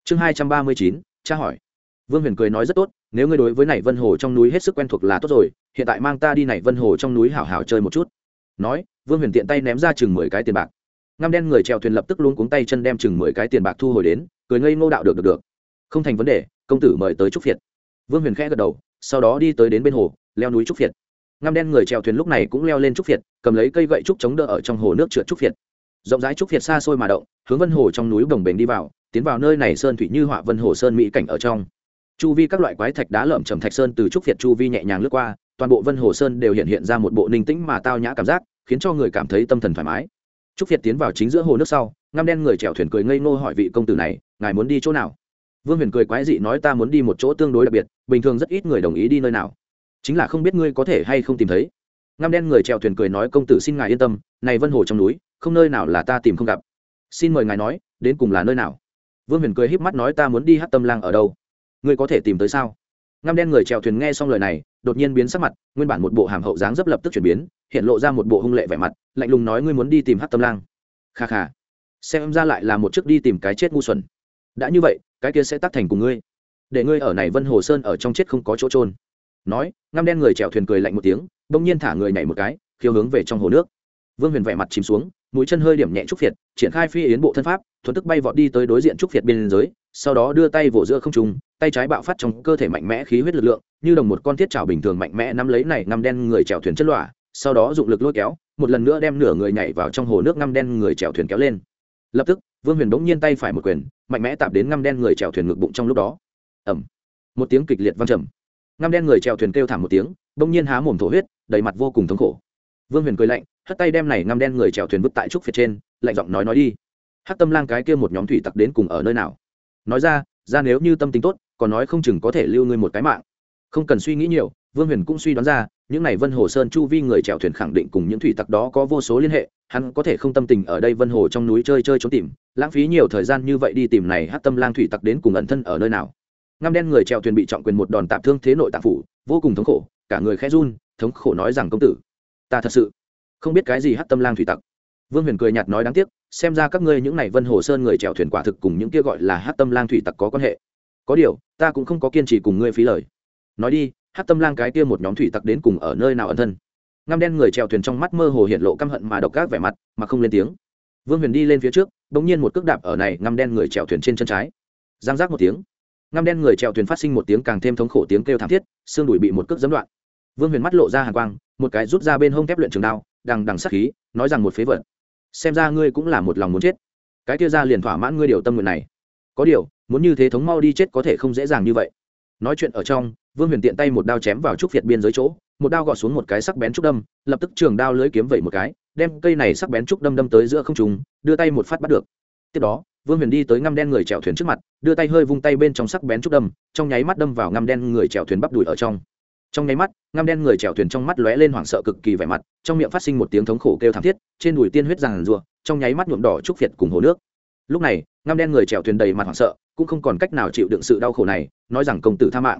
Chương 239, tra hỏi. Vương Huyền cười nói rất tốt, nếu ngươi đối với này Vân Hồ trong núi hết sức quen thuộc là tốt rồi, hiện tại mang ta đi này Vân Hồ trong núi hảo hảo chơi một chút. Nói, Vương Huyền tiện tay ném ra chừng 10 cái tiền bạc. Ngăm đen người chèo thuyền lập tức luống cuống tay chân đem chừng 10 cái tiền bạc thu hồi đến, cười ngây ngô đạo được. Không thành vấn đề, công tử mời tới trúc phiệt. Vương Huyền khẽ gật đầu, sau đó đi tới đến bên hồ, leo núi trúc phiệt. Ngăm đen người chèo thuyền lúc này cũng leo lên trúc phiệt, cầm lấy cây gậy trúc chống đỡ ở trong hồ nước trượt trúc phiệt. Rộng rãi trúc phiệt xa xôi mà động, hướng Vân Hồ trong núi bồng bềnh đi vào, tiến vào nơi này sơn thủy như họa Vân Hồ sơn mỹ cảnh ở trong. Chu vi các loại quái thạch đá lởm chởm thạch sơn từ trúc phiệt chu vi nhẹ nhàng lướt qua, toàn bộ Vân Hồ sơn đều hiện ra một bộ ninh tĩnh mà tao nhã cảm giác, khiến cho người cảm thấy tâm thần thoải mái. Trúc phiệt tiến vào chính giữa hồ nước sau, ngăm đen người chèo thuyền cười ngây ngô hỏi vị công tử này, ngài muốn đi chỗ nào? Vương Huyền cười quái dị nói ta muốn đi một chỗ tương đối đặc biệt, bình thường rất ít người đồng ý đi nơi nào, chính là không biết ngươi có thể hay không tìm thấy. Ngăm đen người chèo thuyền cười nói công tử xin ngài yên tâm, này Vân Hồ trong núi không nơi nào là ta tìm không gặp, xin mời ngài nói đến cùng là nơi nào. Vương Huyền cười híp mắt nói ta muốn đi Hắc Tâm Lang ở đâu, ngươi có thể tìm tới sao? Ngăm đen người chèo thuyền nghe xong lời này đột nhiên biến sắc mặt, nguyên bản một bộ hàm hậu dáng dấp lập tức chuyển biến, hiện lộ ra một bộ hung lệ vẻ mặt, lạnh lùng nói ngươi muốn đi tìm Hắc Tâm Lang? Kha kha, xem ra lại là một chiếc đi tìm cái chết ngu xuẩn. Đã như vậy cái kia sẽ tác thành cùng ngươi, để ngươi ở này Vân Hồ sơn ở trong chết không có chỗ trôn. Nói, ngăm đen người chèo thuyền cười lạnh một tiếng, bỗng nhiên thả người nhảy một cái, khiêu hướng về trong hồ nước. Vương Huyền vẻ mặt chìm xuống, mũi chân hơi điểm nhẹ trúc phiệt, triển khai phi yến bộ thân pháp, thuần tức bay vọt đi tới đối diện trúc phiệt biên giới, sau đó đưa tay vỗ giữa không trung, tay trái bạo phát trong cơ thể mạnh mẽ khí huyết lực lượng, như đồng một con thiết trảo bình thường mạnh mẽ nắm lấy này ngăm đen người chèo thuyền chân lỏa, sau đó dụng lực lôi kéo, một lần nữa đem nửa người nhảy vào trong hồ nước ngăm đen người chèo thuyền kéo lên. Lập tức, Vương Huyền bỗng nhiên tay phải một quyền, mạnh mẽ tạp đến ngăm đen người chèo thuyền ngực bụng trong lúc đó. Ầm. Một tiếng kịch liệt vang trầm. Ngăm đen người chèo thuyền kêu thảm một tiếng, bỗng nhiên há mồm thổ huyết, đầy mặt vô cùng thống khổ. Vương Huyền cười lạnh, hất tay đem này ngăm đen người chèo thuyền vứt tại trúc phiệt trên, lạnh giọng nói đi. Hắc Tâm Lang cái kia một nhóm thủy tặc đến cùng ở nơi nào? Nói ra nếu như tâm tính tốt, còn nói không chừng có thể lưu ngươi một cái mạng. Không cần suy nghĩ nhiều, Vương Huyền cũng suy đoán ra, những này Vân Hồ Sơn chu vi người chèo thuyền khẳng định cùng những thủy tặc đó có vô số liên hệ, hắn có thể không tâm tình ở đây Vân Hồ trong núi chơi trốn tìm, lãng phí nhiều thời gian như vậy đi tìm này Hắc Tâm Lang thủy tặc đến cùng ẩn thân ở nơi nào. Ngăm đen người chèo thuyền bị trọng quyền một đòn tạm thương thế nội tạng phủ, vô cùng thống khổ, cả người khẽ run, thống khổ nói rằng công tử, ta thật sự không biết cái gì Hắc Tâm Lang thủy tặc. Vương Huyền cười nhạt nói đáng tiếc, xem ra các ngươi những này Vân Hồ Sơn người chèo thuyền quả thực cùng những kia gọi là Hắc Tâm Lang thủy tặc có quan hệ. Có điều, ta cũng không có kiên trì cùng ngươi phí lời. Nói đi, Hắc Tâm Lang cái kia một nhóm thủy tặc đến cùng ở nơi nào ẩn thân? Ngăm đen người chèo thuyền trong mắt mơ hồ hiện lộ căm hận mà độc ác vẻ mặt, mà không lên tiếng. Vương Huyền đi lên phía trước, bỗng nhiên một cước đạp ở này ngăm đen người chèo thuyền trên chân trái. Giang giác một tiếng, ngăm đen người chèo thuyền phát sinh một tiếng càng thêm thống khổ tiếng kêu thảm thiết, xương đùi bị một cước giẫm đoạn. Vương Huyền mắt lộ ra hàn quang, một cái rút ra bên hông thép luyện trường đao, đằng đằng sát khí, nói rằng một phế vật, xem ra ngươi cũng là một lòng muốn chết. Cái kia ra liền thỏa mãn ngươi điều tâm nguyện này. Có điều, muốn như thế thống mau đi chết có thể không dễ dàng như vậy. Nói chuyện ở trong, Vương Huyền tiện tay một đao chém vào trúc phiệt biên giới chỗ, một đao gọt xuống một cái sắc bén trúc đâm, lập tức trường đao lưỡi kiếm vẩy một cái, đem cây này sắc bén trúc đâm đâm tới giữa không trung, đưa tay một phát bắt được. Tiếp đó, Vương Huyền đi tới ngăm đen người chèo thuyền trước mặt, đưa tay hơi vung tay bên trong sắc bén trúc đâm, trong nháy mắt đâm vào ngăm đen người chèo thuyền bắp đùi ở trong. Trong nháy mắt, ngăm đen người chèo thuyền trong mắt lóe lên hoảng sợ cực kỳ vẻ mặt, trong miệng phát sinh một tiếng thống khổ kêu thảm thiết, trên đùi tiên huyết giằng giụa, trong nháy mắt nhuộm đỏ trúc phiệt cùng hồ nước. Lúc này, ngăm đen người chèo thuyền đầy mặt hoảng sợ, cũng không còn cách nào chịu đựng sự đau khổ này, nói rằng công tử tha mạng.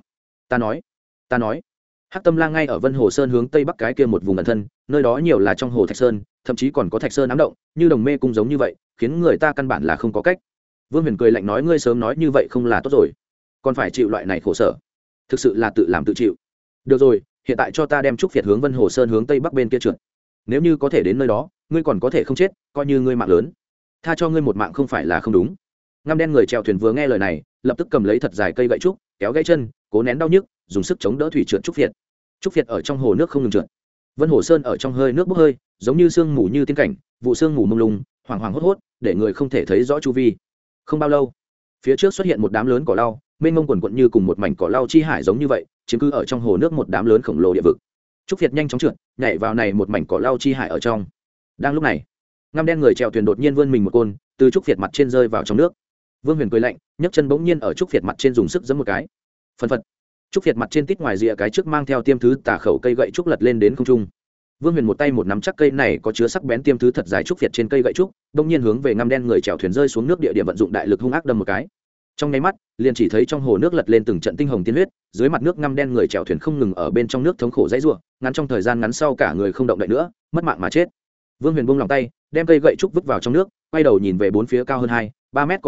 Ta nói, Hắc Tâm Lang ngay ở Vân Hồ Sơn hướng tây bắc cái kia một vùng ẩn thân, nơi đó nhiều là trong hồ thạch sơn, thậm chí còn có thạch sơn ám động, như đồng mê cung giống như vậy, khiến người ta căn bản là không có cách. Vương Huyền cười lạnh nói ngươi sớm nói như vậy không là tốt rồi, còn phải chịu loại này khổ sở, thực sự là tự làm tự chịu. Được rồi, hiện tại cho ta đem trúc phiệt hướng Vân Hồ Sơn hướng tây bắc bên kia trượt. Nếu như có thể đến nơi đó, ngươi còn có thể không chết, coi như ngươi mạng lớn, tha cho ngươi một mạng không phải là không đúng. Ngăm đen người chèo thuyền vừa nghe lời này, lập tức cầm lấy thật dài cây gậy trúc, kéo gãy chân, cố nén đau nhức, dùng sức chống đỡ thủy trượt trúc phiệt. Trúc phiệt ở trong hồ nước không ngừng trượt. Vân Hồ Sơn ở trong hơi nước bốc hơi, giống như sương mù như tiên cảnh, vụ sương mù mông lung, hoảng hoảng hốt hốt, để người không thể thấy rõ chu vi. Không bao lâu, phía trước xuất hiện một đám lớn cỏ lau, mênh mông quần quận như cùng một mảnh cỏ lau chi hải giống như vậy, chiếm cứ ở trong hồ nước một đám lớn khổng lồ địa vực. Trúc phiệt nhanh chóng trượt, nhảy vào này một mảnh cỏ lau chi hải ở trong. Đang lúc này, ngăm đen người chèo thuyền đột nhiên vươn mình một côn, từ trúc phiệt mặt trên rơi vào trong nước. Vương Huyền cười lạnh, nhấc chân bỗng nhiên ở trúc phiệt mặt trên dùng sức giẫm một cái. Phần phật, trúc phiệt mặt trên tít ngoài rìa cái trước mang theo tiêm thứ tà khẩu cây gậy trúc lật lên đến không trung. Vương Huyền một tay một nắm chắc cây này có chứa sắc bén tiêm thứ thật dài trúc phiệt trên cây gậy trúc, bỗng nhiên hướng về ngăm đen người chèo thuyền rơi xuống nước địa điểm vận dụng đại lực hung ác đâm một cái. Trong nháy mắt, liền chỉ thấy trong hồ nước lật lên từng trận tinh hồng tiên huyết, dưới mặt nước ngăm đen người chèo thuyền không ngừng ở bên trong nước thống khổ dãy rủa, ngắn trong thời gian ngắn sau cả người không động đậy nữa, mất mạng mà chết. Vương Huyền buông lòng tay, đem cây gậy trúc vứt vào trong nước, quay đầu nhìn về bốn phía cao hơn 2-3 mét cỏ lau,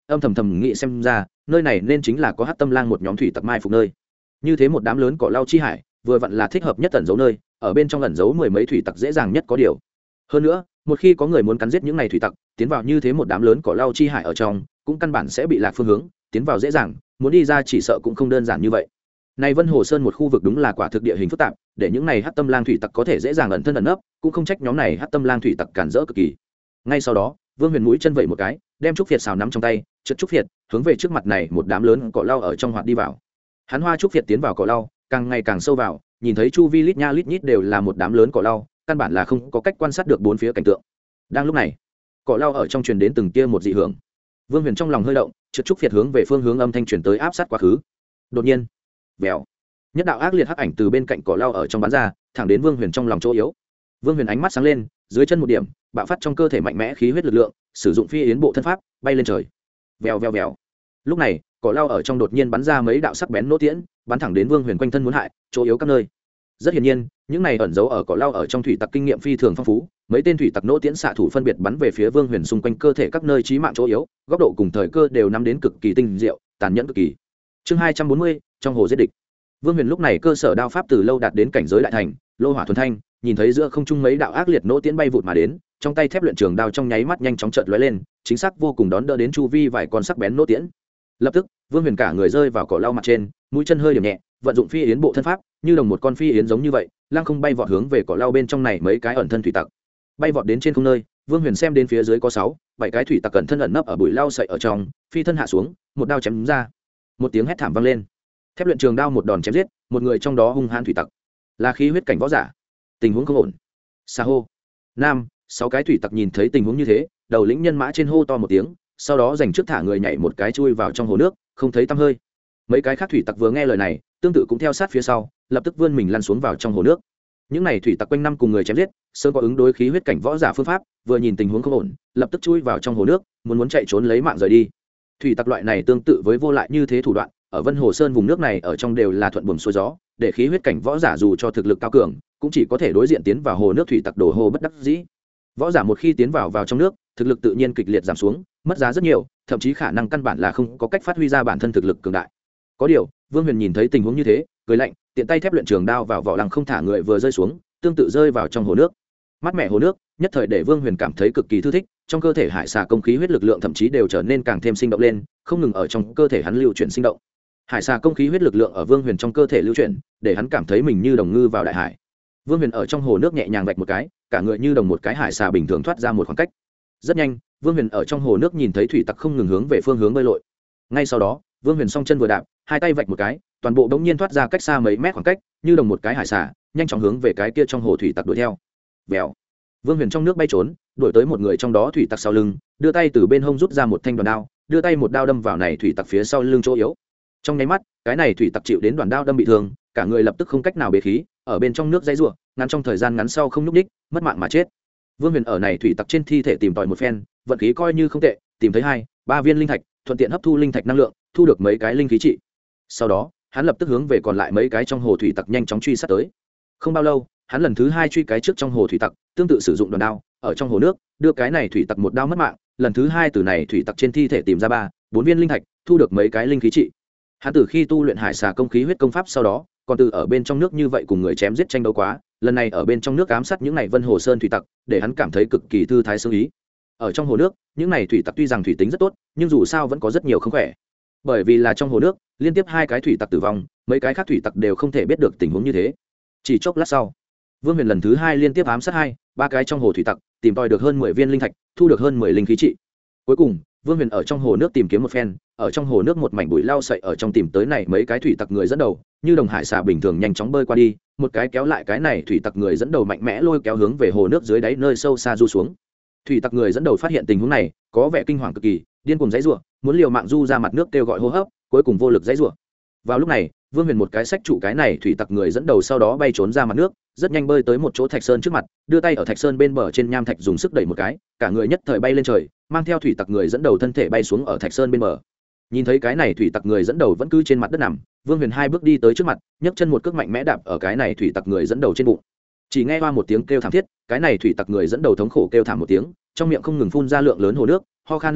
âm thầm thầm nghĩ xem ra nơi này nên chính là có hắc tâm lang một nhóm thủy tặc mai phục nơi. Như thế một đám lớn cỏ lau chi hải vừa vặn là thích hợp nhất ẩn giấu nơi, ở bên trong ẩn giấu mười mấy thủy tặc dễ dàng nhất có điều. Hơn nữa, một khi có người muốn cắn giết những này thủy tặc, tiến vào như thế một đám lớn cỏ lau chi hải ở trong, cũng căn bản sẽ bị lạc phương hướng, tiến vào dễ dàng, muốn đi ra chỉ sợ cũng không đơn giản như vậy. Này Vân Hồ Sơn một khu vực đúng là quả thực địa hình phức tạp, để những này hắc tâm lang thủy tặc có thể dễ dàng ẩn thân ẩn nấp, cũng không trách nhóm này hắc tâm lang thủy tặc cản rỡ cực kỳ. Ngay sau đó, Vương Huyền mũi chân vẩy một cái, đem trúc phiệt xào nắm trong tay, trượt trúc phiệt, hướng về trước mặt này một đám lớn cỏ lau ở trong hoạt đi vào. Hắn hoa trúc phiệt tiến vào cỏ lau, càng ngày càng sâu vào, nhìn thấy chu vi lít nha lít nhít đều là một đám lớn cỏ lau, căn bản là không có cách quan sát được bốn phía cảnh tượng. Đang lúc này, cỏ lau ở trong truyền đến từng tia một dị hưởng. Vương Huyền trong lòng hơi động, trượt trúc phiệt hướng về phương hướng âm thanh truyền tới áp sát quá khứ. Đột nhiên, vèo, nhất đạo ác liệt hắc ảnh từ bên cạnh cỏ lau ở trong bắn ra, thẳng đến Vương Huyền trong lòng chỗ yếu. Vương Huyền ánh mắt sáng lên, dưới chân một điểm, bạo phát trong cơ thể mạnh mẽ khí huyết lực lượng, sử dụng phi yến bộ thân pháp, bay lên trời. Vèo vèo vèo. Lúc này, cỏ lau ở trong đột nhiên bắn ra mấy đạo sắc bén nỗ tiễn, bắn thẳng đến Vương Huyền quanh thân muốn hại, chỗ yếu các nơi. Rất hiển nhiên, những này ẩn giấu ở cỏ lau ở trong thủy tặc kinh nghiệm phi thường phong phú, mấy tên thủy tặc nỗ tiễn xạ thủ phân biệt bắn về phía Vương Huyền xung quanh cơ thể các nơi chí mạng chỗ yếu, góc độ cùng thời cơ đều nắm đến cực kỳ tinh diệu, tàn nhẫn cực kỳ. Chương 240, trong hồ giết địch. Vương Huyền lúc này cơ sở đao pháp từ lâu đạt đến cảnh giới đại thành, lô hỏa thuần thanh, nhìn thấy giữa không trung mấy đạo ác liệt nỗ tiễn bay vụt mà đến, trong tay thép luyện trường đao trong nháy mắt nhanh chóng chợt lóe lên, chính xác vô cùng đón đỡ đến chu vi vài con sắc bén nỗ tiễn. Lập tức, Vương Huyền cả người rơi vào cỏ lau mặt trên, mũi chân hơi điểm nhẹ, vận dụng phi yến bộ thân pháp, như đồng một con phi yến giống như vậy, lăng không bay vọt hướng về cỏ lau bên trong này mấy cái ẩn thân thủy tặc. Bay vọt đến trên không nơi, Vương Huyền xem đến phía dưới có 6, 7 cái thủy tặc ẩn thân ẩn nấp ở bụi lau sậy ở trong, phi thân hạ xuống, một đao chém ra. Một tiếng hét thảm vang lên. Thép luyện trường đao một đòn chém giết, một người trong đó hung hãn thủy tặc, là khí huyết cảnh võ giả. Tình huống không ổn. Sa hô. Nam, 6 cái thủy tặc nhìn thấy tình huống như thế, đầu lĩnh nhân mã trên hô to một tiếng, sau đó giành trước thả người nhảy một cái chui vào trong hồ nước, không thấy tăm hơi. Mấy cái khác thủy tặc vừa nghe lời này, tương tự cũng theo sát phía sau, lập tức vươn mình lăn xuống vào trong hồ nước. Những này thủy tặc quanh năm cùng người chém giết, sớm có ứng đối khí huyết cảnh võ giả phương pháp, vừa nhìn tình huống không ổn, lập tức chui vào trong hồ nước, muốn chạy trốn lấy mạng rời đi. Thủy tặc loại này tương tự với vô lại như thế thủ đoạn, ở Vân Hồ Sơn vùng nước này ở trong đều là thuận buồm xuôi gió, để khí huyết cảnh võ giả dù cho thực lực cao cường, cũng chỉ có thể đối diện tiến vào hồ nước thủy tặc đổ hồ bất đắc dĩ. Võ giả một khi tiến vào trong nước, thực lực tự nhiên kịch liệt giảm xuống, mất giá rất nhiều, thậm chí khả năng căn bản là không có cách phát huy ra bản thân thực lực cường đại. Có điều, Vương Huyền nhìn thấy tình huống như thế, cười lạnh, tiện tay thép luyện trường đao vào vỏ lăng không thả người vừa rơi xuống, tương tự rơi vào trong hồ nước. Mát mẻ hồ nước, nhất thời để Vương Huyền cảm thấy cực kỳ thư thích, trong cơ thể hải xà công khí huyết lực lượng thậm chí đều trở nên càng thêm sinh động lên, không ngừng ở trong cơ thể hắn lưu chuyển sinh động. Hải xà công khí huyết lực lượng ở Vương Huyền trong cơ thể lưu chuyển, để hắn cảm thấy mình như đồng ngư vào đại hải. Vương Huyền ở trong hồ nước nhẹ nhàng vạch một cái, cả người như đồng một cái hải xà bình thường thoát ra một khoảng cách. Rất nhanh, Vương Huyền ở trong hồ nước nhìn thấy thủy tặc không ngừng hướng về phương hướng bơi lội. Ngay sau đó, Vương Huyền song chân vừa đạp, hai tay vạch một cái, toàn bộ đống nhiên thoát ra cách xa mấy mét khoảng cách, như đồng một cái hải xà, nhanh chóng hướng về cái kia trong hồ thủy tặc đuổi theo. Vèo. Vương Huyền trong nước bay trốn, đuổi tới một người trong đó thủy tặc sau lưng, đưa tay từ bên hông rút ra một thanh đoàn đao, đưa tay một đao đâm vào này thủy tặc phía sau lưng chỗ yếu. Trong nháy mắt, cái này thủy tặc chịu đến đoàn đao đâm bị thương, cả người lập tức không cách nào bế khí, ở bên trong nước dãy rủa, ngắn trong thời gian ngắn sau không nhúc nhích, mất mạng mà chết. Vương Huyền ở này thủy tặc trên thi thể tìm tòi một phen, vận khí coi như không tệ, tìm thấy 2, 3 viên linh thạch, thuận tiện hấp thu linh thạch năng lượng, thu được mấy cái linh khí trị. Sau đó, hắn lập tức hướng về còn lại mấy cái trong hồ thủy tặc nhanh chóng truy sát tới. Không bao lâu, hắn lần thứ 2 truy cái trước trong hồ thủy tặc, tương tự sử dụng đoàn đao, ở trong hồ nước, đưa cái này thủy tặc một đao mất mạng, lần thứ 2 từ này thủy tặc trên thi thể tìm ra 3, 4 viên linh thạch, thu được mấy cái linh khí trị. Hắn từ khi tu luyện hải xà công khí huyết công pháp sau đó, còn từ ở bên trong nước như vậy cùng người chém giết tranh đấu quá, lần này ở bên trong nước ám sát những này Vân Hồ Sơn thủy tặc, để hắn cảm thấy cực kỳ thư thái sướng ý. Ở trong hồ nước, những này thủy tặc tuy rằng thủy tính rất tốt, nhưng dù sao vẫn có rất nhiều không khỏe. Bởi vì là trong hồ nước, liên tiếp 2 cái thủy tặc tử vong, mấy cái khác thủy tặc đều không thể biết được tình huống như thế. Chỉ chốc lát sau, Vương Huyền lần thứ 2 liên tiếp ám sát 2, 3 cái trong hồ thủy tặc, tìm tòi được hơn 10 viên linh thạch, thu được hơn 10 linh khí trị. Cuối cùng, Vương Huyền ở trong hồ nước tìm kiếm một phen, ở trong hồ nước một mảnh bụi lau sậy ở trong tìm tới này mấy cái thủy tặc người dẫn đầu, như đồng hải xà bình thường nhanh chóng bơi qua đi, một cái kéo lại cái này thủy tặc người dẫn đầu mạnh mẽ lôi kéo hướng về hồ nước dưới đáy nơi sâu xa du xuống. Thủy tặc người dẫn đầu phát hiện tình huống này, có vẻ kinh hoàng cực kỳ, điên cuồng giãy giụa, muốn liều mạng du ra mặt nước kêu gọi hô hấp, cuối cùng vô lực giãy giụa. Vào lúc này, Vương Huyền một cái xách trụ cái này thủy tặc người dẫn đầu sau đó bay trốn ra mặt nước, rất nhanh bơi tới một chỗ thạch sơn trước mặt, đưa tay ở thạch sơn bên bờ trên nham thạch dùng sức đẩy một cái, cả người nhất thời bay lên trời, mang theo thủy tặc người dẫn đầu thân thể bay xuống ở thạch sơn bên bờ. Nhìn thấy cái này thủy tặc người dẫn đầu vẫn cứ trên mặt đất nằm, Vương Huyền 2 bước đi tới trước mặt, nhấc chân một cước mạnh mẽ đạp ở cái này thủy tặc người dẫn đầu trên bụng. Chỉ nghe qua một tiếng kêu thảm thiết, cái này thủy tặc người dẫn đầu thống khổ kêu thảm một tiếng, trong miệng không ngừng phun ra lượng lớn hồ nước, ho khan liên tục,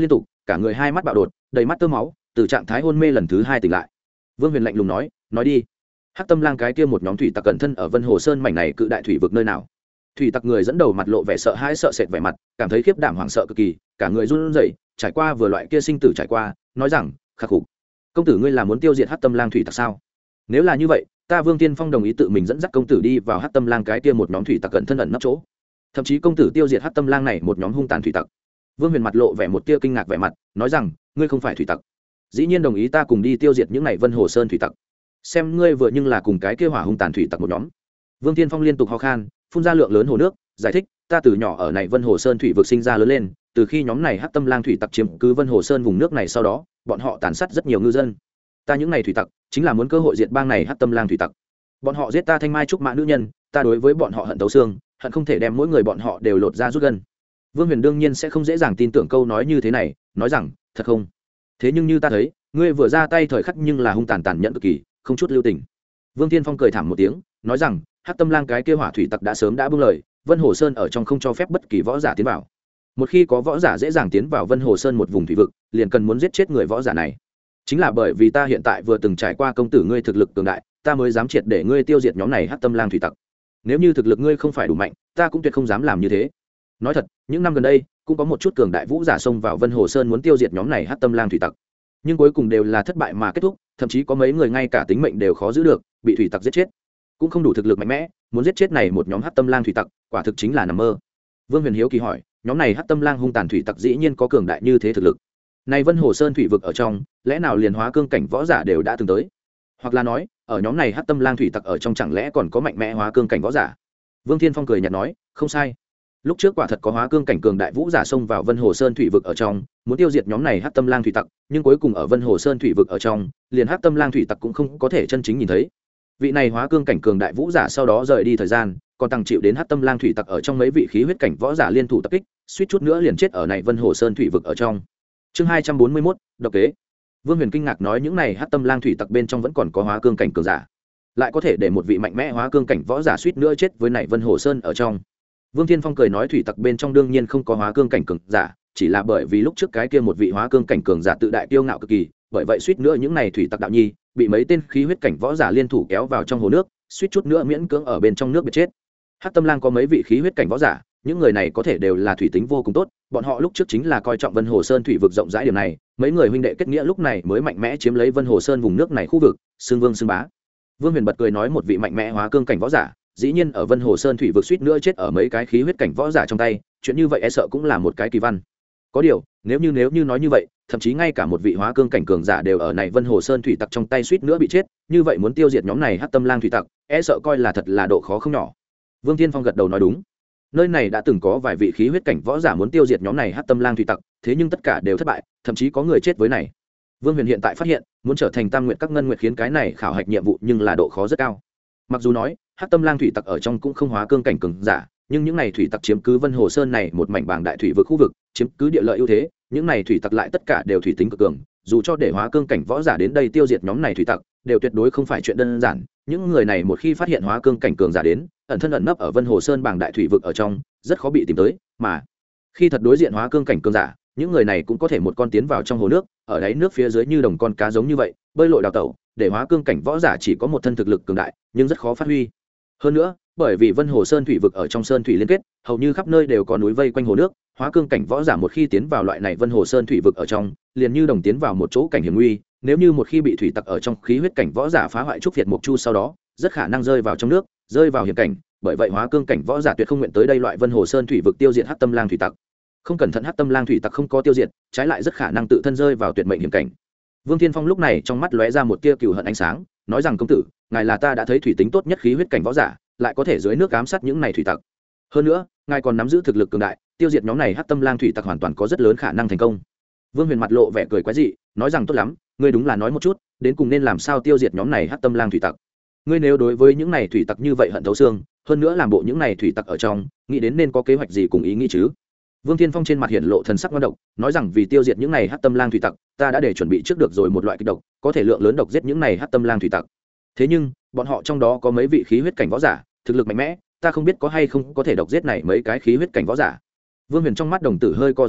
cả người hai mắt bạo đột đầy mắt tơ máu từ trạng thái hôn mê lần thứ hai tỉnh lại. Vương Huyền lạnh lùng nói đi, hắc tâm lang cái kia một nhóm thủy tặc cẩn thân ở Vân Hồ Sơn mảnh này cự đại thủy vực nơi nào? Thủy tặc người dẫn đầu mặt lộ vẻ sợ hãi sợ sệt vẻ mặt, cảm thấy khiếp đảm hoảng sợ cực kỳ, cả người run rẩy, trải qua vừa loại kia sinh tử trải qua, nói rằng khắc phục. Công tử ngươi là muốn tiêu diệt hắc tâm lang thủy tặc sao? Nếu là như vậy, ta Vương Tiên Phong đồng ý tự mình dẫn dắt công tử đi vào hắc tâm lang cái kia một nhóm thủy tặc cẩn thân ẩn nấp chỗ, thậm chí công tử tiêu diệt hắc tâm lang này một nhóm hung tàn thủy tặc. Vương Huyền mặt lộ vẻ một tia kinh ngạc vẻ mặt, nói rằng ngươi không phải thủy tặc, dĩ nhiên đồng ý ta cùng đi tiêu diệt những này Vân Hồ Sơn thủy tặc, xem ngươi vừa nhưng là cùng cái kia hỏa hung tàn thủy tặc một nhóm. Vương Tiên Phong liên tục ho khan, phun ra lượng lớn hồ nước, giải thích ta từ nhỏ ở này Vân Hồ Sơn thủy vực sinh ra lớn lên, từ khi nhóm này hắc tâm lang thủy tặc chiếm cứ Vân Hồ Sơn vùng nước này sau đó, bọn họ tàn sát rất nhiều ngư dân, ta những này thủy tặc chính là muốn cơ hội diệt bang này hắc tâm lang thủy tặc. Bọn họ giết ta thanh mai trúc mã nữ nhân, ta đối với bọn họ hận tấu xương, hận không thể đem mỗi người bọn họ đều lột ra rút gân. Vương Huyền đương nhiên sẽ không dễ dàng tin tưởng câu nói như thế này, nói rằng thật không? Thế nhưng như ta thấy, ngươi vừa ra tay thời khắc nhưng là hung tàn tàn nhẫn cực kỳ, không chút lưu tình. Vương Tiên Phong cười thảm một tiếng, nói rằng hắc tâm lang cái kia hỏa thủy tặc đã sớm đã buông lời, Vân Hồ Sơn ở trong không cho phép bất kỳ võ giả tiến vào. Một khi có võ giả dễ dàng tiến vào Vân Hồ Sơn một vùng thủy vực, liền cần muốn giết chết người võ giả này. Chính là bởi vì ta hiện tại vừa từng trải qua công tử ngươi thực lực cường đại, ta mới dám triệt để ngươi tiêu diệt nhóm này hắc tâm lang thủy tặc. Nếu như thực lực ngươi không phải đủ mạnh, ta cũng tuyệt không dám làm như thế. Nói thật, những năm gần đây cũng có một chút cường đại vũ giả xông vào Vân Hồ Sơn muốn tiêu diệt nhóm này hắc tâm lang thủy tặc, nhưng cuối cùng đều là thất bại mà kết thúc, thậm chí có mấy người ngay cả tính mệnh đều khó giữ được, bị thủy tặc giết chết. Cũng không đủ thực lực mạnh mẽ, muốn giết chết này một nhóm hắc tâm lang thủy tặc, quả thực chính là nằm mơ. Vương Huyền hiếu kỳ hỏi, nhóm này hắc tâm lang hung tàn thủy tặc dĩ nhiên có cường đại như thế thực lực? Này Vân Hồ Sơn thủy vực ở trong, lẽ nào liền hóa cương cảnh võ giả đều đã từng tới? Hoặc là nói, ở nhóm này hắc tâm lang thủy tặc ở trong chẳng lẽ còn có mạnh mẽ hóa cương cảnh võ giả? Vương Thiên Phong cười nhạt nói, không sai. Lúc trước quả thật có hóa cương cảnh cường đại vũ giả xông vào Vân Hồ Sơn thủy vực ở trong, muốn tiêu diệt nhóm này hắc tâm lang thủy tặc, nhưng cuối cùng ở Vân Hồ Sơn thủy vực ở trong, liền hắc tâm lang thủy tặc cũng không có thể chân chính nhìn thấy. Vị này hóa cương cảnh cường đại vũ giả sau đó rời đi thời gian, còn tăng chịu đến hắc tâm lang thủy tặc ở trong mấy vị khí huyết cảnh võ giả liên thủ tập kích, suýt chút nữa liền chết ở này Vân Hồ Sơn thủy vực ở trong. Chương 241, độc kế. Vương Huyền kinh ngạc nói những này hắc tâm lang thủy tặc bên trong vẫn còn có hóa cương cảnh cường giả, lại có thể để một vị mạnh mẽ hóa cương cảnh võ giả suýt nữa chết với này Vân Hồ Sơn ở trong. Vương Thiên Phong cười nói thủy tặc bên trong đương nhiên không có hóa cương cảnh cường giả, chỉ là bởi vì lúc trước cái kia một vị hóa cương cảnh cường giả tự đại kiêu ngạo cực kỳ, bởi vậy suýt nữa những này thủy tặc đạo nhi bị mấy tên khí huyết cảnh võ giả liên thủ kéo vào trong hồ nước, suýt chút nữa miễn cưỡng ở bên trong nước bị chết. Hắc tâm lang có mấy vị khí huyết cảnh võ giả, những người này có thể đều là thủy tính vô cùng tốt, bọn họ lúc trước chính là coi trọng Vân Hồ Sơn thủy vực rộng rãi điểm này, mấy người huynh đệ kết nghĩa lúc này mới mạnh mẽ chiếm lấy Vân Hồ Sơn vùng nước này khu vực, xưng vương xưng bá. Vương Huyền bật cười nói một vị mạnh mẽ hóa cương cảnh võ giả, dĩ nhiên ở Vân Hồ Sơn thủy vực suýt nữa chết ở mấy cái khí huyết cảnh võ giả trong tay, chuyện như vậy e sợ cũng là một cái kỳ văn. Có điều, nếu như nói như vậy, thậm chí ngay cả một vị hóa cương cảnh cường giả đều ở này Vân Hồ Sơn thủy tặc trong tay suýt nữa bị chết, như vậy muốn tiêu diệt nhóm này hắc tâm lang thủy tặc, e sợ coi là thật là độ khó không nhỏ. Vương Thiên Phong gật đầu nói đúng. Nơi này đã từng có vài vị khí huyết cảnh võ giả muốn tiêu diệt nhóm này hắc tâm lang thủy tặc, thế nhưng tất cả đều thất bại, thậm chí có người chết với này. Vương Huyền hiện tại phát hiện, muốn trở thành Tam Nguyệt các ngân nguyệt khiến cái này khảo hạch nhiệm vụ nhưng là độ khó rất cao. Mặc dù nói, hắc tâm lang thủy tặc ở trong cũng không hóa cương cảnh cường giả, nhưng những này thủy tặc chiếm cứ Vân Hồ Sơn này một mảnh bảng đại thủy vực khu vực, chiếm cứ địa lợi ưu thế, những này thủy tặc lại tất cả đều thủy tính cực cường, dù cho để hóa cương cảnh võ giả đến đây tiêu diệt nhóm này thủy tặc, đều tuyệt đối không phải chuyện đơn giản. Những người này một khi phát hiện hóa cương cảnh cường giả đến, ẩn thân ẩn nấp ở Vân Hồ Sơn bảng đại thủy vực ở trong, rất khó bị tìm tới, mà khi thật đối diện hóa cương cảnh cường giả, những người này cũng có thể một con tiến vào trong hồ nước, ở đáy nước phía dưới như đồng con cá giống như vậy, bơi lội đào tẩu, để hóa cương cảnh võ giả chỉ có một thân thực lực cường đại, nhưng rất khó phát huy. Hơn nữa, bởi vì Vân Hồ Sơn thủy vực ở trong sơn thủy liên kết, hầu như khắp nơi đều có núi vây quanh hồ nước, hóa cương cảnh võ giả một khi tiến vào loại này Vân Hồ Sơn thủy vực ở trong, liền như đồng tiến vào một chỗ cảnh hiểm nguy, nếu như một khi bị thủy tặc ở trong khí huyết cảnh võ giả phá hoại trúc việt mục chu sau đó, rất khả năng rơi vào trong nước, rơi vào hiểm cảnh, bởi vậy hóa cương cảnh võ giả tuyệt không nguyện tới đây loại Vân Hồ Sơn thủy vực tiêu diệt hắc tâm lang thủy tặc. Không cẩn thận hắc tâm lang thủy tặc không có tiêu diệt, trái lại rất khả năng tự thân rơi vào tuyệt mệnh hiểm cảnh. Vương Thiên Phong lúc này trong mắt lóe ra một tia cừu hận ánh sáng, nói rằng công tử, ngài là ta đã thấy thủy tính tốt nhất khí huyết cảnh võ giả, lại có thể dưới nước ám sát những này thủy tặc. Hơn nữa, ngài còn nắm giữ thực lực cường đại, tiêu diệt nhóm này hắc tâm lang thủy tặc hoàn toàn có rất lớn khả năng thành công. Vương Huyền mặt lộ vẻ cười quái dị, nói rằng tốt lắm, ngươi đúng là nói một chút, đến cùng nên làm sao tiêu diệt nhóm này hắc tâm lang thủy tặc. Ngươi nếu đối với những này thủy tặc như vậy hận thấu xương, hơn nữa làm bộ những này thủy tặc ở trong, nghĩ đến nên có kế hoạch gì cùng ý nghĩ chứ? Vương Thiên Phong trên mặt hiện lộ thần sắc ngoan độc, nói rằng vì tiêu diệt những này hắc tâm lang thủy tặc, ta đã để chuẩn bị trước được rồi một loại kịch độc, có thể lượng lớn độc giết những này hắc tâm lang thủy tặc. Thế nhưng, bọn họ trong đó có mấy vị khí huyết cảnh võ giả, thực lực mạnh mẽ, ta không biết có hay không có thể độc giết này mấy cái khí huyết cảnh võ giả. Vương Huyền trong mắt đồng tử hơi co rụt lại,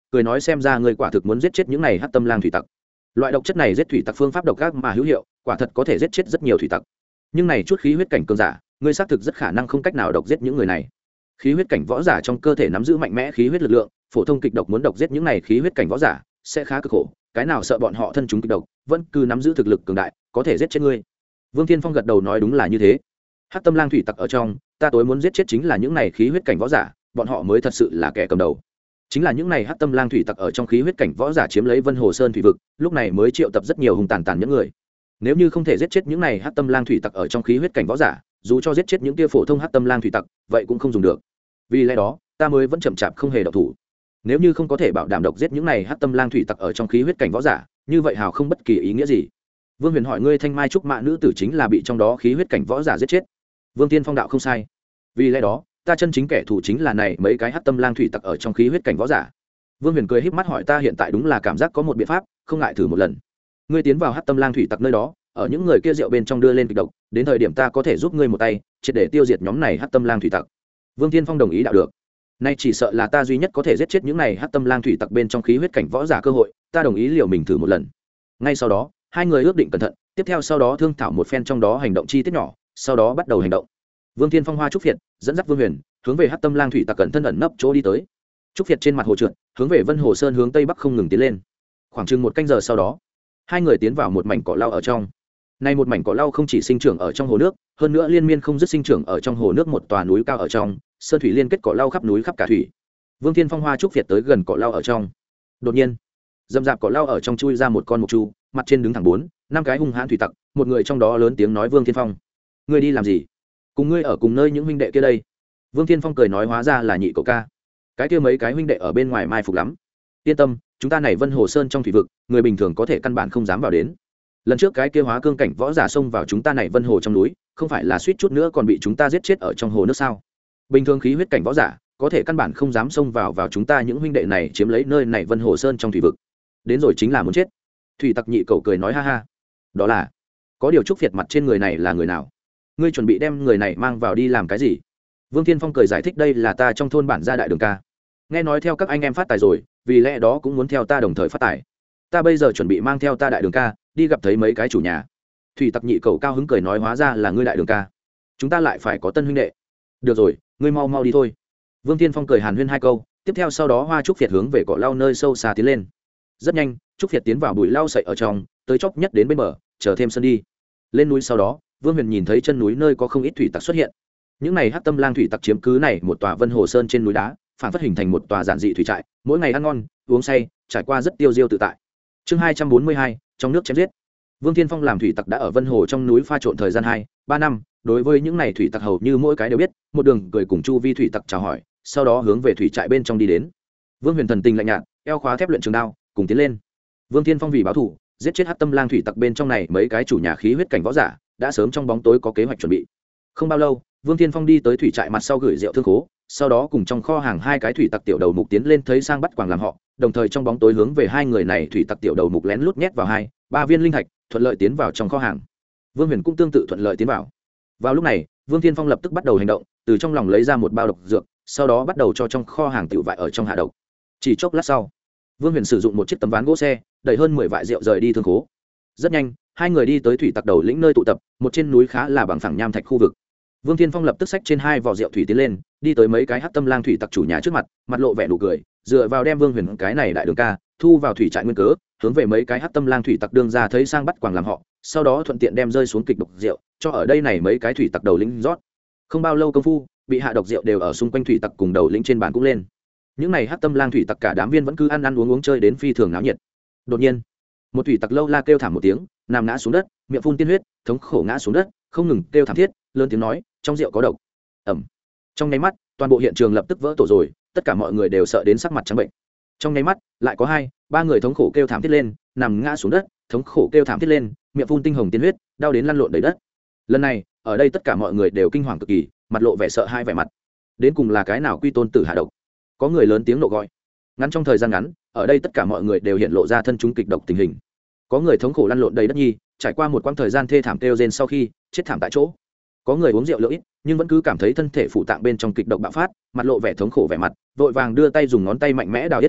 cười nói xem ra ngươi quả thực muốn giết chết những này hắc tâm lang thủy tặc. Loại độc chất này giết thủy tặc phương pháp độc ác mà hữu hiệu, quả thật có thể giết chết rất nhiều thủy tặc. Nhưng này chút khí huyết cảnh cường giả, ngươi xác thực rất khả năng không cách nào độc giết những người này. Khí huyết cảnh võ giả trong cơ thể nắm giữ mạnh mẽ khí huyết lực lượng, phổ thông kịch độc muốn độc giết những này khí huyết cảnh võ giả sẽ khá cực khổ, cái nào sợ bọn họ thân chúng kịch độc, vẫn cứ nắm giữ thực lực cường đại, có thể giết chết ngươi. Vương Thiên Phong gật đầu nói đúng là như thế. Hắc tâm lang thủy tặc ở trong, ta tối muốn giết chết chính là những này khí huyết cảnh võ giả, bọn họ mới thật sự là kẻ cầm đầu. Chính là những này hắc tâm lang thủy tặc ở trong khí huyết cảnh võ giả chiếm lấy Vân Hồ Sơn thủy vực, lúc này mới triệu tập rất nhiều hung tàn những người. Nếu như không thể giết chết những này hắc tâm lang thủy tặc ở trong khí huyết cảnh võ giả, dù cho giết chết những kia phổ thông hắc tâm lang thủy tặc, vậy cũng không dùng được. Vì lẽ đó, ta mới vẫn chậm chạp không hề động thủ. Nếu như không có thể bảo đảm độc giết những này hắc tâm lang thủy tặc ở trong khí huyết cảnh võ giả, như vậy hào không bất kỳ ý nghĩa gì. Vương Huyền hỏi ngươi Thanh Mai trúc mã nữ tử chính là bị trong đó khí huyết cảnh võ giả giết chết. Vương Tiên Phong đạo không sai. Vì lẽ đó, ta chân chính kẻ thù chính là này mấy cái hắc tâm lang thủy tặc ở trong khí huyết cảnh võ giả. Vương Huyền cười híp mắt hỏi ta hiện tại đúng là cảm giác có một biện pháp, không ngại thử một lần. Ngươi tiến vào hắc tâm lang thủy tặc nơi đó, ở những người kia rượu bên trong đưa lên kịch độc, đến thời điểm ta có thể giúp ngươi một tay, triệt để tiêu diệt nhóm này hắc tâm lang thủy tặc. Vương Tiên Phong đồng ý đạo được. Nay chỉ sợ là ta duy nhất có thể giết chết những này hắc tâm lang thủy tặc bên trong khí huyết cảnh võ giả cơ hội, ta đồng ý liều mình thử một lần. Ngay sau đó, hai người ước định cẩn thận, tiếp theo sau đó thương thảo một phen trong đó hành động chi tiết nhỏ, sau đó bắt đầu hành động. Vương Thiên Phong hoa trúc phiệt dẫn dắt Vương Huyền hướng về hắc tâm lang thủy tặc cẩn thân ẩn nấp chỗ đi tới. Trúc phiệt trên mặt hồ trượt, hướng về Vân Hồ Sơn hướng tây bắc không ngừng tiến lên. Khoảng chừng một canh giờ sau đó, hai người tiến vào một mảnh cỏ lau ở trong. Nay một mảnh cỏ lau không chỉ sinh trưởng ở trong hồ nước, hơn nữa liên miên không dứt sinh trưởng ở trong hồ nước một tòa núi cao ở trong, sơn thủy liên kết cỏ lau khắp núi khắp cả thủy. Vương Thiên Phong hoa trúc phiệt tới gần cỏ lau ở trong. Đột nhiên, dầm dạp cỏ lau ở trong chui ra một con mục chu, mặt trên đứng thẳng 4-5 cái hung hãn thủy tặc, một người trong đó lớn tiếng nói Vương Thiên Phong, ngươi đi làm gì? Cùng ngươi ở cùng nơi những huynh đệ kia đây. Vương Thiên Phong cười nói hóa ra là nhị cậu ca. Cái kia mấy cái huynh đệ ở bên ngoài mai phục lắm. Yên tâm, chúng ta này Vân Hồ Sơn trong thủy vực, người bình thường có thể căn bản không dám vào đến. Lần trước cái kia hóa cương cảnh võ giả xông vào chúng ta này Vân Hồ trong núi, không phải là suýt chút nữa còn bị chúng ta giết chết ở trong hồ nước sao? Bình thường khí huyết cảnh võ giả, có thể căn bản không dám xông vào chúng ta những huynh đệ này chiếm lấy nơi này Vân Hồ Sơn trong thủy vực. Đến rồi chính là muốn chết. Thủy tặc nhị cậu cười nói ha ha. Đó là, có điều trúc phiệt mặt trên người này là người nào? Ngươi chuẩn bị đem người này mang vào đi làm cái gì? Vương Thiên Phong cười giải thích đây là ta trong thôn bản gia đại đường ca. Nghe nói theo các anh em phát tài rồi, vì lẽ đó cũng muốn theo ta đồng thời phát tài. Ta bây giờ chuẩn bị mang theo ta đại đường ca đi gặp thấy mấy cái chủ nhà. Thủy tặc nhị cầu cao hứng cười nói hóa ra là ngươi đại đường ca. Chúng ta lại phải có tân huynh đệ. Được rồi, ngươi mau mau đi thôi. Vương Thiên Phong cười hàn huyên hai câu, tiếp theo sau đó hoa trúc phiệt hướng về cỏ lau nơi sâu xa tiến lên. Rất nhanh, trúc phiệt tiến vào bụi lau sậy ở trong, tới chốc nhất đến bên bờ, chờ thêm sân đi. Lên núi sau đó, Vương Huyền nhìn thấy chân núi nơi có không ít thủy tặc xuất hiện. Những này hắc tâm lang thủy tặc chiếm cứ này một tòa Vân Hồ Sơn trên núi đá, phản phất hình thành một tòa giản dị thủy trại, mỗi ngày ăn ngon, uống say, trải qua rất tiêu diêu tự tại. Chương 242, trong nước chém giết. Vương Thiên Phong làm thủy tặc đã ở Vân Hồ trong núi pha trộn thời gian 2-3 năm, đối với những này thủy tặc hầu như mỗi cái đều biết, một đường cười cùng chu vi thủy tặc chào hỏi, sau đó hướng về thủy trại bên trong đi đến. Vương Huyền thần tình lạnh nhạt, eo khóa thép luyện trường đao, cùng tiến lên. Vương Thiên Phong vì báo thù, giết chết hắc tâm lang thủy tặc bên trong này mấy cái chủ nhà khí huyết cảnh võ giả, đã sớm trong bóng tối có kế hoạch chuẩn bị. Không bao lâu, Vương Thiên Phong đi tới thủy trại mặt sau gửi rượu thương khố, sau đó cùng trong kho hàng hai cái thủy tặc tiểu đầu mục tiến lên thấy sang bắt quàng làm họ, đồng thời trong bóng tối hướng về hai người này thủy tặc tiểu đầu mục lén lút nhét vào 2-3 viên linh thạch, thuận lợi tiến vào trong kho hàng. Vương Huyền cũng tương tự thuận lợi tiến vào. Vào lúc này, Vương Thiên Phong lập tức bắt đầu hành động, từ trong lòng lấy ra một bao độc dược, sau đó bắt đầu cho trong kho hàng tiểu vại ở trong hạ độc. Chỉ chốc lát sau, Vương Huyền sử dụng một chiếc tấm ván gỗ xe, đẩy hơn 10 vại rượu rời đi thương khố. Rất nhanh, hai người đi tới thủy tặc đầu lĩnh nơi tụ tập, một trên núi khá là bằng phẳng nham thạch khu vực. Vương Thiên Phong lập tức xách trên 2 vỏ rượu thủy tiến lên, đi tới mấy cái hắc tâm lang thủy tặc chủ nhà trước mặt, mặt lộ vẻ nụ cười, dựa vào đem Vương Huyền cái này đại đường ca thu vào thủy trại nguyên cớ, hướng về mấy cái hắc tâm lang thủy tặc đương ra thấy sang bắt quàng làm họ, sau đó thuận tiện đem rơi xuống kịch độc rượu, cho ở đây này mấy cái thủy tặc đầu lĩnh rót. Không bao lâu công phu, bị hạ độc rượu đều ở xung quanh thủy tặc cùng đầu lĩnh trên bàn cũng lên. Những này hắc tâm lang thủy tặc cả đám viên vẫn cứ ăn uống chơi đến phi thường náo nhiệt. Đột nhiên, một thủy tặc lâu la kêu thảm một tiếng, nằm ngã xuống đất, miệng phun tiên huyết, thống khổ ngã xuống đất, không ngừng kêu thảm thiết, lớn tiếng nói, trong rượu có độc. Ẩm. Trong nháy mắt, toàn bộ hiện trường lập tức vỡ tổ rồi, tất cả mọi người đều sợ đến sắc mặt trắng bệnh. Trong nháy mắt, lại có 2-3 người thống khổ kêu thảm thiết lên, nằm ngã xuống đất, thống khổ kêu thảm thiết lên, miệng phun tinh hồng tiên huyết, đau đến lăn lộn đầy đất. Lần này, ở đây tất cả mọi người đều kinh hoàng cực kỳ, mặt lộ vẻ sợ hai vẻ mặt. Đến cùng là cái nào quy tôn tử hạ độc? Có người lớn tiếng nộ gọi. Ngắn trong thời gian ngắn, ở đây tất cả mọi người đều hiện lộ ra thân chúng kịch độc tình hình. Có người thống khổ lăn lộn đầy đất nhi, trải qua một quãng thời gian thê thảm kêu rên sau khi chết thảm tại chỗ. Có người uống rượu lượng ít, nhưng vẫn cứ cảm thấy thân thể phụ tạng bên trong kịch độc bạo phát, mặt lộ vẻ thống khổ vẻ mặt, vội vàng đưa tay dùng ngón tay mạnh mẽ đào yết hầu,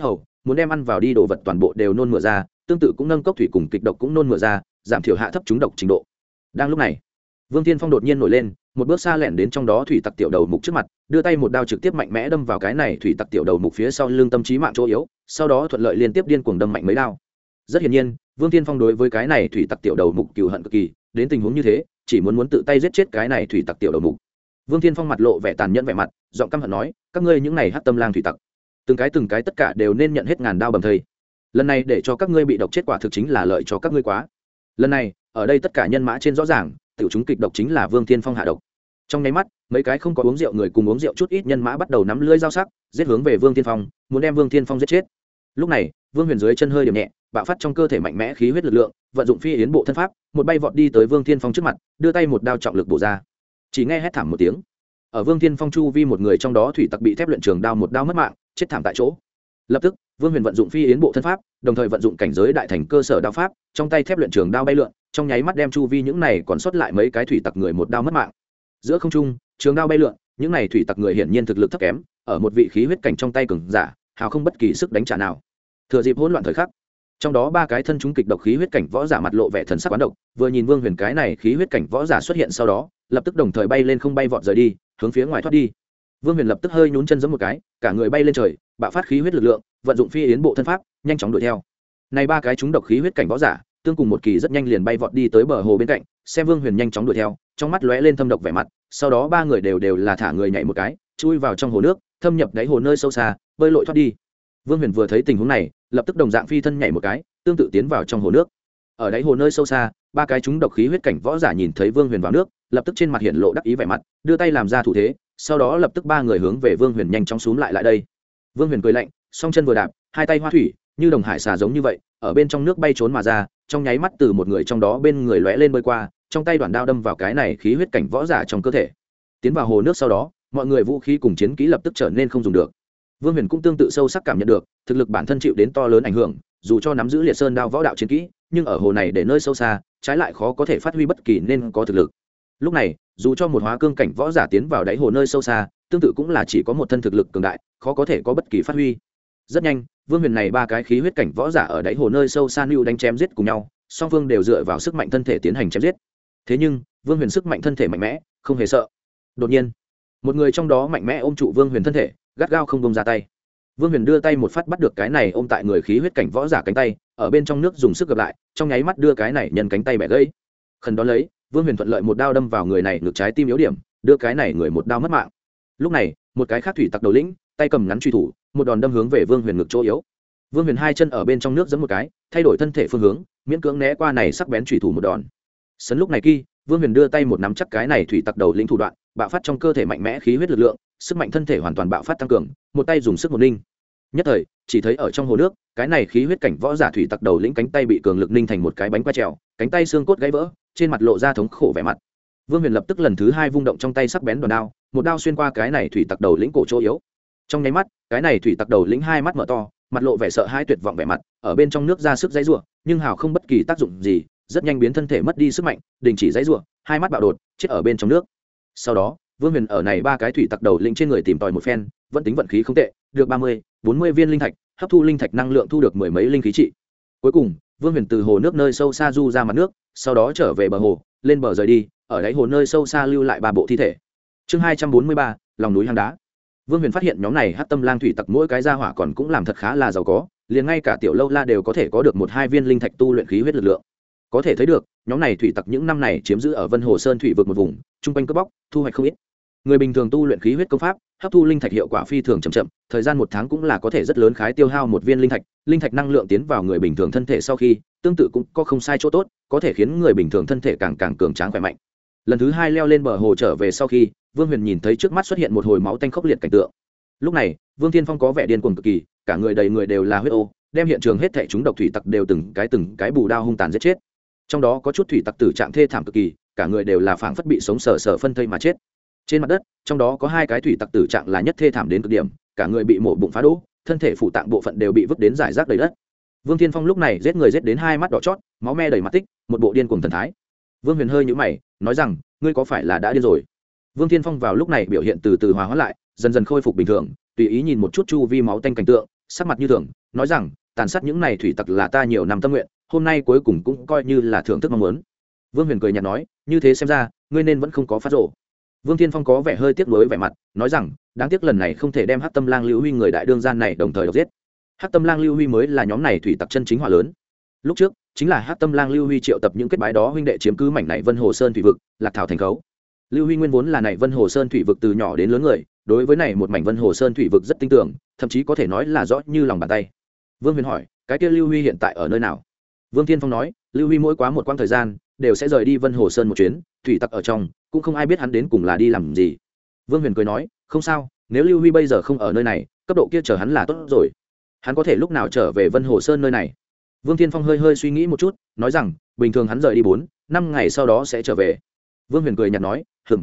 muốn đem ăn vào đi đồ vật toàn bộ đều nôn mửa ra, tương tự cũng nâng cốc thủy cùng kịch độc cũng nôn mửa ra, giảm thiểu hạ thấp chúng độc trình độ. Đang lúc này, Vương Thiên Phong đột nhiên nổi lên, một bước xa lẻn đến trong đó thủy tặc tiểu đầu mục trước mặt, đưa tay một đao trực tiếp mạnh mẽ đâm vào cái này thủy tặc tiểu đầu mục phía sau lưng tâm trí mạng chỗ yếu, sau đó thuận lợi liên tiếp điên cuồng đâm mạnh mấy đao. Rất hiển nhiên, Vương Thiên Phong đối với cái này thủy tặc tiểu đầu mục cừu hận cực kỳ, đến tình huống như thế, chỉ muốn tự tay giết chết cái này thủy tặc tiểu đầu mục. Vương Thiên Phong mặt lộ vẻ tàn nhẫn vẻ mặt, giọng căm hận nói, các ngươi những này hắc tâm lang thủy tặc, từng cái tất cả đều nên nhận hết ngàn đao bầm thây. Lần này để cho các ngươi bị độc chết quả thực chính là lợi cho các ngươi quá. Lần này, ở đây tất cả nhân mã trên rõ ràng, tiểu chúng kịch độc chính là Vương Thiên Phong hạ độc. Trong nháy mắt, mấy cái không có uống rượu người cùng uống rượu chút ít nhân mã bắt đầu nắm lưỡi dao sắc, giết hướng về Vương Thiên Phong, muốn đem Vương Thiên Phong giết chết. Lúc này, Vương Huyền dưới chân hơi điểm nhẹ, bạo phát trong cơ thể mạnh mẽ khí huyết lực lượng, vận dụng phi yến bộ thân pháp, một bay vọt đi tới Vương Thiên Phong trước mặt, đưa tay một đao trọng lực bổ ra. Chỉ nghe hét thảm một tiếng, ở Vương Thiên Phong chu vi một người trong đó thủy tặc bị thép luyện trường đao một đao mất mạng, chết thảm tại chỗ. Lập tức, Vương Huyền vận dụng phi yến bộ thân pháp, đồng thời vận dụng cảnh giới đại thành cơ sở đao pháp, trong tay thép luyện trường đao bay lượn, trong nháy mắt đem chu vi những này còn sót lại mấy cái thủy tặc người một đao mất mạng. Giữa không trung, trường đao bay lượn, những này thủy tặc người hiển nhiên thực lực thấp kém, ở một vị khí huyết cảnh trong tay cường giả, hào không bất kỳ sức đánh trả nào. Thừa dịp hỗn loạn thời khắc, trong đó ba cái thân chúng kịch độc khí huyết cảnh võ giả mặt lộ vẻ thần sắc quán độc, vừa nhìn Vương Huyền cái này khí huyết cảnh võ giả xuất hiện sau đó, lập tức đồng thời bay lên không bay vọt rời đi, hướng phía ngoài thoát đi. Vương Huyền lập tức hơi nhún chân giẫm một cái, cả người bay lên trời, bạo phát khí huyết lực lượng, vận dụng phi yến bộ thân pháp, nhanh chóng đuổi theo. Này ba cái chúng độc khí huyết cảnh võ giả, tương cùng một kỳ rất nhanh liền bay vọt đi tới bờ hồ bên cạnh, xem Vương Huyền nhanh chóng đuổi theo, trong mắt lóe lên thâm độc vẻ mặt, sau đó ba người đều là thả người nhảy một cái, chui vào trong hồ nước, thâm nhập đáy hồ nơi sâu xa, bơi lội thoát đi. Vương Huyền vừa thấy tình huống này, lập tức đồng dạng phi thân nhảy một cái, tương tự tiến vào trong hồ nước. Ở đáy hồ nơi sâu xa, ba cái chúng độc khí huyết cảnh võ giả nhìn thấy Vương Huyền vào nước, lập tức trên mặt hiện lộ đắc ý vẻ mặt, đưa tay làm ra thủ thế, sau đó lập tức ba người hướng về Vương Huyền nhanh chóng xuống lại đây. Vương Huyền cười lạnh, song chân vừa đạp, hai tay hoa thủy, như đồng hải xà giống như vậy, ở bên trong nước bay trốn mà ra, trong nháy mắt từ một người trong đó bên người lóe lên bơi qua, trong tay đoạn đao đâm vào cái này khí huyết cảnh võ giả trong cơ thể. Tiến vào hồ nước sau đó, mọi người vũ khí cùng chiến kỹ lập tức trở nên không dùng được. Vương Huyền cũng tương tự sâu sắc cảm nhận được, thực lực bản thân chịu đến to lớn ảnh hưởng, dù cho nắm giữ liệt sơn đao võ đạo chiến kỹ, nhưng ở hồ này để nơi sâu xa, trái lại khó có thể phát huy bất kỳ nên có thực lực. Lúc này, dù cho một hóa cương cảnh võ giả tiến vào đáy hồ nơi sâu xa, tương tự cũng là chỉ có một thân thực lực cường đại, khó có thể có bất kỳ phát huy. Rất nhanh, Vương Huyền này ba cái khí huyết cảnh võ giả ở đáy hồ nơi sâu xa lưu đánh chém giết cùng nhau, song phương đều dựa vào sức mạnh thân thể tiến hành chém giết. Thế nhưng, Vương Huyền sức mạnh thân thể mạnh mẽ, không hề sợ. Đột nhiên, một người trong đó mạnh mẽ ôm trụ Vương Huyền thân thể, gắt gao không buông ra tay. Vương Huyền đưa tay một phát bắt được cái này ôm tại người khí huyết cảnh võ giả cánh tay, ở bên trong nước dùng sức gập lại, trong nháy mắt đưa cái này nhân cánh tay bẻ gãy. Khẩn đó lấy, Vương Huyền thuận lợi một đao đâm vào người này ngực trái tim yếu điểm, đưa cái này người một đao mất mạng. Lúc này, một cái khác thủy tặc đầu lĩnh, tay cầm ngắn truy thủ, một đòn đâm hướng về Vương Huyền ngực chỗ yếu. Vương Huyền hai chân ở bên trong nước giẫm một cái, thay đổi thân thể phương hướng, miễn cưỡng né qua này sắc bén truy thủ một đòn. Sấn lúc này khi, Vương Huyền đưa tay một nắm chắc cái này thủy tặc đầu lĩnh thủ đoạn, bạo phát trong cơ thể mạnh mẽ khí huyết lực lượng, sức mạnh thân thể hoàn toàn bạo phát tăng cường, một tay dùng sức một ninh. Nhất thời, chỉ thấy ở trong hồ nước, cái này khí huyết cảnh võ giả thủy tặc đầu lĩnh cánh tay bị cường lực ninh thành một cái bánh qua trèo, cánh tay xương cốt gãy vỡ, trên mặt lộ ra thống khổ vẻ mặt. Vương Huyền lập tức lần thứ hai vung động trong tay sắc bén đòn đao, một đao xuyên qua cái này thủy tặc đầu lĩnh cổ chỗ yếu. Trong nháy mắt, cái này thủy tặc đầu lĩnh hai mắt mở to, mặt lộ vẻ sợ hãi tuyệt vọng vẻ mặt, ở bên trong nước ra sức giãy giụa, nhưng hào không bất kỳ tác dụng gì, rất nhanh biến thân thể mất đi sức mạnh, đình chỉ giãy giụa, hai mắt bạo đột, chết ở bên trong nước. Sau đó, Vương Huyền ở này ba cái thủy tặc đầu lĩnh trên người tìm tòi một phen, vẫn tính vận khí không tệ, được 30-40 viên linh thạch, hấp thu linh thạch năng lượng thu được mười mấy linh khí trị. Cuối cùng, Vương Huyền từ hồ nước nơi sâu xa du ra mặt nước, sau đó trở về bờ hồ, lên bờ rời đi, ở đáy hồ nơi sâu xa lưu lại ba bộ thi thể. Chương 243, lòng núi hang đá. Vương Huyền phát hiện nhóm này hắc tâm lang thủy tặc mỗi cái gia hỏa còn cũng làm thật khá là giàu có, liền ngay cả tiểu lâu la đều có thể có được 1-2 viên linh thạch tu luyện khí huyết lực lượng. Có thể thấy được, nhóm này thủy tặc những năm này chiếm giữ ở Vân Hồ Sơn thủy vực một vùng, trung quanh cướp bóc, thu hoạch không ít. Người bình thường tu luyện khí huyết công pháp, hấp thu linh thạch hiệu quả phi thường chậm, thời gian 1 tháng cũng là có thể rất lớn khái tiêu hao một viên linh thạch năng lượng tiến vào người bình thường thân thể sau khi, tương tự cũng có không sai chỗ tốt, có thể khiến người bình thường thân thể càng cường tráng khỏe mạnh. Lần thứ 2 leo lên bờ hồ trở về sau khi, Vương Huyền nhìn thấy trước mắt xuất hiện một hồi máu tanh khốc liệt cảnh tượng. Lúc này, Vương Thiên Phong có vẻ điên cuồng cực kỳ, cả người đầy người đều là huyết ô, đem hiện trường hết thảy chúng độc thủy tặc đều từng cái bù đao hung tàn giết chết. Trong đó có chút thủy tặc tử trạng thê thảm cực kỳ, cả người đều là phảng phất bị sống sờ phân thây mà chết. Trên mặt đất, trong đó có 2 cái thủy tặc tử trạng là nhất thê thảm đến cực điểm, cả người bị mổ bụng phá đỗ, thân thể phụ tạng bộ phận đều bị vứt đến rải rác đầy đất. Vương Thiên Phong lúc này giết người giết đến hai mắt đỏ chót, máu me đầy mặt tích, một bộ điên cuồng thần thái. Vương Huyền hơi nhíu mày, nói rằng, ngươi có phải là đã điên rồi? Vương Thiên Phong vào lúc này biểu hiện từ từ hòa hóa lại, dần dần khôi phục bình thường, tùy ý nhìn một chút chu vi máu tanh cảnh tượng, sắc mặt như thường nói rằng tàn sát những này thủy tặc là ta nhiều năm tâm nguyện, hôm nay cuối cùng cũng coi như là thưởng thức mong muốn. Vương Huyền cười nhạt nói, như thế xem ra ngươi nên vẫn không có phát rộ. Vương Thiên Phong có vẻ hơi tiếc nuối vẻ mặt, nói rằng đáng tiếc lần này không thể đem Hắc Tâm Lang Lưu Huy người đại đương gian này đồng thời độc giết. Hắc Tâm Lang Lưu Huy mới là nhóm này thủy tặc chân chính hỏa lớn. Lúc trước chính là Hắc Tâm Lang Lưu Huy triệu tập những kết bái đó huynh đệ chiếm cứ mảnh này Vân Hồ Sơn thủy vực, Lạc Thảo thành khấu. Lưu Huy nguyên vốn là này Vân Hồ Sơn thủy vực từ nhỏ đến lớn người, đối với này một mảnh Vân Hồ Sơn thủy vực rất tin tưởng, thậm chí có thể nói là rõ như lòng bàn tay. Vương Huyền hỏi, cái kia Lưu Huy hiện tại ở nơi nào? Vương Thiên Phong nói, Lưu Huy mỗi quá một quãng thời gian đều sẽ rời đi Vân Hồ Sơn một chuyến, thủy tặc ở trong cũng không ai biết hắn đến cùng là đi làm gì. Vương Huyền cười nói, không sao, nếu Lưu Huy bây giờ không ở nơi này, cấp độ kia chờ hắn là tốt rồi. Hắn có thể lúc nào trở về Vân Hồ Sơn nơi này? Vương Thiên Phong hơi suy nghĩ một chút, nói rằng, bình thường hắn rời đi 4-5 ngày sau đó sẽ trở về. Vương Huyền cười nhạt nói,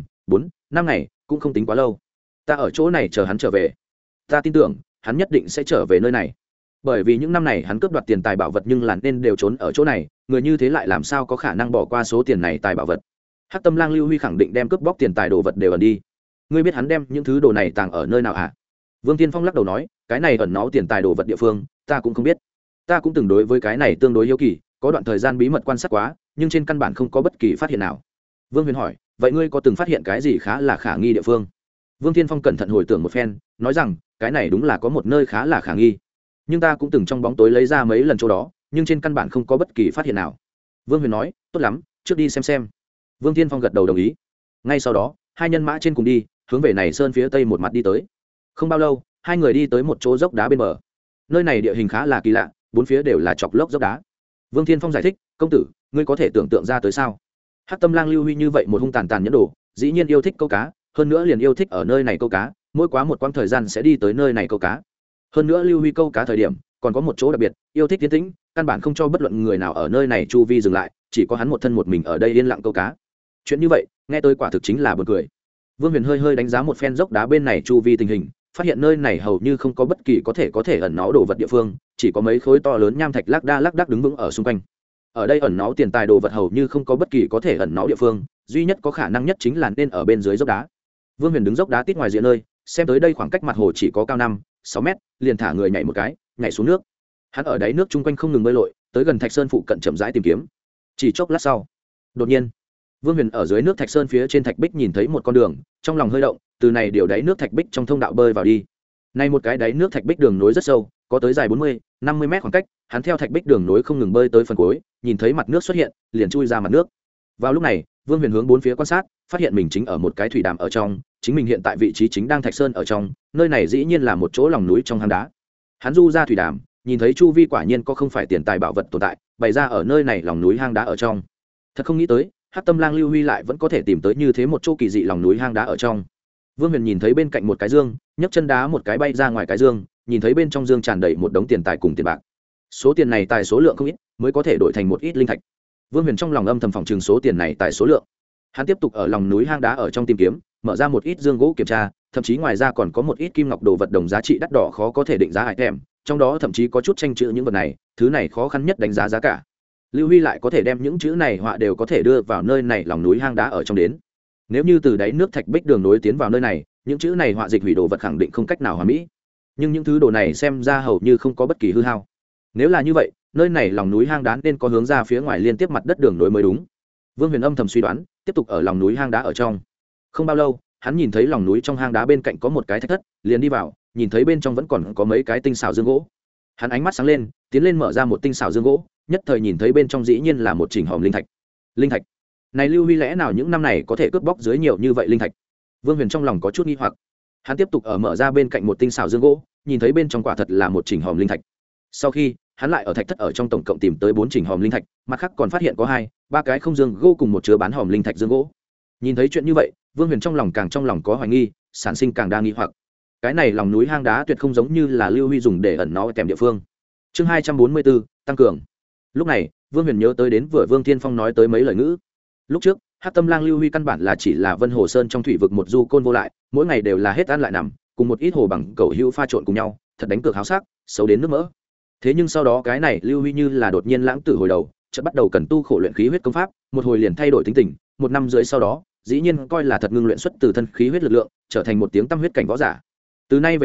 4-5 ngày cũng không tính quá lâu. Ta ở chỗ này chờ hắn trở về. Ta tin tưởng, hắn nhất định sẽ trở về nơi này. Bởi vì những năm này hắn cướp đoạt tiền tài bảo vật nhưng là nên đều trốn ở chỗ này, người như thế lại làm sao có khả năng bỏ qua số tiền này tài bảo vật. Hắc Tâm Lang Lưu Huy khẳng định đem cướp bóc tiền tài đồ vật đều ẩn đi. Ngươi biết hắn đem những thứ đồ này tàng ở nơi nào hả? Vương Tiên Phong lắc đầu nói, cái này ẩn náu tiền tài đồ vật địa phương ta cũng không biết. Ta cũng từng đối với cái này tương đối hiếu kỳ, có đoạn thời gian bí mật quan sát quá, nhưng trên căn bản không có bất kỳ phát hiện nào. Vương Huyền hỏi, vậy ngươi có từng phát hiện cái gì khá là khả nghi địa phương? Vương Tiên Phong cẩn thận hồi tưởng một phen, nói rằng, cái này đúng là có một nơi khá là khả nghi, nhưng ta cũng từng trong bóng tối lấy ra mấy lần chỗ đó, nhưng trên căn bản không có bất kỳ phát hiện nào. Vương Huyền nói, tốt lắm, trước đi xem. Vương Tiên Phong gật đầu đồng ý. Ngay sau đó hai nhân mã trên cùng đi, hướng về này sơn phía tây một mặt đi tới. Không bao lâu hai người đi tới một chỗ dốc đá bên bờ. Nơi này địa hình khá là kỳ lạ, bốn phía đều là chọc lốc dốc đá. Vương Thiên Phong giải thích, công tử, ngươi có thể tưởng tượng ra tới sao? Hắc Tâm Lang Lưu Huy như vậy một hung tàn nhẫn đồ, dĩ nhiên yêu thích câu cá, hơn nữa liền yêu thích ở nơi này câu cá, mỗi quá một quãng thời gian sẽ đi tới nơi này câu cá. Hơn nữa Lưu Huy câu cá thời điểm còn có một chỗ đặc biệt, yêu thích tiến tĩnh, căn bản không cho bất luận người nào ở nơi này chu vi dừng lại, chỉ có hắn một thân một mình ở đây yên lặng câu cá. Chuyện như vậy nghe tôi quả thực chính là buồn cười. Vương Huyền hơi đánh giá một phen dốc đá bên này chu vi tình hình, phát hiện nơi này hầu như không có bất kỳ có thể ẩn náu đồ vật địa phương, chỉ có mấy khối to lớn nham thạch lác đác đứng vững ở xung quanh. Ở đây ẩn náu tiền tài đồ vật hầu như không có bất kỳ có thể ẩn náu địa phương, duy nhất có khả năng nhất chính là nên ở bên dưới dốc đá. Vương Huyền đứng dốc đá tít ngoài diện nơi, xem tới đây khoảng cách mặt hồ chỉ có cao 5-6 mét, liền thả người nhảy một cái, nhảy xuống nước. Hắn ở đáy nước chung quanh không ngừng bơi lội, tới gần Thạch Sơn phụ cận chậm rãi tìm kiếm. Chỉ chốc lát sau, đột nhiên, Vương Huyền ở dưới nước Thạch Sơn phía trên thạch bích nhìn thấy một con đường, trong lòng hơi động, từ này điều đáy nước thạch bích trong thông đạo bơi vào đi. Này một cái đáy nước thạch bích đường nối rất sâu, có tới dài 40-50 mét khoảng cách, hắn theo thạch bích đường nối không ngừng bơi tới phần cuối, nhìn thấy mặt nước xuất hiện, liền chui ra mặt nước. Vào lúc này, Vương Huyền hướng bốn phía quan sát, phát hiện mình chính ở một cái thủy đàm ở trong, chính mình hiện tại vị trí chính đang Thạch Sơn ở trong, nơi này dĩ nhiên là một chỗ lòng núi trong hang đá. Hắn du ra thủy đàm, nhìn thấy chu vi quả nhiên có không phải tiền tài bảo vật tồn tại, bày ra ở nơi này lòng núi hang đá ở trong. Thật không nghĩ tới, Hắc Tâm Lang Lưu Huy lại vẫn có thể tìm tới như thế một chỗ kỳ dị lòng núi hang đá ở trong. Vương Huyền nhìn thấy bên cạnh một cái dương, nhấc chân đá một cái bay ra ngoài cái dương, nhìn thấy bên trong dương tràn đầy một đống tiền tài cùng tiền bạc. Số tiền này tài số lượng không ít, mới có thể đổi thành một ít linh thạch. Vương Huyền trong lòng âm thầm phỏng chừng số tiền này tài số lượng. Hắn tiếp tục ở lòng núi hang đá ở trong tìm kiếm, mở ra một ít dương gỗ kiểm tra, thậm chí ngoài ra còn có một ít kim ngọc đồ vật đồng giá trị đắt đỏ khó có thể định giá hại thèm, trong đó thậm chí có chút tranh chữ những vật này, thứ này khó khăn nhất đánh giá giá cả. Lưu Huy lại có thể đem những chữ này họa đều có thể đưa vào nơi này lòng núi hang đá ở trong đến. Nếu như từ đáy nước thạch bích đường nối tiến vào nơi này, những chữ này họa dịch hủy đồ vật khẳng định không cách nào hoàn mỹ. Nhưng những thứ đồ này xem ra hầu như không có bất kỳ hư hao. Nếu là như vậy, nơi này lòng núi hang đá nên có hướng ra phía ngoài liên tiếp mặt đất đường nối mới đúng. Vương Huyền âm thầm suy đoán, tiếp tục ở lòng núi hang đá ở trong. Không bao lâu, hắn nhìn thấy lòng núi trong hang đá bên cạnh có một cái thạch thất, liền đi vào, nhìn thấy bên trong vẫn còn có mấy cái tinh xảo dương gỗ. Hắn ánh mắt sáng lên, tiến lên mở ra một tinh xảo dương gỗ, nhất thời nhìn thấy bên trong dĩ nhiên là một chỉnh hòm linh thạch. Linh thạch này Lưu Huy lẽ nào những năm này có thể cướp bóc dưới nhiều như vậy linh thạch? Vương Huyền trong lòng có chút nghi hoặc. Hắn tiếp tục ở mở ra bên cạnh một tinh xảo dương gỗ, nhìn thấy bên trong quả thật là một chỉnh hòm linh thạch. Sau khi hắn lại ở thạch thất ở trong tổng cộng tìm tới 4 chỉnh hòm linh thạch, mặt khác còn phát hiện có 2-3 cái không dương gỗ cùng một chứa bán hòm linh thạch dương gỗ. Nhìn thấy chuyện như vậy, Vương Huyền trong lòng có hoài nghi, sản sinh càng đa nghi hoặc. Cái này lòng núi hang đá tuyệt không giống như là Lưu Huy dùng để ẩn nó kèm địa phương. Chương 244, tăng cường. Lúc này, Vương Huyền nhớ tới đến vừa Vương Thiên Phong nói tới mấy lời ngữ. Lúc trước, Hắc Tâm Lang Lưu Huy căn bản là chỉ là Vân Hồ Sơn trong thủy vực một du côn vô lại, mỗi ngày đều là hết ăn lại nằm, cùng một ít hồ bằng cẩu hữu pha trộn cùng nhau, thật đánh cược háo sắc, xấu đến nước mỡ. Thế nhưng sau đó cái này Lưu Huy như là đột nhiên lãng tử hồi đầu, chợt bắt đầu cần tu khổ luyện khí huyết công pháp, một hồi liền thay đổi tính tình, 1 năm dưới sau đó, dĩ nhiên coi là thật ngưng luyện xuất từ thân khí huyết lực lượng, trở thành một tiếng tâm huyết cảnh võ giả. Từ nay về sau,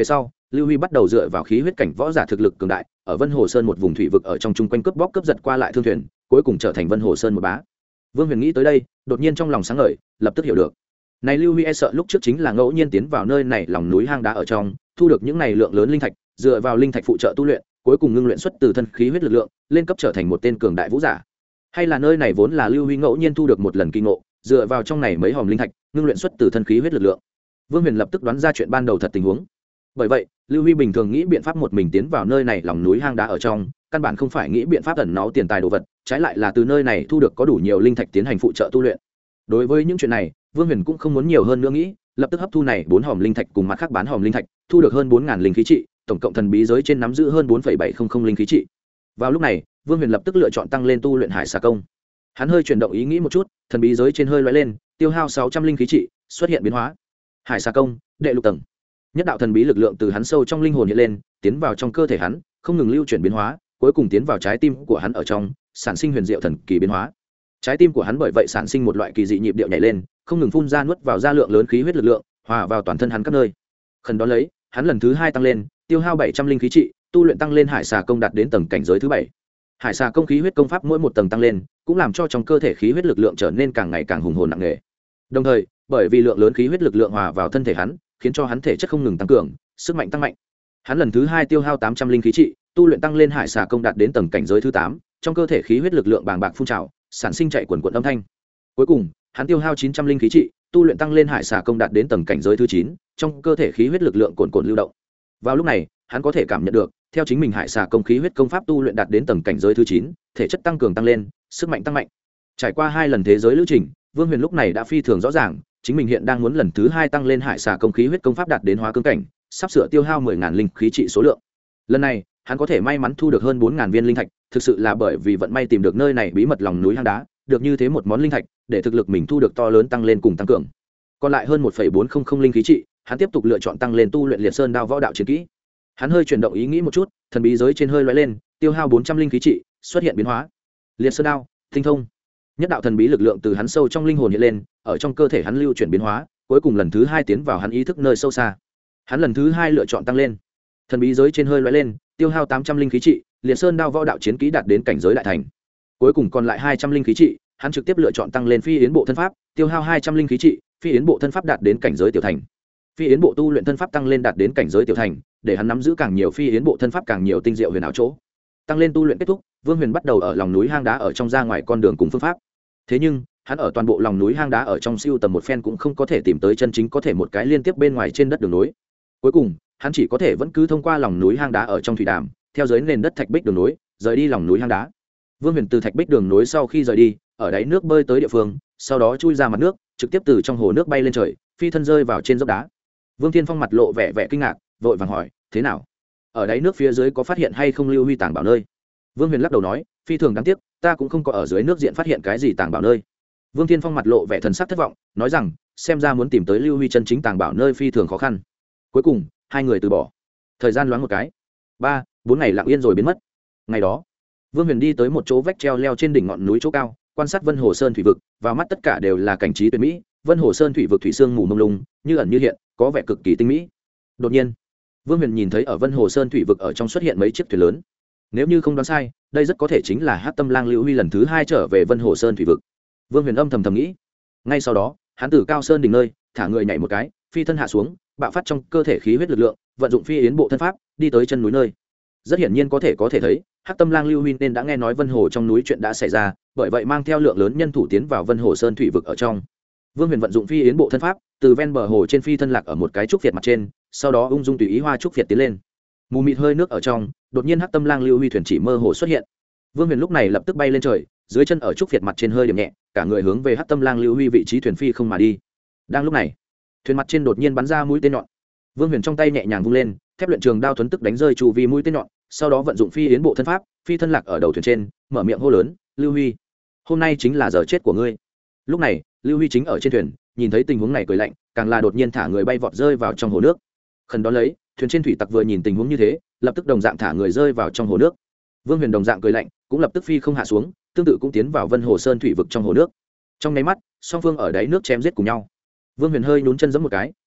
Lưu Huy bắt đầu dựa vào khí huyết cảnh võ giả thực lực cường đại, ở Vân Hồ Sơn một vùng thủy vực ở trong chung quanh cướp bóc cướp giật qua lại thương thuyền, cuối cùng trở thành Vân Hồ Sơn một bá. Vương Huyền nghĩ tới đây, đột nhiên trong lòng sáng ngời, lập tức hiểu được. Này Lưu Huy e sợ lúc trước chính là ngẫu nhiên tiến vào nơi này lòng núi hang đá ở trong, thu được những này lượng lớn linh thạch, dựa vào linh thạch phụ trợ tu luyện, cuối cùng ngưng luyện xuất từ thân khí huyết lực lượng, lên cấp trở thành một tên cường đại vũ giả. Hay là nơi này vốn là Lưu Huy ngẫu nhiên thu được một lần kỳ ngộ, dựa vào trong này mấy hòm linh thạch, ngưng luyện xuất từ thân khí huyết lực lượng. Vương Huyền lập tức đoán ra chuyện ban đầu thật tình huống. Bởi vậy, Lưu Huy bình thường nghĩ biện pháp một mình tiến vào nơi này lòng núi hang đá ở trong, căn bản không phải nghĩ biện pháp ẩn náu tiền tài đồ vật, trái lại là từ nơi này thu được có đủ nhiều linh thạch tiến hành phụ trợ tu luyện. Đối với những chuyện này, Vương Huyền cũng không muốn nhiều hơn nữa nghĩ, lập tức hấp thu này 4 hòm linh thạch cùng mặt khác bán hòm linh thạch, thu được hơn 4000 linh khí trị, tổng cộng thần bí giới trên nắm giữ hơn 4,700 linh khí trị. Vào lúc này, Vương Huyền lập tức lựa chọn tăng lên tu luyện Hải Xà công. Hắn hơi chuyển động ý nghĩ một chút, thần bí giới trên hơi lóe lên, tiêu hao 600 linh khí trị, xuất hiện biến hóa. Hải Xà công, đệ lục tầng. Nhất đạo thần bí lực lượng từ hắn sâu trong linh hồn hiện lên, tiến vào trong cơ thể hắn, không ngừng lưu chuyển biến hóa, cuối cùng tiến vào trái tim của hắn ở trong, sản sinh huyền diệu thần kỳ biến hóa. Trái tim của hắn bởi vậy sản sinh một loại kỳ dị nhịp điệu nhảy lên, không ngừng phun ra nuốt vào ra lượng lớn khí huyết lực lượng, hòa vào toàn thân hắn các nơi. Khẩn đó lấy, hắn lần thứ 2 tăng lên, tiêu hao 700 linh khí trị, tu luyện tăng lên Hải Xà công đạt đến tầng cảnh giới thứ 7. Hải Xà công khí huyết công pháp mỗi một tầng tăng lên, cũng làm cho trong cơ thể khí huyết lực lượng trở nên càng ngày càng hùng hồn nặng nề. Đồng thời, bởi vì lượng lớn khí huyết lực lượng hòa vào thân thể hắn, khiến cho hắn thể chất không ngừng tăng cường, sức mạnh tăng mạnh. Hắn lần thứ 2 tiêu hao 800 linh khí trị, tu luyện tăng lên Hải Xà công đạt đến tầng cảnh giới thứ 8, trong cơ thể khí huyết lực lượng bàng bạc phun trào, sản sinh chạy quần quần âm thanh. Cuối cùng, hắn tiêu hao 900 linh khí trị, tu luyện tăng lên Hải Xà công đạt đến tầng cảnh giới thứ 9, trong cơ thể khí huyết lực lượng cuồn cuộn lưu động. Vào lúc này, hắn có thể cảm nhận được, theo chính mình Hải Xà công khí huyết công pháp tu luyện đạt đến tầng cảnh giới thứ 9, thể chất tăng cường tăng lên, sức mạnh tăng mạnh. Trải qua 2 lần thế giới lữ trình, Vương Huyền lúc này đã phi thường rõ ràng, chính mình hiện đang muốn lần thứ 2 tăng lên Hải Xà công khí huyết công pháp đạt đến hóa cương cảnh, sắp sửa tiêu hao 10000 linh khí trị số lượng. Lần này, hắn có thể may mắn thu được hơn 4000 viên linh thạch, thực sự là bởi vì vận may tìm được nơi này bí mật lòng núi hang đá, được như thế một món linh thạch, để thực lực mình thu được to lớn tăng lên cùng tăng cường. Còn lại hơn 1,400 linh khí trị, hắn tiếp tục lựa chọn tăng lên tu luyện Liệt Sơn đao võ đạo chiến kỹ. Hắn hơi chuyển động ý nghĩ một chút, thần bí giới trên hơi lóe lên, tiêu hao 400 linh khí trị, xuất hiện biến hóa. Liệt Sơn đao, tinh thông. Nhất đạo thần bí lực lượng từ hắn sâu trong linh hồn hiện lên, ở trong cơ thể hắn lưu chuyển biến hóa, cuối cùng lần thứ 2 tiến vào hắn ý thức nơi sâu xa. Hắn lần thứ 2 lựa chọn tăng lên. Thần bí giới trên hơi lóe lên, tiêu hao 800 linh khí trị, Liệt Sơn đao võ đạo chiến kỹ đạt đến cảnh giới đại thành. Cuối cùng còn lại 200 linh khí trị, hắn trực tiếp lựa chọn tăng lên Phi Yến bộ thân pháp, tiêu hao 200 linh khí trị, Phi Yến bộ thân pháp đạt đến cảnh giới tiểu thành. Phi Yến bộ tu luyện thân pháp tăng lên đạt đến cảnh giới tiểu thành, để hắn nắm giữ càng nhiều Phi Yến bộ thân pháp càng nhiều tinh diệu huyền ảo chỗ. Tăng lên tu luyện kết thúc, Vương Huyền bắt đầu ở lòng núi hang đá ở trong ra ngoài con đường cùng phương pháp. Thế nhưng, hắn ở toàn bộ lòng núi hang đá ở trong siêu tầm một phen cũng không có thể tìm tới chân chính có thể một cái liên tiếp bên ngoài trên đất đường nối. Cuối cùng, hắn chỉ có thể vẫn cứ thông qua lòng núi hang đá ở trong thủy đàm, theo dưới nền đất thạch bích đường nối, rời đi lòng núi hang đá. Vương Huyền từ thạch bích đường nối sau khi rời đi, ở đáy nước bơi tới địa phương, sau đó chui ra mặt nước, trực tiếp từ trong hồ nước bay lên trời, phi thân rơi vào trên dốc đá. Vương Thiên Phong mặt lộ vẻ vẻ kinh ngạc, vội vàng hỏi: "Thế nào? Ở đáy nước phía dưới có phát hiện hay không Lưu Huy tàng bảo nơi?" Vương Huyền lắc đầu nói: "Phi thường đáng tiếc, ta cũng không có ở dưới nước diện phát hiện cái gì tàng bảo nơi." Vương Thiên Phong mặt lộ vẻ thần sắc thất vọng, nói rằng: "Xem ra muốn tìm tới Lưu Huy chân chính tàng bảo nơi phi thường khó khăn." Cuối cùng, hai người từ bỏ. Thời gian loáng một cái, 3-4 ngày lặng yên rồi biến mất. Ngày đó, Vương Huyền đi tới một chỗ vách treo leo trên đỉnh ngọn núi chỗ cao, quan sát Vân Hồ Sơn thủy vực, vào mắt tất cả đều là cảnh trí tuyệt mỹ. Vân Hồ Sơn thủy vực thủy sương mù mông lung, như ẩn như hiện, có vẻ cực kỳ tinh mỹ. Đột nhiên, Vương Huyền nhìn thấy ở Vân Hồ Sơn thủy vực ở trong xuất hiện mấy chiếc thuyền lớn. Nếu như không đoán sai, đây rất có thể chính là Hắc Tâm Lang Lưu Huy lần thứ 2 trở về Vân Hồ Sơn thủy vực. Vương Huyền âm thầm nghĩ. Ngay sau đó, hắn từ cao sơn đỉnh nơi, thả người nhảy một cái, phi thân hạ xuống, bạo phát trong cơ thể khí huyết lực lượng, vận dụng Phi Yến bộ thân pháp, đi tới chân núi nơi. Rất hiển nhiên có thể thấy, Hắc Tâm Lang Lưu Huy nên đã nghe nói Vân Hồ trong núi chuyện đã xảy ra, bởi vậy mang theo lượng lớn nhân thủ tiến vào Vân Hồ Sơn thủy vực ở trong. Vương Huyền vận dụng Phi Yến bộ thân pháp, từ ven bờ hồ trên phi thân lạc ở một cái trúc việt mặt trên, sau đó ung dung tùy ý hoa trúc việt tiến lên. Mù mịt hơi nước ở trong, đột nhiên Hắc Tâm Lang Lưu Huy thuyền chỉ mơ hồ xuất hiện. Vương Huyền lúc này lập tức bay lên trời, dưới chân ở trúc việt mặt trên hơi điểm nhẹ, cả người hướng về Hắc Tâm Lang Lưu Huy vị trí thuyền phi không mà đi. Đang lúc này, thuyền mặt trên đột nhiên bắn ra mũi tên nhọn. Vương Huyền trong tay nhẹ nhàng vung lên, thép luyện trường đao thuấn tức đánh rơi chu vi mũi tên nhọn, sau đó vận dụng Phi Yến bộ thân pháp, phi thân lạc ở đầu thuyền trên, mở miệng hô lớn: "Lưu Huy, hôm nay chính là giờ chết của ngươi." Lúc này, Lưu Huy chính ở trên thuyền, nhìn thấy tình huống này cười lạnh, càng là đột nhiên thả người bay vọt rơi vào trong hồ nước. Khẩn đó lấy, thuyền trên thủy tặc vừa nhìn tình huống như thế, lập tức đồng dạng thả người rơi vào trong hồ nước. Vương Huyền đồng dạng cười lạnh, cũng lập tức phi không hạ xuống, tương tự cũng tiến vào Vân Hồ Sơn thủy vực trong hồ nước. Trong nháy mắt, song phương ở đáy nước chém giết cùng nhau. Vương Huyền hơi nhún chân giẫm một cái,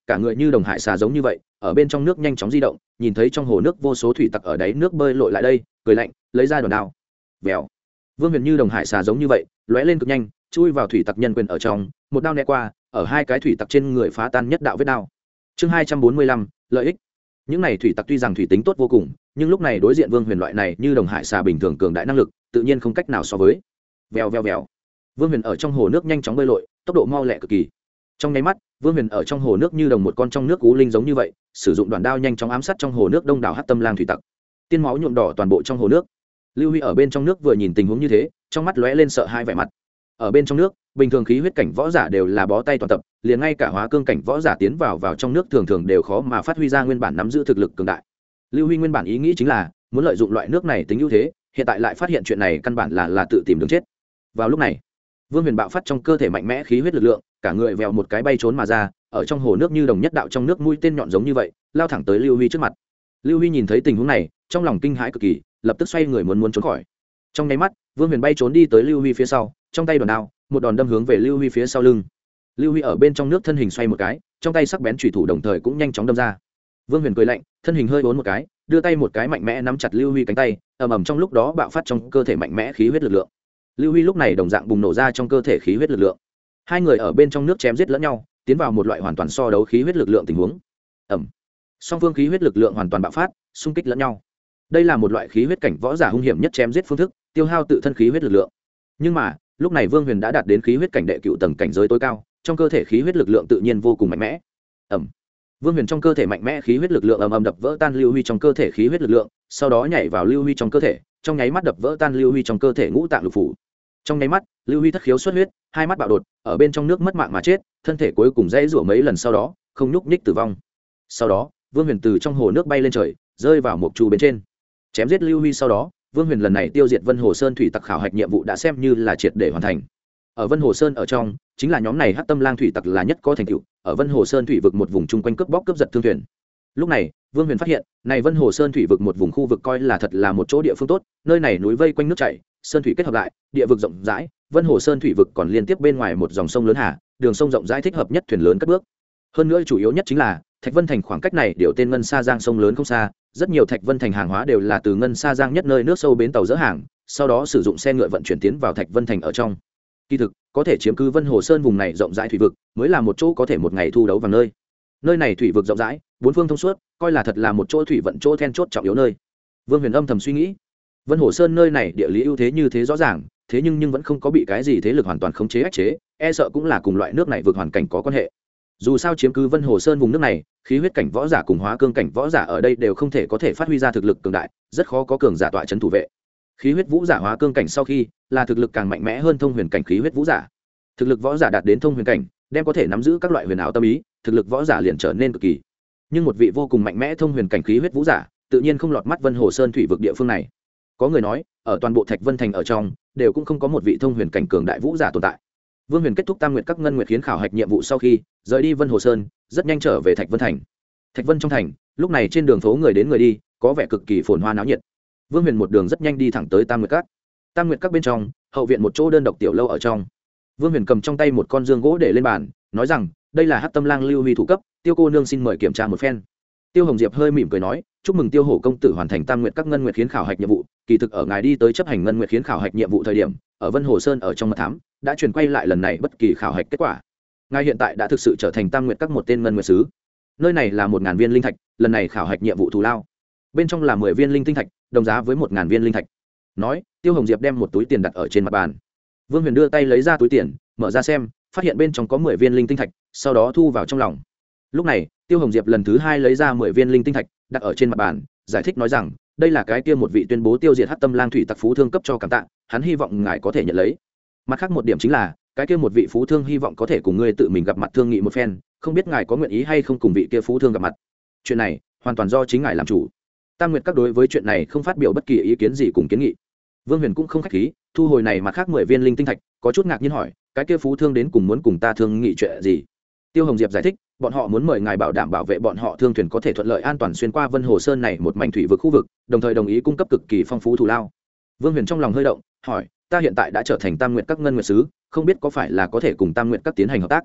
cả người như đồng hải xà giống như vậy ở bên trong nước nhanh chóng di động, nhìn thấy trong hồ nước vô số thủy tặc ở đáy nước bơi lội lại đây, cười lạnh lấy ra đòn đao vèo. Vương Huyền như đồng hải xà giống như vậy lóe lên cực nhanh, chui vào thủy tặc nhân quyền ở trong, một đao né qua, ở hai cái thủy tặc trên người phá tan nhất đạo vết đao. Chương 245, lợi ích. Những này thủy tặc tuy rằng thủy tính tốt vô cùng, nhưng lúc này đối diện Vương Huyền loại này như đồng hải xà bình thường cường đại năng lực, tự nhiên không cách nào so với. Vèo vèo vèo. Vương Huyền ở trong hồ nước nhanh chóng bơi lội, tốc độ mau lẹ cực kỳ. Trong nháy mắt, Vương Huyền ở trong hồ nước như đồng một con trong nước cú linh giống như vậy, sử dụng đoạn đao nhanh chóng ám sát trong hồ nước đông đảo hắc tâm lang thủy tặc. Tiên máu nhuộm đỏ toàn bộ trong hồ nước. Lưu Huy ở bên trong nước vừa nhìn tình huống như thế, trong mắt lóe lên sợ hai vẻ mặt. Ở bên trong nước, bình thường khí huyết cảnh võ giả đều là bó tay toàn tập, liền ngay cả hóa cương cảnh võ giả tiến vào trong nước thường thường đều khó mà phát huy ra nguyên bản nắm giữ thực lực cường đại. Lưu Huy nguyên bản ý nghĩ chính là muốn lợi dụng loại nước này tính ưu thế, hiện tại lại phát hiện chuyện này căn bản là tự tìm đường chết. Vào lúc này, Vương Huyền bạo phát trong cơ thể mạnh mẽ khí huyết lực lượng, cả người vèo một cái bay trốn mà ra, ở trong hồ nước như đồng nhất đạo trong nước mũi tên nhọn giống như vậy, lao thẳng tới Lưu Huy trước mặt. Lưu Huy nhìn thấy tình huống này, trong lòng kinh hãi cực kỳ, lập tức xoay người muốn trốn khỏi. Trong nháy mắt, Vương Huyền bay trốn đi tới Lưu Huy phía sau, trong tay đòn đao, một đòn đâm hướng về Lưu Huy phía sau lưng. Lưu Huy ở bên trong nước thân hình xoay một cái, trong tay sắc bén chủy thủ đồng thời cũng nhanh chóng đâm ra. Vương Huyền cười lạnh, thân hình hơi uốn một cái, đưa tay một cái mạnh mẽ nắm chặt Lưu Huy cánh tay, ầm ầm trong lúc đó bạo phát trong cơ thể mạnh mẽ khí huyết lực lượng. Lưu Huy lúc này đồng dạng bùng nổ ra trong cơ thể khí huyết lực lượng. Hai người ở bên trong nước chém giết lẫn nhau, tiến vào một loại hoàn toàn so đấu khí huyết lực lượng tình huống. Ầm. Song phương khí huyết lực lượng hoàn toàn bạo phát, xung kích lẫn nhau. Đây là một loại khí huyết cảnh võ giả hung hiểm nhất chém giết phương thức, tiêu hao tự thân khí huyết lực lượng. Nhưng mà, lúc này Vương Huyền đã đạt đến khí huyết cảnh đệ cựu tầng cảnh giới tối cao, trong cơ thể khí huyết lực lượng tự nhiên vô cùng mạnh mẽ. Ầm. Vương Huyền trong cơ thể mạnh mẽ khí huyết lực lượng ầm ầm đập vỡ tan Lưu Huy trong cơ thể khí huyết lực lượng, sau đó nhảy vào Lưu Huy trong cơ thể, trong nháy mắt đập vỡ tan Lưu Huy trong cơ thể ngũ tạng lục phủ. Trong nháy mắt, Lưu Huy thất khiếu xuất huyết, hai mắt bạo đột, ở bên trong nước mất mạng mà chết, thân thể cuối cùng dãy rủa mấy lần sau đó, không nhúc nhích tử vong. Sau đó, Vương Huyền từ trong hồ nước bay lên trời, rơi vào một trụ bên trên. Chém giết Lưu Huy sau đó, Vương Huyền lần này tiêu diệt Vân Hồ Sơn thủy tặc khảo hạch nhiệm vụ đã xem như là triệt để hoàn thành. Ở Vân Hồ Sơn ở trong, chính là nhóm này hắc tâm lang thủy tặc là nhất có thành tựu, ở Vân Hồ Sơn thủy vực một vùng chung quanh cướp bóc cướp giật thương thuyền. Lúc này, Vương Huyền phát hiện, này Vân Hồ Sơn thủy vực một vùng khu vực coi là thật là một chỗ địa phương tốt, nơi này núi vây quanh nước chảy, sơn thủy kết hợp lại, địa vực rộng rãi, Vân Hồ Sơn thủy vực còn liên tiếp bên ngoài một dòng sông lớn hà, đường sông rộng rãi thích hợp nhất thuyền lớn cất bước. Hơn nữa chủ yếu nhất chính là Thạch Vân Thành khoảng cách này điều tên Ngân Sa Giang sông lớn không xa, rất nhiều Thạch Vân Thành hàng hóa đều là từ Ngân Sa Giang nhất nơi nước sâu bến tàu dỡ hàng, sau đó sử dụng xe ngựa vận chuyển tiến vào Thạch Vân Thành ở trong. Kỳ thực, có thể chiếm cứ Vân Hồ Sơn vùng này rộng rãi thủy vực, mới là một chỗ có thể một ngày thu đấu vào nơi. Nơi này thủy vực rộng rãi, bốn phương thông suốt, coi là thật là một chỗ thủy vận chỗ then chốt trọng yếu nơi. Vương Huyền âm thầm suy nghĩ, Vân Hồ Sơn nơi này địa lý ưu thế như thế rõ ràng, thế nhưng vẫn không có bị cái gì thế lực hoàn toàn khống chế ách chế, e sợ cũng là cùng loại nước này vượt hoàn cảnh có quan hệ. Dù sao chiếm cứ Vân Hồ Sơn vùng nước này, khí huyết cảnh võ giả cùng hóa cương cảnh võ giả ở đây đều không thể có thể phát huy ra thực lực cường đại, rất khó có cường giả tọa trấn thủ vệ. Khí huyết vũ giả hóa cương cảnh sau khi, là thực lực càng mạnh mẽ hơn thông huyền cảnh khí huyết vũ giả. Thực lực võ giả đạt đến thông huyền cảnh, đem có thể nắm giữ các loại huyền ảo tâm ý, thực lực võ giả liền trở nên cực kỳ. Nhưng một vị vô cùng mạnh mẽ thông huyền cảnh khí huyết vũ giả, tự nhiên không lọt mắt Vân Hồ Sơn thủy vực địa phương này. Có người nói, ở toàn bộ Thạch Vân Thành ở trong, đều cũng không có một vị thông huyền cảnh cường đại vũ giả tồn tại. Vương Huyền kết thúc Tam Nguyệt các ngân nguyệt khiến khảo hạch nhiệm vụ sau khi rời đi Vân Hồ Sơn, rất nhanh trở về Thạch Vân Thành. Thạch Vân trong thành, lúc này trên đường phố người đến người đi, có vẻ cực kỳ phồn hoa náo nhiệt. Vương Huyền một đường rất nhanh đi thẳng tới Tam Nguyệt các. Tam Nguyệt các bên trong, hậu viện một chỗ đơn độc tiểu lâu ở trong. Vương Huyền cầm trong tay một con dương gỗ để lên bàn, nói rằng, đây là Hắc Tâm Lang Lưu Huy thủ cấp, Tiêu cô nương xin mời kiểm tra một phen. Tiêu Hồng Diệp hơi mỉm cười nói, chúc mừng Tiêu Hổ công tử hoàn thành Tam Nguyệt các ngân nguyệt khiến khảo hạch nhiệm vụ, kỳ thực ở ngài đi tới chấp hành ngân nguyệt khiến khảo hạch nhiệm vụ thời điểm, ở Vân Hồ Sơn ở trong mật thám, đã truyền quay lại lần này bất kỳ khảo hạch kết quả. Ngài hiện tại đã thực sự trở thành Tam Nguyệt các một tên ngân nguyệt sứ. Nơi này là 1000 viên linh thạch, lần này khảo hạch nhiệm vụ thù lao. Bên trong là 10 viên linh tinh thạch, đồng giá với 1000 viên linh thạch. Nói, Tiêu Hồng Diệp đem một túi tiền đặt ở trên mặt bàn. Vương Huyền đưa tay lấy ra túi tiền, mở ra xem, phát hiện bên trong có 10 viên linh tinh thạch, sau đó thu vào trong lòng. Lúc này, Tiêu Hồng Diệp lần thứ 2 lấy ra 10 viên linh tinh thạch, đặt ở trên mặt bàn, giải thích nói rằng, đây là cái kia một vị tuyên bố tiêu diệt Hắc Tâm Lang thủy tặc phú thương cấp cho cảm tạ, hắn hy vọng ngài có thể nhận lấy. Mặt khác một điểm chính là, cái kia một vị phú thương hy vọng có thể cùng ngươi tự mình gặp mặt thương nghị một phen, không biết ngài có nguyện ý hay không cùng vị kia phú thương gặp mặt. Chuyện này, hoàn toàn do chính ngài làm chủ. Tam Nguyệt các đối với chuyện này không phát biểu bất kỳ ý kiến gì cùng kiến nghị. Vương Huyền cũng không khách khí, thu hồi này mặt khác 10 viên linh tinh thạch, có chút ngạc nhiên hỏi, cái kia phú thương đến cùng muốn cùng ta thương nghị chuyện gì? Tiêu Hồng Diệp giải thích, bọn họ muốn mời ngài bảo đảm bảo vệ bọn họ thương thuyền có thể thuận lợi an toàn xuyên qua Vân Hồ Sơn này một mảnh thủy vực khu vực, đồng thời đồng ý cung cấp cực kỳ phong phú thù lao. Vương Huyền trong lòng hơi động, hỏi, ta hiện tại đã trở thành Tam Nguyệt các ngân nguyệt sứ, không biết có phải là có thể cùng Tam Nguyệt các tiến hành hợp tác?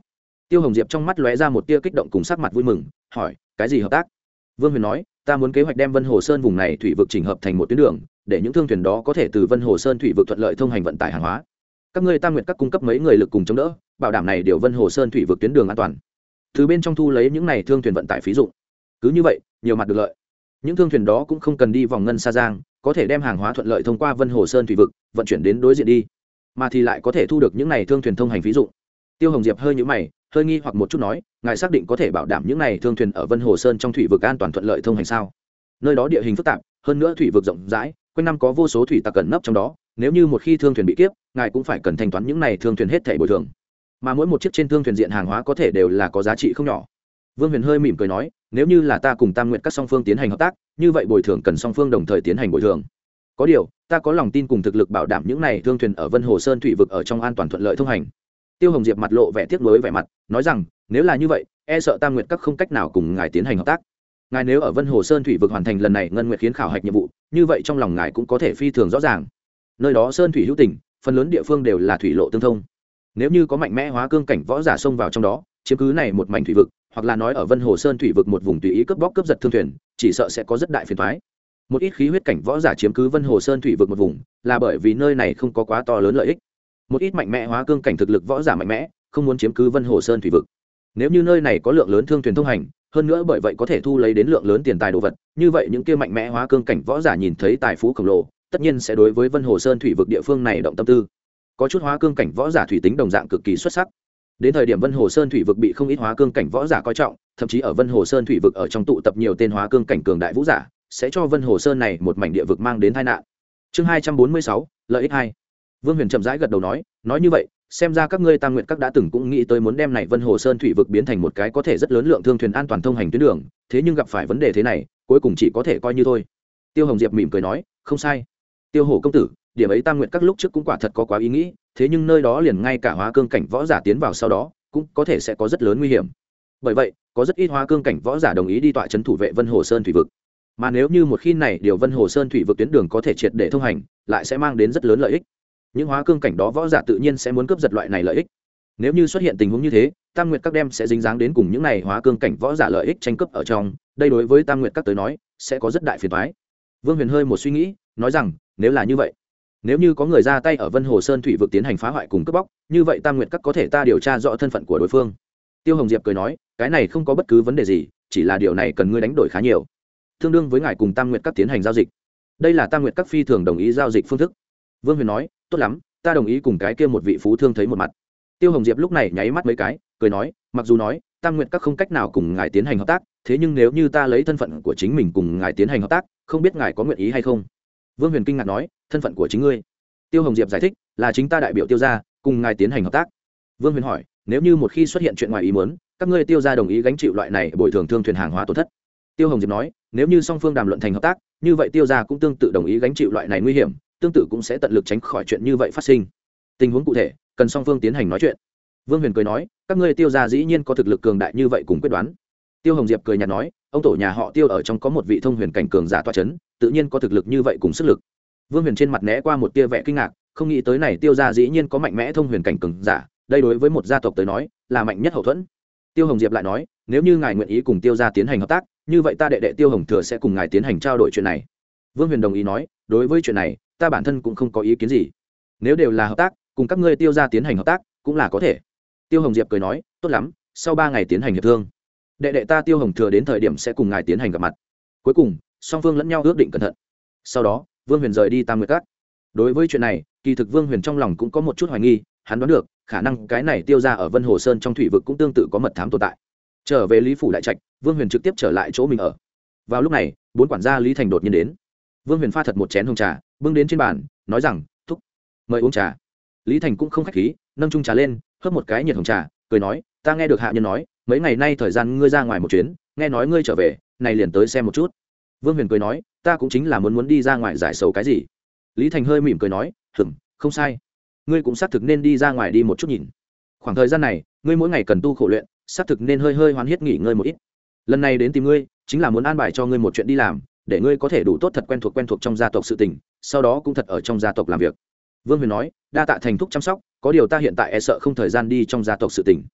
Tiêu Hồng Diệp trong mắt lóe ra một tia kích động cùng sắc mặt vui mừng, hỏi cái gì hợp tác? Vương Huyền nói, ta muốn kế hoạch đem Vân Hồ Sơn vùng này thủy vực chỉnh hợp thành một tuyến đường, để những thương thuyền đó có thể từ Vân Hồ Sơn thủy vực thuận lợi thông hành vận tải hàng hóa. Các ngươi Tam Nguyệt các cung cấp mấy người lực cùng chống đỡ, bảo đảm này điều Vân Hồ Sơn thủy vực tuyến đường an toàn. Từ bên trong thu lấy những này thương thuyền vận tải phí dụng. Cứ như vậy, nhiều mặt được lợi. Những thương thuyền đó cũng không cần đi vòng ngân xa giang, có thể đem hàng hóa thuận lợi thông qua Vân Hồ Sơn thủy vực, vận chuyển đến đối diện đi, mà thì lại có thể thu được những này thương thuyền thông hành phí dụng. Tiêu Hồng Diệp hơi nhíu mày, hơi nghi hoặc một chút nói, ngài xác định có thể bảo đảm những này thương thuyền ở Vân Hồ Sơn trong thủy vực an toàn thuận lợi thông hành sao? Nơi đó địa hình phức tạp, hơn nữa thủy vực rộng rãi, quanh năm có vô số thủy tặc cẩn nấp trong đó, nếu như một khi thương thuyền bị kiếp, ngài cũng phải cần thanh toán những này thương thuyền hết thảy bồi thường. Mà mỗi một chiếc trên thương thuyền diện hàng hóa có thể đều là có giá trị không nhỏ. Vương Huyền hơi mỉm cười nói, nếu như là ta cùng Tam Nguyệt các song phương tiến hành hợp tác, như vậy bồi thường cần song phương đồng thời tiến hành bồi thường. Có điều, ta có lòng tin cùng thực lực bảo đảm những này thương thuyền ở Vân Hồ Sơn thủy vực ở trong an toàn thuận lợi thông hành. Tiêu Hồng Diệp mặt lộ vẻ tiếc nuối vẻ mặt, nói rằng, nếu là như vậy, e sợ Tam Nguyệt các không cách nào cùng ngài tiến hành hợp tác. Ngài nếu ở Vân Hồ Sơn thủy vực hoàn thành lần này ngân nguyệt khiến khảo hạch nhiệm vụ, như vậy trong lòng ngài cũng có thể phi thường rõ ràng. Nơi đó sơn thủy hữu tình, phần lớn địa phương đều là thủy lộ tương thông. Nếu như có mạnh mẽ hóa cương cảnh võ giả xông vào trong đó, chiếm cứ này một mảnh thủy vực, hoặc là nói ở Vân Hồ Sơn thủy vực một vùng tùy ý cướp bóc cướp giật thương thuyền, chỉ sợ sẽ có rất đại phiền toái. Một ít khí huyết cảnh võ giả chiếm cứ Vân Hồ Sơn thủy vực một vùng, là bởi vì nơi này không có quá to lớn lợi ích. Một ít mạnh mẽ hóa cương cảnh thực lực võ giả mạnh mẽ, không muốn chiếm cứ Vân Hồ Sơn thủy vực. Nếu như nơi này có lượng lớn thương thuyền thông hành, hơn nữa bởi vậy có thể thu lấy đến lượng lớn tiền tài đồ vật, như vậy những kia mạnh mẽ hóa cương cảnh võ giả nhìn thấy tài phú khổng lồ, tất nhiên sẽ đối với Vân Hồ Sơn thủy vực địa phương này động tâm tư. Có chút hóa cương cảnh võ giả thủy tính đồng dạng cực kỳ xuất sắc. Đến thời điểm Vân Hồ Sơn thủy vực bị không ít hóa cương cảnh võ giả coi trọng, thậm chí ở Vân Hồ Sơn thủy vực ở trong tụ tập nhiều tên hóa cương cảnh cường đại vũ giả, sẽ cho Vân Hồ Sơn này một mảnh địa vực mang đến tai nạn. Chương 246, lợi ích 2. Vương Huyền chậm rãi gật đầu nói như vậy, xem ra các ngươi Tam Nguyệt các đã từng cũng nghĩ tới muốn đem này Vân Hồ Sơn thủy vực biến thành một cái có thể rất lớn lượng thương thuyền an toàn thông hành tuyến đường, thế nhưng gặp phải vấn đề thế này, cuối cùng chỉ có thể coi như thôi. Tiêu Hồng Diệp mỉm cười nói, không sai. Tiêu Hổ công tử, điểm ấy Tam Nguyệt các lúc trước cũng quả thật có quá ý nghĩ, thế nhưng nơi đó liền ngay cả hóa cương cảnh võ giả tiến vào sau đó, cũng có thể sẽ có rất lớn nguy hiểm. Bởi vậy, có rất ít hóa cương cảnh võ giả đồng ý đi tọa trấn thủ vệ Vân Hồ Sơn thủy vực. Mà nếu như một khi này điều Vân Hồ Sơn thủy vực tuyến đường có thể triệt để thông hành, lại sẽ mang đến rất lớn lợi ích. Những hóa cương cảnh đó võ giả tự nhiên sẽ muốn cướp giật loại này lợi ích. Nếu như xuất hiện tình huống như thế, Tam Nguyệt các đem sẽ dính dáng đến cùng những này hóa cương cảnh võ giả lợi ích tranh cướp ở trong, đây đối với Tam Nguyệt các tới nói, sẽ có rất đại phiền toái. Vương Huyền hơi một suy nghĩ, nói rằng, nếu là như vậy, nếu như có người ra tay ở Vân Hồ Sơn thủy vực tiến hành phá hoại cùng cướp bóc, như vậy Tam Nguyệt các có thể ta điều tra rõ thân phận của đối phương. Tiêu Hồng Diệp cười nói, cái này không có bất cứ vấn đề gì, chỉ là điều này cần ngươi đánh đổi khá nhiều, tương đương với ngài cùng Tam Nguyệt các tiến hành giao dịch. Đây là Tam Nguyệt các phi thường đồng ý giao dịch phương thức. Vương Huyền nói, tốt lắm, ta đồng ý cùng cái kia một vị phú thương thấy một mặt. Tiêu Hồng Diệp lúc này nháy mắt mấy cái, cười nói, mặc dù nói Tam Nguyệt các không cách nào cùng ngài tiến hành hợp tác, thế nhưng nếu như ta lấy thân phận của chính mình cùng ngài tiến hành hợp tác, không biết ngài có nguyện ý hay không? Vương Huyền kinh ngạc nói, thân phận của chính ngươi? Tiêu Hồng Diệp giải thích, là chính ta đại biểu Tiêu gia cùng ngài tiến hành hợp tác. Vương Huyền hỏi, nếu như một khi xuất hiện chuyện ngoài ý muốn, các ngươi Tiêu gia đồng ý gánh chịu loại này bồi thường thương thuyền hàng hóa tổn thất? Tiêu Hồng Diệp nói, nếu như song phương đàm luận thành hợp tác, như vậy Tiêu gia cũng tương tự đồng ý gánh chịu loại này nguy hiểm, tương tự cũng sẽ tận lực tránh khỏi chuyện như vậy phát sinh. Tình huống cụ thể cần song phương tiến hành nói chuyện. Vương Huyền cười nói, các ngươi Tiêu gia dĩ nhiên có thực lực cường đại như vậy cùng quyết đoán. Tiêu Hồng Diệp cười nhạt nói, ông tổ nhà họ Tiêu ở trong có một vị thông huyền cảnh cường giả tọa chấn, tự nhiên có thực lực như vậy cùng sức lực. Vương Huyền trên mặt né qua một tia vẻ kinh ngạc, không nghĩ tới này Tiêu gia dĩ nhiên có mạnh mẽ thông huyền cảnh cường giả, đây đối với một gia tộc tới nói là mạnh nhất hậu thuẫn. Tiêu Hồng Diệp lại nói, nếu như ngài nguyện ý cùng Tiêu gia tiến hành hợp tác, như vậy ta đệ đệ Tiêu Hồng Thừa sẽ cùng ngài tiến hành trao đổi chuyện này. Vương Huyền đồng ý nói, đối với chuyện này, ta bản thân cũng không có ý kiến gì. Nếu đều là hợp tác, cùng các ngươi Tiêu gia tiến hành hợp tác, cũng là có thể. Tiêu Hồng Diệp cười nói, tốt lắm, sau 3 ngày tiến hành hiệp thương. Đệ đệ ta Tiêu Hồng Thừa đến thời điểm sẽ cùng ngài tiến hành gặp mặt. Cuối cùng, song phương lẫn nhau ước định cẩn thận. Sau đó, Vương Huyền rời đi Tam Nguyệt Các. Đối với chuyện này, kỳ thực Vương Huyền trong lòng cũng có một chút hoài nghi, hắn đoán được, khả năng cái này Tiêu gia ở Vân Hồ Sơn trong thủy vực cũng tương tự có mật thám tồn tại. Trở về Lý phủ đại trạch, Vương Huyền trực tiếp trở lại chỗ mình ở. Vào lúc này, 4 quản gia Lý Thành đột nhiên đến. Vương Huyền pha thật một chén hồng trà, bưng đến trên bàn, nói rằng, "Thúc, mời uống trà." Lý Thành cũng không khách khí, nâng chung trà lên, hớp một cái nhiệt hồng trà, cười nói, "Ta nghe được hạ nhân nói, mấy ngày nay thời gian ngươi ra ngoài một chuyến, nghe nói ngươi trở về, này liền tới xem một chút." Vương Huyền cười nói, "Ta cũng chính là muốn đi ra ngoài giải sầu cái gì." Lý Thành hơi mỉm cười nói, không sai, ngươi cũng xác thực nên đi ra ngoài đi một chút nhìn. Khoảng thời gian này, ngươi mỗi ngày cần tu khổ luyện, xác thực nên hơi hoán hiết nghỉ ngơi một ít. Lần này đến tìm ngươi, chính là muốn an bài cho ngươi một chuyện đi làm, để ngươi có thể đủ tốt thật quen thuộc trong gia tộc sự tình, sau đó cũng thật ở trong gia tộc làm việc." Vương Huyền nói, "Đa tạ thành thúc chăm sóc, có điều ta hiện tại e sợ không thời gian đi trong gia tộc sự tình."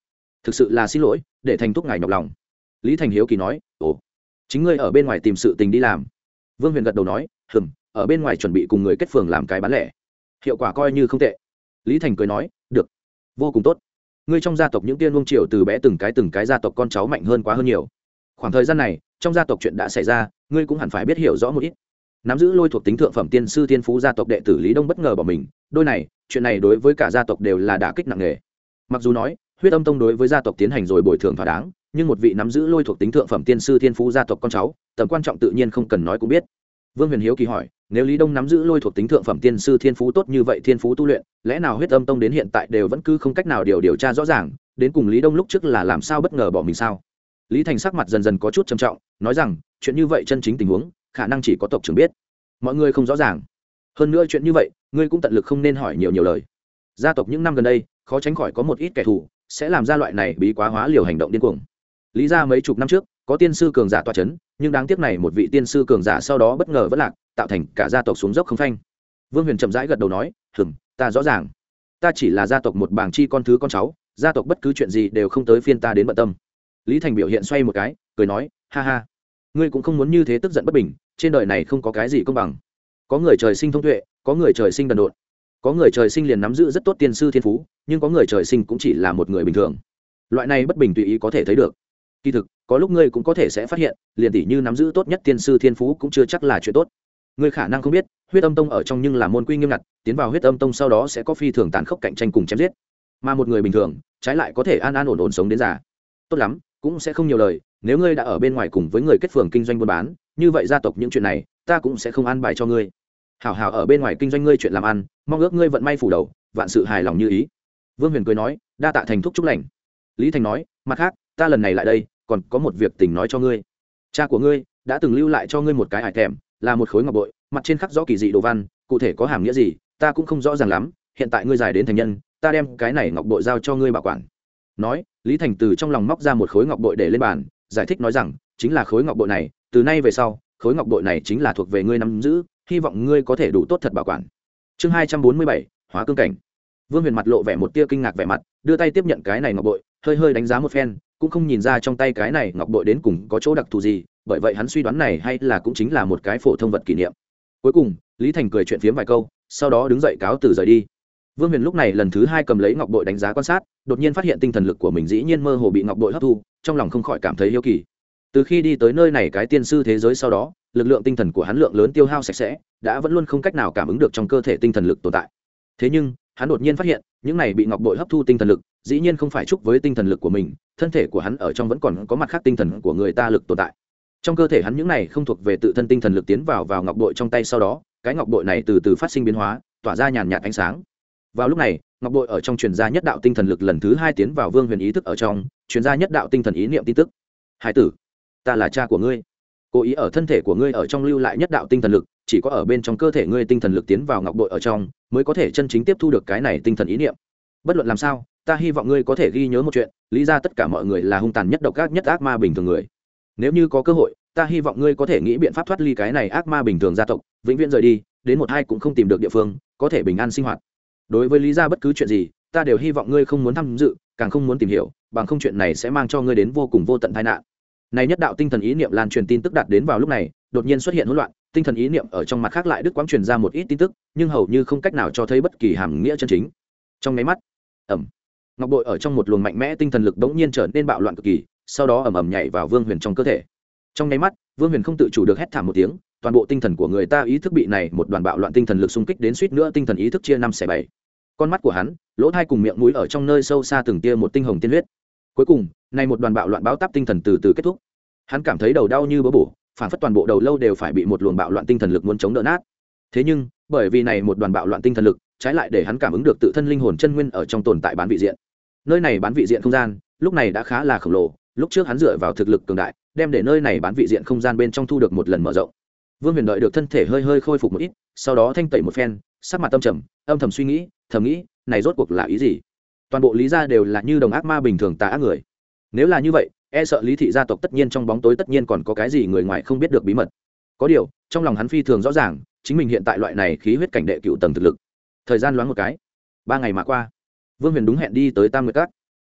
thực sự là xin lỗi để thành thúc ngài nhọc lòng. Lý Thành hiếu kỳ nói. Ồ, chính ngươi ở bên ngoài tìm sự tình đi làm? Vương Huyền gật đầu nói. Ở bên ngoài chuẩn bị cùng người kết phường làm cái bán lẻ, hiệu quả coi như không tệ. Lý Thành cười nói. Được, vô cùng tốt. Ngươi trong gia tộc những tiên nuông triều từ bé từng cái gia tộc con cháu mạnh hơn quá hơn nhiều. Khoảng thời gian này trong gia tộc chuyện đã xảy ra, ngươi cũng hẳn phải biết hiểu rõ một ít. Nắm giữ lôi thuộc tính thượng phẩm tiên sư thiên phú gia tộc đệ tử Lý Đông bất ngờ bỏ mình, đôi này chuyện này đối với cả gia tộc đều là đả kích nặng nề. Mặc dù nói huyết âm tông đối với gia tộc tiến hành rồi bồi thường thỏa đáng, nhưng một vị nắm giữ lôi thuộc tính thượng phẩm tiên sư thiên phú gia tộc con cháu, tầm quan trọng tự nhiên không cần nói cũng biết. Vương Huyền hiếu kỳ hỏi, nếu Lý Đông nắm giữ lôi thuộc tính thượng phẩm tiên sư thiên phú tốt như vậy thiên phú tu luyện, lẽ nào huyết âm tông đến hiện tại đều vẫn cứ không cách nào điều tra rõ ràng, đến cùng Lý Đông lúc trước là làm sao bất ngờ bỏ mình sao? Lý Thành sắc mặt dần dần có chút trầm trọng, nói rằng chuyện như vậy chân chính tình huống khả năng chỉ có tộc trưởng biết, mọi người không rõ ràng. Hơn nữa chuyện như vậy ngươi cũng tận lực không nên hỏi nhiều lời. Gia tộc những năm gần đây khó tránh khỏi có một ít kẻ thù sẽ làm ra loại này bí quá hóa liều hành động điên cuồng. Lý gia mấy chục năm trước có tiên sư cường giả tọa chấn, nhưng đáng tiếc này một vị tiên sư cường giả sau đó bất ngờ vỡ lạc, tạo thành cả gia tộc xuống dốc không phanh. Vương Huyền chậm rãi gật đầu nói, ta rõ ràng, ta chỉ là gia tộc một bảng chi con thứ con cháu, gia tộc bất cứ chuyện gì đều không tới phiên ta đến bận tâm. Lý Thành biểu hiện xoay một cái, cười nói, ha ha, ngươi cũng không muốn như thế tức giận bất bình, trên đời này không có cái gì công bằng. Có người trời sinh thông tuệ, có người trời sinh đần độn, có người trời sinh liền nắm giữ rất tốt tiên sư thiên phú, nhưng có người trời sinh cũng chỉ là một người bình thường. Loại này bất bình tùy ý có thể thấy được. Kỳ thực có lúc ngươi cũng có thể sẽ phát hiện, liền tỷ như nắm giữ tốt nhất tiên sư thiên phú cũng chưa chắc là chuyện tốt. Ngươi khả năng không biết, huyết âm tông ở trong nhưng là môn quy nghiêm ngặt, tiến vào huyết âm tông sau đó sẽ có phi thường tàn khốc cạnh tranh cùng chém giết, mà một người bình thường trái lại có thể an an ổn ổn sống đến già. Tốt lắm, cũng sẽ không nhiều lời, nếu ngươi đã ở bên ngoài cùng với người kết phường kinh doanh buôn bán, như vậy gia tộc những chuyện này ta cũng sẽ không an bài cho ngươi. Hảo hảo ở bên ngoài kinh doanh ngươi chuyện làm ăn, mong ước ngươi vận may phủ đầu, vạn sự hài lòng như ý. Vương Huyền cười nói, đa tạ thành thúc chúc lành. Lý Thành nói, mặt khác ta lần này lại đây còn có một việc tình nói cho ngươi. Cha của ngươi đã từng lưu lại cho ngươi một cái ải thèm, là một khối ngọc bội, mặt trên khắc rõ kỳ dị đồ văn, cụ thể có hàm nghĩa gì ta cũng không rõ ràng lắm, hiện tại ngươi dài đến thành nhân, ta đem cái này ngọc bội giao cho ngươi bảo quản. Nói, Lý Thành từ trong lòng móc ra một khối ngọc bội để lên bàn, giải thích nói rằng, chính là khối ngọc bội này, từ nay về sau khối ngọc bội này chính là thuộc về ngươi nắm giữ, hy vọng ngươi có thể đủ tốt thật bảo quản. Chương 247, hóa cương cảnh. Vương Huyền mặt lộ vẻ một tia kinh ngạc vẻ mặt, đưa tay tiếp nhận cái này ngọc bội, hơi đánh giá một phen, cũng không nhìn ra trong tay cái này ngọc bội đến cùng có chỗ đặc thù gì, bởi vậy hắn suy đoán này hay là cũng chính là một cái phổ thông vật kỷ niệm. Cuối cùng Lý Thành cười chuyện phiếm vài câu, sau đó đứng dậy cáo từ rời đi. Vương Huyền lúc này lần thứ hai cầm lấy ngọc bội đánh giá quan sát, đột nhiên phát hiện tinh thần lực của mình dĩ nhiên mơ hồ bị ngọc bội hấp thu, trong lòng không khỏi cảm thấy hiếu kỳ. Từ khi đi tới nơi này cái tiên sư thế giới sau đó, lực lượng tinh thần của hắn lượng lớn tiêu hao sạch sẽ, đã vẫn luôn không cách nào cảm ứng được trong cơ thể tinh thần lực tồn tại. Thế nhưng hắn đột nhiên phát hiện, những này bị ngọc bội hấp thu tinh thần lực dĩ nhiên không phải chúc với tinh thần lực của mình, thân thể của hắn ở trong vẫn còn có mặt khác tinh thần của người ta lực tồn tại. Trong cơ thể hắn những này không thuộc về tự thân tinh thần lực tiến vào ngọc bội trong tay sau đó, cái ngọc bội này từ từ phát sinh biến hóa, tỏa ra nhàn nhạt ánh sáng. Vào lúc này, ngọc bội ở trong truyền ra nhất đạo tinh thần lực lần thứ hai tiến vào Vương Huyền ý thức ở trong, truyền ra nhất đạo tinh thần ý niệm tin tức. Hải tử, ta là cha của ngươi. Cố ý ở thân thể của ngươi ở trong lưu lại nhất đạo tinh thần lực, chỉ có ở bên trong cơ thể ngươi tinh thần lực tiến vào ngọc bội ở trong, mới có thể chân chính tiếp thu được cái này tinh thần ý niệm. Bất luận làm sao, ta hy vọng ngươi có thể ghi nhớ một chuyện, lý ra tất cả mọi người là hung tàn nhất độc ác nhất ác ma bình thường người. Nếu như có cơ hội, ta hy vọng ngươi có thể nghĩ biện pháp thoát ly cái này ác ma bình thường gia tộc, vĩnh viễn rời đi, đến một hai cũng không tìm được địa phương, có thể bình an sinh hoạt. Đối với lý ra bất cứ chuyện gì, ta đều hy vọng ngươi không muốn tham dự, càng không muốn tìm hiểu, bằng không chuyện này sẽ mang cho ngươi đến vô cùng vô tận tai nạn. Này nhất đạo tinh thần ý niệm lan truyền tin tức đạt đến vào lúc này, đột nhiên xuất hiện hỗn loạn, tinh thần ý niệm ở trong mặt khác lại đứt quãng truyền ra một ít tin tức, nhưng hầu như không cách nào cho thấy bất kỳ hàm nghĩa chân chính. Trong mấy mắt, ngọc bội ở trong một luồng mạnh mẽ tinh thần lực đống nhiên trở nên bạo loạn cực kỳ, sau đó ầm ầm nhảy vào Vương Huyền trong cơ thể. Trong mấy mắt, Vương Huyền không tự chủ được hét thảm một tiếng, toàn bộ tinh thần của người ta ý thức bị này một đoàn bạo loạn tinh thần lực xung kích đến suýt nữa tinh thần ý thức chia năm xẻ bảy. Con mắt của hắn, lỗ tai cùng miệng mũi ở trong nơi sâu xa từng tia một tinh hồng tiên huyết. Cuối cùng, này một đoàn bạo loạn báo táp tinh thần từ từ kết thúc. Hắn cảm thấy đầu đau như bớ bổ, phản phất toàn bộ đầu lâu đều phải bị một luồng bạo loạn tinh thần lực muốn chống đỡ nát. Thế nhưng, bởi vì này một đoàn bạo loạn tinh thần lực, trái lại để hắn cảm ứng được tự thân linh hồn chân nguyên ở trong tồn tại bán vị diện. Nơi này bán vị diện không gian, lúc này đã khá là khổng lồ, lúc trước hắn dựa vào thực lực cường đại, đem để nơi này bán vị diện không gian bên trong thu được một lần mở rộng. Vương Huyền đợi được thân thể hơi khôi phục một ít, sau đó thanh tẩy một phen, sắc mặt âm thầm suy nghĩ, thầm nghĩ, này rốt cuộc là ý gì? Toàn bộ lý gia đều là như đồng ác ma bình thường tà ác người. Nếu là như vậy, e sợ lý thị gia tộc tất nhiên trong bóng tối tất nhiên còn có cái gì người ngoài không biết được bí mật. Có điều, trong lòng hắn phi thường rõ ràng, chính mình hiện tại loại này khí huyết cảnh đệ cựu tầng thực lực. Thời gian loáng một cái, 3 ngày mà qua, Vương Huyền đúng hẹn đi tới Tam Nguyệt Các.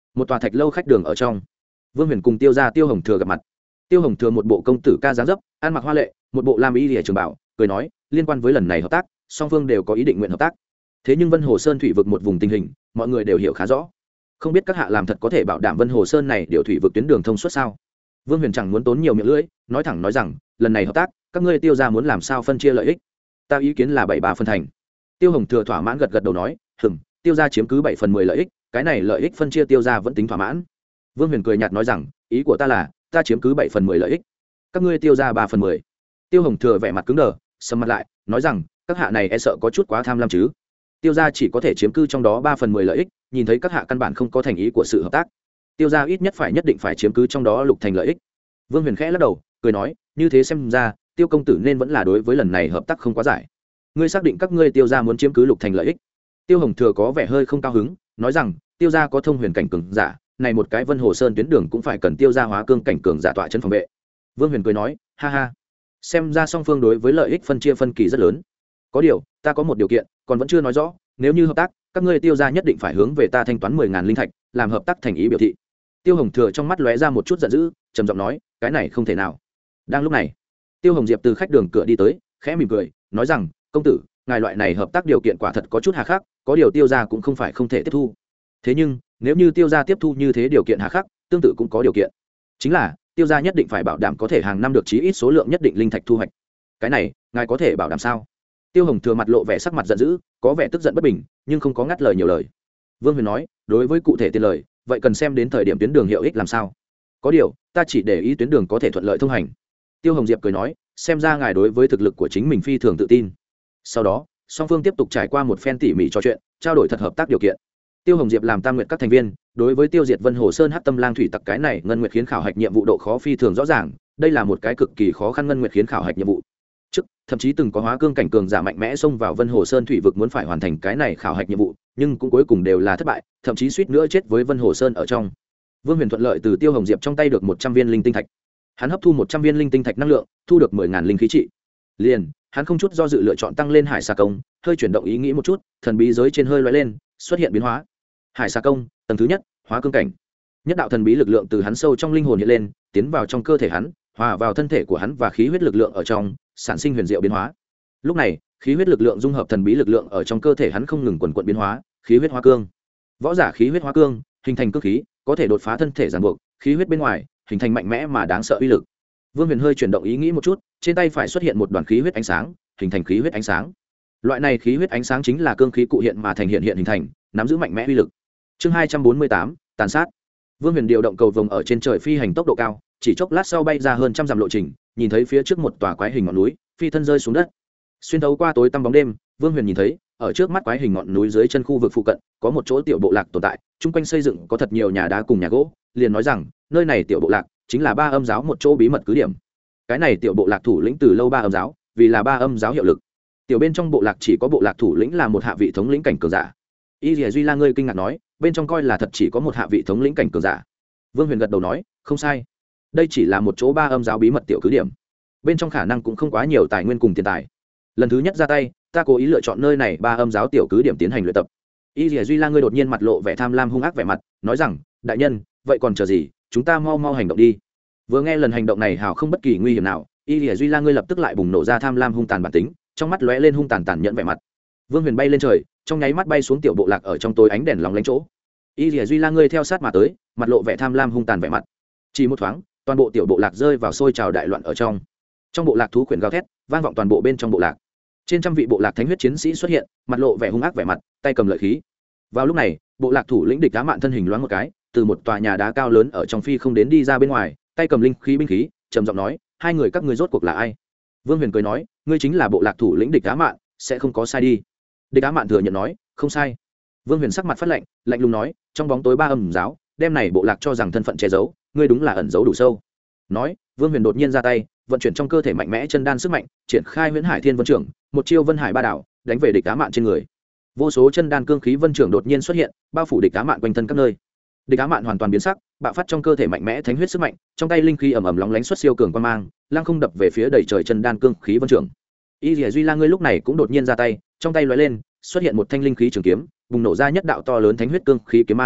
một tòa thạch lâu khách đường ở trong, Vương Huyền cùng Tiêu gia Tiêu Hồng Thừa gặp mặt. Tiêu Hồng Thừa một bộ công tử ca dáng dấp, ăn mặc hoa lệ, một bộ lam y lìa trường bảo, cười nói, liên quan với lần này hợp tác, song phương đều có ý định nguyện hợp tác. Thế nhưng Vân Hồ Sơn thủy vực một vùng tình hình, mọi người đều hiểu khá rõ. Không biết các hạ làm thật có thể bảo đảm Vân Hồ Sơn này điều thủy vực tuyến đường thông suốt sao? Vương Huyền chẳng muốn tốn nhiều miệng lưỡi, nói thẳng nói rằng, lần này hợp tác, các ngươi Tiêu gia muốn làm sao phân chia lợi ích? Ta ý kiến là 7/3 phân thành. Tiêu Hồng Thừa thỏa mãn gật gật đầu nói, Tiêu gia chiếm cứ 7/10 lợi ích, cái này lợi ích phân chia Tiêu gia vẫn tính thỏa mãn. Vương Huyền cười nhạt nói rằng, ý của ta là, ta chiếm cứ 7/10 lợi ích, các ngươi Tiêu gia 3/10. Tiêu Hồng Thừa vẻ mặt cứng đờ, sầm mặt lại, nói rằng, các hạ này e sợ có chút quá tham lam chứ. Tiêu gia chỉ có thể chiếm cứ trong đó 3/10 lợi ích, nhìn thấy các hạ căn bản không có thành ý của sự hợp tác. Tiêu gia ít nhất nhất định phải chiếm cứ trong đó lục thành lợi ích. Vương Huyền khẽ lắc đầu, cười nói, như thế xem ra, Tiêu công tử nên vẫn là đối với lần này hợp tác không quá giải. Ngươi xác định các ngươi Tiêu gia muốn chiếm cứ lục thành lợi ích? Tiêu Hồng Thừa có vẻ hơi không cao hứng, nói rằng, Tiêu gia có thông huyền cảnh cường giả, này một cái Vân Hồ Sơn tuyến đường cũng phải cần Tiêu gia hóa cương cảnh cường giả tọa chân phòng vệ. Vương Huyền cười nói, ha ha, xem ra song phương đối với lợi ích phân chia phân kỳ rất lớn. Có điều, ta có một điều kiện, còn vẫn chưa nói rõ, nếu như hợp tác, các ngươi Tiêu gia nhất định phải hướng về ta thanh toán 10.000 linh thạch, làm hợp tác thành ý biểu thị. Tiêu Hồng Thừa trong mắt lóe ra một chút giận dữ, trầm giọng nói, cái này không thể nào. Đang lúc này, Tiêu Hồng Diệp từ khách đường cửa đi tới, khẽ mỉm cười, nói rằng, công tử, ngài loại này hợp tác điều kiện quả thật có chút hà khắc, có điều Tiêu gia cũng không phải không thể tiếp thu. Thế nhưng, nếu như Tiêu gia tiếp thu như thế điều kiện hà khắc, tương tự cũng có điều kiện, chính là Tiêu gia nhất định phải bảo đảm có thể hàng năm được chí ít số lượng nhất định linh thạch thu hoạch. Cái này, ngài có thể bảo đảm sao? Tiêu Hồng Thừa mặt lộ vẻ sắc mặt giận dữ, có vẻ tức giận bất bình, nhưng không có ngắt lời nhiều lời. Vương Huyền nói, đối với cụ thể tiền lời, vậy cần xem đến thời điểm tuyến đường hiệu ích làm sao. Có điều, ta chỉ để ý tuyến đường có thể thuận lợi thông hành. Tiêu Hồng Diệp cười nói, xem ra ngài đối với thực lực của chính mình phi thường tự tin. Sau đó, song phương tiếp tục trải qua một phen tỉ mỉ trò chuyện, trao đổi thật hợp tác điều kiện. Tiêu Hồng Diệp làm Tam Nguyệt các thành viên, đối với tiêu diệt Vân Hồ Sơn Hắc Tâm Lang thủy tặc cái này ngân nguyệt khiến khảo hạch nhiệm vụ độ khó phi thường rõ ràng, đây là một cái cực kỳ khó khăn ngân nguyệt khiến khảo hạch nhiệm vụ. Trước, thậm chí từng có hóa cương cảnh cường giả mạnh mẽ xông vào Vân Hồ Sơn thủy vực muốn phải hoàn thành cái này khảo hạch nhiệm vụ, nhưng cũng cuối cùng đều là thất bại, thậm chí suýt nữa chết với Vân Hồ Sơn ở trong. Vương Huyền thuận lợi từ Tiêu Hồng Diệp trong tay được 100 viên linh tinh thạch. Hắn hấp thu 100 viên linh tinh thạch năng lượng, thu được 10.000 linh khí trị. Liền, hắn không chút do dự lựa chọn tăng lên Hải Xà Công, hơi chuyển động ý nghĩ một chút, thần bí giới trên hơi lóe lên, xuất hiện biến hóa. Hải Xà Công, tầng thứ nhất, hóa cương cảnh. Nhất đạo thần bí lực lượng từ hắn sâu trong linh hồn hiện lên, tiến vào trong cơ thể hắn, hòa vào thân thể của hắn và khí huyết lực lượng ở trong, sản sinh huyền diệu biến hóa. Lúc này, khí huyết lực lượng dung hợp thần bí lực lượng ở trong cơ thể hắn không ngừng quần quật biến hóa, khí huyết hóa cương. Võ giả khí huyết hóa cương, hình thành cương khí, có thể đột phá thân thể ràng buộc, khí huyết bên ngoài, hình thành mạnh mẽ mà đáng sợ uy lực. Vương Huyền hơi chuyển động ý nghĩ một chút, trên tay phải xuất hiện một đoàn khí huyết ánh sáng, hình thành khí huyết ánh sáng. Loại này khí huyết ánh sáng chính là cương khí cụ hiện mà thành hiện hình thành, nắm giữ mạnh mẽ uy lực. Chương 248, tàn sát. Vương Huyền điều động cầu vồng ở trên trời phi hành tốc độ cao, chỉ chốc lát sau bay ra hơn trăm dặm lộ trình, nhìn thấy phía trước một tòa quái hình ngọn núi, phi thân rơi xuống đất. Xuyên thấu qua tối tăm bóng đêm, Vương Huyền nhìn thấy, ở trước mắt quái hình ngọn núi dưới chân khu vực phụ cận, có một chỗ tiểu bộ lạc tồn tại, chung quanh xây dựng có thật nhiều nhà đá cùng nhà gỗ, liền nói rằng, nơi này tiểu bộ lạc chính là Ba Âm giáo một chỗ bí mật cứ điểm. Cái này tiểu bộ lạc thủ lĩnh từ lâu Ba Âm giáo, vì là Ba Âm giáo hiệu lực. Tiểu bên trong bộ lạc chỉ có bộ lạc thủ lĩnh là một hạ vị thống lĩnh cảnh cường giả. Y Lìa Duy La ngươi kinh ngạc nói, bên trong coi là thật chỉ có một hạ vị thống lĩnh cảnh cường giả. Vương Huyền gật đầu nói, không sai, đây chỉ là một chỗ Ba Âm giáo bí mật tiểu cứ điểm, bên trong khả năng cũng không quá nhiều tài nguyên cùng tiền tài. Lần thứ nhất ra tay, ta cố ý lựa chọn nơi này Ba Âm giáo tiểu cứ điểm tiến hành luyện tập. Y Lìa Duy La ngươi đột nhiên mặt lộ vẻ tham lam hung ác vẻ mặt, nói rằng, đại nhân, vậy còn chờ gì, chúng ta mau mau hành động đi. Vừa nghe lần hành động này hào không bất kỳ nguy hiểm nào, Y Lìa Duy La ngươi lập tức lại bùng nổ ra tham lam hung tàn bản tính, trong mắt lóe lên hung tàn tàn nhẫn vẻ mặt. Vương Huyền bay lên trời, trong nháy mắt bay xuống tiểu bộ lạc ở trong tối ánh đèn lóng lánh chỗ. Y Lìa Duy La ngươi theo sát mà tới, mặt lộ vẻ tham lam hung tàn vẻ mặt. Chỉ một thoáng, toàn bộ tiểu bộ lạc rơi vào sôi trào đại loạn ở trong. Trong bộ lạc thú khuyển gào thét, vang vọng toàn bộ bên trong bộ lạc. Trên trăm vị bộ lạc thánh huyết chiến sĩ xuất hiện, mặt lộ vẻ hung ác vẻ mặt, tay cầm lợi khí. Vào lúc này, bộ lạc thủ lĩnh Địch Á Mạn thân hình loáng một cái, từ một tòa nhà đá cao lớn ở trong phi không đến đi ra bên ngoài, tay cầm linh khí binh khí, trầm giọng nói, hai người các ngươi rốt cuộc là ai? Vương Huyền cười nói, ngươi chính là bộ lạc thủ lĩnh Địch Á Mạn, sẽ không có sai đi. Địch Á Mạn thừa nhận nói, không sai. Vương Huyền sắc mặt phát lạnh, lạnh lùng nói, trong bóng tối Ba Âm giáo, đem này bộ lạc cho rằng thân phận che giấu, ngươi đúng là ẩn giấu đủ sâu. Nói, Vương Huyền đột nhiên ra tay, vận chuyển trong cơ thể mạnh mẽ chân đan sức mạnh, triển khai Huyễn Hải Thiên Vân Trưởng, một chiêu Vân Hải Ba Đảo, đánh về Địch Á Mạn trên người. Vô số chân đan cương khí vân trưởng đột nhiên xuất hiện, bao phủ Địch Á Mạn quanh thân các nơi. Địch Á Mạn hoàn toàn biến sắc, bạo phát trong cơ thể mạnh mẽ thánh huyết sức mạnh, trong tay linh khí ầm ầm lóng lánh xuất siêu cường quang mang, lăng không đập về phía đầy trời chân đan cương khí vân trưởng. Y Lìa Duy La ngươi lúc này cũng đột nhiên ra tay, trong tay lóe lên, xuất hiện một thanh linh khí trường kiếm, bùng nổ ra nhất đạo to lớn thánh huyết cương khí kiếm mang,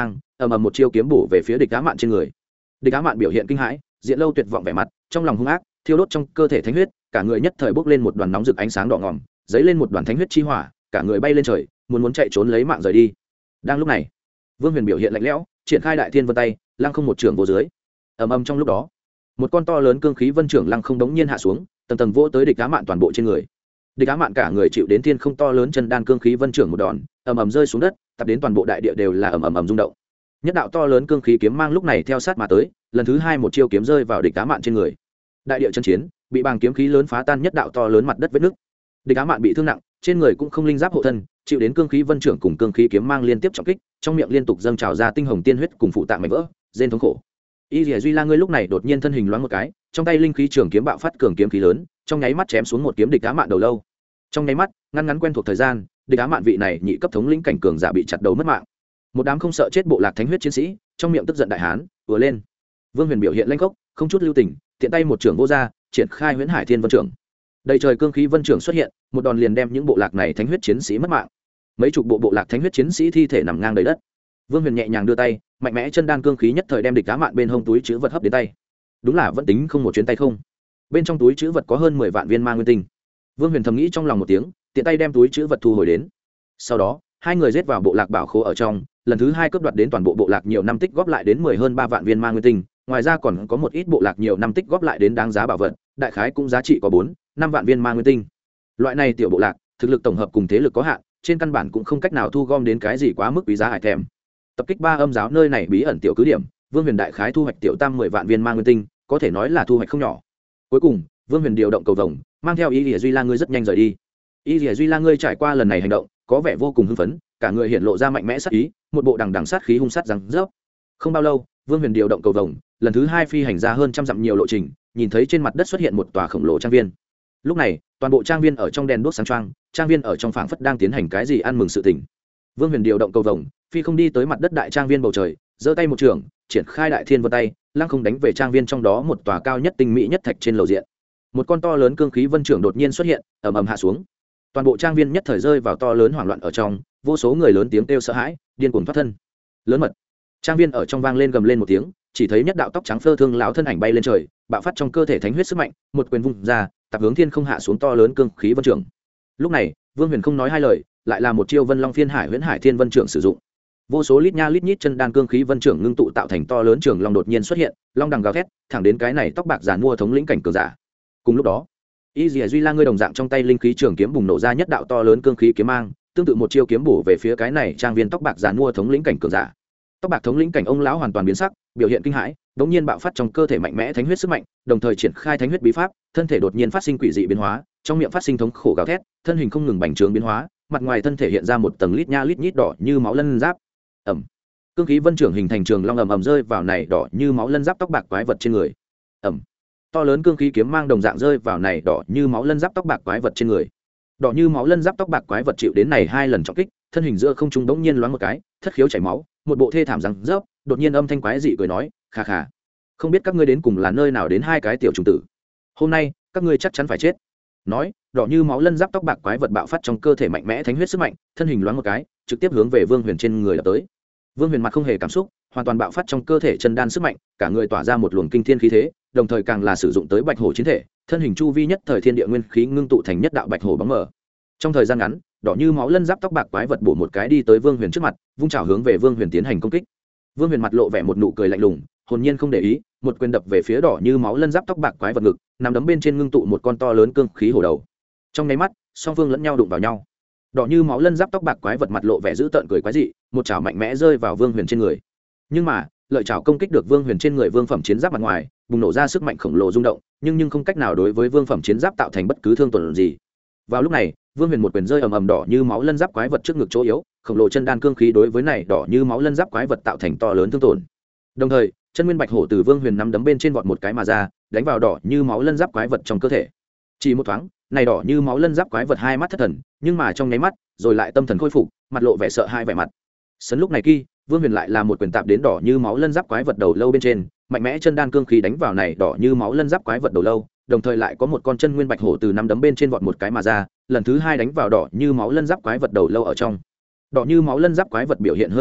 ầm ầm một chiêu kiếm bổ về phía địch Á Mạn trên người. Địch Á Mạn biểu hiện kinh hãi, diện lâu tuyệt vọng vẻ mặt, trong lòng hung ác, thiêu đốt trong cơ thể thánh huyết, cả người nhất thời bốc lên một đoàn nóng rực ánh sáng đỏ ngòm, dấy lên một đoàn thánh huyết chi hỏa, cả người bay lên trời, muốn chạy trốn lấy mạng rời đi. Đang lúc này, Vương Huyền biểu hiện lạnh lẽo, triển khai đại thiên vân tay, lăng không một trường vô dưới. Ầm ầm trong lúc đó, một con to lớn cương khí vân trưởng lăng không đống nhiên hạ xuống, tầng tầng vỗ tới địch Á Mạn toàn bộ trên người. Địch Á Mạn cả người chịu đến thiên không to lớn chân đan cương khí vân trưởng một đòn, ầm ầm rơi xuống đất, tập đến toàn bộ đại địa đều là ầm ầm rung động. Nhất đạo to lớn cương khí kiếm mang lúc này theo sát mà tới, lần thứ hai một chiêu kiếm rơi vào địch Á Mạn trên người. Đại địa chân chiến, bị bàng kiếm khí lớn phá tan nhất đạo to lớn mặt đất vết nứt. Địch Á Mạn bị thương nặng, trên người cũng không linh giáp hộ thân, chịu đến cương khí vân trưởng cùng cương khí kiếm mang liên tiếp trọng kích, trong miệng liên tục dâng trào ra tinh hồng tiên huyết cùng phụ tạng mảnh vỡ, rên thống khổ. Y Lìa Duy La ngươi lúc này đột nhiên thân hình loáng một cái, trong tay linh khí trường kiếm bạo phát cường kiếm khí lớn, trong nháy mắt chém xuống một kiếm địch Á Mạn đầu lâu. Trong nháy mắt, ngắn quen thuộc thời gian, địch Á Mạn vị này nhị cấp thống lĩnh cảnh cường giả bị chặt đầu mất mạng. Một đám không sợ chết bộ lạc thánh huyết chiến sĩ, trong miệng tức giận đại hán, ùa lên. Vương Huyền biểu hiện lanh khốc, không chút lưu tình, tiện tay một trưởng vô ra, triển khai Huyễn Hải Thiên Vân trưởng. Đầy trời cương khí vân trưởng xuất hiện, một đòn liền đem những bộ lạc này thánh huyết chiến sĩ mất mạng. Mấy chục bộ lạc thánh huyết chiến sĩ thi thể nằm ngang đầy đất. Vương Huyền nhẹ nhàng đưa tay, mạnh mẽ chân đan cương khí nhất thời đem địch Á Mạn bên hông túi trữ vật hấp đến tay. Đúng là vẫn tính không một chuyến tay không. Bên trong túi trữ vật có hơn 10 vạn viên ma nguyên tinh. Vương Huyền thầm nghĩ trong lòng một tiếng, tiện tay đem túi trữ vật thu hồi đến. Sau đó, hai người giết vào bộ lạc bảo khố ở trong, lần thứ hai cướp đoạt đến toàn bộ bộ lạc nhiều năm tích góp lại đến hơn 3 vạn viên ma nguyên tinh, ngoài ra còn có một ít bộ lạc nhiều năm tích góp lại đến đáng giá bảo vật, đại khái cũng giá trị có 4-5 vạn viên ma nguyên tinh. Loại này tiểu bộ lạc, thực lực tổng hợp cùng thế lực có hạn, trên căn bản cũng không cách nào thu gom đến cái gì quá mức quý giá hải thèm. Tập kích ba âm giáo nơi này bí ẩn tiểu cứ điểm, Vương Huyền đại khái thu hoạch tiểu tam 10 vạn viên ma nguyên tinh, có thể nói là thu hoạch không nhỏ. Cuối cùng, Vương Huyền điều động cầu vồng, mang theo Y Lìa Duy La ngươi rất nhanh rời đi. Y Lìa Duy La ngươi trải qua lần này hành động, có vẻ vô cùng hưng phấn, cả người hiện lộ ra mạnh mẽ sát ý, một bộ đằng sát khí hung sát rằng rớp. Không bao lâu, Vương Huyền điều động cầu vồng, lần thứ hai phi hành ra hơn trăm dặm nhiều lộ trình, nhìn thấy trên mặt đất xuất hiện một tòa khổng lồ trang viên. Lúc này, toàn bộ trang viên ở trong đèn đuốc sáng choang, trang viên ở trong phảng phất đang tiến hành cái gì ăn mừng sự tình. Vương Huyền điều động cầu vồng, phi không đi tới mặt đất đại trang viên bầu trời, giơ tay một trường, triển khai đại thiên vân tay, lăng không đánh về trang viên trong đó một tòa cao nhất tinh mỹ nhất thạch trên lầu diện. Một con to lớn cương khí vân trưởng đột nhiên xuất hiện, ầm ầm hạ xuống. Toàn bộ trang viên nhất thời rơi vào to lớn hoảng loạn ở trong, vô số người lớn tiếng kêu sợ hãi, điên cuồng thoát thân. Lớn mật. Trang viên ở trong vang lên gầm lên một tiếng, chỉ thấy nhất đạo tóc trắng phơ thương lão thân ảnh bay lên trời, bạo phát trong cơ thể thánh huyết sức mạnh, một quyền vung ra, tập hướng thiên không hạ xuống to lớn cương khí vân trưởng. Lúc này, Vương Huyền không nói hai lời, lại là một chiêu Vân Long Phiên Hải Huyễn Hải Thiên Vân trưởng sử dụng. Vô số lít nha lít nhít chân đan cương khí vân trưởng ngưng tụ tạo thành to lớn trường long đột nhiên xuất hiện, long đằng gào thét, thẳng đến cái này tóc bạc giàn mua thống lĩnh cảnh cường giả. Cùng lúc đó, Y Lìa Duy La ngươi đồng dạng trong tay linh khí trường kiếm bùng nổ ra nhất đạo to lớn cương khí kiếm mang, tương tự một chiêu kiếm bổ về phía cái này trang viên tóc bạc giàn mua thống lĩnh cảnh cường giả. Tóc bạc thống lĩnh cảnh ông lão hoàn toàn biến sắc, biểu hiện kinh hãi, đột nhiên bạo phát trong cơ thể mạnh mẽ thánh huyết sức mạnh, đồng thời triển khai thánh huyết bí pháp, thân thể đột nhiên phát sinh quỷ dị biến hóa, trong miệng phát sinh thống khổ gào thét, thân hình không ngừng bành trướng biến hóa, mặt ngoài thân thể hiện ra một tầng lít nha lít nhít đỏ như máu lân giáp. Ầm. Cương khí vân trưởng hình thành trường long ầm ầm rơi vào này đỏ như máu lân giáp tóc bạc quái vật trên người. Ầm. To lớn cương khí kiếm mang đồng dạng rơi vào này đỏ như máu lân giáp tóc bạc quái vật trên người. Đỏ như máu lân giáp tóc bạc quái vật chịu đến này hai lần trọng kích, thân hình giữa không trung bỗng nhiên loáng một cái, thất khiếu chảy máu, một bộ thê thảm răng rớp, đột nhiên âm thanh quái dị cười nói, khà khà, không biết các ngươi đến cùng là nơi nào đến hai cái tiểu trùng tử, hôm nay các ngươi chắc chắn phải chết. Nói, đỏ như máu lân giáp tóc bạc quái vật bạo phát trong cơ thể mạnh mẽ thánh huyết sức mạnh, thân hình loáng một cái, trực tiếp hướng về Vương Huyền trên người lập tới. Vương Huyền mặt không hề cảm xúc, hoàn toàn bạo phát trong cơ thể chân đan sức mạnh, cả người tỏa ra một luồng kinh thiên khí thế, đồng thời càng là sử dụng tới bạch hổ chiến thể, thân hình chu vi nhất thời thiên địa nguyên khí ngưng tụ thành nhất đạo bạch hổ bóng mờ. Trong thời gian ngắn, đỏ như máu lân giáp tóc bạc quái vật bổ một cái đi tới Vương Huyền trước mặt, vung chảo hướng về Vương Huyền tiến hành công kích. Vương Huyền mặt lộ vẻ một nụ cười lạnh lùng, hồn nhiên không để ý, một quyền đập về phía đỏ như máu lân giáp tóc bạc quái vật ngực, nằm đấm bên trên ngưng tụ một con to lớn cương khí hổ đầu. Trong nháy mắt, song phương lẫn nhau đụng vào nhau. Đỏ như máu lân giáp tóc bạc quái vật mặt lộ vẻ dữ tợn cười quái dị, một chảo mạnh mẽ rơi vào Vương Huyền trên người. Nhưng mà, lợi chảo công kích được Vương Huyền trên người vương phẩm chiến giáp mặt ngoài, bùng nổ ra sức mạnh khổng lồ rung động, nhưng không cách nào đối với vương phẩm chiến giáp tạo thành bất cứ thương tổn gì. Vào lúc này, Vương Huyền một quyền rơi ầm ầm đỏ như máu lân giáp quái vật trước ngực chỗ yếu, khổng lồ chân đan cương khí đối với này đỏ như máu lân giáp quái vật tạo thành to lớn thương tổn. Đồng thời, chân nguyên bạch hổ từ Vương Huyền nắm đấm bên trên vọt một cái mà ra, đánh vào đỏ như máu lân giáp quái vật trong cơ thể. Chỉ một thoáng, này đỏ như máu lân giáp quái vật hai mắt thất thần, nhưng mà trong nháy mắt, rồi lại tâm thần khôi phục, mặt lộ vẻ sợ hãi vẻ mặt. Sấn lúc này kỳ, Vương Huyền lại là một quyền tạp đến đỏ như máu lân giáp quái vật đầu lâu bên trên, mạnh mẽ chân đan cương khí đánh vào này đỏ như máu lân giáp quái vật đầu lâu, đồng thời lại có một con chân nguyên bạch hổ từ nắm đấm bên trên vọt một cái mà ra, lần thứ hai đánh vào đỏ như máu lân giáp quái vật đầu lâu ở trong. Đỏ như máu lân giáp quái vật biểu hiện hơi ngưng lại,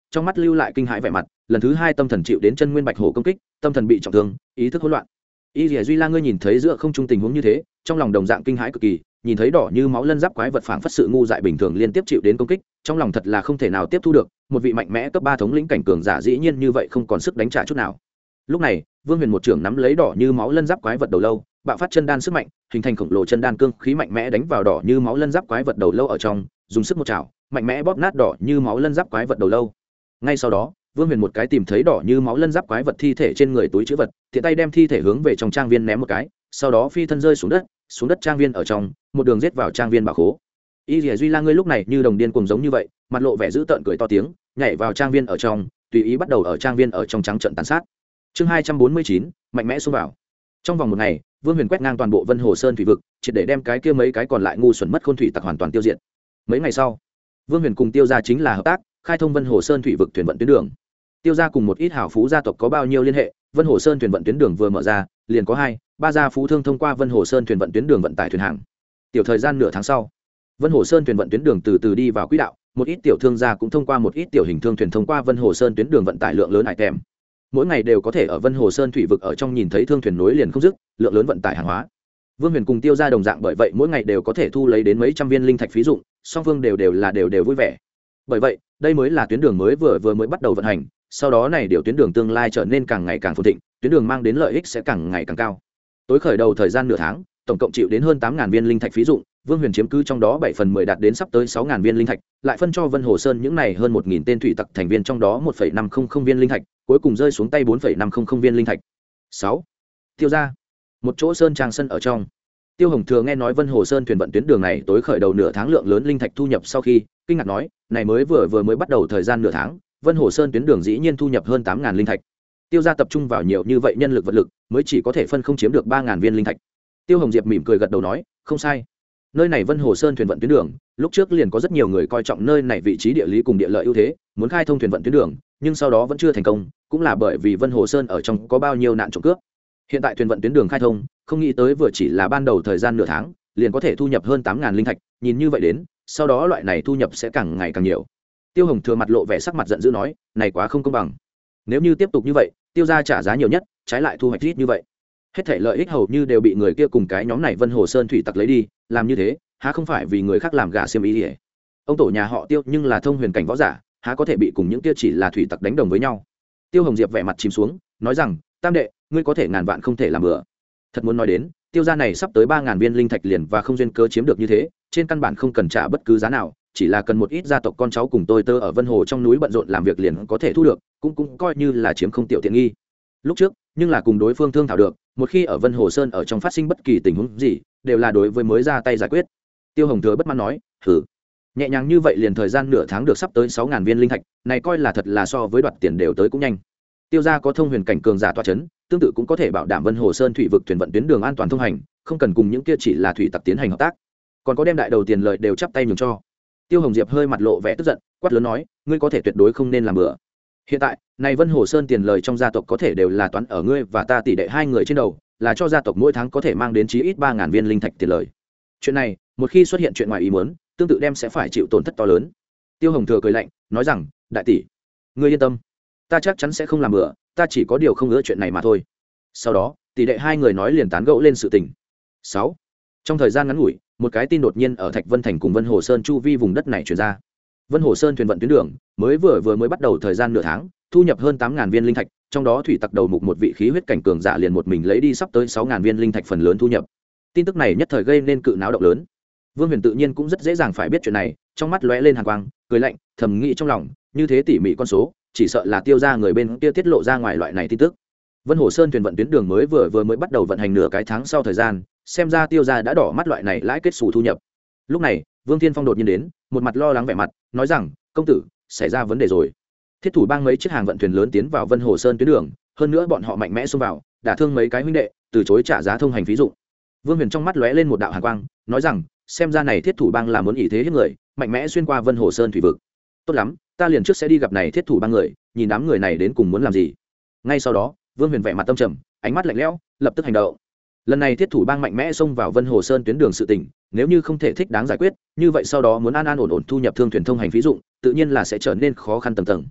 trong mắt lưu lại kinh hãi vẻ mặt. Lần thứ hai tâm thần chịu đến chân nguyên bạch hổ công kích, tâm thần bị trọng thương, ý thức hỗn loạn. Y Lìa Duy La ngươi nhìn thấy giữa không trung tình huống như thế, trong lòng đồng dạng kinh hãi cực kỳ, nhìn thấy đỏ như máu lân giáp quái vật phảng phất sự ngu dại bình thường liên tiếp chịu đến công kích, trong lòng thật là không thể nào tiếp thu được, một vị mạnh mẽ cấp 3 thống lĩnh cảnh cường giả dĩ nhiên như vậy không còn sức đánh trả chút nào. Lúc này, Vương Huyền một trưởng nắm lấy đỏ như máu lân giáp quái vật đầu lâu, bạo phát chân đan sức mạnh, hình thành khổng lồ chân đan cương khí mạnh mẽ đánh vào đỏ như máu lân giáp quái vật đầu lâu ở trong, dùng sức một chảo, mạnh mẽ bóp nát đỏ như máu lân giáp quái vật đầu lâu. Ngay sau đó, Vương Huyền một cái tìm thấy đỏ như máu lân giáp quái vật thi thể trên người túi trữ vật, tiện tay đem thi thể hướng về trong trang viên ném một cái, sau đó phi thân rơi xuống đất trang viên ở trong, một đường giết vào trang viên bảo khố. Y Lìa Duy La ngươi lúc này như đồng điên cuồng giống như vậy, mặt lộ vẻ dữ tợn cười to tiếng, nhảy vào trang viên ở trong, tùy ý bắt đầu ở trang viên ở trong trắng trận tàn sát. Chương 249, mạnh mẽ xông vào. Trong vòng một ngày, Vương Huyền quét ngang toàn bộ Vân Hồ Sơn thủy vực, triệt để đem cái kia mấy cái còn lại ngu xuẩn mất khôn thủy tặc hoàn toàn tiêu diệt. Mấy ngày sau, Vương Huyền cùng Tiêu gia chính là hợp tác, khai thông Vân Hồ Sơn thủy vực thuyền vận tuyến đường. Tiêu gia cùng một ít hảo phú gia tộc có bao nhiêu liên hệ, Vân Hồ Sơn thuyền vận tuyến đường vừa mở ra, liền có 2-3 gia phú thương thông qua Vân Hồ Sơn thuyền vận tuyến đường vận tải thuyền hàng. Tiểu thời gian nửa tháng sau, Vân Hồ Sơn thuyền vận tuyến đường từ từ đi vào quỹ đạo, một ít tiểu thương gia cũng thông qua một ít tiểu hình thương thuyền thông qua Vân Hồ Sơn tuyến đường vận tải lượng lớn hải kèm. Mỗi ngày đều có thể ở Vân Hồ Sơn thủy vực ở trong nhìn thấy thương thuyền nối liền không dứt, lượng lớn vận tải hàng hóa. Vương Huyền cùng Tiêu gia đồng dạng bởi vậy mỗi ngày đều có thể thu lấy đến mấy trăm viên linh thạch phí dụng, song phương đều vui vẻ. Bởi vậy, đây mới là tuyến đường mới vừa mới bắt đầu vận hành, sau đó này điều tuyến đường tương lai trở nên càng ngày càng phồn thịnh, tuyến đường mang đến lợi ích sẽ càng ngày càng cao. Tối khởi đầu thời gian nửa tháng, tổng cộng chịu đến hơn 8.000 viên linh thạch phí dụng, Vương Huyền chiếm cứ trong đó 7/10 đạt đến sắp tới 6.000 viên linh thạch, lại phân cho Vân Hồ Sơn những này hơn 1.000 tên thủy tặc thành viên trong đó 1,500 viên linh thạch, cuối cùng rơi xuống tay 4,500 viên linh thạch. 6. Tiêu gia. Một chỗ sơn trang sân ở trong. Tiêu Hồng Thừa nghe nói Vân Hồ Sơn thuyền vận tuyến đường này tối khởi đầu nửa tháng lượng lớn linh thạch thu nhập sau khi, kinh ngạc nói, này mới vừa mới bắt đầu thời gian nửa tháng, Vân Hồ Sơn tuyến đường dĩ nhiên thu nhập hơn 8.000 linh thạch. Tiêu gia tập trung vào nhiều như vậy nhân lực vật lực, mới chỉ có thể phân không chiếm được 3.000 viên linh thạch. Tiêu Hồng Diệp mỉm cười gật đầu nói, không sai. Nơi này Vân Hồ Sơn thuyền vận tuyến đường, lúc trước liền có rất nhiều người coi trọng nơi này vị trí địa lý cùng địa lợi ưu thế, muốn khai thông thuyền vận tuyến đường, nhưng sau đó vẫn chưa thành công, cũng là bởi vì Vân Hồ Sơn ở trong có bao nhiêu nạn trộm cướp. Hiện tại thuyền vận tuyến đường khai thông, không nghĩ tới vừa chỉ là ban đầu thời gian nửa tháng, liền có thể thu nhập hơn 8.000 linh thạch, nhìn như vậy đến, sau đó loại này thu nhập sẽ càng ngày càng nhiều. Tiêu Hồng Thừa mặt lộ vẻ sắc mặt giận dữ nói, này quá không công bằng. Nếu như tiếp tục như vậy, Tiêu gia trả giá nhiều nhất, trái lại thu hoạch ít như vậy. Hết thảy lợi ích hầu như đều bị người kia cùng cái nhóm này Vân Hồ Sơn thủy tặc lấy đi, làm như thế, há không phải vì người khác làm gà xiêm ý ỉa. Ông tổ nhà họ Tiêu nhưng là thông huyền cảnh võ giả, há có thể bị cùng những kia chỉ là thủy tặc đánh đồng với nhau. Tiêu Hồng Diệp vẻ mặt chìm xuống, nói rằng, tam đệ, ngươi có thể ngàn vạn không thể làm bừa. Thật muốn nói đến, Tiêu gia này sắp tới 3.000 viên linh thạch liền và không duyên cớ chiếm được như thế, trên căn bản không cần trả bất cứ giá nào, chỉ là cần một ít gia tộc con cháu cùng tôi tơ ở Vân Hồ trong núi bận rộn làm việc liền có thể thu được, cũng coi như là chiếm không tiểu tiện nghi. Lúc trước, nhưng là cùng đối phương thương thảo được, một khi ở Vân Hồ Sơn ở trong phát sinh bất kỳ tình huống gì, đều là đối với mới ra tay giải quyết. Tiêu Hồng Thừa bất mãn nói, "Hử, nhẹ nhàng như vậy liền thời gian nửa tháng được sắp tới 6.000 viên linh thạch, này coi là thật là so với đoạt tiền đều tới cũng nhanh." Tiêu gia có thông huyền cảnh cường giả tọa chấn, tương tự cũng có thể bảo đảm Vân Hồ Sơn thủy vực thuyền vận tuyến đường an toàn thông hành, không cần cùng những kia chỉ là thủy tặc tiến hành hợp tác, còn có đem đại đầu tiền lợi đều chắp tay nhường cho. Tiêu Hồng Diệp hơi mặt lộ vẻ tức giận, quát lớn nói, ngươi có thể tuyệt đối không nên làm bừa. Hiện tại, này Vân Hồ Sơn tiền lời trong gia tộc có thể đều là toán ở ngươi và ta tỷ đệ hai người trên đầu, là cho gia tộc mỗi tháng có thể mang đến chí ít 3.000 viên linh thạch tiền lời. Chuyện này, một khi xuất hiện chuyện ngoài ý muốn, tương tự đem sẽ phải chịu tổn thất to lớn. Tiêu Hồng Thừa cười lạnh, nói rằng, đại tỷ, ngươi yên tâm, ta chắc chắn sẽ không làm bừa, ta chỉ có điều không ngỡ chuyện này mà thôi. Sau đó, tỷ đệ hai người nói liền tán gẫu lên sự tình. 6. Trong thời gian ngắn ngủi, một cái tin đột nhiên ở Thạch Vân Thành cùng Vân Hồ Sơn chu vi vùng đất này truyền ra. Vân Hồ Sơn thuyền vận tuyến đường mới mới bắt đầu thời gian nửa tháng, thu nhập hơn 8.000 viên linh thạch, trong đó thủy tặc đầu mục một vị khí huyết cảnh cường giả liền một mình lấy đi sắp tới 6.000 viên linh thạch phần lớn thu nhập. Tin tức này nhất thời gây nên cự náo động lớn. Vương Huyền tự nhiên cũng rất dễ dàng phải biết chuyện này, trong mắt lóe lên hàn quang, cười lạnh, thầm nghĩ trong lòng, như thế tỉ mỉ con số, chỉ sợ là Tiêu gia người bên kia tiết lộ ra ngoài loại này tin tức. Vân Hồ Sơn thuyền vận tuyến đường mới mới bắt đầu vận hành nửa cái tháng sau thời gian, xem ra Tiêu gia đã đỏ mắt loại này lãi kết xù thu nhập. Lúc này, Vương Thiên Phong đột nhiên đến, một mặt lo lắng vẻ mặt, nói rằng, công tử, xảy ra vấn đề rồi. Thiết thủ bang mấy chiếc hàng vận thuyền lớn tiến vào Vân Hồ Sơn tuyến đường, hơn nữa bọn họ mạnh mẽ xông vào, đả thương mấy cái huynh đệ, từ chối trả giá thông hành phí dụng. Vương Huyền trong mắt lóe lên một đạo hàn quang, nói rằng, xem ra này Thiết thủ bang là muốn ỷ thế hiếp người, mạnh mẽ xuyên qua Vân Hồ Sơn thủy vực. Tốt lắm, ta liền trước sẽ đi gặp này Thiết thủ bang người, nhìn đám người này đến cùng muốn làm gì. Ngay sau đó, Vương Huyền vẻ mặt tâm trầm, ánh mắt lạnh lẽo, lập tức hành động. Lần này Thiết thủ bang mạnh mẽ xông vào Vân Hồ Sơn tuyến đường sự tình, nếu như không thể thích đáng giải quyết, như vậy sau đó muốn an ổn thu nhập thương thuyền thông hành phí dụng, tự nhiên là sẽ trở nên khó khăn tầng tầng.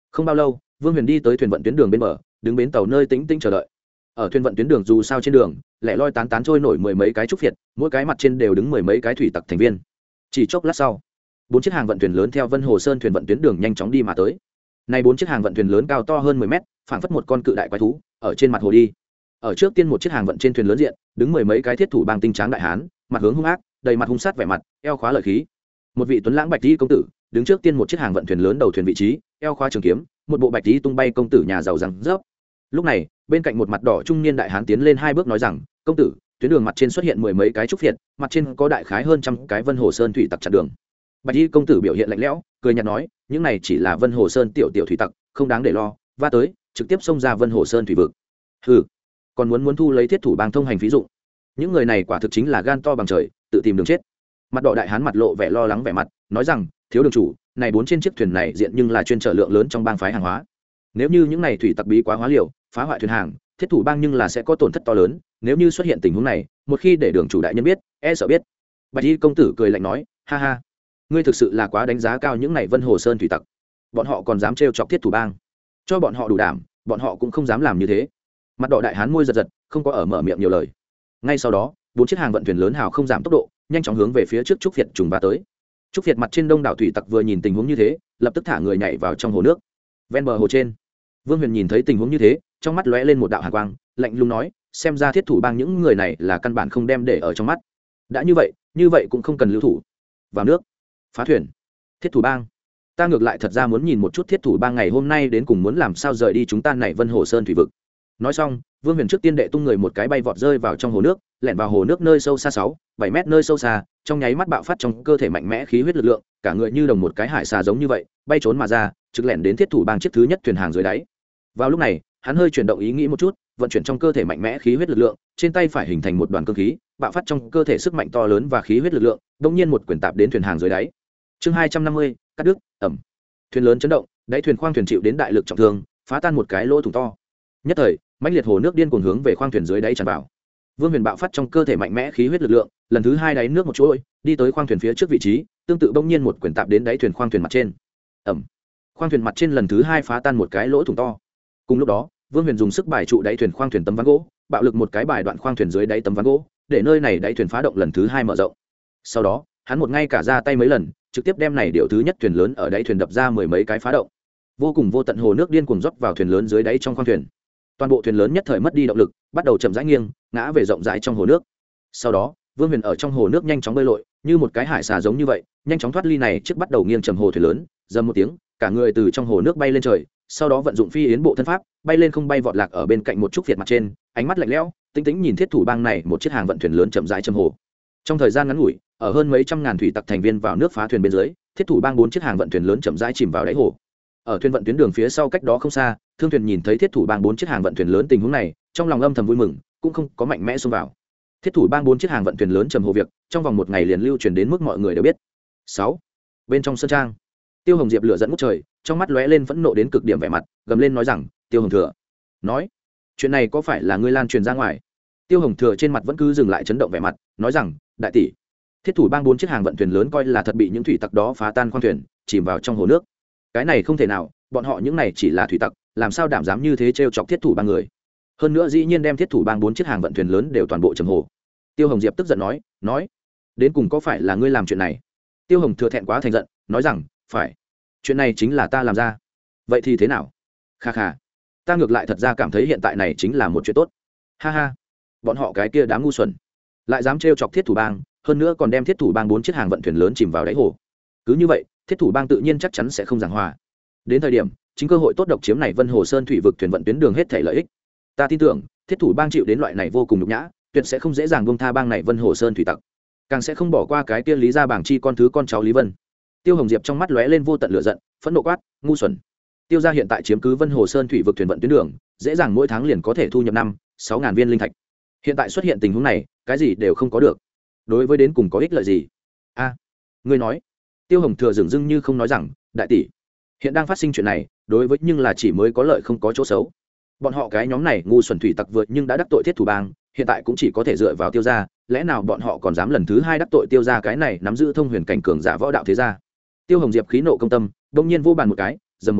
Không bao lâu, Vương Huyền đi tới thuyền vận tuyến đường bên bờ, đứng bến tàu nơi tĩnh tĩnh chờ đợi. Ở thuyền vận tuyến đường dù sao trên đường, lẻ loi tán tán trôi nổi mười mấy cái trúc phiệt, mỗi cái mặt trên đều đứng mười mấy cái thủy tặc thành viên. Chỉ chốc lát sau, 4 chiếc hàng vận thuyền lớn theo Vân Hồ Sơn thuyền vận tuyến đường nhanh chóng đi mà tới. Này 4 chiếc hàng vận thuyền lớn cao to hơn 10 mét, phảng phất một con cự đại quái thú, ở trên mặt hồ đi. Ở trước tiên một chiếc hàng vận trên thuyền lớn diện, đứng mười mấy cái thiết thủ bang tinh tráng đại hán, mặt hướng hung ác, đầy mặt hung sát vẻ mặt, eo khóa lợi khí. Một vị tuấn lãng bạch y công tử, đứng trước tiên một chiếc hàng vận thuyền lớn đầu thuyền vị trí, eo khóa trường kiếm, một bộ bạch y tung bay công tử nhà giàu răng rớp. Lúc này, bên cạnh một mặt đỏ trung niên đại hán tiến lên 2 bước nói rằng, công tử, tuyến đường mặt trên xuất hiện mười mấy cái trúc phiệt, mặt trên có đại khái hơn trăm cái Vân Hồ Sơn thủy tặc chặn đường. Bạch y công tử biểu hiện lạnh lẽo, cười nhạt nói, những này chỉ là Vân Hồ Sơn tiểu thủy tặc, không đáng để lo, va tới, trực tiếp xông ra Vân Hồ Sơn thủy vực. Hừ, còn muốn thu lấy thiết thủ bang thông hành phí dụng. Những người này quả thực chính là gan to bằng trời, tự tìm đường chết. Mặt đỏ đại hán mặt lộ vẻ lo lắng vẻ mặt, nói rằng, thiếu đường chủ, này 4 trên chiếc thuyền này diện nhưng là chuyên chở lượng lớn trong bang phái hàng hóa. Nếu như những này thủy tặc bí quá hóa liều, phá hoại thuyền hàng, thiết thủ bang nhưng là sẽ có tổn thất to lớn, nếu như xuất hiện tình huống này, một khi để đường chủ đại nhân biết, e sợ biết. Bạch y công tử cười lạnh nói, ha ha, ngươi thực sự là quá đánh giá cao những này Vân Hồ Sơn thủy tặc, bọn họ còn dám trêu chọc thiết thủ bang, cho bọn họ đủ đảm, bọn họ cũng không dám làm như thế. Mặt đỏ đại hán môi giật giật, không có ở mở miệng nhiều lời. Ngay sau đó, 4 chiếc hàng vận thuyền lớn hào không giảm tốc độ, nhanh chóng hướng về phía trước trúc việt trùng va tới. Trúc việt mặt trên đông đảo thủy tặc vừa nhìn tình huống như thế, lập tức thả người nhảy vào trong hồ nước. Ven bờ hồ trên, Vương Huyền nhìn thấy tình huống như thế, trong mắt lóe lên một đạo hàn quang, lạnh lùng nói, xem ra thiết thủ bang những người này là căn bản không đem để ở trong mắt. Đã như vậy cũng không cần lưu thủ. Vào nước, phá thuyền. Thiết thủ bang, ta ngược lại thật ra muốn nhìn một chút thiết thủ bang ngày hôm nay đến cùng muốn làm sao rời đi chúng ta này Vân Hồ Sơn thủy vực. Nói xong, Vương Huyền trước tiên đệ tung người một cái bay vọt rơi vào trong hồ nước, lẻn vào hồ nước nơi sâu xa 6-7 mét nơi sâu xa, trong nháy mắt bạo phát trong cơ thể mạnh mẽ khí huyết lực lượng, cả người như đồng một cái hải xà giống như vậy, bay trốn mà ra, trực lẻn đến thiết thủ bang chiếc thứ nhất thuyền hàng dưới đáy. Vào lúc này, hắn hơi chuyển động ý nghĩ một chút, vận chuyển trong cơ thể mạnh mẽ khí huyết lực lượng, trên tay phải hình thành một đoàn cương khí, bạo phát trong cơ thể sức mạnh to lớn và khí huyết lực lượng, đột nhiên một quyền tạp đến thuyền hàng dưới đáy. Chương 250, cắt đứt, ầm. Thuyền lớn chấn động, đáy thuyền khoang thuyền chịu đến đại lực trọng thương, phá tan một cái lỗ thủng to. Nhất thời, mãnh liệt hồ nước điên cuồng hướng về khoang thuyền dưới đáy tràn vào. Vương Huyền bạo phát trong cơ thể mạnh mẽ khí huyết lực lượng, lần thứ 2 đáy nước một chuỗi, đi tới khoang thuyền phía trước vị trí, tương tự bỗng nhiên một quyền tạp đến đáy thuyền khoang thuyền mặt trên. Ầm. Khoang thuyền mặt trên lần thứ 2 phá tan một cái lỗ thủng to. Cùng lúc đó, Vương Huyền dùng sức bài trụ đáy thuyền khoang thuyền tấm ván gỗ, bạo lực một cái bài đoạn khoang thuyền dưới đáy tấm ván gỗ, để nơi này đáy thuyền phá động lần thứ 2 mở rộng. Sau đó, hắn một ngay cả ra tay mấy lần, trực tiếp đem này điều thứ nhất thuyền lớn ở đáy thuyền đập ra mười mấy cái phá động. Vô cùng vô tận hồ nước điên cuồng rót vào thuyền lớn dưới đáy trong khoang thuyền. Toàn bộ thuyền lớn nhất thời mất đi động lực, bắt đầu chậm rãi nghiêng, ngã về rộng rãi trong hồ nước. Sau đó, Vương Huyền ở trong hồ nước nhanh chóng bơi lội, như một cái hải xà giống như vậy, nhanh chóng thoát ly này trước bắt đầu nghiêng trầm hồ thuyền lớn, rầm một tiếng, cả người từ trong hồ nước bay lên trời, sau đó vận dụng phi yến bộ thân pháp, bay lên không bay vọt lạc ở bên cạnh một trúc việt mặt trên, ánh mắt lạnh lẽo, tinh tĩnh nhìn thiết thủ bang này một chiếc hàng vận thuyền lớn chậm rãi trầm hồ. Trong thời gian ngắn ngủi, ở hơn mấy trăm ngàn thủy tặc thành viên vào nước phá thuyền bên dưới, thiết thủ bang 4 chiếc hàng vận thuyền lớn chậm rãi chìm vào đáy hồ. Ở thuyền vận tuyến đường phía sau cách đó không xa, thương thuyền nhìn thấy thiết thủ bang 4 chiếc hàng vận thuyền lớn tình huống này, trong lòng âm thầm vui mừng, cũng không có mạnh mẽ xông vào. Thiết thủ bang 4 chiếc hàng vận thuyền lớn trầm hồ việc, trong vòng một ngày liền lưu truyền đến mức mọi người đều biết. 6. Bên trong sân trang, Tiêu Hồng Diệp lửa giận ngút trời, trong mắt lóe lên phẫn nộ đến cực điểm vẻ mặt, gầm lên nói rằng, Tiêu Hồng Thừa, nói, chuyện này có phải là ngươi lan truyền ra ngoài? Tiêu Hồng Thừa trên mặt vẫn cứ dừng lại chấn động vẻ mặt, nói rằng, đại tỷ, thiết thủ bang 4 chiếc hàng vận thuyền lớn coi là thật bị những thủy tặc đó phá tan khoang thuyền, chìm vào trong hồ nước. Cái này không thể nào, bọn họ những này chỉ là thủy tặc, làm sao đảm dám như thế trêu chọc thiết thủ bang người? Hơn nữa dĩ nhiên đem thiết thủ bang 4 chiếc hàng vận thuyền lớn đều toàn bộ trầm hồ. Tiêu Hồng Diệp tức giận nói, đến cùng có phải là ngươi làm chuyện này? Tiêu Hồng Thừa thẹn quá thành giận, nói rằng, phải, chuyện này chính là ta làm ra. Vậy thì thế nào? Kha kha, ta ngược lại thật ra cảm thấy hiện tại này chính là một chuyện tốt. Ha ha, bọn họ cái kia đám ngu xuẩn, lại dám trêu chọc thiết thủ bang, hơn nữa còn đem thiết thủ bang 4 chiếc hàng vận thuyền lớn chìm vào đáy hồ. Cứ như vậy, thiết thủ bang tự nhiên chắc chắn sẽ không giảng hòa. Đến thời điểm, chính cơ hội tốt độc chiếm này Vân Hồ Sơn thủy vực thuyền vận tuyến đường hết thảy lợi ích. Ta tin tưởng, thiết thủ bang chịu đến loại này vô cùng nhục nhã, tuyệt sẽ không dễ dàng buông tha bang này Vân Hồ Sơn thủy tặc, càng sẽ không bỏ qua cái kia Lý Gia Bảng Chi con thứ con cháu Lý Vân. Tiêu Hồng Diệp trong mắt lóe lên vô tận lửa giận, phẫn nộ quát, ngu xuẩn. Tiêu gia hiện tại chiếm cứ Vân Hồ Sơn thủy vực thuyền vận tuyến đường, dễ dàng mỗi tháng liền có thể thu nhập 5-6 ngàn viên linh thạch. Hiện tại xuất hiện tình huống này, cái gì đều không có được. Đối với đến cùng có ích lợi gì? A, ngươi nói. Tiêu Hồng Thừa dửng dưng như không nói rằng, đại tỷ, hiện đang phát sinh chuyện này, đối với nhưng là chỉ mới có lợi không có chỗ xấu. Bọn họ cái nhóm này ngu xuẩn thủy tặc vượt nhưng đã đắc tội thiết thủ bang, hiện tại cũng chỉ có thể dựa vào Tiêu gia, lẽ nào bọn họ còn dám lần thứ 2 đắc tội Tiêu gia cái này nắm giữ thông huyền cảnh cường giả võ đạo thế gia? Tiêu Hồng Diệp khí nộ công tâm, đột nhiên vô bàn một cái, dầm một tiếng,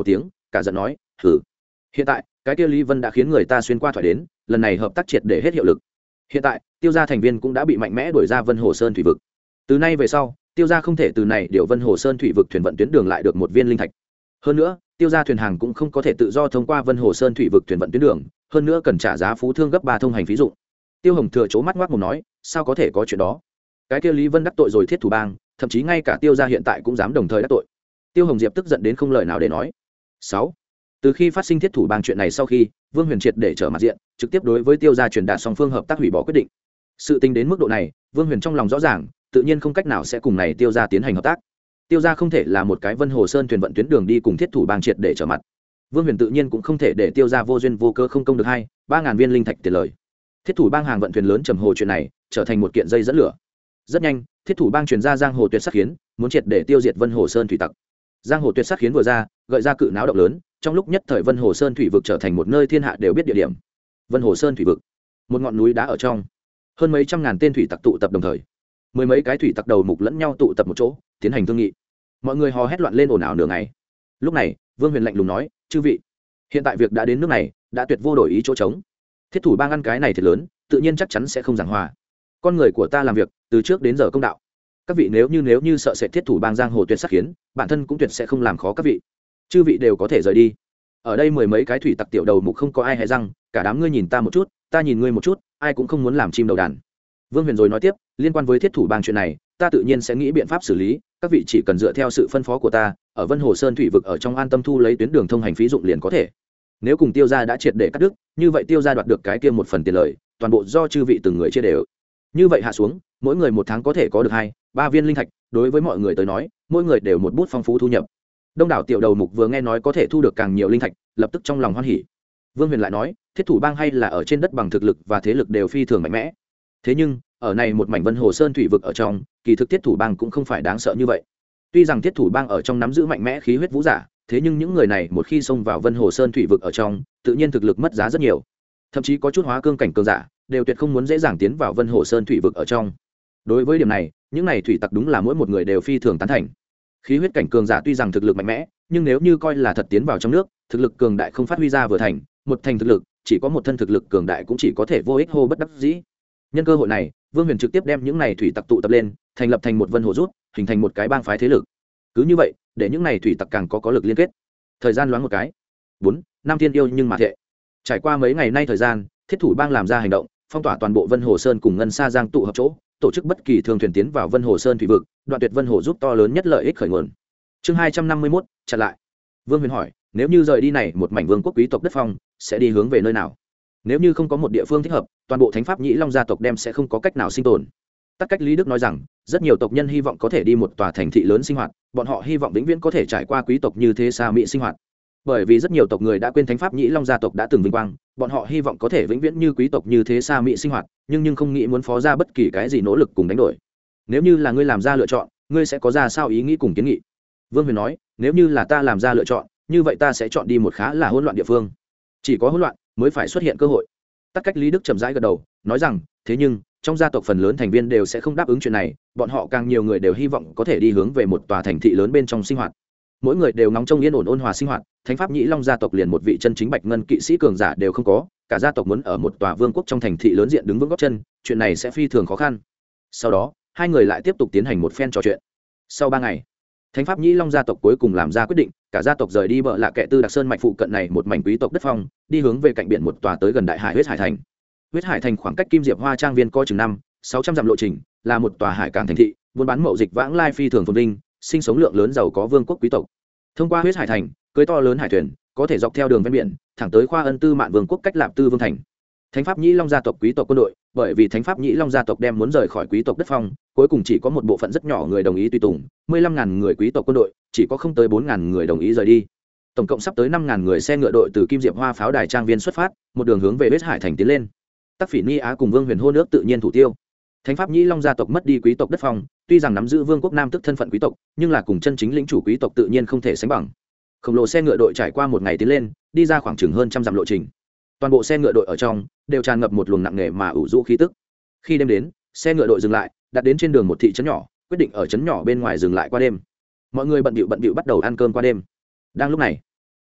cả giận nói hử. Hiện tại cái kia Lý Vân đã khiến người ta xuyên qua thoại đến, lần này hợp tác triệt để hết hiệu lực. Hiện tại tiêu gia thành viên cũng đã bị mạnh mẽ đuổi ra Vân Hồ Sơn thủy vực. Từ nay về sau tiêu gia không thể từ này điều Vân Hồ Sơn thủy vực thuyền vận tuyến đường lại được một viên linh thạch. Hơn nữa tiêu gia thuyền hàng cũng không có thể tự do thông qua Vân Hồ Sơn thủy vực thuyền vận tuyến đường, hơn nữa cần trả giá phú thương gấp 3 thông hành phí dụng. Tiêu Hồng Thừa chố mắt ngoác mồm nói, sao có thể có chuyện đó? Cái kia Lý Vân đắc tội rồi Thiết Thủ Bang, thậm chí ngay cả tiêu gia hiện tại cũng dám đồng thời đắc tội. Tiêu Hồng Diệp tức giận đến không lời nào để nói. 6. Từ khi phát sinh Thiết Thủ Bang chuyện này sau khi, Vương Huyền triệt để trở mặt diện, trực tiếp đối với tiêu gia truyền đạt song phương hợp tác hủy bỏ quyết định. Sự tình đến mức độ này, Vương Huyền trong lòng rõ ràng, tự nhiên không cách nào sẽ cùng này tiêu gia tiến hành hợp tác. Tiêu gia không thể là một cái Vân Hồ Sơn thuyền vận tuyến đường đi cùng Thiết Thủ Bang triệt để trở mặt. Vương Huyền tự nhiên cũng không thể để tiêu gia vô duyên vô cớ không công được 2-3 ngàn viên linh thạch tiền lời. Thiết Thủ Bang hàng vận thuyền lớn trầm hồ chuyện này trở thành một kiện dây dẫn lửa. Rất nhanh, Thiết Thủ Bang truyền ra giang hồ tuyệt sát khiến, muốn triệt để tiêu diệt Vân Hồ Sơn thủy tặc. Giang hồ tuyệt sát khiến vừa ra, gợi ra cự náo động lớn, trong lúc nhất thời Vân Hồ Sơn thủy vực trở thành một nơi thiên hạ đều biết địa điểm. Vân Hồ Sơn thủy vực, một ngọn núi đá ở trong, hơn mấy trăm ngàn tên thủy tặc tụ tập đồng thời, mười mấy cái thủy tặc đầu mục lẫn nhau tụ tập một chỗ, tiến hành thương nghị. Mọi người hò hét loạn lên ồn ào nửa ngày. Lúc này, Vương Huyền lạnh lùng nói, chư vị, hiện tại việc đã đến nước này, đã tuyệt vô đổi ý chỗ trống. Thiết Thủ Bang ăn cái này thiệt lớn, tự nhiên chắc chắn sẽ không giảng hòa. Con người của ta làm việc từ trước đến giờ công đạo, các vị nếu như sợ sẽ Thiết Thủ Bang giang hồ tuyệt sát khiến, bản thân cũng tuyệt sẽ không làm khó các vị, chư vị đều có thể rời đi. Ở đây mười mấy cái thủy tặc tiểu đầu mục không có ai hé răng, cả đám ngươi nhìn ta một chút, ta nhìn ngươi một chút, ai cũng không muốn làm chim đầu đàn. Vương Huyền rồi nói tiếp, liên quan với Thiết Thủ Bang chuyện này, ta tự nhiên sẽ nghĩ biện pháp xử lý, các vị chỉ cần dựa theo sự phân phó của ta, ở Vân Hồ Sơn thủy vực ở trong an tâm thu lấy tuyến đường thông hành phí dụng liền có thể. Nếu cùng tiêu gia đã triệt để cắt đứt, như vậy tiêu gia đoạt được cái kia một phần tiền lợi, toàn bộ do chư vị từng người chia đều. Như vậy hạ xuống, mỗi người một tháng có thể có được 2-3 viên linh thạch, đối với mọi người tới nói, mỗi người đều một bút phong phú thu nhập. Đông đảo tiểu đầu mục vừa nghe nói có thể thu được càng nhiều linh thạch, lập tức trong lòng hoan hỉ. Vương Huyền lại nói, Thiết Thủ Bang hay là ở trên đất bằng thực lực và thế lực đều phi thường mạnh mẽ. Thế nhưng, ở này một mảnh Vân Hồ Sơn thủy vực ở trong, kỳ thực Thiết Thủ Bang cũng không phải đáng sợ như vậy. Tuy rằng Thiết Thủ Bang ở trong nắm giữ mạnh mẽ khí huyết vũ giả, thế nhưng những người này một khi xông vào Vân Hồ Sơn thủy vực ở trong, tự nhiên thực lực mất giá rất nhiều. Thậm chí có chút hóa cương cảnh cường giả, đều tuyệt không muốn dễ dàng tiến vào Vân Hồ Sơn thủy vực ở trong. Đối với điểm này, những này thủy tặc đúng là mỗi một người đều phi thường tán thành. Khí huyết cảnh cường giả tuy rằng thực lực mạnh mẽ, nhưng nếu như coi là thật tiến vào trong nước, thực lực cường đại không phát huy ra vừa thành, một thành thực lực, chỉ có một thân thực lực cường đại cũng chỉ có thể vô ích hô bất đắc dĩ. Nhân cơ hội này, Vương Huyền trực tiếp đem những này thủy tặc tụ tập lên, thành lập thành một Vân Hồ rút, hình thành một cái bang phái thế lực. Cứ như vậy, để những này thủy tặc càng có lực liên kết. Thời gian loáng một cái, 4-5 thiên yêu nhưng mà thệ. Trải qua mấy ngày nay thời gian, Thiết Thủ Bang làm ra hành động, phong tỏa toàn bộ Vân Hồ Sơn cùng Ngân Sa Giang tụ hợp chỗ, tổ chức bất kỳ thường thuyền tiến vào Vân Hồ Sơn thủy vực, đoạn tuyệt Vân Hồ giúp to lớn nhất lợi ích khởi nguồn. Chương 251, chặn lại. Vương Huyền hỏi, nếu như rời đi này một mảnh vương quốc quý tộc đất phong, sẽ đi hướng về nơi nào? Nếu như không có một địa phương thích hợp, toàn bộ Thánh Pháp Nhĩ Long gia tộc đem sẽ không có cách nào sinh tồn. Tất cách Lý Đức nói rằng, rất nhiều tộc nhân hy vọng có thể đi một tòa thành thị lớn sinh hoạt, bọn họ hy vọng vĩnh viễn có thể trải qua quý tộc như thế xa mỹ sinh hoạt. Bởi vì rất nhiều tộc người đã quên Thánh Pháp Nhĩ Long gia tộc đã từng vinh quang, bọn họ hy vọng có thể vĩnh viễn như quý tộc như thế xa mỹ sinh hoạt, nhưng không nghĩ muốn phó ra bất kỳ cái gì nỗ lực cùng đánh đổi. Nếu như là ngươi làm ra lựa chọn, ngươi sẽ có ra sao ý nghĩ cùng kiến nghị? Vương Huyền nói, nếu như là ta làm ra lựa chọn, như vậy ta sẽ chọn đi một khá là hỗn loạn địa phương. Chỉ có hỗn loạn mới phải xuất hiện cơ hội. Tất cách Lý Đức chậm rãi gật đầu, nói rằng, thế nhưng trong gia tộc phần lớn thành viên đều sẽ không đáp ứng chuyện này, bọn họ càng nhiều người đều hy vọng có thể đi hướng về một tòa thành thị lớn bên trong sinh hoạt. Mỗi người đều ngóng trông yên ổn ôn hòa sinh hoạt, Thánh Pháp Nhĩ Long gia tộc liền một vị chân chính bạch ngân kỵ sĩ cường giả đều không có, cả gia tộc muốn ở một tòa vương quốc trong thành thị lớn diện đứng vững gót chân, chuyện này sẽ phi thường khó khăn. Sau đó, hai người lại tiếp tục tiến hành một phen trò chuyện. Sau 3 ngày, Thánh Pháp Nhĩ Long gia tộc cuối cùng làm ra quyết định, cả gia tộc rời đi bờ lạ kệ Tư Đặc Sơn mạch phụ cận này một mảnh quý tộc đất phong, đi hướng về cạnh biển một tòa tới gần đại hải Huyết Hải thành. Huyết Hải thành khoảng cách Kim Diệp Hoa trang viên có chừng 500-600 dặm lộ trình, là một tòa hải cảng thành thị, buôn bán mậu dịch vãng lai phi thường phồn vinh, sinh sống lượng lớn giàu có vương quốc quý tộc. Thông qua Huyết Hải thành, cưới to lớn hải thuyền, có thể dọc theo đường ven biển, thẳng tới Khoa Ân Tư Mạn vương quốc cách Lạp Tư Vương thành. Thánh Pháp Nhĩ Long gia tộc quý tộc quân đội, bởi vì Thánh Pháp Nhĩ Long gia tộc đem muốn rời khỏi quý tộc đất phong, cuối cùng chỉ có một bộ phận rất nhỏ người đồng ý tùy tùng, 15.000 người quý tộc quân đội, chỉ có không tới 4.000 người đồng ý rời đi. Tổng cộng sắp tới 5.000 người xe ngựa đội từ Kim Diệp Hoa pháo đài trang viên xuất phát, một đường hướng về Huyết Hải thành tiến lên. Tắc Phỉ Ni Á cùng Vương Huyền hô nước tự nhiên thủ tiêu. Thánh Pháp Nhĩ Long gia tộc mất đi quý tộc đất phong, tuy rằng nắm giữ vương quốc nam tức thân phận quý tộc, nhưng là cùng chân chính lĩnh chủ quý tộc tự nhiên không thể sánh bằng. Khổng lồ xe ngựa đội trải qua một ngày tiến lên, đi ra khoảng chừng hơn 100 dặm lộ trình. Toàn bộ xe ngựa đội ở trong đều tràn ngập một luồng nặng nề mà ủ rũ khí tức. Khi đêm đến, xe ngựa đội dừng lại, đặt đến trên đường một thị trấn nhỏ, quyết định ở trấn nhỏ bên ngoài dừng lại qua đêm. Mọi người bận bịu bắt đầu ăn cơm qua đêm. Đang lúc này,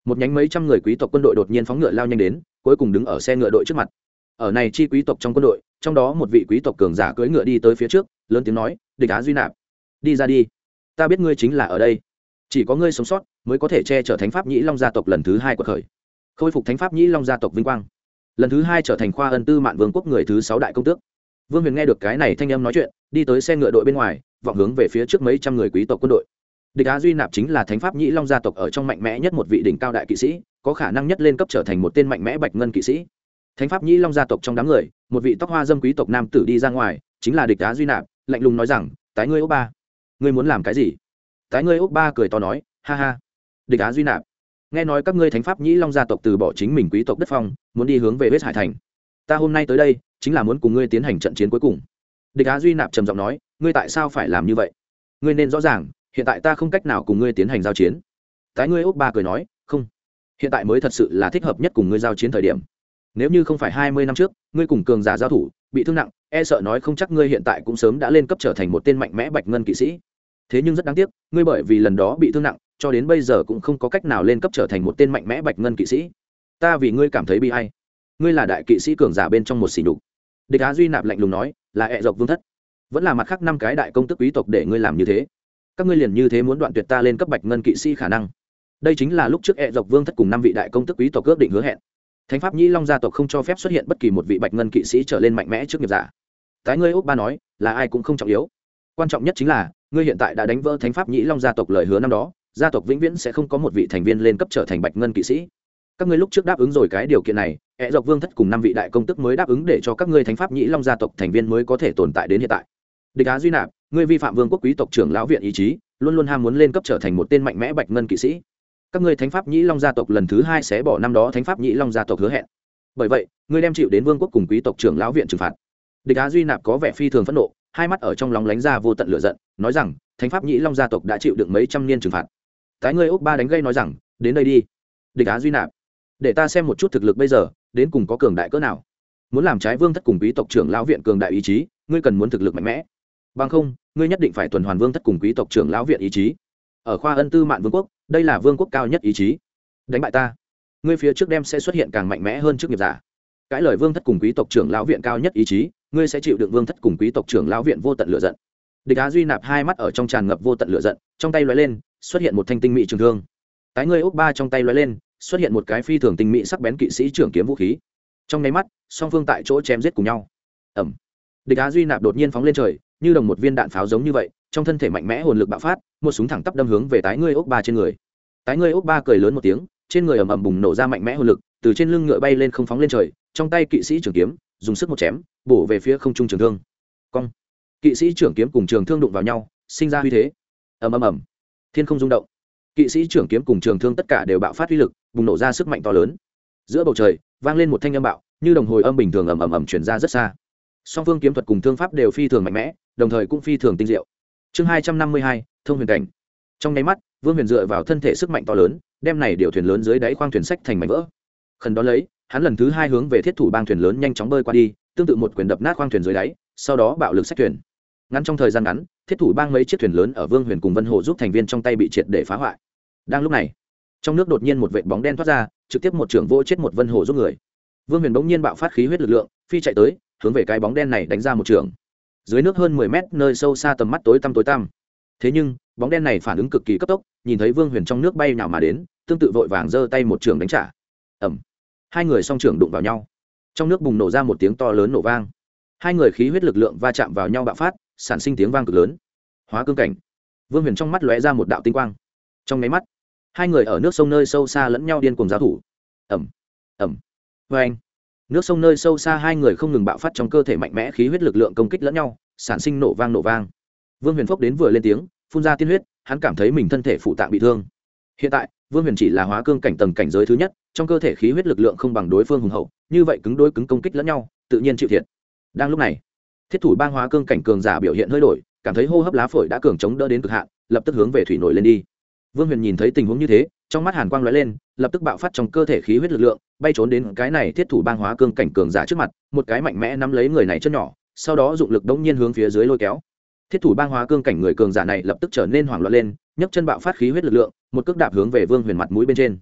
một nhánh mấy trăm người quý tộc quân đội đột nhiên phóng ngựa lao nhanh đến, cuối cùng đứng ở xe ngựa đội trước mặt. Ở này chi quý tộc trong quân đội, trong đó một vị quý tộc cường giả cưỡi ngựa đi tới phía trước, lớn tiếng nói: "Địch Á Duy Nạp, đi ra đi, ta biết ngươi chính là ở đây, chỉ có ngươi sống sót mới có thể che chở Thánh Pháp Nhĩ Long gia tộc lần thứ hai quật khởi, khôi phục Thánh Pháp Nhĩ Long gia tộc vinh quang, lần thứ hai trở thành khoa ân tư mạn vương quốc người thứ 6 đại công tước." Vương Huyền nghe được cái này thanh âm nói chuyện, đi tới xe ngựa đội bên ngoài, vọng hướng về phía trước mấy trăm người quý tộc quân đội. Địch Á Duy Nạp chính là Thánh Pháp Nhĩ Long gia tộc ở trong mạnh mẽ nhất một vị đỉnh cao đại kỵ sĩ, có khả năng nhất lên cấp trở thành một tên mạnh mẽ bạch ngân kỵ sĩ. Thánh Pháp Nhĩ Long gia tộc trong đám người, một vị tóc hoa dâm quý tộc nam tử đi ra ngoài, chính là Địch Á Duy Nạp, lạnh lùng nói rằng: "Tái ngươi ốc ba, ngươi muốn làm cái gì?" Tái ngươi ốc ba cười to nói: "Ha ha, Địch Á Duy Nạp, nghe nói các ngươi Thánh Pháp Nhĩ Long gia tộc từ bỏ chính mình quý tộc đất phong, muốn đi hướng về Huyết Hải thành. Ta hôm nay tới đây, chính là muốn cùng ngươi tiến hành trận chiến cuối cùng." Địch Á Duy Nạp trầm giọng nói: "Ngươi tại sao phải làm như vậy? Ngươi nên rõ ràng, hiện tại ta không cách nào cùng ngươi tiến hành giao chiến." Tái ngươi ốc ba cười nói: "Không, hiện tại mới thật sự là thích hợp nhất cùng ngươi giao chiến thời điểm. Nếu như không phải 20 năm trước, ngươi cùng cường giả giao thủ, bị thương nặng, e sợ nói không chắc ngươi hiện tại cũng sớm đã lên cấp trở thành một tên mạnh mẽ bạch ngân kỵ sĩ. Thế nhưng rất đáng tiếc, ngươi bởi vì lần đó bị thương nặng, cho đến bây giờ cũng không có cách nào lên cấp trở thành một tên mạnh mẽ bạch ngân kỵ sĩ. Ta vì ngươi cảm thấy bi ai. Ngươi là đại kỵ sĩ cường giả bên trong một sỉ nhục." Địch Á Duy Nạp lạnh lùng nói: "Là ẹ dọc vương thất, vẫn là mặt khác 5 cái đại công tước quý tộc để ngươi làm như thế? Các ngươi liền như thế muốn đoạn tuyệt ta lên cấp bạch ngân kỵ sĩ khả năng?" Đây chính là lúc trước ẹ dọc vương thất cùng 5 vị đại công tước quý tộc ước định hứa hẹn. Thánh Pháp Nhĩ Long gia tộc không cho phép xuất hiện bất kỳ một vị bạch ngân kỵ sĩ trở lên mạnh mẽ trước nghiệp giả. Tái ngươi ốc ba nói: "Là ai cũng không trọng yếu, quan trọng nhất chính là ngươi hiện tại đã đánh vỡ Thánh Pháp Nhĩ Long gia tộc lời hứa năm đó, gia tộc vĩnh viễn sẽ không có một vị thành viên lên cấp trở thành bạch ngân kỵ sĩ. Các ngươi lúc trước đáp ứng rồi cái điều kiện này, ẹ dọc vương thất cùng 5 vị đại công tước mới đáp ứng để cho các ngươi Thánh Pháp Nhĩ Long gia tộc thành viên mới có thể tồn tại đến hiện tại. Địch Á Duy Nạp, ngươi vi phạm vương quốc quý tộc trưởng lão viện ý chí, luôn luôn ham muốn lên cấp trở thành một tên mạnh mẽ bạch ngân kỵ sĩ. Các ngươi Thánh Pháp Nhĩ Long gia tộc lần thứ 2 sẽ bỏ năm đó Thánh Pháp Nhĩ Long gia tộc hứa hẹn. Bởi vậy, ngươi đem chịu đến vương quốc cùng quý tộc trưởng lão viện trừng phạt." Địch Á Duy Nạp có vẻ phi thường phẫn nộ, hai mắt ở trong lóng lánh ra vô tận lửa giận, nói rằng: "Thánh Pháp Nhĩ Long gia tộc đã chịu đựng mấy trăm niên trừng phạt." Tái ngươi ốc ba đánh gây nói rằng: "Đến đây đi, Địch Á Duy Nạp, để ta xem một chút thực lực bây giờ đến cùng có cường đại cỡ nào. Muốn làm trái vương thất cùng quý tộc trưởng lão viện cường đại ý chí, ngươi cần muốn thực lực mạnh mẽ. Bằng không, ngươi nhất định phải tuần hoàn vương thất cùng quý tộc trưởng lão viện ý chí. Ở khoa ân tư mạn vương quốc, đây là vương quốc cao nhất ý chí. Đánh bại ta, ngươi phía trước đem sẽ xuất hiện càng mạnh mẽ hơn trước nghiệp giả. Cãi lời vương thất cùng quý tộc trưởng lão viện cao nhất ý chí, ngươi sẽ chịu đựng vương thất cùng quý tộc trưởng lão viện vô tận lửa giận." Địch Á Duy Nạp hai mắt ở trong tràn ngập vô tận lửa giận, trong tay lóe lên, xuất hiện một thanh tinh mỹ trường thương. Tái ngươi ốc ba trong tay lóe lên, xuất hiện một cái phi thường tinh mỹ sắc bén kỵ sĩ trưởng kiếm vũ khí. Trong nháy mắt, song phương tại chỗ chém giết cùng nhau. Ầm. Địch Á Duy Nạp đột nhiên phóng lên trời, như đồng một viên đạn pháo giống như vậy, trong thân thể mạnh mẽ hồn lực bạo phát, một súng thẳng tắp đâm hướng về tái ngươi ốc ba trên người. Tái ngươi ốc ba cười lớn một tiếng, trên người ầm ầm bùng nổ ra mạnh mẽ hồn lực, từ trên lưng ngựa bay lên không phóng lên trời, trong tay kỵ sĩ trường kiếm, dùng sức một chém, bổ về phía không trung trường thương. Cong. Kỵ sĩ trưởng kiếm cùng trường thương đụng vào nhau, sinh ra uy thế. Ầm ầm ầm. Thiên không rung động. Kỵ sĩ trưởng kiếm cùng trường thương tất cả đều bạo phát uy lực, bùng nổ ra sức mạnh to lớn. Giữa bầu trời, vang lên một thanh âm bạo, như đồng hồi âm bình thường ầm ầm ầm truyền ra rất xa. Song phương kiếm thuật cùng thương pháp đều phi thường mạnh mẽ, đồng thời cũng phi thường tinh diệu. Chương 252, thông huyền cảnh. Trong nháy mắt, Vương Huyền dựa vào thân thể sức mạnh to lớn, đem này điều thuyền lớn dưới đáy khoang thuyền sách thành mảnh vỡ. Khẩn đó lấy, hắn lần thứ 2 hướng về thiết thủ bang thuyền lớn nhanh chóng bơi qua đi, tương tự một quyền đập nát khoang thuyền dưới đáy, sau đó bạo lực sách thuyền. Ngắn trong thời gian ngắn, thiết thủ bang mấy chiếc thuyền lớn ở Vương Huyền cùng Vân Hồ giúp thành viên trong tay bị triệt để phá hoại. Đang lúc này, trong nước đột nhiên một vệt bóng đen thoát ra, trực tiếp một trưởng vỗ chết một Vân Hồ giúp người. Vương Huyền bỗng nhiên bạo phát khí huyết lực lượng, phi chạy tới, hướng về cái bóng đen này đánh ra một trưởng. Dưới nước hơn 10 mét, nơi sâu xa tầm mắt tối tăm. Thế nhưng, bóng đen này phản ứng cực kỳ cấp tốc, nhìn thấy Vương Huyền trong nước bay nhào mà đến, tương tự vội vàng giơ tay một trưởng đánh trả. Ầm. Hai người song trưởng đụng vào nhau. Trong nước bùng nổ ra một tiếng to lớn nổ vang. Hai người khí huyết lực lượng va chạm vào nhau bạo phát, sản sinh tiếng vang cực lớn. Hóa cương cảnh. Vương Huyền trong mắt lóe ra một đạo tinh quang. Trong nháy mắt, hai người ở nước sông nơi sâu xa lẫn nhau điên cuồng giao thủ. Ầm. Ầm. Oeng. Nước sông nơi sâu xa hai người không ngừng bạo phát trong cơ thể mạnh mẽ khí huyết lực lượng công kích lẫn nhau, sản sinh nổ vang. Vương Huyền phốc đến vừa lên tiếng, phun ra tiên huyết, hắn cảm thấy mình thân thể phụ tạng bị thương. Hiện tại, Vương Huyền chỉ là hóa cương cảnh tầng cảnh giới thứ nhất, trong cơ thể khí huyết lực lượng không bằng đối phương hùng hậu, như vậy cứng đối cứng công kích lẫn nhau, tự nhiên chịu thiệt. Đang lúc này, thiết thủ bang hóa cương cảnh cường giả biểu hiện hơi đổi, cảm thấy hô hấp lá phổi đã cường chống đỡ đến cực hạn, lập tức hướng về thủy nổi lên đi. Vương Huyền nhìn thấy tình huống như thế, trong mắt hàn quang lóe lên, lập tức bạo phát trong cơ thể khí huyết lực lượng, bay trốn đến cái này thiết thủ bang hóa cương cảnh cường giả trước mặt, một cái mạnh mẽ nắm lấy người này chân nhỏ, sau đó dụng lực đống nhiên hướng phía dưới lôi kéo. Thiết thủ bang hóa cương cảnh người cường giả này lập tức trở nên hoảng loạn lên, nhấc chân bạo phát khí huyết lực lượng, một cước đạp hướng về Vương Huyền mặt mũi bên trên.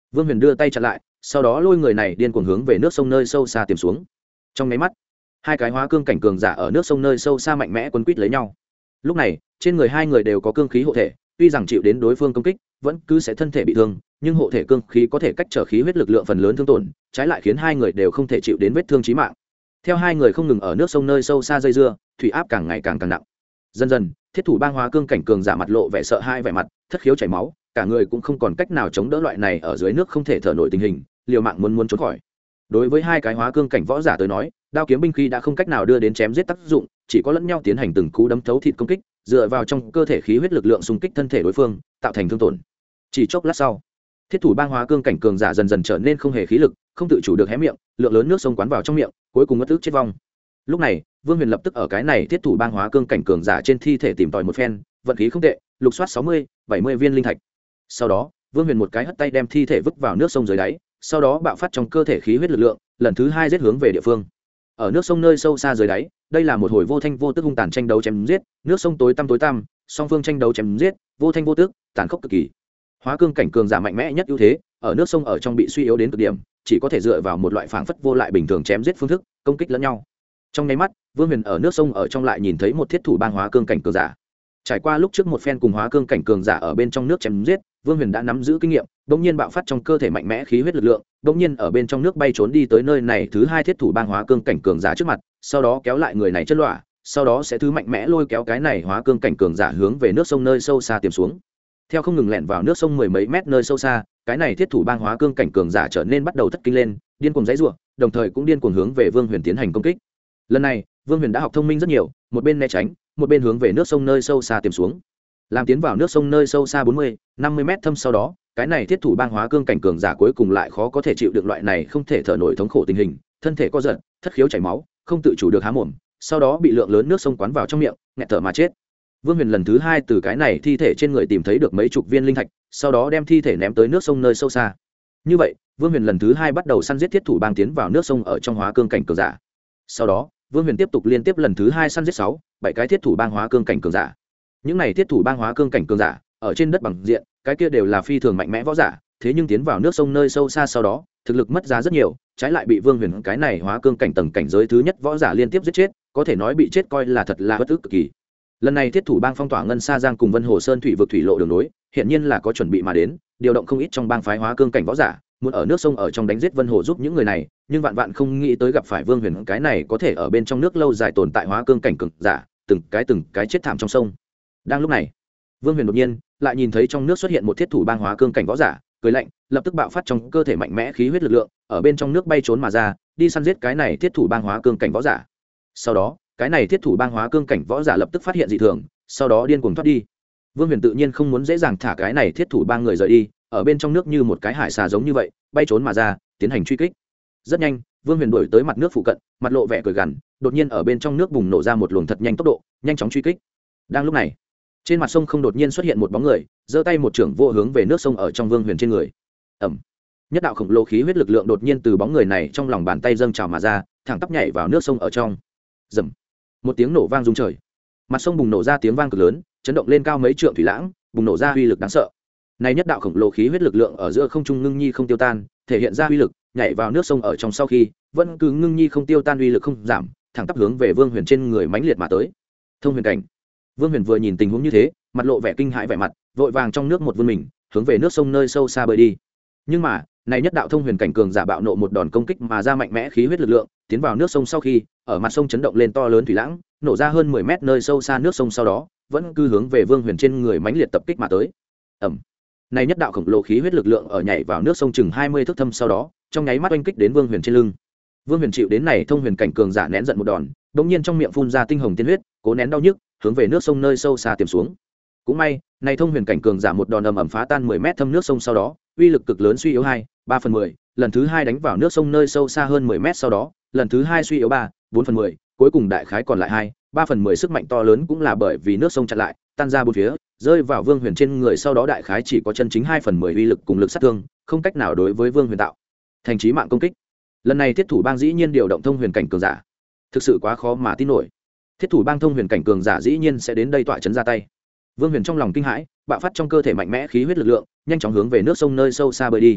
Vương Huyền đưa tay chặn lại, sau đó lôi người này điên cuồng hướng về nước sông nơi sâu xa tiềm xuống. Trong nháy mắt, hai cái hóa cương cảnh cường giả ở nước sông nơi sâu xa mạnh mẽ quấn quýt lấy nhau. Lúc này, trên người hai người đều có cương khí hộ thể, tuy rằng chịu đến đối phương công kích, vẫn cứ sẽ thân thể bị thương, nhưng hộ thể cương khí có thể cách trở khí huyết lực lượng phần lớn thương tổn, trái lại khiến hai người đều không thể chịu đến vết thương chí mạng. Theo hai người không ngừng ở nước sông nơi sâu xa dây dưa, thủy áp càng ngày càng nặng. Dần dần, thiết thủ bang hóa cương cảnh cường giả mặt lộ vẻ sợ hãi, vẻ mặt thất khiếu chảy máu, cả người cũng không còn cách nào chống đỡ loại này ở dưới nước không thể thở nổi tình hình, liều mạng muốn trốn khỏi. Đối với hai cái hóa cương cảnh võ giả tới nói, đao kiếm binh khí đã không cách nào đưa đến chém giết tác dụng, chỉ có lẫn nhau tiến hành từng cú đấm thấu thịt công kích, dựa vào trong cơ thể khí huyết lực lượng xung kích thân thể đối phương, tạo thành thương tổn. Chỉ chốc lát sau, thiết thủ bang hóa cương cảnh cường giả dần dần trở nên không hề khí lực, không tự chủ được hé miệng, lượng lớn nước sông quán vào trong miệng, cuối cùng ngất ức chết vong. Lúc này, Vương Huyền lập tức ở cái này thiết thủ bang hóa cương cảnh cường giả trên thi thể tìm tòi một phen, vận khí không tệ, lục soát 60-70 viên linh thạch. Sau đó, Vương Huyền một cái hất tay đem thi thể vứt vào nước sông dưới đáy, sau đó bạo phát trong cơ thể khí huyết lực lượng, lần thứ hai giết hướng về địa phương. Ở nước sông nơi sâu xa dưới đáy, đây là một hồi vô thanh vô tức hung tàn tranh đấu chém giết, nước sông tối tăm, song phương tranh đấu chém giết, vô thanh vô tức, tàn khốc cực kỳ. Hóa cương cảnh cường giả mạnh mẽ nhất ưu thế, ở nước sông ở trong bị suy yếu đến cực điểm, chỉ có thể dựa vào một loại phảng phất vô lại bình thường chém giết phương thức, công kích lẫn nhau. Trong nháy mắt, Vương Huyền ở nước sông ở trong lại nhìn thấy một thiết thủ bang hóa cương cảnh cường giả. Trải qua lúc trước một phen cùng hóa cương cảnh cường giả ở bên trong nước chém giết, Vương Huyền đã nắm giữ kinh nghiệm, bỗng nhiên bạo phát trong cơ thể mạnh mẽ khí huyết lực lượng, bỗng nhiên ở bên trong nước bay trốn đi tới nơi này thứ hai thiết thủ bang hóa cương cảnh cường giả trước mặt, sau đó kéo lại người này chân lọa, sau đó sẽ thứ mạnh mẽ lôi kéo cái này hóa cương cảnh cường giả hướng về nước sông nơi sâu xa tiềm xuống. Theo không ngừng lẻn vào nước sông mười mấy mét nơi sâu xa, cái này thiết thủ bang hóa cương cảnh cường giả trở nên bắt đầu thất kinh lên, điên cuồng giãy giụa, đồng thời cũng điên cuồng hướng về Vương Huyền tiến hành công kích. Lần này, Vương Huyền đã học thông minh rất nhiều, một bên né tránh, một bên hướng về nước sông nơi sâu xa tiềm xuống. Làm tiến vào nước sông nơi sâu xa 40-50 mét thâm sau đó, cái này thiết thủ bang hóa cương cảnh cường giả cuối cùng lại khó có thể chịu được loại này không thể thở nổi thống khổ tình hình, thân thể co giật, thất khiếu chảy máu, không tự chủ được há mồm, sau đó bị lượng lớn nước sông quán vào trong miệng, nghẹt thở mà chết. Vương Huyền lần thứ hai từ cái này thi thể trên người tìm thấy được mấy chục viên linh thạch, sau đó đem thi thể ném tới nước sông nơi sâu xa. Như vậy, Vương Huyền lần thứ hai bắt đầu săn giết thiết thủ bang tiến vào nước sông ở trong hóa cương cảnh cường giả. Sau đó, Vương Huyền tiếp tục liên tiếp lần thứ hai săn giết 6-7 cái thiết thủ bang hóa cương cảnh cường giả. Những này thiết thủ bang hóa cương cảnh cường giả, ở trên đất bằng diện, cái kia đều là phi thường mạnh mẽ võ giả, thế nhưng tiến vào nước sông nơi sâu xa sau đó, thực lực mất giá rất nhiều, trái lại bị Vương Huyền cái này hóa cương cảnh tầng cảnh giới thứ nhất võ giả liên tiếp giết chết, có thể nói bị chết coi là thật là bất ức cực kỳ. Lần này thiết thủ bang phong tỏa ngân sa giang cùng Vân Hồ Sơn thủy vực thủy lộ đường nối, hiện nhiên là có chuẩn bị mà đến, điều động không ít trong bang phái hóa cương cảnh võ giả, muốn ở nước sông ở trong đánh giết Vân Hồ giúp những người này, nhưng vạn vạn không nghĩ tới gặp phải Vương Huyền cái này có thể ở bên trong nước lâu dài tồn tại hóa cương cảnh cường giả, từng cái chết thảm trong sông. Đang lúc này, Vương Huyền đột nhiên lại nhìn thấy trong nước xuất hiện một thiết thủ bang hóa cương cảnh võ giả, cười lạnh, lập tức bạo phát trong cơ thể mạnh mẽ khí huyết lực lượng, ở bên trong nước bay trốn mà ra, đi săn giết cái này thiết thủ bang hóa cương cảnh võ giả. Sau đó, cái này thiết thủ bang hóa cương cảnh võ giả lập tức phát hiện dị thường, sau đó điên cuồng thoát đi. Vương Huyền tự nhiên không muốn dễ dàng thả cái này thiết thủ bang người rời đi, ở bên trong nước như một cái hải xà giống như vậy, bay trốn mà ra, tiến hành truy kích. Rất nhanh, Vương Huyền đuổi tới mặt nước phụ cận, mặt lộ vẻ cười gằn, đột nhiên ở bên trong nước bùng nổ ra một luồng thật nhanh tốc độ, nhanh chóng truy kích. Đang lúc này, trên mặt sông không đột nhiên xuất hiện một bóng người, giơ tay một chưởng vô hướng về nước sông ở trong Vương Huyền trên người. Ầm! Nhất đạo khổng lồ khí huyết lực lượng đột nhiên từ bóng người này trong lòng bàn tay dâng trào mà ra, thẳng tắp nhảy vào nước sông ở trong. Rầm! Một tiếng nổ vang rung trời. Mặt sông bùng nổ ra tiếng vang cực lớn, chấn động lên cao mấy trượng thủy lãng, bùng nổ ra uy lực đáng sợ. Này nhất đạo khổng lồ khí huyết lực lượng ở giữa không trung ngưng nhi không tiêu tan, thể hiện ra uy lực, nhảy vào nước sông ở trong sau khi, vẫn cứ ngưng nhi không tiêu tan, uy lực không giảm, thẳng tắp hướng về Vương Huyền trên người mãnh liệt mà tới. Thông huyền cảnh. Vương Huyền vừa nhìn tình huống như thế, mặt lộ vẻ kinh hãi vẻ mặt, vội vàng trong nước một vươn mình, hướng về nước sông nơi sâu xa bơi đi. Nhưng mà, này nhất đạo thông huyền cảnh cường giả bạo nộ một đòn công kích mà ra mạnh mẽ khí huyết lực lượng, tiến vào nước sông sau khi, ở mặt sông chấn động lên to lớn thủy lãng, nổ ra hơn 10 mét nơi sâu xa nước sông sau đó, vẫn cứ hướng về Vương Huyền trên người mãnh liệt tập kích mà tới. Ầm. Này nhất đạo khổng lồ khí huyết lực lượng ở nhảy vào nước sông chừng 20 thước thâm sau đó, trong nháy mắt oanh kích đến Vương Huyền trên lưng. Vương Huyền chịu đến này thông huyền cảnh cường giả nén giận một đòn, đống nhiên trong miệng phun ra tinh hồng tiên huyết, cố nén đau nhức, hướng về nước sông nơi sâu xa tiềm xuống. Cũng may, này thông huyền cảnh cường giả một đòn ầm ầm phá tan 10 mét thâm nước sông sau đó, uy lực cực lớn suy yếu 2/3, lần thứ hai đánh vào nước sông nơi sâu xa hơn 10 mét sau đó, lần thứ hai suy yếu 3/4, cuối cùng đại khái còn lại 2/3 sức mạnh to lớn cũng là bởi vì nước sông chặn lại, tan ra bốn phía, rơi vào Vương Huyền trên người sau đó đại khái chỉ có chân chính 2/10 uy lực cùng lực sát thương, không cách nào đối với Vương Huyền tạo thành chí mạng công kích. Lần này thiết thủ bang dĩ nhiên điều động thông huyền cảnh cường giả, thực sự quá khó mà tin nổi. Thiết thủ bang thông huyền cảnh cường giả dĩ nhiên sẽ đến đây tọa trấn ra tay. Vương Huyền trong lòng kinh hãi, bạo phát trong cơ thể mạnh mẽ khí huyết lực lượng, nhanh chóng hướng về nước sông nơi sâu xa bơi đi.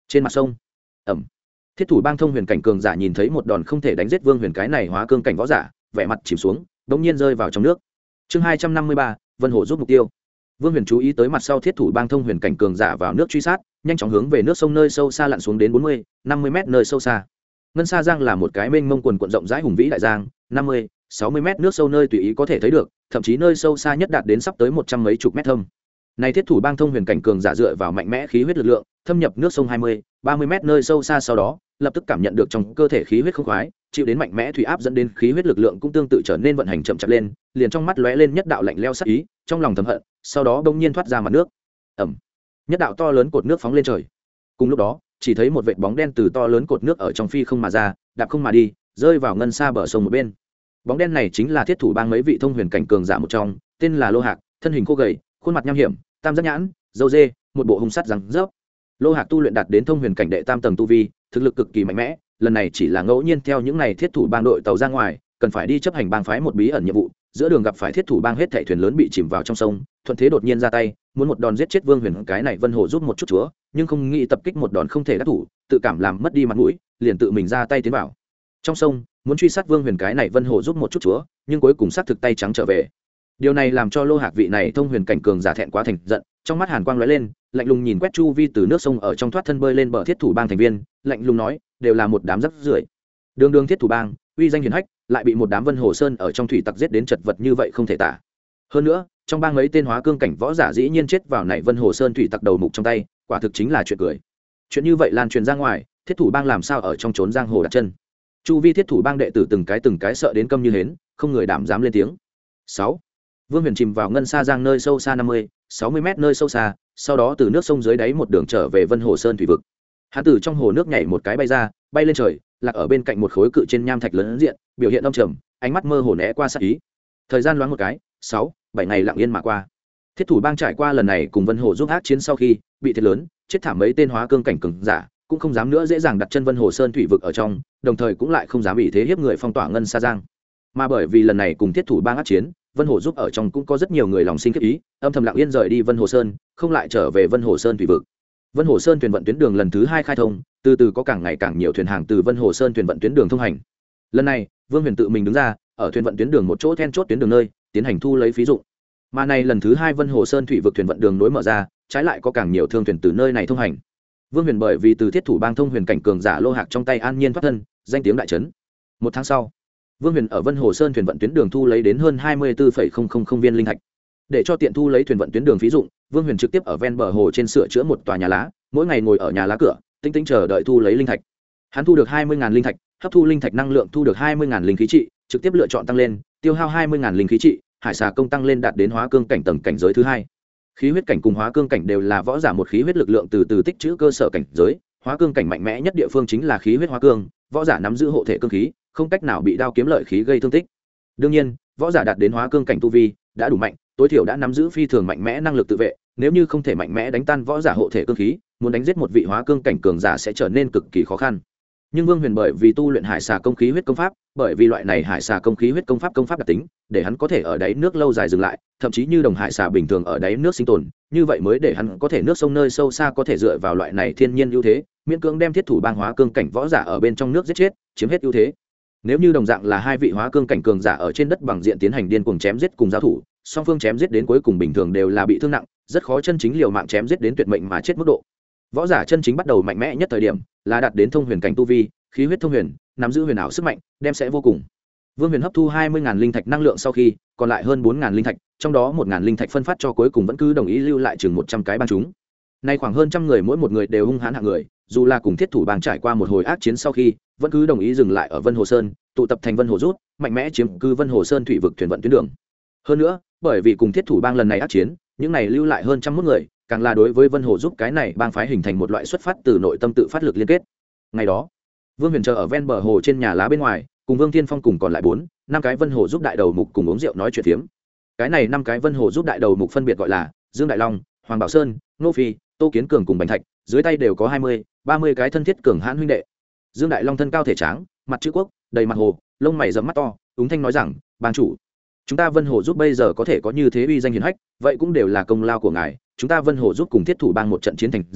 Trên mặt sông, ẩm, thiết thủ bang thông huyền cảnh cường giả nhìn thấy một đòn không thể đánh giết Vương Huyền cái này hóa cương cảnh võ giả, vẻ mặt chìm xuống, bỗng nhiên rơi vào trong nước. Chương 253, Vân Hổ giúp mục tiêu. Vương Huyền chú ý tới mặt sau thiết thủ bang thông huyền cảnh cường giả vào nước truy sát, nhanh chóng hướng về nước sông nơi sâu xa lặn xuống đến 40-50 mét nơi sâu xa. Ngân Sa Giang là một cái mênh mông quần quần rộng rãi hùng vĩ đại giang, 50-60 mét nước sâu nơi tùy ý có thể thấy được, thậm chí nơi sâu xa nhất đạt đến sắp tới 100 mấy chục mét thâm. Này thiết thủ bang thông huyền cảnh cường giả dựa vào mạnh mẽ khí huyết lực lượng, thâm nhập nước sông 20-30 mét nơi sâu xa, sau đó lập tức cảm nhận được trong cơ thể khí huyết không khoái, chịu đến mạnh mẽ thủy áp dẫn đến khí huyết lực lượng cũng tương tự trở nên vận hành chậm chạp lên, liền trong mắt lóe lên nhất đạo lạnh lẽo sắc ý, trong lòng thầm hận, sau đó bỗng nhiên thoát ra mặt nước. Ầm. Nhất đạo to lớn cột nước phóng lên trời. Cùng lúc đó, chỉ thấy một vệt bóng đen từ to lớn cột nước ở trong phi không mà ra, đạp không mà đi, rơi vào ngân xa bờ sông một bên. Bóng đen này chính là thiết thủ bang mấy vị thông huyền cảnh cường giả một trong, tên là Lô Hạc, thân hình khô gầy, khuôn mặt nham hiểm, tam giác nhãn, râu dê, một bộ hung sát răng rớp. Lô Hạc tu luyện đạt đến thông huyền cảnh đệ tam tầng tu vi, thực lực cực kỳ mạnh mẽ, lần này chỉ là ngẫu nhiên theo những này thiết thủ bang đội tàu ra ngoài, cần phải đi chấp hành bang phái một bí ẩn nhiệm vụ, giữa đường gặp phải thiết thủ bang hết thảy thuyền lớn bị chìm vào trong sông, thuận thế đột nhiên ra tay, muốn một đòn giết chết Vương Huyền cái này Vân Hổ giúp một chút chúa, nhưng không nghĩ tập kích một đòn không thể đắc thủ, tự cảm làm mất đi mặt mũi, liền tự mình ra tay tiến vào trong sông, muốn truy sát Vương Huyền cái này Vân Hổ giúp một chút chúa, nhưng cuối cùng sát thực tay trắng trở về. Điều này làm cho Lô Hạc vị này thông huyền cảnh cường giả thẹn quá thành giận, trong mắt hàn quang lóe lên, lạnh lùng nhìn quét chu vi từ nước sông ở trong thoát thân bơi lên bờ thiết thủ bang thành viên, lạnh lùng nói, đều là một đám rác rưởi. Đường đường thiết thủ bang, uy danh hiển hách, lại bị một đám Vân Hồ Sơn ở trong thủy tặc giết đến chật vật như vậy không thể tả. Hơn nữa, trong bang mấy tên hóa cương cảnh võ giả dĩ nhiên chết vào này Vân Hồ Sơn thủy tặc đầu mục trong tay, quả thực chính là chuyện cười. Chuyện như vậy lan truyền ra ngoài, thiết thủ bang làm sao ở trong trốn giang hồ đặt chân. Chu vi thiết thủ bang đệ tử từng cái sợ đến câm như hến, không người đảm dám lên tiếng. 6. Vương Huyền chìm vào ngân sa giang nơi sâu xa 50-60 mét nơi sâu xa, sau đó từ nước sông dưới đáy một đường trở về Vân Hồ Sơn thủy vực. Hắn từ trong hồ nước nhảy một cái bay ra, bay lên trời, lạc ở bên cạnh một khối cự trên nham thạch lớn diện, biểu hiện âm trầm, ánh mắt mơ hồ né qua sát ý. Thời gian loáng một cái, 6-7 ngày lặng yên mà qua. Thiết thủ bang trải qua lần này cùng Vân Hồ giúp ác chiến sau khi bị thiệt lớn, chết thảm mấy tên hóa cương cảnh cường giả, cũng không dám nữa dễ dàng đặt chân Vân Hồ Sơn thủy vực ở trong, đồng thời cũng lại không dám bị thế hiếp người phong tỏa ngân sa giang. Mà bởi vì lần này cùng thiết thủ bang ác chiến, Vân Hồ giúp ở trong cũng có rất nhiều người lòng sinh kiếp ý, âm thầm lặng yên rời đi Vân Hồ Sơn, không lại trở về Vân Hồ Sơn thủy vực. Vân Hồ Sơn thuyền vận tuyến đường lần thứ 2 khai thông, từ từ có càng ngày càng nhiều thuyền hàng từ Vân Hồ Sơn thuyền vận tuyến đường thông hành. Lần này, Vương Huyền tự mình đứng ra, ở thuyền vận tuyến đường một chỗ then chốt tuyến đường nơi, tiến hành thu lấy phí dụng. Mà này lần thứ 2 Vân Hồ Sơn thủy vực thuyền vận đường nối mở ra, trái lại có càng nhiều thương thuyền từ nơi này thông hành. Vương Huyền bởi vì từ thiết thủ bang thông huyền cảnh cường giả Lô Hạc trong tay an nhiên thoát thân, danh tiếng đại trấn. Một tháng sau, Vương Huyền ở Vân Hồ Sơn thuyền vận tuyến đường thu lấy đến hơn 24,000 viên linh thạch. Để cho tiện thu lấy thuyền vận tuyến đường phí dụng, Vương Huyền trực tiếp ở ven bờ hồ trên sửa chữa một tòa nhà lá, mỗi ngày ngồi ở nhà lá cửa, tĩnh tĩnh chờ đợi thu lấy linh thạch. Hắn thu được 20.000 linh thạch, hấp thu linh thạch năng lượng thu được 20.000 linh khí trị, trực tiếp lựa chọn tăng lên, tiêu hao 20.000 linh khí trị, hải xà công tăng lên đạt đến hóa cương cảnh tầng cảnh giới thứ 2. Khí huyết cảnh cùng hóa cương cảnh đều là võ giả một khí huyết lực lượng từ từ tích trữ cơ sở cảnh giới, hóa cương cảnh mạnh mẽ nhất địa phương chính là khí huyết hóa cương, võ giả nắm giữ hộ thể cương khí, không cách nào bị đao kiếm lợi khí gây thương tích. Đương nhiên, võ giả đạt đến hóa cương cảnh tu vi đã đủ mạnh, tối thiểu đã nắm giữ phi thường mạnh mẽ năng lực tự vệ, nếu như không thể mạnh mẽ đánh tan võ giả hộ thể cương khí, muốn đánh giết một vị hóa cương cảnh cường giả sẽ trở nên cực kỳ khó khăn. Nhưng Vương Huyền bởi vì tu luyện hải xà công khí huyết công pháp, bởi vì loại này hải xà công khí huyết công pháp đặc tính, để hắn có thể ở đáy nước lâu dài dừng lại, thậm chí như đồng hải xà bình thường ở đáy nước sinh tồn, như vậy mới để hắn có thể nước sông nơi sâu xa có thể dựa vào loại này thiên nhiên ưu thế, miễn cưỡng đem thiết thủ bang hóa cương cảnh võ giả ở bên trong nước giết chết, chiếm hết ưu thế. Nếu như đồng dạng là hai vị hóa cương cảnh cường giả ở trên đất bằng diện tiến hành điên cuồng chém giết cùng giao thủ, song phương chém giết đến cuối cùng bình thường đều là bị thương nặng, rất khó chân chính liều mạng chém giết đến tuyệt mệnh mà chết mức độ. Võ giả chân chính bắt đầu mạnh mẽ nhất thời điểm là đạt đến thông huyền cảnh tu vi, khí huyết thông huyền, nắm giữ huyền ảo sức mạnh, đem sẽ vô cùng. Vương Huyền hấp thu 20.000 linh thạch năng lượng sau khi, còn lại hơn 4.000 linh thạch, trong đó 1.000 linh thạch phân phát cho cuối cùng vẫn cứ đồng ý lưu lại chừng 100 cái bang chúng. Nay khoảng hơn trăm người mỗi một người đều hung hãn hạng người, dù là cùng thiết thủ bang trải qua một hồi ác chiến sau khi, vẫn cứ đồng ý dừng lại ở Vân Hồ Sơn, tụ tập thành Vân Hồ rút, mạnh mẽ chiếm cứ Vân Hồ Sơn thủy vực thuyền vận tuyến đường. Hơn nữa, bởi vì cùng thiết thủ bang lần này ác chiến, những này lưu lại hơn trăm mốt người, càng là đối với Vân Hồ giúp cái này bang phái hình thành một loại xuất phát từ nội tâm tự phát lực liên kết. Ngày đó, Vương Huyền chờ ở ven bờ hồ trên nhà lá bên ngoài, cùng Vương Thiên Phong cùng còn lại 4-5 cái Vân Hồ giúp đại đầu mục cùng uống rượu nói chuyện phiếm. Cái này 5 cái Vân Hồ giúp đại đầu mục phân biệt gọi là Dương Đại Long, Hoàng Bảo Sơn, Nô Phi, Tô Kiến Cường cùng Bành Thạch, dưới tay đều có 20-30 cái thân thiết cường hãn huynh đệ. Dương Đại Long thân cao thể tráng, mặt chữ quốc, đầy mặt hồ, lông mày rậm mắt to, úng thanh nói rằng, bang chủ, chúng ta Vân Hồ giúp bây giờ có thể có như thế uy danh hiển hách, vậy cũng đều là công lao của ngài, chúng ta Vân Hồ giúp cùng thiết thủ bang một trận chiến thành danh,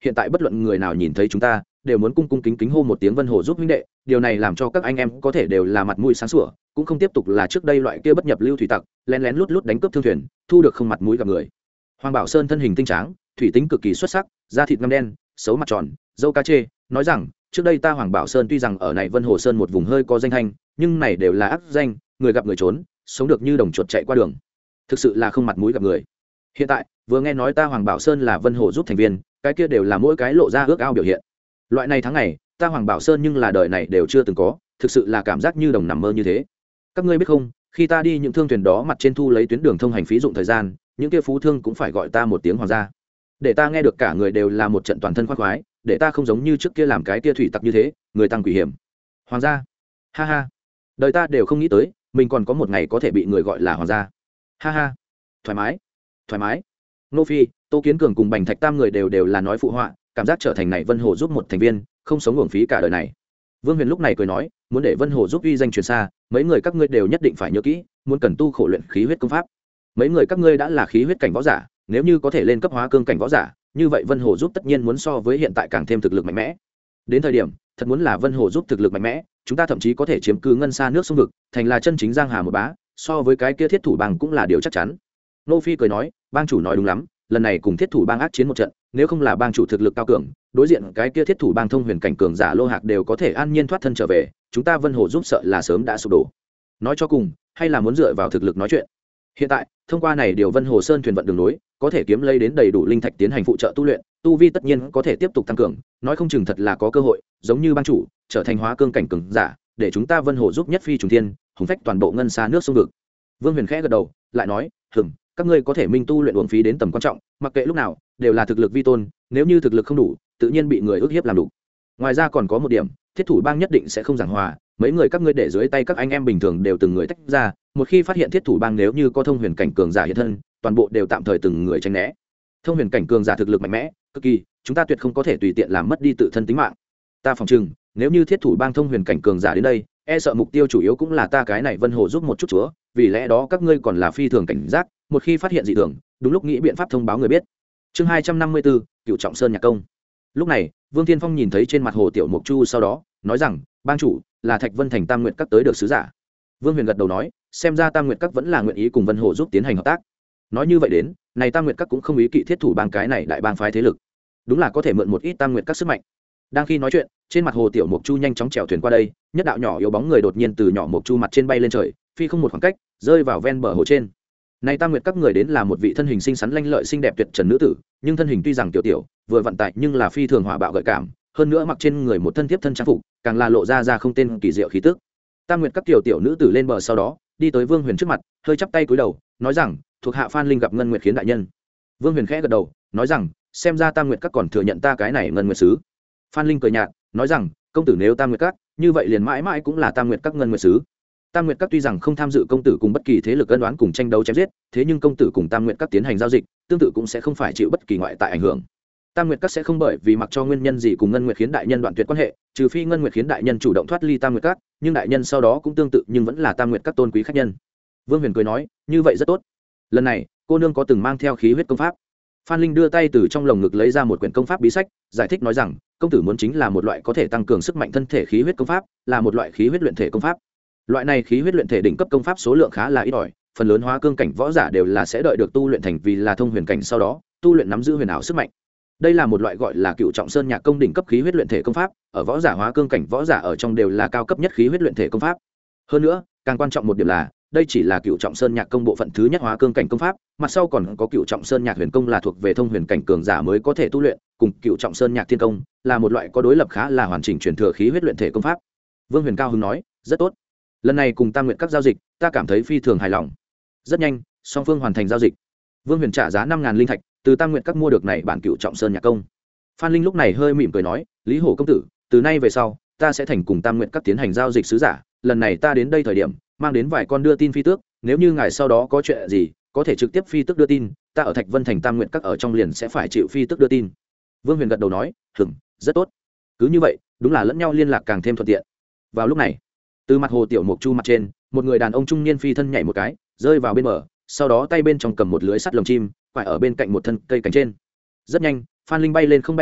hiện tại bất luận người nào nhìn thấy chúng ta đều muốn cung cung kính kính hô một tiếng Vân Hồ giúp huynh đệ, điều này làm cho các anh em có thể đều là mặt mũi sáng sủa, cũng không tiếp tục là trước đây loại kia bất nhập lưu thủy tặc lén lén lút lút đánh cướp thương thuyền, thu được không mặt mũi gặp người. Hoàng Bảo Sơn thân hình tinh tráng, thủy tính cực kỳ xuất sắc, da thịt ngăm đen, xấu mặt tròn, dâu cá chê, nói rằng trước đây ta Hoàng Bảo Sơn tuy rằng ở này Vân Hồ Sơn một vùng hơi có danh thanh, nhưng này đều là ác danh, người gặp người trốn, sống được như đồng chuột chạy qua đường, thực sự là không mặt mũi gặp người. Hiện tại vừa nghe nói ta Hoàng Bảo Sơn là Vân Hồ giúp thành viên, cái kia đều là mỗi cái lộ ra ước ao biểu hiện. Loại này tháng ngày ta Hoàng Bảo Sơn nhưng là đời này đều chưa từng có, thực sự là cảm giác như đồng nằm mơ như thế. Các ngươi biết không, khi ta đi những thương thuyền đó mặt trên thu lấy tuyến đường thông hành phí dụng thời gian, những kia phú thương cũng phải gọi ta một tiếng hoàng gia, để ta nghe được cả người đều là một trận toàn thân khoác khoái, để ta không giống như trước kia làm cái kia thủy tặc như thế, người tăng quỷ hiểm. Hoàng gia, ha ha, đời ta đều không nghĩ tới mình còn có một ngày có thể bị người gọi là hoàng gia, ha ha, thoải mái, thoải mái. Nô Phi, Tô Kiến Cường cùng Bành Thạch Tam người đều là nói phụ họa, cảm giác trở thành này Vân Hồ giúp một thành viên, không sống uổng phí cả đời này. Vương Huyền lúc này cười nói, muốn để Vân Hồ giúp uy danh truyền xa, mấy người các ngươi đều nhất định phải nhớ kỹ, muốn cần tu khổ luyện khí huyết công pháp. Mấy người các ngươi đã là khí huyết cảnh võ giả, nếu như có thể lên cấp hóa cương cảnh võ giả, như vậy Vân Hồ giúp tất nhiên muốn so với hiện tại càng thêm thực lực mạnh mẽ. Đến thời điểm, thật muốn là Vân Hồ giúp thực lực mạnh mẽ, chúng ta thậm chí có thể chiếm cứ ngân xa nước sông vực, thành là chân chính giang hà một bá, so với cái kia Thiết Thủ Bang cũng là điều chắc chắn. Nô Phi cười nói, bang chủ nói đúng lắm, lần này cùng Thiết Thủ Bang ác chiến một trận, nếu không là bang chủ thực lực cao cường, đối diện cái kia Thiết Thủ Bang thông huyền cảnh cường giả Lô Hạc đều có thể an nhiên thoát thân trở về, chúng ta Vân Hồ giúp sợ là sớm đã sụp đổ. Nói cho cùng, hay là muốn dựa vào thực lực nói chuyện. Hiện tại, thông qua này điều Vân Hồ Sơn thuyền vận đường nối, có thể kiếm lấy đến đầy đủ linh thạch tiến hành phụ trợ tu luyện, tu vi tất nhiên có thể tiếp tục tăng cường, nói không chừng thật là có cơ hội, giống như bang chủ, trở thành hóa cương cảnh cường giả, để chúng ta Vân Hồ giúp nhất phi trùng thiên, hùng phách toàn bộ ngân xa nước sông vực. Vương Huyền khẽ gật đầu, lại nói, các ngươi có thể minh tu luyện uổng phí đến tầm quan trọng, mặc kệ lúc nào, đều là thực lực vi tôn, nếu như thực lực không đủ, tự nhiên bị người ức hiếp làm đủ. Ngoài ra còn có một điểm, Thiết Thủ Bang nhất định sẽ không giảng hòa, mấy người các ngươi để dưới tay các anh em bình thường đều từng người tách ra, một khi phát hiện Thiết Thủ Bang nếu như có thông huyền cảnh cường giả hiện thân, toàn bộ đều tạm thời từng người tránh né. Thông huyền cảnh cường giả thực lực mạnh mẽ, cực kỳ, chúng ta tuyệt không có thể tùy tiện làm mất đi tự thân tính mạng. Ta phòng trừng, nếu như Thiết Thủ Bang thông huyền cảnh cường giả đến đây, e sợ mục tiêu chủ yếu cũng là ta cái này Vân Hồ giúp một chút chúa, vì lẽ đó các ngươi còn là phi thường cảnh giác, một khi phát hiện dị thường, đúng lúc nghĩ biện pháp thông báo người biết. Chương 254, Cựu Trọng Sơn nhạc công. Lúc này, Vương Thiên Phong nhìn thấy trên mặt Hồ Tiểu Mộc Chu, sau đó nói rằng, bang chủ, là Thạch Vân Thành Tam Nguyệt Các tới được sứ giả. Vương Huyền gật đầu nói, xem ra Tam Nguyệt Các vẫn là nguyện ý cùng Vân Hồ giúp tiến hành hợp tác. Nói như vậy đến, này Tam Nguyệt Các cũng không ý kỵ Thiết Thủ Bang cái này đại bang phái thế lực, đúng là có thể mượn một ít Tam Nguyệt Các sức mạnh. Đang khi nói chuyện, trên mặt Hồ Tiểu Mộc Chu nhanh chóng chèo thuyền qua đây, nhất đạo nhỏ yếu bóng người đột nhiên từ nhỏ Mộc Chu mặt trên bay lên trời, phi không một khoảng cách, rơi vào ven bờ hồ trên. Này Tam Nguyệt Các người đến là một vị thân hình xinh xắn lanh lợi xinh đẹp tuyệt trần nữ tử, nhưng thân hình tuy rằng tiểu tiểu, vừa vận tại nhưng là phi thường hỏa bạo gợi cảm, hơn nữa mặc trên người một thân tiếp thân trang phục, càng là lộ ra không tên kỳ diệu khí tức. Tam Nguyệt Các tiểu nữ tử lên bờ sau đó, đi tới Vương Huyền trước mặt, hơi chắp tay cúi đầu, nói rằng, thuộc hạ Phan Linh gặp Ngân Nguyệt Khiến đại nhân. Vương Huyền khẽ gật đầu, nói rằng, xem ra Tam Nguyệt Các còn thừa nhận ta cái này Ngân Nguyệt sứ. Phan Linh cười nhạt, nói rằng, công tử nếu Tam Nguyệt Các, như vậy liền mãi mãi cũng là Tam Nguyệt Các Ngân Nguyệt sứ. Tam Nguyệt Các tuy rằng không tham dự công tử cùng bất kỳ thế lực ân oán cùng tranh đấu chém giết, thế nhưng công tử cùng Tam Nguyệt Các tiến hành giao dịch, tương tự cũng sẽ không phải chịu bất kỳ ngoại tại ảnh hưởng. Tam Nguyệt Các sẽ không bởi vì mặc cho nguyên nhân gì cùng Ngân Nguyệt Khiến đại nhân đoạn tuyệt quan hệ, trừ phi Ngân Nguyệt Khiến đại nhân chủ động thoát ly Tam Nguyệt Các, nhưng đại nhân sau đó cũng tương tự nhưng vẫn là Tam Nguyệt Các tôn quý khách nhân. Vương Huyền cười nói, như vậy rất tốt. Lần này, cô nương có từng mang theo khí huyết công pháp? Phan Linh đưa tay từ trong lồng ngực lấy ra một quyển công pháp bí sách, giải thích nói rằng, công tử muốn chính là một loại có thể tăng cường sức mạnh thân thể khí huyết công pháp, là một loại khí huyết luyện thể công pháp. Loại này khí huyết luyện thể đỉnh cấp công pháp số lượng khá là ít ỏi, phần lớn hóa cương cảnh võ giả đều là sẽ đợi được tu luyện thành vì là thông huyền cảnh sau đó, tu luyện nắm giữ huyền ảo sức mạnh. Đây là một loại gọi là Cựu Trọng Sơn nhạc công đỉnh cấp khí huyết luyện thể công pháp, ở võ giả hóa cương cảnh võ giả ở trong đều là cao cấp nhất khí huyết luyện thể công pháp. Hơn nữa, càng quan trọng một điểm là, đây chỉ là Cựu Trọng Sơn nhạc công bộ phận thứ nhất hóa cương cảnh công pháp, mặt sau còn có Cựu Trọng Sơn nhạc huyền công là thuộc về thông huyền cảnh cường giả mới có thể tu luyện, cùng Cựu Trọng Sơn nhạc thiên công là một loại có đối lập khá là hoàn chỉnh truyền thừa khí huyết luyện thể công pháp. Vương Huyền cao hứng nói, rất tốt. Lần này cùng Tam Nguyệt Các giao dịch, ta cảm thấy phi thường hài lòng. Rất nhanh, song phương hoàn thành giao dịch. Vương Huyền trả giá 5.000 linh thạch, từ Tam Nguyệt Các mua được này bản Cựu Trọng Sơn nhạc công. Phan Linh lúc này hơi mỉm cười nói, Lý Hổ công tử, từ nay về sau, ta sẽ thành cùng Tam Nguyệt Các tiến hành giao dịch sứ giả. Lần này ta đến đây thời điểm, mang đến vài con đưa tin phi tước, nếu như ngài sau đó có chuyện gì, có thể trực tiếp phi tước đưa tin, ta ở Thạch Vân Thành Tam Nguyệt Các ở trong liền sẽ phải chịu phi tước đưa tin. Vương Huyền gật đầu nói, rất tốt. Cứ như vậy, đúng là lẫn nhau liên lạc càng thêm thuận tiện. Vào lúc này, từ mặt Hồ Tiểu Mộc Chu mặt trên, một người đàn ông trung niên phi thân nhảy một cái, rơi vào bên bờ, sau đó tay bên trong cầm một lưới sắt lồng chim, quải ở bên cạnh một thân cây cành trên. Rất nhanh, Phan Linh bay lên không bay vọt,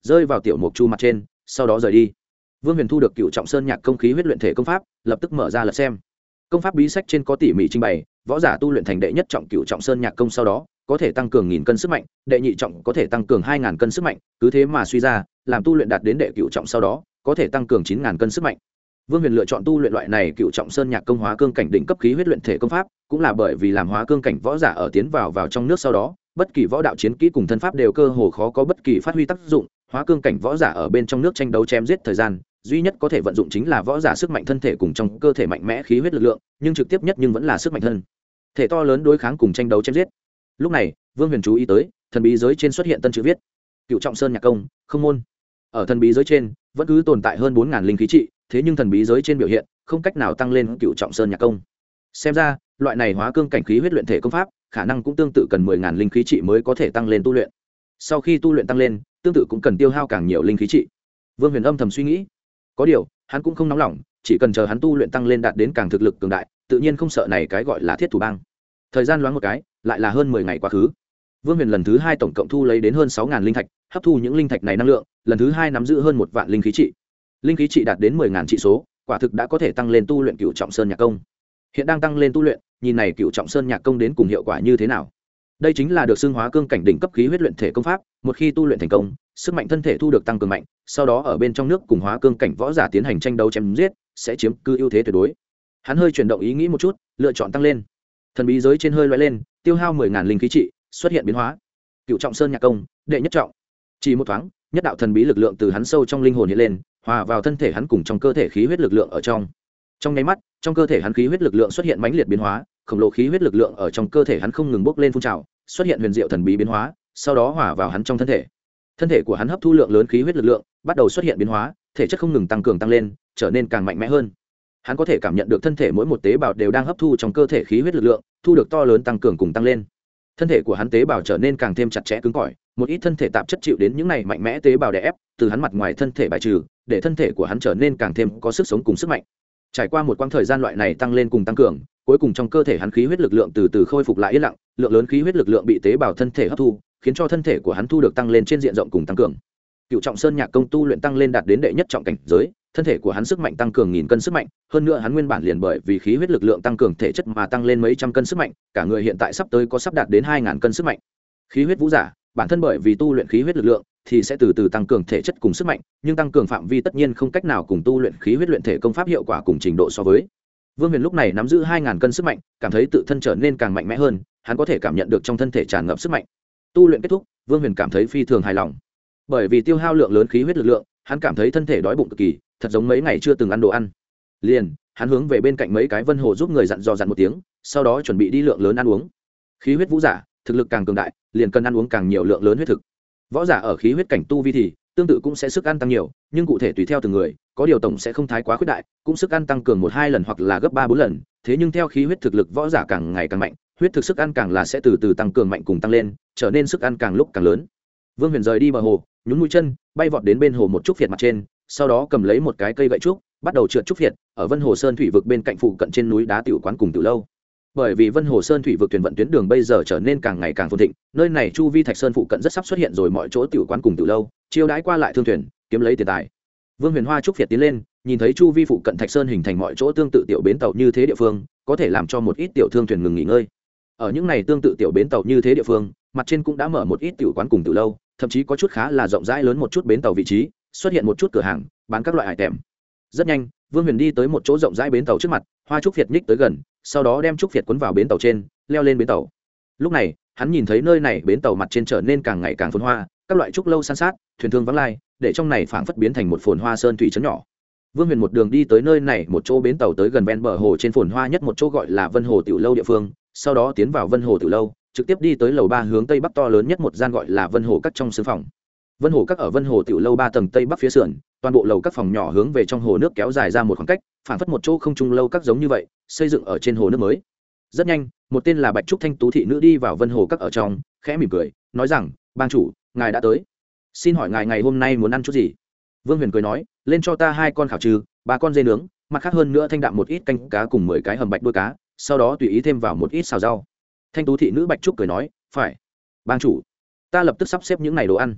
rơi vào tiểu mục chu mặt trên, sau đó rời đi. Vương Huyền thu được Cựu Trọng Sơn Nhạc công khí huyết luyện thể công pháp, lập tức mở ra lật xem. Công pháp bí sách trên có tỉ mỉ trình bày, võ giả tu luyện thành đệ nhất trọng Cựu Trọng Sơn Nhạc công sau đó, có thể tăng cường 1000 cân sức mạnh, đệ nhị trọng có thể tăng cường 2000 cân sức mạnh, cứ thế mà suy ra, làm tu luyện đạt đến đệ cựu trọng sau đó, có thể tăng cường 9000 cân sức mạnh. Vương Huyền lựa chọn tu luyện loại này Cựu Trọng Sơn Nhạc công hóa cương cảnh đỉnh cấp khí huyết luyện thể công pháp, cũng là bởi vì làm hóa cương cảnh võ giả ở tiến vào trong nước sau đó, bất kỳ võ đạo chiến kỹ cùng thân pháp đều cơ hồ khó có bất kỳ phát huy tác dụng, hóa cương cảnh võ giả ở bên trong nước tranh đấu chém giết thời gian, duy nhất có thể vận dụng chính là võ giả sức mạnh thân thể cùng trong cơ thể mạnh mẽ khí huyết lực lượng, nhưng trực tiếp nhất nhưng vẫn là sức mạnh thân thể to lớn đối kháng cùng tranh đấu chém giết. Lúc này, Vương Huyền chú ý tới, thần bí giới trên xuất hiện tân chữ viết: Cựu Trọng Sơn Nhạc công, không môn. Ở thần bí giới trên, vẫn cứ tồn tại hơn 4000 linh khí trị, thế nhưng thần bí giới trên biểu hiện, không cách nào tăng lên Cựu Trọng Sơn Nhạc công. Xem ra, loại này hóa cương cảnh khí huyết luyện thể công pháp, khả năng cũng tương tự cần 10000 linh khí trị mới có thể tăng lên tu luyện. Sau khi tu luyện tăng lên, tương tự cũng cần tiêu hao càng nhiều linh khí trị. Vương Huyền âm thầm suy nghĩ. Có điều, hắn cũng không nóng lòng, chỉ cần chờ hắn tu luyện tăng lên đạt đến càng thực lực cường đại, tự nhiên không sợ này cái gọi là thiết thủ bang. Thời gian loáng một cái, lại là hơn 10 ngày quá khứ. Vương Huyền lần thứ 2 tổng cộng thu lấy đến hơn 6000 linh thạch, hấp thu những linh thạch này năng lượng, lần thứ 2 nắm giữ hơn 1 vạn linh khí trị. Linh khí trị đạt đến 10000 trị số, quả thực đã có thể tăng lên tu luyện Cựu Trọng Sơn Nhạc công. Hiện đang tăng lên tu luyện, nhìn này Cựu Trọng Sơn Nhạc công đến cùng hiệu quả như thế nào. Đây chính là được xưng hóa cương cảnh đỉnh cấp khí huyết luyện thể công pháp, một khi tu luyện thành công, sức mạnh thân thể thu được tăng cường mạnh, sau đó ở bên trong nước cùng hóa cương cảnh võ giả tiến hành tranh đấu chém giết, sẽ chiếm cứ ưu thế tuyệt đối. Hắn hơi chuyển động ý nghĩ một chút, lựa chọn tăng lên. Thần bí giới trên hơi lóe lên, tiêu hao 10000 linh khí trị, xuất hiện biến hóa. Cựu Trọng Sơn Nhạc công, đệ nhất trọng. Chỉ một thoáng, nhất đạo thần bí lực lượng từ hắn sâu trong linh hồn hiện lên, hòa vào thân thể hắn cùng trong cơ thể khí huyết lực lượng ở trong. Trong nháy mắt, trong cơ thể hắn khí huyết lực lượng xuất hiện mãnh liệt biến hóa, khổng lồ khí huyết lực lượng ở trong cơ thể hắn không ngừng bốc lên phun trào, xuất hiện huyền diệu thần bí biến hóa, sau đó hòa vào hắn trong thân thể. Thân thể của hắn hấp thu lượng lớn khí huyết lực lượng, bắt đầu xuất hiện biến hóa, thể chất không ngừng tăng cường tăng lên, trở nên càng mạnh mẽ hơn. Hắn có thể cảm nhận được thân thể mỗi một tế bào đều đang hấp thu trong cơ thể khí huyết lực lượng, thu được to lớn tăng cường cùng tăng lên. Thân thể của hắn tế bào trở nên càng thêm chặt chẽ cứng cỏi, một ít thân thể tạp chất chịu đến những này mạnh mẽ tế bào đè ép, từ hắn mặt ngoài thân thể bài trừ, để thân thể của hắn trở nên càng thêm có sức sống cùng sức mạnh. Trải qua một quãng thời gian loại này tăng lên cùng tăng cường, cuối cùng trong cơ thể hắn khí huyết lực lượng từ từ khôi phục lại yên lặng, lượng lớn khí huyết lực lượng bị tế bào thân thể hấp thu, khiến cho thân thể của hắn thu được tăng lên trên diện rộng cùng tăng cường. Cựu Trọng Sơn Nhạc công tu luyện tăng lên đạt đến đệ nhất trọng cảnh giới, thân thể của hắn sức mạnh tăng cường 1000 cân sức mạnh, hơn nữa hắn nguyên bản liền bởi vì khí huyết lực lượng tăng cường thể chất mà tăng lên mấy trăm cân sức mạnh, cả người hiện tại sắp tới có sắp đạt đến 2000 cân sức mạnh. Khí huyết vũ giả, bản thân bởi vì tu luyện khí huyết lực lượng thì sẽ từ từ tăng cường thể chất cùng sức mạnh, nhưng tăng cường phạm vi tất nhiên không cách nào cùng tu luyện khí huyết luyện thể công pháp hiệu quả cùng trình độ so với. Vương Huyền lúc này nắm giữ 2000 cân sức mạnh, cảm thấy tự thân trở nên càng mạnh mẽ hơn, hắn có thể cảm nhận được trong thân thể tràn ngập sức mạnh. Tu luyện kết thúc, Vương Huyền cảm thấy phi thường hài lòng. Bởi vì tiêu hao lượng lớn khí huyết lực lượng, hắn cảm thấy thân thể đói bụng cực kỳ, thật giống mấy ngày chưa từng ăn đồ ăn. Liền, hắn hướng về bên cạnh mấy cái vân hồ giúp người dặn dò một tiếng, sau đó chuẩn bị đi lượng lớn ăn uống. Khí huyết vũ giả, thực lực càng cường đại, liền cần ăn uống càng nhiều lượng lớn huyết thực. Võ giả ở khí huyết cảnh tu vi thì tương tự cũng sẽ sức ăn tăng nhiều, nhưng cụ thể tùy theo từng người, có điều tổng sẽ không thái quá khuyết đại, cũng sức ăn tăng cường 1-2 lần hoặc là gấp 3-4 lần, thế nhưng theo khí huyết thực lực võ giả càng ngày càng mạnh, huyết thực sức ăn càng là sẽ từ từ tăng cường mạnh cùng tăng lên, trở nên sức ăn càng lúc càng lớn. Vương Huyền rời đi bờ hồ, nhún mũi chân, bay vọt đến bên hồ một trúc phiệt mặt trên, sau đó cầm lấy một cái cây gậy trúc, bắt đầu trượt trúc phiệt, ở Vân Hồ Sơn thủy vực bên cạnh phụ cận trên núi đá tiểu quán cùng tiểu lâu. Bởi vì Vân Hồ Sơn thủy vực thuyền vận tuyến đường bây giờ trở nên càng ngày càng phồn thịnh, nơi này chu vi Thạch Sơn phụ cận rất sắp xuất hiện rồi mọi chỗ tiểu quán cùng tiểu lâu, chiêu đãi qua lại thương thuyền, kiếm lấy tiền tài. Vương Huyền hoa trúc phiệt tiến lên, nhìn thấy chu vi phụ cận Thạch Sơn hình thành mọi chỗ tương tự tiểu bến tàu như thế địa phương, có thể làm cho một ít tiểu thương thuyền ngừng nghỉ ngơi. Ở những này tương tự tiểu bến tàu như thế địa phương, mặt trên cũng đã mở một ít tiểu quán cùng tiểu lâu, thậm chí có chút khá là rộng rãi lớn một chút bến tàu vị trí, xuất hiện một chút cửa hàng bán các loại hải tèm. Rất nhanh, Vương Huyền đi tới một chỗ rộng rãi bến tàu trước mặt, hoa trúc phiệt nhích tới gần, sau đó đem trúc phiệt quấn vào bến tàu trên, leo lên bến tàu. Lúc này, hắn nhìn thấy nơi này bến tàu mặt trên trở nên càng ngày càng phồn hoa, các loại trúc lâu san sát, thuyền thương vắng lai, để trong này phảng phất biến thành một phồn hoa sơn thủy trấn nhỏ. Vương Huyền một đường đi tới nơi này một chỗ bến tàu tới gần ven bờ hồ trên phồn hoa nhất một chỗ gọi là Vân Hồ tiểu lâu địa phương, sau đó tiến vào Vân Hồ tiểu lâu, trực tiếp đi tới lầu 3 hướng tây bắc to lớn nhất một gian gọi là Vân Hồ các trong sương phòng. Vân Hồ các ở Vân Hồ tiểu lâu 3 tầng tây bắc phía sườn, toàn bộ lầu các phòng nhỏ hướng về trong hồ nước kéo dài ra một khoảng cách, phảng phất một chỗ không trung lâu các giống như vậy, xây dựng ở trên hồ nước mới. Rất nhanh, một tên là Bạch Trúc Thanh tú thị nữ đi vào Vân Hồ các ở trong, khẽ mỉm cười, nói rằng: "Bang chủ, ngài đã tới. Xin hỏi ngài ngày hôm nay muốn ăn chút gì?" Vương Huyền cười nói: "Lên cho ta 2 con khảo trừ, 3 con dê nướng, mặt khác hơn nữa thanh đạm một ít canh cá cùng 10 cái hầm bạch đuôi cá, sau đó tùy ý thêm vào một ít xào rau." Thanh tú thị nữ Bạch Trúc cười nói: "Phải, bang chủ, ta lập tức sắp xếp những này đồ ăn."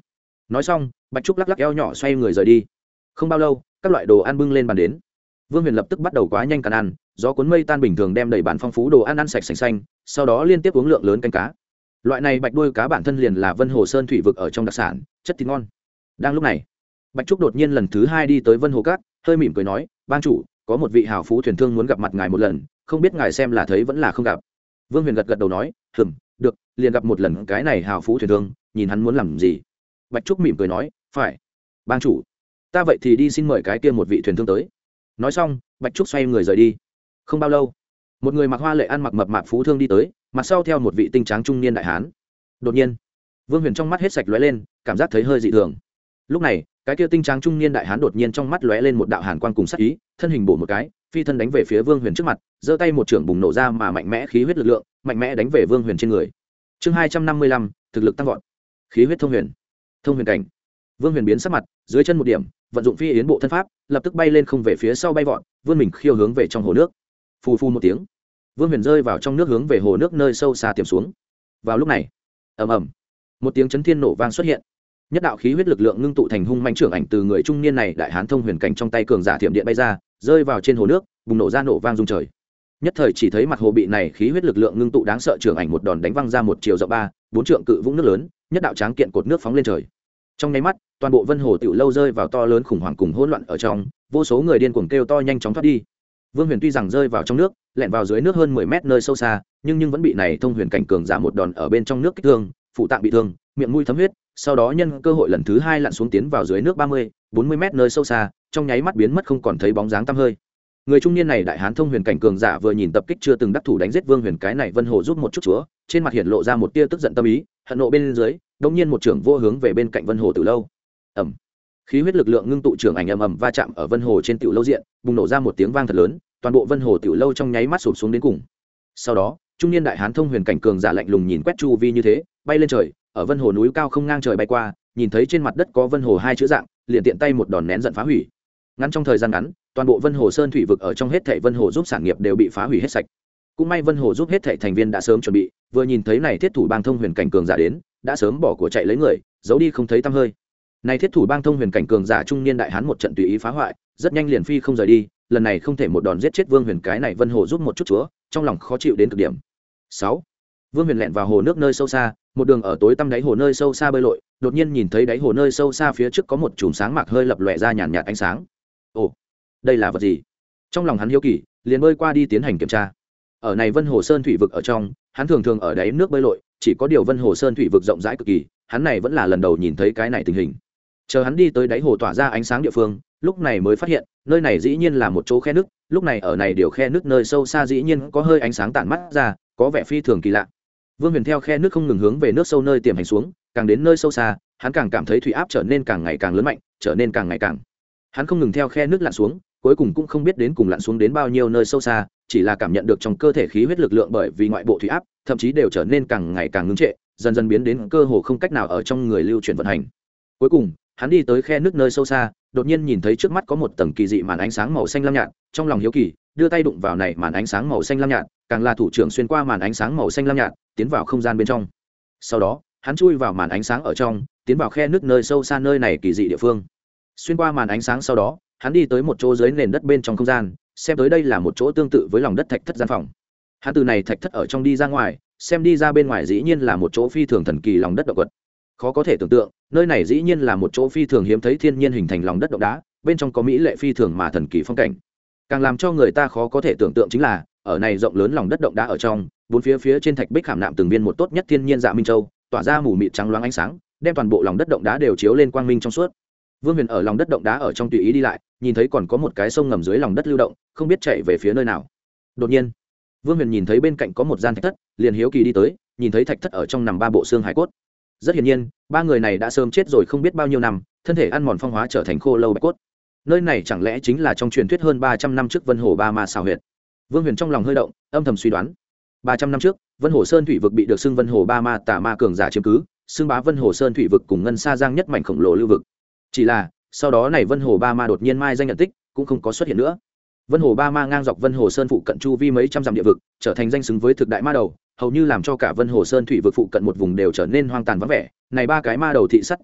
nói xong bạch trúc lắc lắc eo nhỏ xoay người rời đi. Không bao lâu các loại đồ ăn bưng lên bàn đến. Vương Huyền lập tức bắt đầu quá nhanh càn ăn, gió cuốn mây tan bình thường đem đầy bàn phong phú đồ ăn ăn sạch sành xanh, sau đó liên tiếp uống lượng lớn canh cá. Loại này bạch đuôi cá bản thân liền là Vân Hồ Sơn thủy vực ở trong đặc sản, chất thịt ngon. Đang lúc này, bạch trúc đột nhiên lần thứ hai đi tới Vân Hồ Cát, hơi mỉm cười nói: "Bang chủ, có một vị hào phú thuyền thương muốn gặp mặt ngài một lần, không biết ngài xem là thấy vẫn là không gặp." Vương Huyền gật gật đầu nói: Được, liền gặp một lần cái này hào phú thuyền thương, nhìn hắn muốn làm gì." Bạch trúc mỉm cười nói: "Phải, bang chủ, ta vậy thì đi xin mời cái kia một vị thuyền thương tới." Nói xong bạch trúc xoay người rời đi. Không bao lâu, một người mặc hoa lệ ăn mặc mập mạp phú thương đi tới, mặt sau theo một vị tinh tráng trung niên đại hán. Đột nhiên Vương Huyền trong mắt hết sạch lóe lên, cảm giác thấy hơi dị thường. Lúc này cái kia tinh tráng trung niên đại hán đột nhiên trong mắt lóe lên một đạo hàn quang cùng sát ý, thân hình bổ một cái, phi thân đánh về phía Vương Huyền trước mặt, giơ tay một chưởng bùng nổ ra mà mạnh mẽ khí huyết lực lượng, mạnh mẽ đánh về Vương Huyền trên người. Chương 255, thực lực tăng vọt. Khí huyết thông huyền. Thông huyền cảnh. Vương Huyền biến sắc mặt, dưới chân một điểm, vận dụng phi yến bộ thân pháp, lập tức bay lên không về phía sau bay vọt, vươn mình khiêu hướng về trong hồ nước. Phù phù một tiếng, Vương Huyền rơi vào trong nước hướng về hồ nước nơi sâu xa tiềm xuống. Vào lúc này, ầm ầm, một tiếng chấn thiên nổ vang xuất hiện. Nhất đạo khí huyết lực lượng ngưng tụ thành hung mãnh trưởng ảnh từ người trung niên này đại hán thông huyền cảnh trong tay cường giả thiểm điện bay ra, rơi vào trên hồ nước, bùng nổ ra nổ vang rung trời. Nhất thời chỉ thấy mặt hồ bị này khí huyết lực lượng ngưng tụ đáng sợ trưởng ảnh một đòn đánh văng ra một chiều rộng 3-4 trượng cự vũng nước lớn, nhất đạo tráng kiện cột nước phóng lên trời. Trong nháy mắt, toàn bộ Vân Hồ tiểu lâu rơi vào to lớn khủng hoảng cùng hỗn loạn ở trong, vô số người điên cuồng kêu to nhanh chóng thoát đi. Vương Huyền tuy rằng rơi vào trong nước, lẻn vào dưới nước hơn 10 mét nơi sâu xa, nhưng vẫn bị này thông huyền cảnh cường giả một đòn ở bên trong nước kích thương, phụ tạng bị thương, miệng mũi thấm huyết, sau đó nhân cơ hội lần thứ hai lặn xuống tiến vào dưới nước 30-40 mét nơi sâu xa, trong nháy mắt biến mất không còn thấy bóng dáng tăm hơi. Người trung niên này đại hán thông huyền cảnh cường giả vừa nhìn tập kích chưa từng đắc thủ đánh giết Vương Huyền cái này Vân Hồ giúp một chút chúa, trên mặt hiện lộ ra một tia tức giận tâm ý, hận nộ bên dưới, đột nhiên một trưởng vô hướng về bên cạnh Vân Hồ Tử lâu. Ầm. Khí huyết lực lượng ngưng tụ trưởng ảnh ầm ầm va chạm ở Vân Hồ trên tiểu lâu diện, bùng nổ ra một tiếng vang thật lớn, toàn bộ Vân Hồ tiểu lâu trong nháy mắt sụp xuống đến cùng. Sau đó, trung niên đại hán thông huyền cảnh cường giả lạnh lùng nhìn quét chu vi như thế, bay lên trời, ở Vân Hồ núi cao không ngang trời bay qua, nhìn thấy trên mặt đất có Vân Hồ hai chữ dạng, liền tiện tay một đòn nén giận phá hủy. Ngắn trong thời gian ngắn, toàn bộ Vân Hồ Sơn thủy vực ở trong hết thảy Vân Hồ giúp sản nghiệp đều bị phá hủy hết sạch. Cũng may Vân Hồ giúp hết thảy thành viên đã sớm chuẩn bị, vừa nhìn thấy này thiết thủ bang thông huyền cảnh cường giả đến, đã sớm bỏ của chạy lấy người, giấu đi không thấy tăm hơi. Này thiết thủ bang thông huyền cảnh cường giả trung niên đại hán một trận tùy ý phá hoại, rất nhanh liền phi không rời đi, lần này không thể một đòn giết chết Vương Huyền cái này Vân Hồ giúp một chút chúa, trong lòng khó chịu đến cực điểm. 6. Vương Huyền lẹn vào hồ nước nơi sâu xa, một đường ở tối tăm đáy hồ nơi sâu xa bơi lội, đột nhiên nhìn thấy đáy hồ nơi sâu xa phía trước có một chùm sáng mạc hơi lập lòe ra nhàn nhạt ánh sáng. Ồ, đây là vật gì? Trong lòng hắn hiếu kỳ, liền bơi qua đi tiến hành kiểm tra. Ở này Vân Hồ Sơn thủy vực ở trong, hắn thường thường ở đáy nước bơi lội, chỉ có điều Vân Hồ Sơn thủy vực rộng rãi cực kỳ, hắn này vẫn là lần đầu nhìn thấy cái này tình hình. Chờ hắn đi tới đáy hồ tỏa ra ánh sáng địa phương, lúc này mới phát hiện, nơi này dĩ nhiên là một chỗ khe nước, lúc này ở này điều khe nước nơi sâu xa dĩ nhiên có hơi ánh sáng tản mắt ra, có vẻ phi thường kỳ lạ. Vương Huyền theo khe nước không ngừng hướng về nước sâu nơi tiềm hành xuống, càng đến nơi sâu xa, hắn càng cảm thấy thủy áp trở nên càng ngày càng lớn mạnh, trở nên càng ngày càng. Hắn không ngừng theo khe nước lặn xuống, cuối cùng cũng không biết đến cùng lặn xuống đến bao nhiêu nơi sâu xa, chỉ là cảm nhận được trong cơ thể khí huyết lực lượng bởi vì ngoại bộ thủy áp, thậm chí đều trở nên càng ngày càng ngưng trệ, dần dần biến đến cơ hồ không cách nào ở trong người lưu chuyển vận hành. Cuối cùng, hắn đi tới khe nước nơi sâu xa, đột nhiên nhìn thấy trước mắt có một tầng kỳ dị màn ánh sáng màu xanh lam nhạt, trong lòng hiếu kỳ, đưa tay đụng vào này màn ánh sáng màu xanh lam nhạt, càng là thủ trưởng xuyên qua màn ánh sáng màu xanh lam nhạt, tiến vào không gian bên trong. Sau đó, hắn chui vào màn ánh sáng ở trong, tiến vào khe nước nơi sâu xa nơi này kỳ dị địa phương. Xuyên qua màn ánh sáng sau đó, hắn đi tới một chỗ dưới nền đất bên trong không gian, xem tới đây là một chỗ tương tự với lòng đất thạch thất gian phòng. Hắn từ này thạch thất ở trong đi ra ngoài, xem đi ra bên ngoài dĩ nhiên là một chỗ phi thường thần kỳ lòng đất động vật. Khó có thể tưởng tượng, nơi này dĩ nhiên là một chỗ phi thường hiếm thấy thiên nhiên hình thành lòng đất động đá, bên trong có mỹ lệ phi thường mà thần kỳ phong cảnh. Càng làm cho người ta khó có thể tưởng tượng chính là, ở này rộng lớn lòng đất động đá ở trong, bốn phía trên thạch bích khảm nạm từng viên một tốt nhất thiên nhiên dạ minh châu, tỏa ra mù mịt trắng loáng ánh sáng, đem toàn bộ lòng đất động đá đều chiếu lên quang minh trong suốt. Vương Huyền ở lòng đất động đá ở trong tùy ý đi lại, nhìn thấy còn có một cái sông ngầm dưới lòng đất lưu động, không biết chạy về phía nơi nào. Đột nhiên, Vương Huyền nhìn thấy bên cạnh có một gian thạch thất, liền hiếu kỳ đi tới, nhìn thấy thạch thất ở trong nằm 3 bộ xương hải cốt. Rất hiển nhiên, 3 người này đã sớm chết rồi không biết bao nhiêu năm, thân thể ăn mòn phong hóa trở thành khô lâu bạch cốt. Nơi này chẳng lẽ chính là trong truyền thuyết hơn 300 năm trước Vân Hồ Ba Ma xào huyệt? Vương Huyền trong lòng hơi động, âm thầm suy đoán. 300 năm trước, Vân Hồ Sơn thủy vực bị được xưng Vân Hồ Ba Ma tà ma cường giả chiếm cứ, xưng bá Vân Hồ Sơn thủy vực cùng ngân sa giang nhất mảnh khổng lồ lưu vực. Chỉ là, sau đó này Vân Hồ Ba Ma đột nhiên mai danh nhận tích, cũng không có xuất hiện nữa. Vân Hồ Ba Ma ngang dọc Vân Hồ Sơn phụ cận chu vi mấy trăm dặm địa vực, trở thành danh xứng với thực đại ma đầu, hầu như làm cho cả Vân Hồ Sơn thủy vực phụ cận một vùng đều trở nên hoang tàn vắng vẻ. Này 3 cái ma đầu thị sắt thành tính,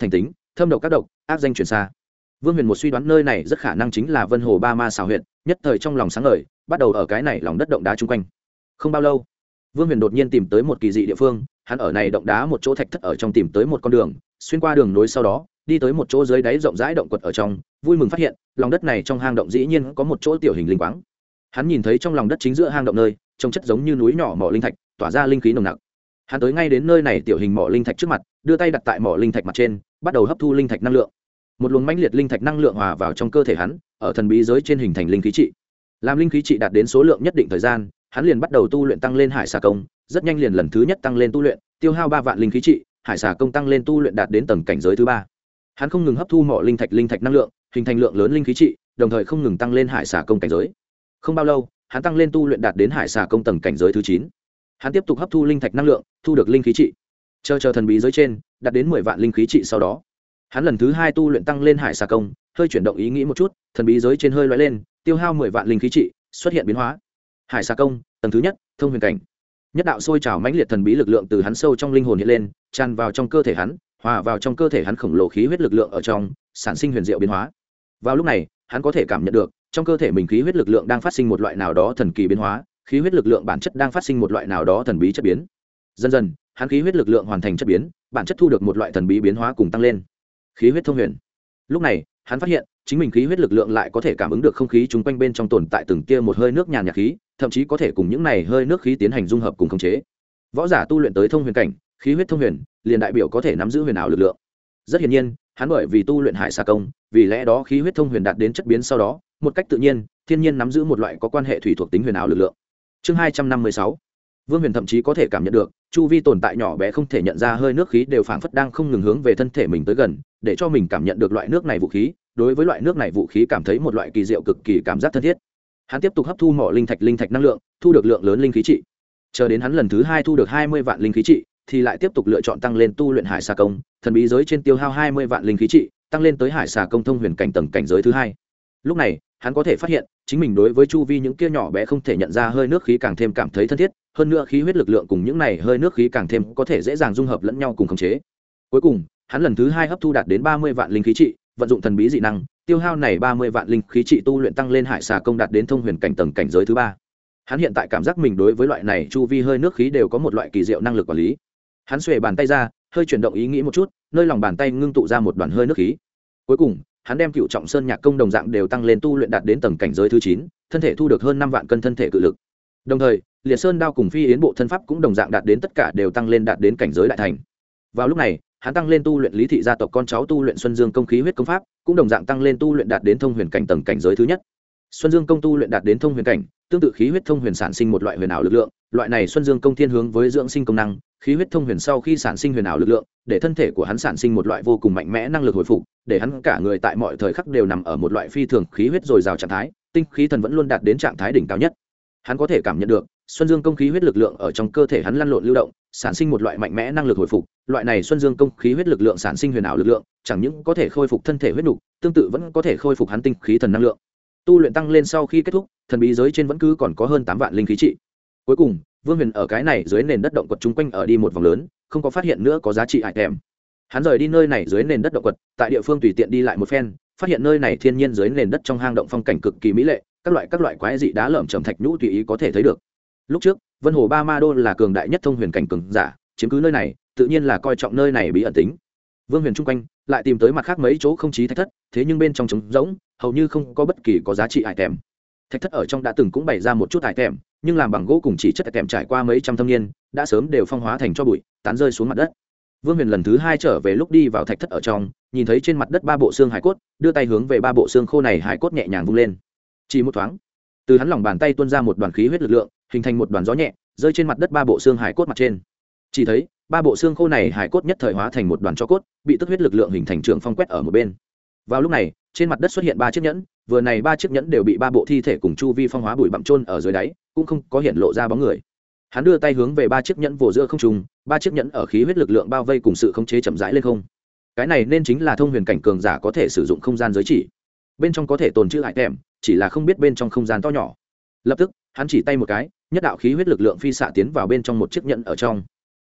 thâm độc các độc ác danh truyền xa. Vương Huyền một suy đoán nơi này rất khả năng chính là Vân Hồ Ba Ma xào huyện, nhất thời trong lòng sáng ngời, bắt đầu ở cái này lòng đất động đá chung quanh. Không bao lâu, Vương Huyền đột nhiên tìm tới một kỳ dị địa phương, hắn ở này động đá một chỗ thạch thất ở trong tìm tới một con đường, xuyên qua đường nối sau đó, đi tới một chỗ dưới đáy rộng rãi động quật ở trong, vui mừng phát hiện, lòng đất này trong hang động dĩ nhiên có một chỗ tiểu hình linh quáng. Hắn nhìn thấy trong lòng đất chính giữa hang động nơi, trông chất giống như núi nhỏ mỏ linh thạch, tỏa ra linh khí nồng nặc. Hắn tới ngay đến nơi này tiểu hình mỏ linh thạch trước mặt, đưa tay đặt tại mỏ linh thạch mặt trên, bắt đầu hấp thu linh thạch năng lượng. Một luồng mãnh liệt linh thạch năng lượng hòa vào trong cơ thể hắn, ở thần bí giới trên hình thành linh khí trị. Làm linh khí trị đạt đến số lượng nhất định thời gian, hắn liền bắt đầu tu luyện tăng lên hải xà công, rất nhanh liền lần thứ nhất tăng lên tu luyện, tiêu hao 3 vạn linh khí trị, hải xà công tăng lên tu luyện đạt đến tầng cảnh giới thứ 3. Hắn không ngừng hấp thu mỏ linh thạch năng lượng, hình thành lượng lớn linh khí trị, đồng thời không ngừng tăng lên hải xà công cảnh giới. Không bao lâu, hắn tăng lên tu luyện đạt đến hải xà công tầng cảnh giới thứ 9. Hắn tiếp tục hấp thu linh thạch năng lượng, thu được linh khí trị. Chờ thần bí giới trên, đạt đến 10 vạn linh khí trị sau đó, hắn lần thứ 2 tu luyện tăng lên hải xà công, hơi chuyển động ý nghĩ một chút, thần bí giới trên hơi lóe lên, tiêu hao 10 vạn linh khí trị, xuất hiện biến hóa. Hải xà công, tầng thứ nhất, thông huyền cảnh. Nhất đạo sôi trào mãnh liệt thần bí lực lượng từ hắn sâu trong linh hồn hiện lên, tràn vào trong cơ thể hắn, hòa vào trong cơ thể hắn khổng lồ khí huyết lực lượng ở trong, sản sinh huyền diệu biến hóa. Vào lúc này, hắn có thể cảm nhận được, trong cơ thể mình khí huyết lực lượng đang phát sinh một loại nào đó thần kỳ biến hóa, khí huyết lực lượng bản chất đang phát sinh một loại nào đó thần bí chất biến. Dần dần, hắn khí huyết lực lượng hoàn thành chất biến, bản chất thu được một loại thần bí biến hóa cùng tăng lên. Khí huyết thông huyền. Lúc này, hắn phát hiện, chính mình khí huyết lực lượng lại có thể cảm ứng được không khí chúng quanh bên trong tồn tại từng tia một hơi nước nhàn nhạt khí, thậm chí có thể cùng những này hơi nước khí tiến hành dung hợp cùng khống chế. Võ giả tu luyện tới thông huyền cảnh, khí huyết thông huyền, liền đại biểu có thể nắm giữ huyền ảo lực lượng. Rất hiển nhiên, hắn bởi vì tu luyện hải xà công, vì lẽ đó khí huyết thông huyền đạt đến chất biến sau đó, một cách tự nhiên, thiên nhiên nắm giữ một loại có quan hệ thủy thuộc tính huyền ảo lực lượng. Chương 256. Vương Huyền thậm chí có thể cảm nhận được, chu vi tồn tại nhỏ bé không thể nhận ra hơi nước khí đều phảng phất đang không ngừng hướng về thân thể mình tới gần, để cho mình cảm nhận được loại nước này vũ khí, đối với loại nước này vũ khí cảm thấy một loại kỳ diệu cực kỳ cảm giác thân thiết. Hắn tiếp tục hấp thu mỏ linh thạch năng lượng, thu được lượng lớn linh khí trị. Chờ đến hắn lần thứ 2 thu được 20 vạn linh khí trị, thì lại tiếp tục lựa chọn tăng lên tu luyện hải xà công, thần bí giới trên tiêu hao 20 vạn linh khí trị, tăng lên tới hải xà công thông huyền cảnh tầng cảnh giới thứ 2. Lúc này, hắn có thể phát hiện, chính mình đối với chu vi những kia nhỏ bé không thể nhận ra hơi nước khí càng thêm cảm thấy thân thiết, hơn nữa khí huyết lực lượng cùng những này hơi nước khí càng thêm có thể dễ dàng dung hợp lẫn nhau cùng khống chế. Cuối cùng, hắn lần thứ 2 hấp thu đạt đến 30 vạn linh khí trị, vận dụng thần bí dị năng, tiêu hao này 30 vạn linh khí trị tu luyện tăng lên hải xà công đạt đến thông huyền cảnh tầng cảnh giới thứ 3. Hắn hiện tại cảm giác mình đối với loại này chu vi hơi nước khí đều có một loại kỳ diệu năng lực quản lý. Hắn xuề bàn tay ra, hơi chuyển động ý nghĩ một chút, nơi lòng bàn tay ngưng tụ ra một đoàn hơi nước khí. Cuối cùng, hắn đem Cựu Trọng Sơn Nhạc công đồng dạng đều tăng lên tu luyện đạt đến tầng cảnh giới thứ 9, thân thể thu được hơn 5 vạn cân thân thể cự lực. Đồng thời, Liệt Sơn đao cùng Phi Yến bộ thân pháp cũng đồng dạng đạt đến tất cả đều tăng lên đạt đến cảnh giới đại thành. Vào lúc này, hắn tăng lên tu luyện Lý thị gia tộc con cháu tu luyện Xuân Dương công khí huyết công pháp, cũng đồng dạng tăng lên tu luyện đạt đến thông huyền cảnh tầng cảnh giới thứ nhất. Xuân Dương công tu luyện đạt đến thông huyền cảnh, tương tự khí huyết thông huyền sản sinh một loại huyền ảo lực lượng, loại này Xuân Dương công thiên hướng với dưỡng sinh công năng, khí huyết thông huyền sau khi sản sinh huyền ảo lực lượng, để thân thể của hắn sản sinh một loại vô cùng mạnh mẽ năng lực hồi phục, để hắn cả người tại mọi thời khắc đều nằm ở một loại phi thường khí huyết dồi dào trạng thái, tinh khí thần vẫn luôn đạt đến trạng thái đỉnh cao nhất. Hắn có thể cảm nhận được, Xuân Dương công khí huyết lực lượng ở trong cơ thể hắn lăn lộn lưu động, sản sinh một loại mạnh mẽ năng lực hồi phục, loại này Xuân Dương công khí huyết lực lượng sản sinh huyền ảo lực lượng, chẳng những có thể khôi phục thân thể huyết nục, tương tự vẫn có thể khôi phục hắn tinh khí thần năng lượng. Tu luyện tăng lên sau khi kết thúc, thần bí giới trên vẫn cứ còn có hơn 8 vạn linh khí trị. Cuối cùng, Vương Huyền ở cái này dưới nền đất động quật chung quanh ở đi một vòng lớn, không có phát hiện nữa có giá trị item. Hắn rời đi nơi này dưới nền đất động quật, tại địa phương tùy tiện đi lại một phen, phát hiện nơi này thiên nhiên dưới nền đất trong hang động phong cảnh cực kỳ mỹ lệ, các loại quái dị đá lởm chởm thạch nhũ tùy ý có thể thấy được. Lúc trước, Vân Hồ Ba Ma Đô là cường đại nhất thông huyền cảnh cường giả, chiếm cứ nơi này, tự nhiên là coi trọng nơi này bí ẩn tính. Vương Huyền chung quanh lại tìm tới mặt khác mấy chỗ không chí thạch thất, thế nhưng bên trong trống rỗng, hầu như không có bất kỳ có giá trị item. Thạch thất ở trong đã từng cũng bày ra một chút item, nhưng làm bằng gỗ cùng chỉ chất item trải qua mấy trăm thâm niên, đã sớm đều phong hóa thành tro bụi, tán rơi xuống mặt đất. Vương Huyền lần thứ 2 trở về lúc đi vào thạch thất ở trong, nhìn thấy trên mặt đất 3 bộ xương hải cốt, đưa tay hướng về 3 bộ xương khô này hải cốt nhẹ nhàng vung lên. Chỉ một thoáng, từ hắn lòng bàn tay tuôn ra một đoàn khí huyết lực lượng, hình thành một đoàn gió nhẹ, rơi trên mặt đất 3 bộ xương hải cốt mặt trên. Chỉ thấy 3 bộ xương khô này hải cốt nhất thời hóa thành một đoàn tro cốt, bị tức huyết lực lượng hình thành trường phong quét ở một bên. Vào lúc này, trên mặt đất xuất hiện 3 chiếc nhẫn, vừa này 3 chiếc nhẫn đều bị 3 bộ thi thể cùng chu vi phong hóa bụi bặm chôn ở dưới đáy, cũng không có hiện lộ ra bóng người. Hắn đưa tay hướng về 3 chiếc nhẫn vồ giữa không trung, 3 chiếc nhẫn ở khí huyết lực lượng bao vây cùng sự khống chế chậm rãi lên không. Cái này nên chính là thông huyền cảnh cường giả có thể sử dụng không gian giới chỉ. Bên trong có thể tồn trữ item, chỉ là không biết bên trong không gian to nhỏ. Lập tức, hắn chỉ tay một cái, nhất đạo khí huyết lực lượng phi xạ tiến vào bên trong một chiếc nhẫn ở trong.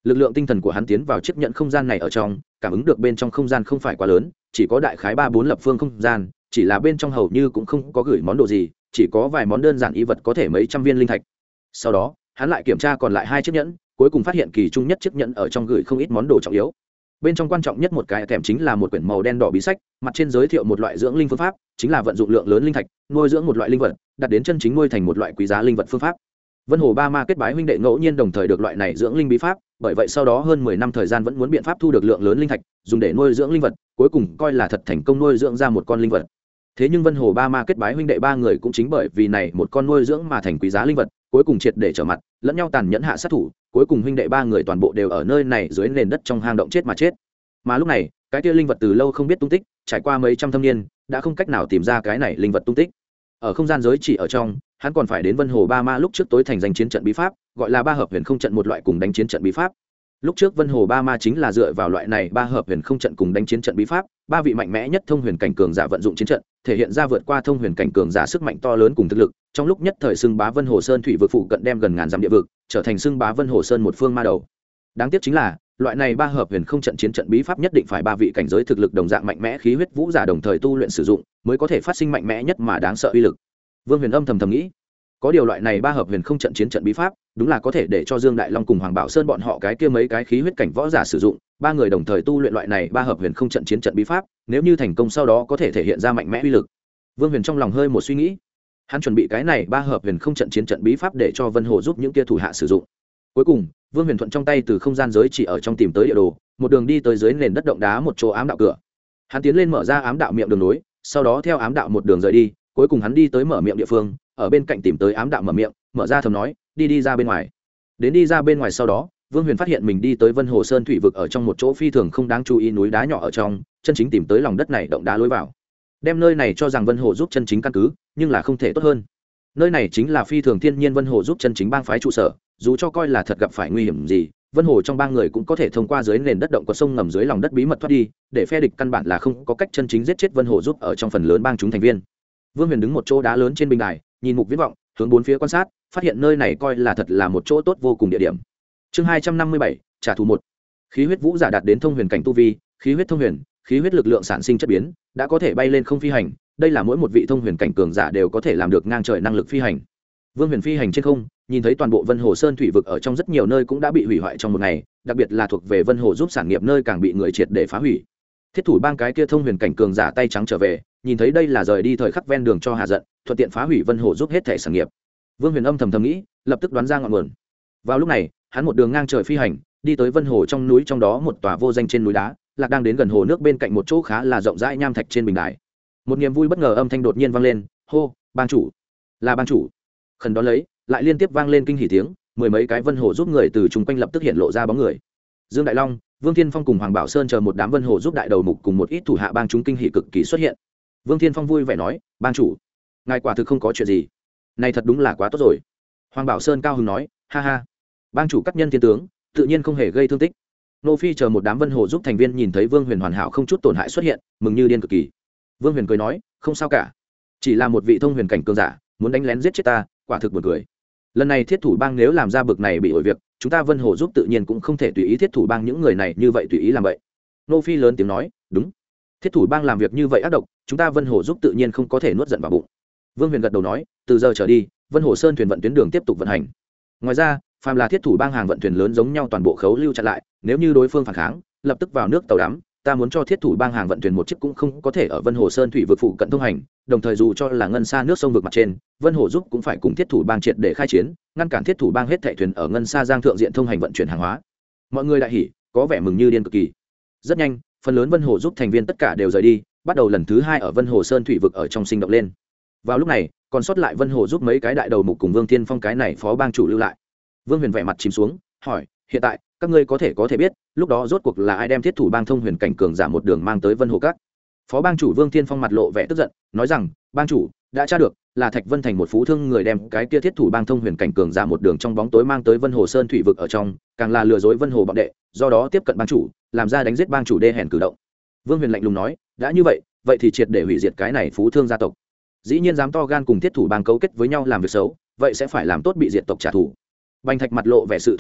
lực lượng tinh thần của hắn tiến vào chiếc nhẫn không gian này ở trong, cảm ứng được bên trong không gian không phải quá lớn, chỉ có đại khái 3-4 lập phương không gian, chỉ là bên trong hầu như cũng không có gửi món đồ gì, chỉ có vài món đơn giản y vật có thể mấy trăm viên linh thạch. Sau đó hắn lại kiểm tra còn lại 2 chiếc nhẫn, cuối cùng phát hiện kỳ trung nhất chiếc nhẫn ở trong gửi không ít món đồ trọng yếu. Bên trong quan trọng nhất một cái kèm chính là một quyển màu đen đỏ bí sách, mặt trên giới thiệu một loại dưỡng linh phương pháp, chính là vận dụng lượng lớn linh thạch nuôi dưỡng một loại linh vật, đặt đến chân chính nuôi thành một loại quý giá linh vật phương pháp. Vân Hồ Ba Ma kết bái huynh đệ ngẫu nhiên đồng thời được loại này dưỡng linh bí pháp, bởi vậy sau đó hơn 10 năm thời gian vẫn muốn biện pháp thu được lượng lớn linh thạch, dùng để nuôi dưỡng linh vật, cuối cùng coi là thật thành công nuôi dưỡng ra một con linh vật. Thế nhưng Vân Hồ Ba Ma kết bái huynh đệ 3 người cũng chính bởi vì này một con nuôi dưỡng mà thành quý giá linh vật, cuối cùng triệt để trở mặt, lẫn nhau tàn nhẫn hạ sát thủ, cuối cùng huynh đệ 3 người toàn bộ đều ở nơi này dưới nền đất trong hang động chết mà chết. Mà lúc này, cái kia linh vật từ lâu không biết tung tích, trải qua mấy trăm thâm niên, đã không cách nào tìm ra cái này linh vật tung tích. Ở không gian giới chỉ ở trong, hắn còn phải đến Vân Hồ Ba Ma lúc trước tối thành danh chiến trận bí pháp, gọi là ba hợp huyền không trận một loại cùng đánh chiến trận bí pháp. Lúc trước Vân Hồ Ba Ma chính là dựa vào loại này ba hợp huyền không trận cùng đánh chiến trận bí pháp, 3 vị mạnh mẽ nhất thông huyền cảnh cường giả vận dụng chiến trận, thể hiện ra vượt qua thông huyền cảnh cường giả sức mạnh to lớn cùng thực lực, trong lúc nhất thời xưng bá Vân Hồ Sơn thủy vực phụ cận đem gần ngàn dặm địa vực, trở thành xưng bá Vân Hồ Sơn một phương ma đầu. Đáng tiếc chính là, loại này ba hợp huyền không trận chiến trận bí pháp nhất định phải 3 vị cảnh giới thực lực đồng dạng mạnh mẽ khí huyết vũ giả đồng thời tu luyện sử dụng, mới có thể phát sinh mạnh mẽ nhất mà đáng sợ uy lực. Vương Huyền âm thầm nghĩ, có điều loại này ba hợp huyền không trận chiến trận bí pháp, đúng là có thể để cho Dương Đại Long cùng Hoàng Bảo Sơn bọn họ cái kia mấy cái khí huyết cảnh võ giả sử dụng, 3 người đồng thời tu luyện loại này ba hợp huyền không trận chiến trận bí pháp, nếu như thành công sau đó có thể thể hiện ra mạnh mẽ uy lực. Vương Huyền trong lòng hơi một suy nghĩ, hắn chuẩn bị cái này ba hợp huyền không trận chiến trận bí pháp để cho Vân Hồ giúp những kia thủ hạ sử dụng. Cuối cùng, Vương Huyền thuận trong tay từ không gian giới chỉ ở trong tìm tới địa đồ, một đường đi tới dưới nền đất động đá một chỗ ám đạo cửa. Hắn tiến lên mở ra ám đạo miệng đường nối, sau đó theo ám đạo một đường rời đi, cuối cùng hắn đi tới mở miệng địa phương, ở bên cạnh tìm tới ám đạo mở miệng, mở ra thầm nói, đi ra bên ngoài. Đến đi ra bên ngoài sau đó, Vương Huyền phát hiện mình đi tới Vân Hồ Sơn thủy vực ở trong một chỗ phi thường không đáng chú ý núi đá nhỏ ở trong, chân chính tìm tới lòng đất này động đá lối vào. Đem nơi này cho rằng Vân Hồ giúp chân chính căn cứ, nhưng là không thể tốt hơn. Nơi này chính là phi thường thiên nhiên Vân Hồ giúp chân chính bang phái trụ sở, dù cho coi là thật gặp phải nguy hiểm gì, Vân Hồ trong bang người cũng có thể thông qua dưới nền đất động của sông ngầm dưới lòng đất bí mật thoát đi, để phe địch căn bản là không có cách chân chính giết chết Vân Hồ giúp ở trong phần lớn bang chúng thành viên. Vương Huyền đứng một chỗ đá lớn trên bình đài, nhìn mục viễn vọng, hướng bốn phía quan sát, phát hiện nơi này coi là thật là một chỗ tốt vô cùng địa điểm. Chương 257, trả thù 1. Khí huyết vũ giả đạt đến thông huyền cảnh tu vi, khí huyết thông huyền, khí huyết lực lượng sản sinh chất biến, đã có thể bay lên không phi hành, đây là mỗi một vị thông huyền cảnh cường giả đều có thể làm được ngang trời năng lực phi hành. Vương Huyền phi hành trên không, nhìn thấy toàn bộ Vân Hồ Sơn thủy vực ở trong rất nhiều nơi cũng đã bị hủy hoại trong một ngày, đặc biệt là thuộc về Vân Hồ giúp sản nghiệp nơi càng bị người triệt để phá hủy. Thiết thủ bang cái kia thông huyền cảnh cường giả tay trắng trở về, nhìn thấy đây là rời đi thời khắc ven đường cho hạ giận, thuận tiện phá hủy Vân Hồ giúp hết thể sản nghiệp. Vương Huyền âm thầm nghĩ, lập tức đoán ra ngọn nguồn. Vào lúc này, hắn một đường ngang trời phi hành, đi tới Vân Hồ trong núi, trong đó một tòa vô danh trên núi đá, lạc đang đến gần hồ nước bên cạnh một chỗ khá là rộng rãi nham thạch trên bình đài. Một niềm vui bất ngờ âm thanh đột nhiên vang lên, hô, bang chủ, là bang chủ. Khẩn đón lấy, lại liên tiếp vang lên kinh hỉ tiếng, mười mấy cái Vân Hồ giúp người từ chung quanh lập tức hiện lộ ra bóng người. Dương Đại Long, Vương Thiên Phong cùng Hoàng Bảo Sơn chờ một đám Vân Hồ giúp đại đầu mục cùng một ít thủ hạ bang chúng kinh hỉ cực kỳ xuất hiện. Vương Thiên Phong vui vẻ nói, bang chủ, ngài quả thực không có chuyện gì, này thật đúng là quá tốt rồi. Hoàng Bảo Sơn cao hứng nói, ha ha, bang chủ cắt nhân thiên tướng, tự nhiên không hề gây thương tích. Nô Phi chờ một đám Vân Hồ giúp thành viên nhìn thấy Vương Huyền hoàn hảo không chút tổn hại xuất hiện, mừng như điên cực kỳ. Vương Huyền cười nói, không sao cả, chỉ là một vị thông huyền cảnh cường giả muốn đánh lén giết chết ta, quả thực buồn cười. Lần này Thiết thủ bang nếu làm ra bực này bị ổi việc, chúng ta Vân Hồ giúp tự nhiên cũng không thể tùy ý Thiết thủ bang những người này như vậy tùy ý làm vậy. Nô Phi lớn tiếng nói, đúng, Thiết thủ bang làm việc như vậy ác độc, chúng ta Vân Hồ giúp tự nhiên không có thể nuốt giận vào bụng. Vương Huyền gật đầu nói, từ giờ trở đi, Vân Hồ Sơn thuyền vận tuyến đường tiếp tục vận hành. Ngoài ra, phàm là Thiết thủ bang hàng vận thuyền lớn giống nhau toàn bộ khấu lưu chặn lại, nếu như đối phương phản kháng, lập tức vào nước tàu đắm. Ta muốn cho Thiết thủ bang hàng vận thuyền một chiếc cũng không có thể ở Vân Hồ Sơn thủy vực phụ cận thông hành, đồng thời dù cho là ngân xa nước sông vực mặt trên, Vân Hồ giúp cũng phải cùng Thiết thủ bang triệt để khai chiến, ngăn cản Thiết thủ bang hết thảy thuyền ở ngân xa giang thượng diện thông hành vận chuyển hàng hóa. Mọi người đại hỉ, có vẻ mừng như điên cực kỳ. Rất nhanh, phần lớn Vân Hồ giúp thành viên tất cả đều rời đi, bắt đầu lần thứ 2 ở Vân Hồ Sơn thủy vực ở trong sinh động lên. Vào lúc này, còn sót lại Vân Hồ giúp mấy cái đại đầu mục cùng Vương Thiên Phong cái này phó bang chủ lưu lại. Vương Huyền vẻ mặt chìm xuống, hỏi, hiện tại các ngươi có thể biết, lúc đó rốt cuộc là ai đem Thiết thủ bang thông huyền cảnh cường giả một đường mang tới Vân Hồ các? Phó bang chủ Vương Thiên Phong mặt lộ vẻ tức giận, nói rằng, bang chủ đã tra được, là Thạch Vân Thành một phú thương người đem cái kia Thiết thủ bang thông huyền cảnh cường giả một đường trong bóng tối mang tới Vân Hồ Sơn thủy vực ở trong, càng là lừa dối Vân Hồ bọn đệ, do đó tiếp cận bang chủ, làm ra đánh giết bang chủ đê hèn cử động. Vương Huyền lạnh lùng nói, đã như vậy, vậy thì triệt để hủy diệt cái này phú thương gia tộc. Dĩ nhiên dám to gan cùng Thiết thủ bang cấu kết với nhau làm việc xấu, vậy sẽ phải làm tốt bị diệt tộc trả thù. Bành Thạch mặt lộ vẻ sự thù hận,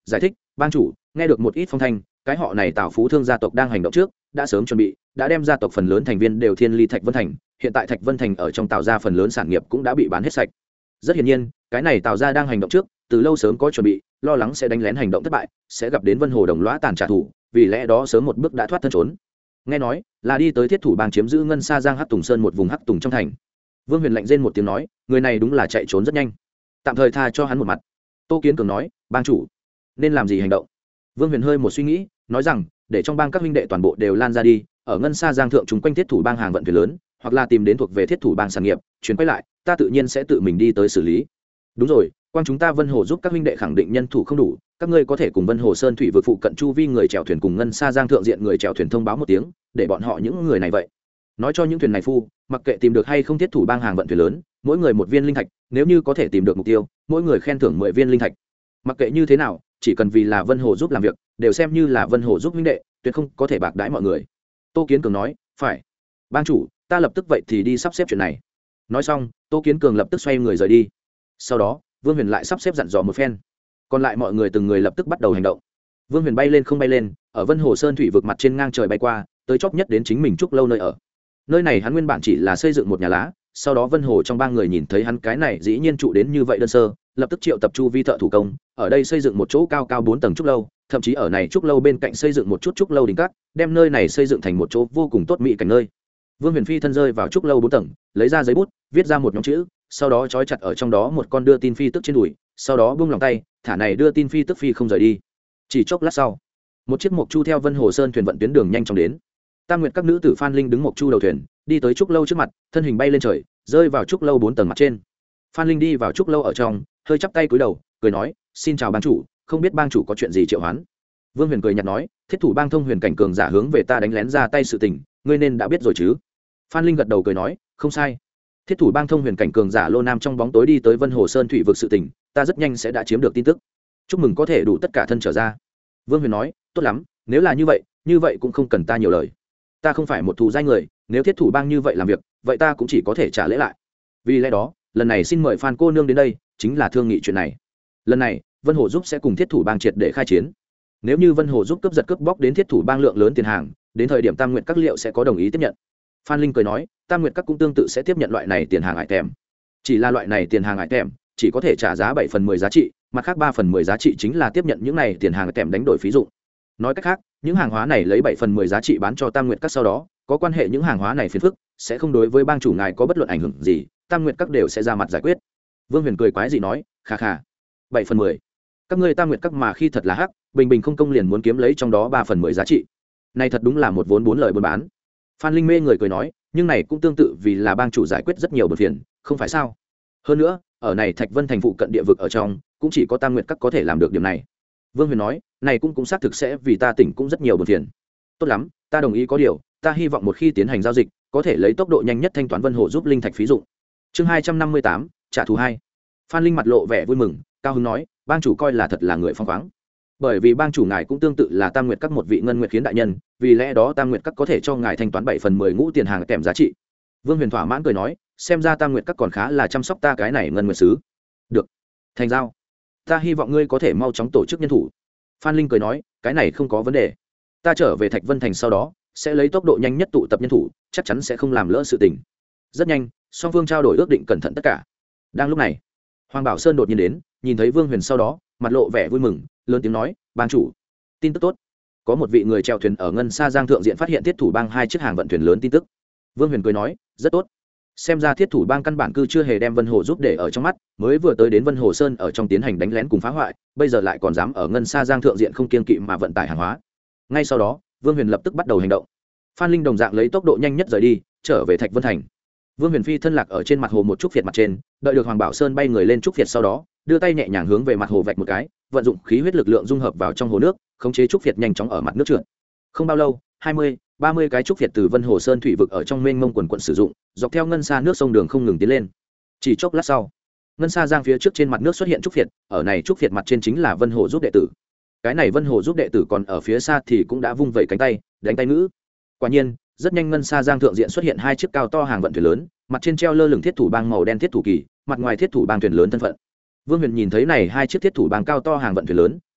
giải thích bang chủ nghe được một ít phong thanh cái họ này Tào Phú Thương gia tộc đang hành động trước đã sớm chuẩn bị đã đem gia tộc phần lớn thành viên đều thiên ly Thạch Vân Thành, hiện tại Thạch Vân Thành ở trong Tào gia phần lớn sản nghiệp cũng đã bị bán hết sạch. Rất hiển nhiên cái này Tào gia đang hành động trước từ lâu sớm có chuẩn bị, lo lắng sẽ đánh lén hành động thất bại sẽ gặp đến Vân Hồ Đồng lõa tàn trả thù, vì lẽ đó sớm một bước đã thoát thân trốn. Nghe nói là đi tới thiết thủ bang chiếm giữ ngân sa giang hắc tùng sơn một vùng hắc tùng trong thành. Vương Huyền lạnh rên một tiếng nói, người này đúng là chạy trốn rất nhanh, tạm thời tha cho hắn một mặt. Tô Kiến Cường nói, bang chủ nên làm gì hành động? Vương Huyền hơi một suy nghĩ, nói rằng để trong bang các huynh đệ toàn bộ đều lan ra đi, ở ngân sa giang thượng chúng quanh thiết thủ bang hàng vận thuyền lớn, hoặc là tìm đến thuộc về thiết thủ bang sản nghiệp chuyển quay lại, ta tự nhiên sẽ tự mình đi tới xử lý. Đúng rồi, quang chúng ta Vân Hồ giúp các huynh đệ khẳng định nhân thủ không đủ, các ngươi có thể cùng Vân Hồ Sơn thủy vực phụ cận chu vi người chèo thuyền cùng ngân sa giang thượng diện người chèo thuyền thông báo một tiếng, để bọn họ những người này vậy nói cho những thuyền này phu, mặc kệ tìm được hay không thiết thủ bang hàng vận thuyền lớn, mỗi người một viên linh thạch, nếu như có thể tìm được mục tiêu, mỗi người khen thưởng 10 viên linh thạch. Mặc kệ như thế nào, chỉ cần vì là Vân Hồ giúp làm việc, đều xem như là Vân Hồ giúp huynh đệ, tuyệt không có thể bạc đãi mọi người. Tô Kiến Cường nói, phải, bang chủ, ta lập tức vậy thì đi sắp xếp chuyện này. Nói xong, Tô Kiến Cường lập tức xoay người rời đi. Sau đó Vương Huyền lại sắp xếp dặn dò một phen, còn lại mọi người từng người lập tức bắt đầu hành động. Vương Huyền bay lên không bay lên, ở Vân Hồ Sơn thủy vực mặt trên ngang trời bay qua, tới chóp nhất đến chính mình trúc lâu nơi ở. Nơi này hắn nguyên bản chỉ là xây dựng một nhà lá, sau đó Vân Hồ trong ba người nhìn thấy hắn cái này dĩ nhiên trụ đến như vậy đơn sơ, lập tức triệu tập chu vi thợ thủ công, ở đây xây dựng một chỗ cao cao 4 tầng trúc lâu, thậm chí ở này trúc lâu bên cạnh xây dựng một chút trúc lâu đỉnh các, đem nơi này xây dựng thành một chỗ vô cùng tốt mỹ cảnh nơi. Vương Huyền phi thân rơi vào trúc lâu 4 tầng, lấy ra giấy bút, viết ra một nhóm chữ, sau đó trói chặt ở trong đó một con đưa tin phi tức trên đùi, sau đó buông lòng tay, thả này đưa tin phi tức phi không rời đi. Chỉ chốc lát sau, một chiếc mộc chu theo Vân Hồ Sơn thuyền vận tuyến đường nhanh chóng đến. Tam Nguyệt các nữ tử Phan Linh đứng mộc chu đầu thuyền, đi tới trúc lâu trước mặt, thân hình bay lên trời, rơi vào trúc lâu 4 tầng mặt trên. Phan Linh đi vào trúc lâu ở trong, hơi chắp tay cúi đầu, cười nói, xin chào bang chủ, không biết bang chủ có chuyện gì triệu hoán. Vương Huyền cười nhạt nói, thiết thủ bang thông huyền cảnh cường giả hướng về ta đánh lén ra tay sự tình, ngươi nên đã biết rồi chứ. Phan Linh gật đầu cười nói, không sai, thiết thủ bang thông huyền cảnh cường giả Lô Nam trong bóng tối đi tới Vân Hồ Sơn thủy vực sự tình, ta rất nhanh sẽ đã chiếm được tin tức, chúc mừng có thể đủ tất cả thân trở ra. Vương Huyền nói, tốt lắm, nếu là như vậy cũng không cần ta nhiều lời, ta không phải một thù giai người, nếu thiết thủ bang như vậy làm việc, vậy ta cũng chỉ có thể trả lễ lại. Vì lẽ đó lần này xin mời Phan cô nương đến đây, chính là thương nghị chuyện này. Lần này Vân Hồ giúp sẽ cùng thiết thủ bang triệt để khai chiến, nếu như Vân Hồ giúp cướp giật cướp bóc đến thiết thủ bang lượng lớn tiền hàng, đến thời điểm Tam Nguyệt các liệu sẽ có đồng ý tiếp nhận. Phan Linh cười nói, Tam Nguyệt các cũng tương tự sẽ tiếp nhận loại này tiền hàng ải tèm, chỉ là loại này tiền hàng ải tèm chỉ có thể trả giá 7/10 giá trị, mặt khác 3/10 giá trị chính là tiếp nhận những này tiền hàng ải tèm đánh đổi phí dụng. Nói cách khác, những hàng hóa này lấy 7/10 giá trị bán cho Tam Nguyệt các, sau đó có quan hệ những hàng hóa này phiền phức sẽ không đối với bang chủ ngài có bất luận ảnh hưởng gì, Tam Nguyệt các đều sẽ ra mặt giải quyết. Vương Huyền cười quái dị nói, kha kha, 7/10, các ngươi Tam Nguyệt các mà khi thật là hắc, bình bình không công liền muốn kiếm lấy trong đó 3/10 giá trị, này thật đúng là một vốn 4 lời buôn bán. Phan Linh mê người cười nói, nhưng này cũng tương tự vì là bang chủ giải quyết rất nhiều bực phiền, không phải sao? Hơn nữa, ở này Thạch Vân thành phụ cận địa vực ở trong, cũng chỉ có Tam Nguyệt các có thể làm được điểm này. Vương Huyền nói, này cũng xác thực sẽ vì ta tỉnh cũng rất nhiều bực phiền. Tốt lắm, ta đồng ý, có điều, ta hy vọng một khi tiến hành giao dịch, có thể lấy tốc độ nhanh nhất thanh toán Vân Hồ giúp linh thạch phí dụng. Chương 258, trả thù 2. Phan Linh mặt lộ vẻ vui mừng, cao hứng nói, bang chủ coi là thật là người phong khoáng. Bởi vì bang chủ ngài cũng tương tự là Tam Nguyệt các một vị ngân nguyệt khiến đại nhân, vì lẽ đó Tam Nguyệt các có thể cho ngài thanh toán 7/10 ngũ tiền hàng kèm giá trị. Vương Huyền thỏa mãn cười nói, xem ra Tam Nguyệt các còn khá là chăm sóc ta cái này ngân nguyệt sứ. Được, thành giao. Ta hy vọng ngươi có thể mau chóng tổ chức nhân thủ. Phan Linh cười nói, cái này không có vấn đề. Ta trở về Thạch Vân thành sau đó, sẽ lấy tốc độ nhanh nhất tụ tập nhân thủ, chắc chắn sẽ không làm lỡ sự tình. Rất nhanh, song phương trao đổi ước định cẩn thận tất cả. Đang lúc này, Hoàng Bảo Sơn đột nhiên đến, nhìn thấy Vương Huyền sau đó, mặt lộ vẻ vui mừng, lớn tiếng nói, bang chủ, tin tức tốt, có một vị người chèo thuyền ở ngân sa giang thượng diện phát hiện thiết thủ bang 2 chiếc hàng vận thuyền lớn tin tức. Vương Huyền cười nói, rất tốt, xem ra thiết thủ bang căn bản cư chưa hề đem Vân Hồ giúp để ở trong mắt, mới vừa tới đến Vân Hồ Sơn ở trong tiến hành đánh lén cùng phá hoại, bây giờ lại còn dám ở ngân sa giang thượng diện không kiêng kỵ mà vận tải hàng hóa. Ngay sau đó, Vương Huyền lập tức bắt đầu hành động. Phan Linh đồng dạng lấy tốc độ nhanh nhất rời đi, trở về Thạch Vân thành. Vương Huyền phi thân lạc ở trên mặt hồ một trúc phiệt mặt trên, đợi được Hoàng Bảo Sơn bay người lên trúc phiệt sau đó, đưa tay nhẹ nhàng hướng về mặt hồ vạch một cái, vận dụng khí huyết lực lượng dung hợp vào trong hồ nước, khống chế trúc phiệt nhanh chóng ở mặt nước trượt. Không bao lâu, 20-30 cái trúc phiệt từ Vân Hồ Sơn thủy vực ở trong mênh mông quần quần sử dụng, dọc theo ngân sa nước sông đường không ngừng tiến lên. Chỉ chốc lát sau, ngân sa giang phía trước trên mặt nước xuất hiện trúc phiệt, ở này trúc phiệt mặt trên chính là Vân Hồ giúp đệ tử. Cái này Vân Hồ giúp đệ tử còn ở phía xa thì cũng đã vung vẩy cánh tay, đánh tay ngữ. Quả nhiên, rất nhanh ngân sa giang thượng diện xuất hiện 2 chiếc cao to hàng vận thuyền lớn, mặt trên treo lơ lửng thiết thủ bang màu đen thiết thủ kỳ, mặt ngoài thiết thủ bang thuyền lớn thân phận. Vương Huyền nhìn thấy này 2 chiếc thiết thủ bang cao to hàng vận thuyền lớn, cười lạnh,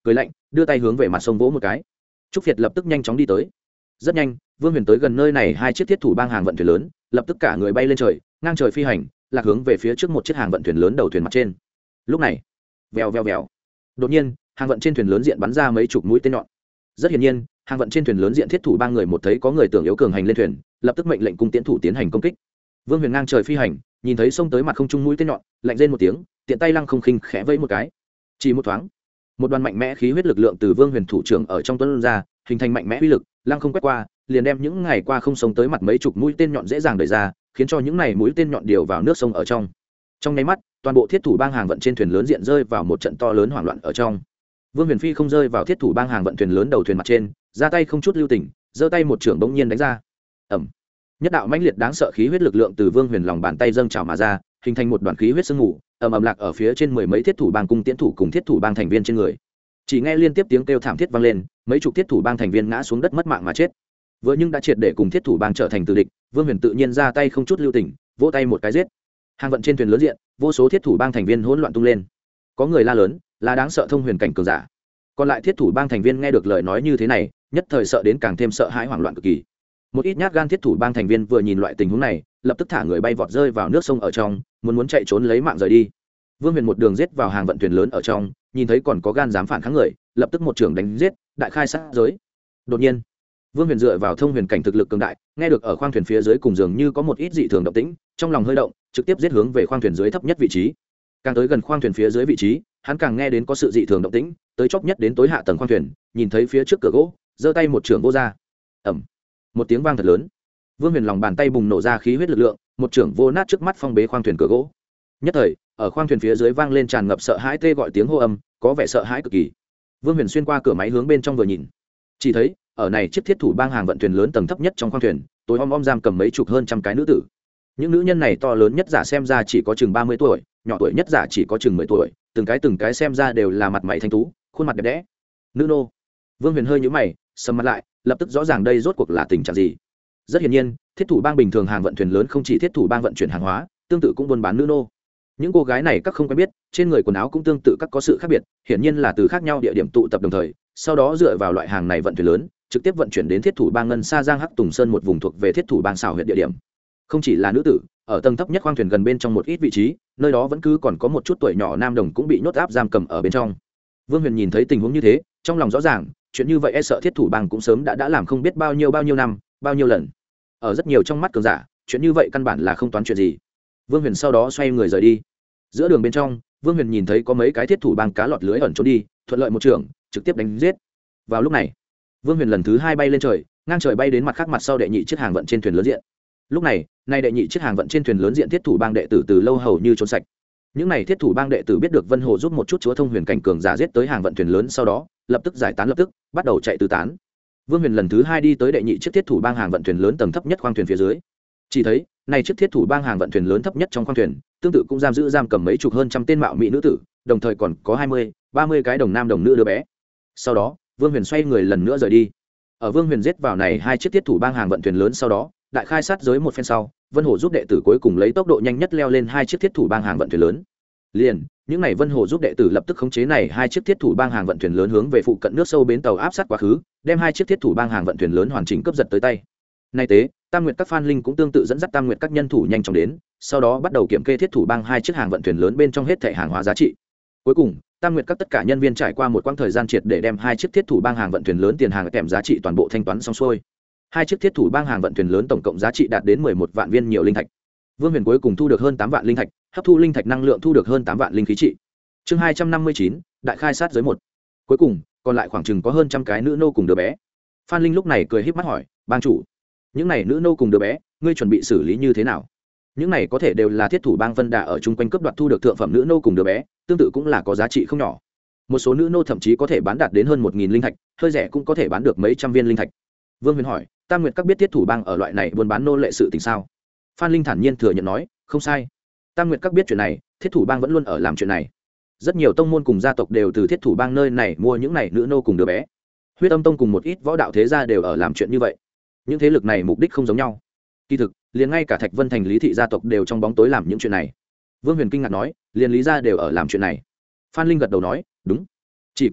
đưa tay hướng về mặt sông vỗ một cái. Trúc Việt lập tức nhanh chóng đi tới. Rất nhanh, Vương Huyền tới gần nơi này hai chiếc thiết thủ bang hàng vận thuyền lớn, lập tức cả người bay lên trời, ngang trời phi hành, lạc hướng về phía trước một chiếc hàng vận thuyền lớn đầu thuyền mặt trên. Lúc này, vèo vèo vèo, đột nhiên, hàng vận trên thuyền lớn diện bắn ra mấy chục mũi tên nhọn. Rất hiển nhiên, hàng vận trên thuyền lớn diện thiết thủ bang người một thấy có người tưởng yếu cường hành lên thuyền, lập tức mệnh lệnh cung tiễn thủ tiến hành công kích. Vương Huyền ngang trời phi hành, nhìn thấy xông tới mặt không trung mũi tên nhọn, lạnh rên một tiếng, tiện tay lăng không khinh khẽ vẫy một cái. Chỉ một thoáng, một đoàn mạnh mẽ khí huyết lực lượng từ Vương Huyền thủ trưởng ở trong tuôn ra, hình thành mạnh mẽ uy lực, lăng không quét qua, liền đem những ngày qua không sống tới mặt mấy chục mũi tên nhọn dễ dàng đẩy ra, khiến cho những này mũi tên nhọn điều vào nước sông ở trong. Trong nháy mắt, toàn bộ thiết thủ bang hàng vận trên thuyền lớn diện rơi vào một trận to lớn hoảng loạn ở trong. Vương Huyền Phi không rơi vào thiết thủ bang hàng vận thuyền lớn đầu thuyền mặt trên, ra tay không chút lưu tình, giơ tay một chưởng bỗng nhiên đánh ra. Ầm. Nhất đạo mãnh liệt đáng sợ khí huyết lực lượng từ Vương Huyền lòng bàn tay dâng trào mà ra, hình thành một đoàn khí huyết sương mù, ầm ầm lạc ở phía trên mười mấy thiết thủ bang cung tiễn thủ cùng thiết thủ bang thành viên trên người. Chỉ nghe liên tiếp tiếng kêu thảm thiết vang lên, mấy chục thiết thủ bang thành viên ngã xuống đất mất mạng mà chết. Vừa nhưng đã triệt để cùng thiết thủ bang trở thành tử địch, Vương Huyền tự nhiên ra tay không chút lưu tình, vỗ tay một cái giết. Hàng vận trên thuyền lớn diện, vô số thiết thủ bang thành viên hỗn loạn tung lên. Có người la lớn, là đáng sợ thông huyền cảnh cường giả. Còn lại thiết thủ bang thành viên nghe được lời nói như thế này, nhất thời sợ đến càng thêm sợ hãi hoảng loạn cực kỳ. Một ít nhát gan thiết thủ bang thành viên vừa nhìn loại tình huống này, lập tức thả người bay vọt rơi vào nước sông ở trong, muốn chạy trốn lấy mạng rời đi. Vương Huyền một đường giết vào hàng vận thuyền lớn ở trong, nhìn thấy còn có gan dám phản kháng người, lập tức một trường đánh giết, đại khai sát giới. Đột nhiên, Vương Huyền dựa vào thông huyền cảnh thực lực cường đại, nghe được ở khoang thuyền phía dưới cùng dường như có một ít dị thường động tĩnh, trong lòng hơi động, trực tiếp giết hướng về khoang thuyền dưới thấp nhất vị trí. Càng tới gần khoang thuyền phía dưới vị trí, hắn càng nghe đến có sự dị thường động tĩnh, tới chóp nhất đến tối hạ tầng khoang thuyền, nhìn thấy phía trước cửa gỗ, giơ tay một trường vô ra. Ầm. Một tiếng vang thật lớn. Vương Huyền lòng bàn tay bùng nổ ra khí huyết lực lượng, một trường vô nát trước mắt phong bế khoang thuyền cửa gỗ. Nhất thời, ở khoang thuyền phía dưới vang lên tràn ngập sợ hãi tê gọi tiếng hô âm, có vẻ sợ hãi cực kỳ. Vương Huyền xuyên qua cửa máy hướng bên trong vừa nhìn, chỉ thấy ở này chiếc thiết thủ bang hàng vận thuyền lớn tầng thấp nhất trong khoang thuyền, tối om giam cầm mấy chục hơn trăm cái nữ tử. Những nữ nhân này to lớn nhất giả xem ra chỉ có chừng 30 tuổi, nhỏ tuổi nhất giả chỉ có chừng 10 tuổi, từng cái xem ra đều là mặt mày thanh tú, khuôn mặt đẹp đẽ. Nữ nô. Vương Huyền hơi nhíu mày, sầm mặt lại, lập tức rõ ràng đây rốt cuộc là tình trạng gì. Rất hiển nhiên, thiết thủ bang bình thường hàng vận thuyền lớn không chỉ thiết thủ bang vận chuyển hàng hóa, tương tự cũng buôn bán nữ nô. Những cô gái này các không quen biết, trên người quần áo cũng tương tự các có sự khác biệt, hiển nhiên là từ khác nhau địa điểm tụ tập đồng thời, sau đó dựa vào loại hàng này vận thuyền lớn, trực tiếp vận chuyển đến thiết thủ bang ngân sa giang hắc tùng sơn một vùng thuộc về thiết thủ bang xảo huyện địa điểm. Không chỉ là nữ tử, ở tầng thấp nhất khoang thuyền gần bên trong một ít vị trí, nơi đó vẫn cứ còn có một chút tuổi nhỏ nam đồng cũng bị nhốt áp giam cầm ở bên trong. Vương Huyền nhìn thấy tình huống như thế, trong lòng rõ ràng, chuyện như vậy e sợ thiết thủ bang cũng sớm đã làm không biết bao nhiêu năm, bao nhiêu lần. Ở rất nhiều trong mắt cường giả, chuyện như vậy căn bản là không toán chuyện gì. Vương Huyền sau đó xoay người rời đi. Giữa đường bên trong, Vương Huyền nhìn thấy có mấy cái thiết thủ bang cá lọt lưới ẩn trốn đi, thuận lợi một trường, trực tiếp đánh giết. Vào lúc này, Vương Huyền lần thứ hai bay lên trời, ngang trời bay đến mặt khác mặt sau đệ nhị chiếc hàng vận trên thuyền lớn diện. Lúc này, nay đệ nhị chiếc hàng vận trên thuyền lớn diện thiết thủ bang đệ tử từ lâu hầu như trốn sạch. Những này thiết thủ bang đệ tử biết được Vân Hồ giúp một chút chúa thông huyền cảnh cường giả giết tới hàng vận thuyền lớn sau đó, lập tức giải tán lập tức, bắt đầu chạy tứ tán. Vương Huyền lần thứ hai đi tới đệ nhị chiếc thiết thủ bang hàng vận thuyền lớn tầng thấp nhất khoang thuyền phía dưới. Chỉ thấy, này chiếc thiết thủ bang hàng vận thuyền lớn thấp nhất trong khoang thuyền, tương tự cũng giam cầm mấy chục hơn trăm tên mạo mỹ nữ tử, đồng thời còn có 20, 30 cái đồng nam đồng nữ đứa bé. Sau đó, Vương Huyền xoay người lần nữa rời đi. Ở Vương Huyền giết vào này hai chiếc thiết thủ bang hàng vận thuyền lớn sau đó, đại khai sát giới một phen sau, Vân Hồ giúp đệ tử cuối cùng lấy tốc độ nhanh nhất leo lên hai chiếc thiết thủ bang hàng vận thuyền lớn. Liền, những này Vân Hồ giúp đệ tử lập tức khống chế này hai chiếc thiết thủ bang hàng vận thuyền lớn hướng về phụ cận nước sâu bến tàu áp sát quá khứ, đem hai chiếc thiết thủ bang hàng vận thuyền lớn hoàn chỉnh cướp giật tới tay. Nay tế, Tam Nguyệt các Phan Linh cũng tương tự dẫn dắt Tam Nguyệt các nhân thủ nhanh chóng đến, sau đó bắt đầu kiểm kê thiết thủ bang hai chiếc hàng vận thuyền lớn bên trong hết thảy hàng hóa giá trị. Cuối cùng, Tam Nguyệt các tất cả nhân viên trải qua một quãng thời gian triệt để đem hai chiếc thiết thủ bang hàng vận thuyền lớn tiền hàng kèm giá trị toàn bộ thanh toán xong xuôi. Hai chiếc thiết thủ bang hàng vận thuyền lớn tổng cộng giá trị đạt đến 11 vạn viên nhiều linh thạch. Vương Huyền cuối cùng thu được hơn 8 vạn linh thạch, hấp thu linh thạch năng lượng thu được hơn 8 vạn linh khí trị. Chương 259, đại khai sát giới 1. Cuối cùng, còn lại khoảng chừng có hơn trăm cái nữ nô cùng đứa bé. Phan Linh lúc này cười híp mắt hỏi, "Bang chủ, những này nữ nô cùng đứa bé, ngươi chuẩn bị xử lý như thế nào?" Những này có thể đều là thiết thủ bang Vân Đà ở chung quanh cướp đoạt thu được thượng phẩm nữ nô cùng đứa bé, tương tự cũng là có giá trị không nhỏ. Một số nữ nô thậm chí có thể bán đạt đến hơn 1000 linh thạch, hơi rẻ cũng có thể bán được mấy trăm viên linh thạch. Vương Huyền hỏi, Tam Nguyệt các biết thiết thủ bang ở loại này buôn bán nô lệ sự tình sao? Phan Linh thản nhiên thừa nhận nói, không sai. Tam Nguyệt các biết chuyện này, thiết thủ bang vẫn luôn ở làm chuyện này. Rất nhiều tông môn cùng gia tộc đều từ thiết thủ bang nơi này mua những này nữ nô cùng đứa bé. Huyết Âm tông cùng một ít võ đạo thế gia đều ở làm chuyện như vậy. Những thế lực này mục đích không giống nhau. Kỳ thực, liền ngay cả Thạch Vân thành Lý thị gia tộc đều trong bóng tối làm những chuyện này. Vương Huyền kinh ngạc nói, liền Lý gia đều ở làm chuyện này. Phan Linh gật đầu nói, đúng. Chỉ có điều,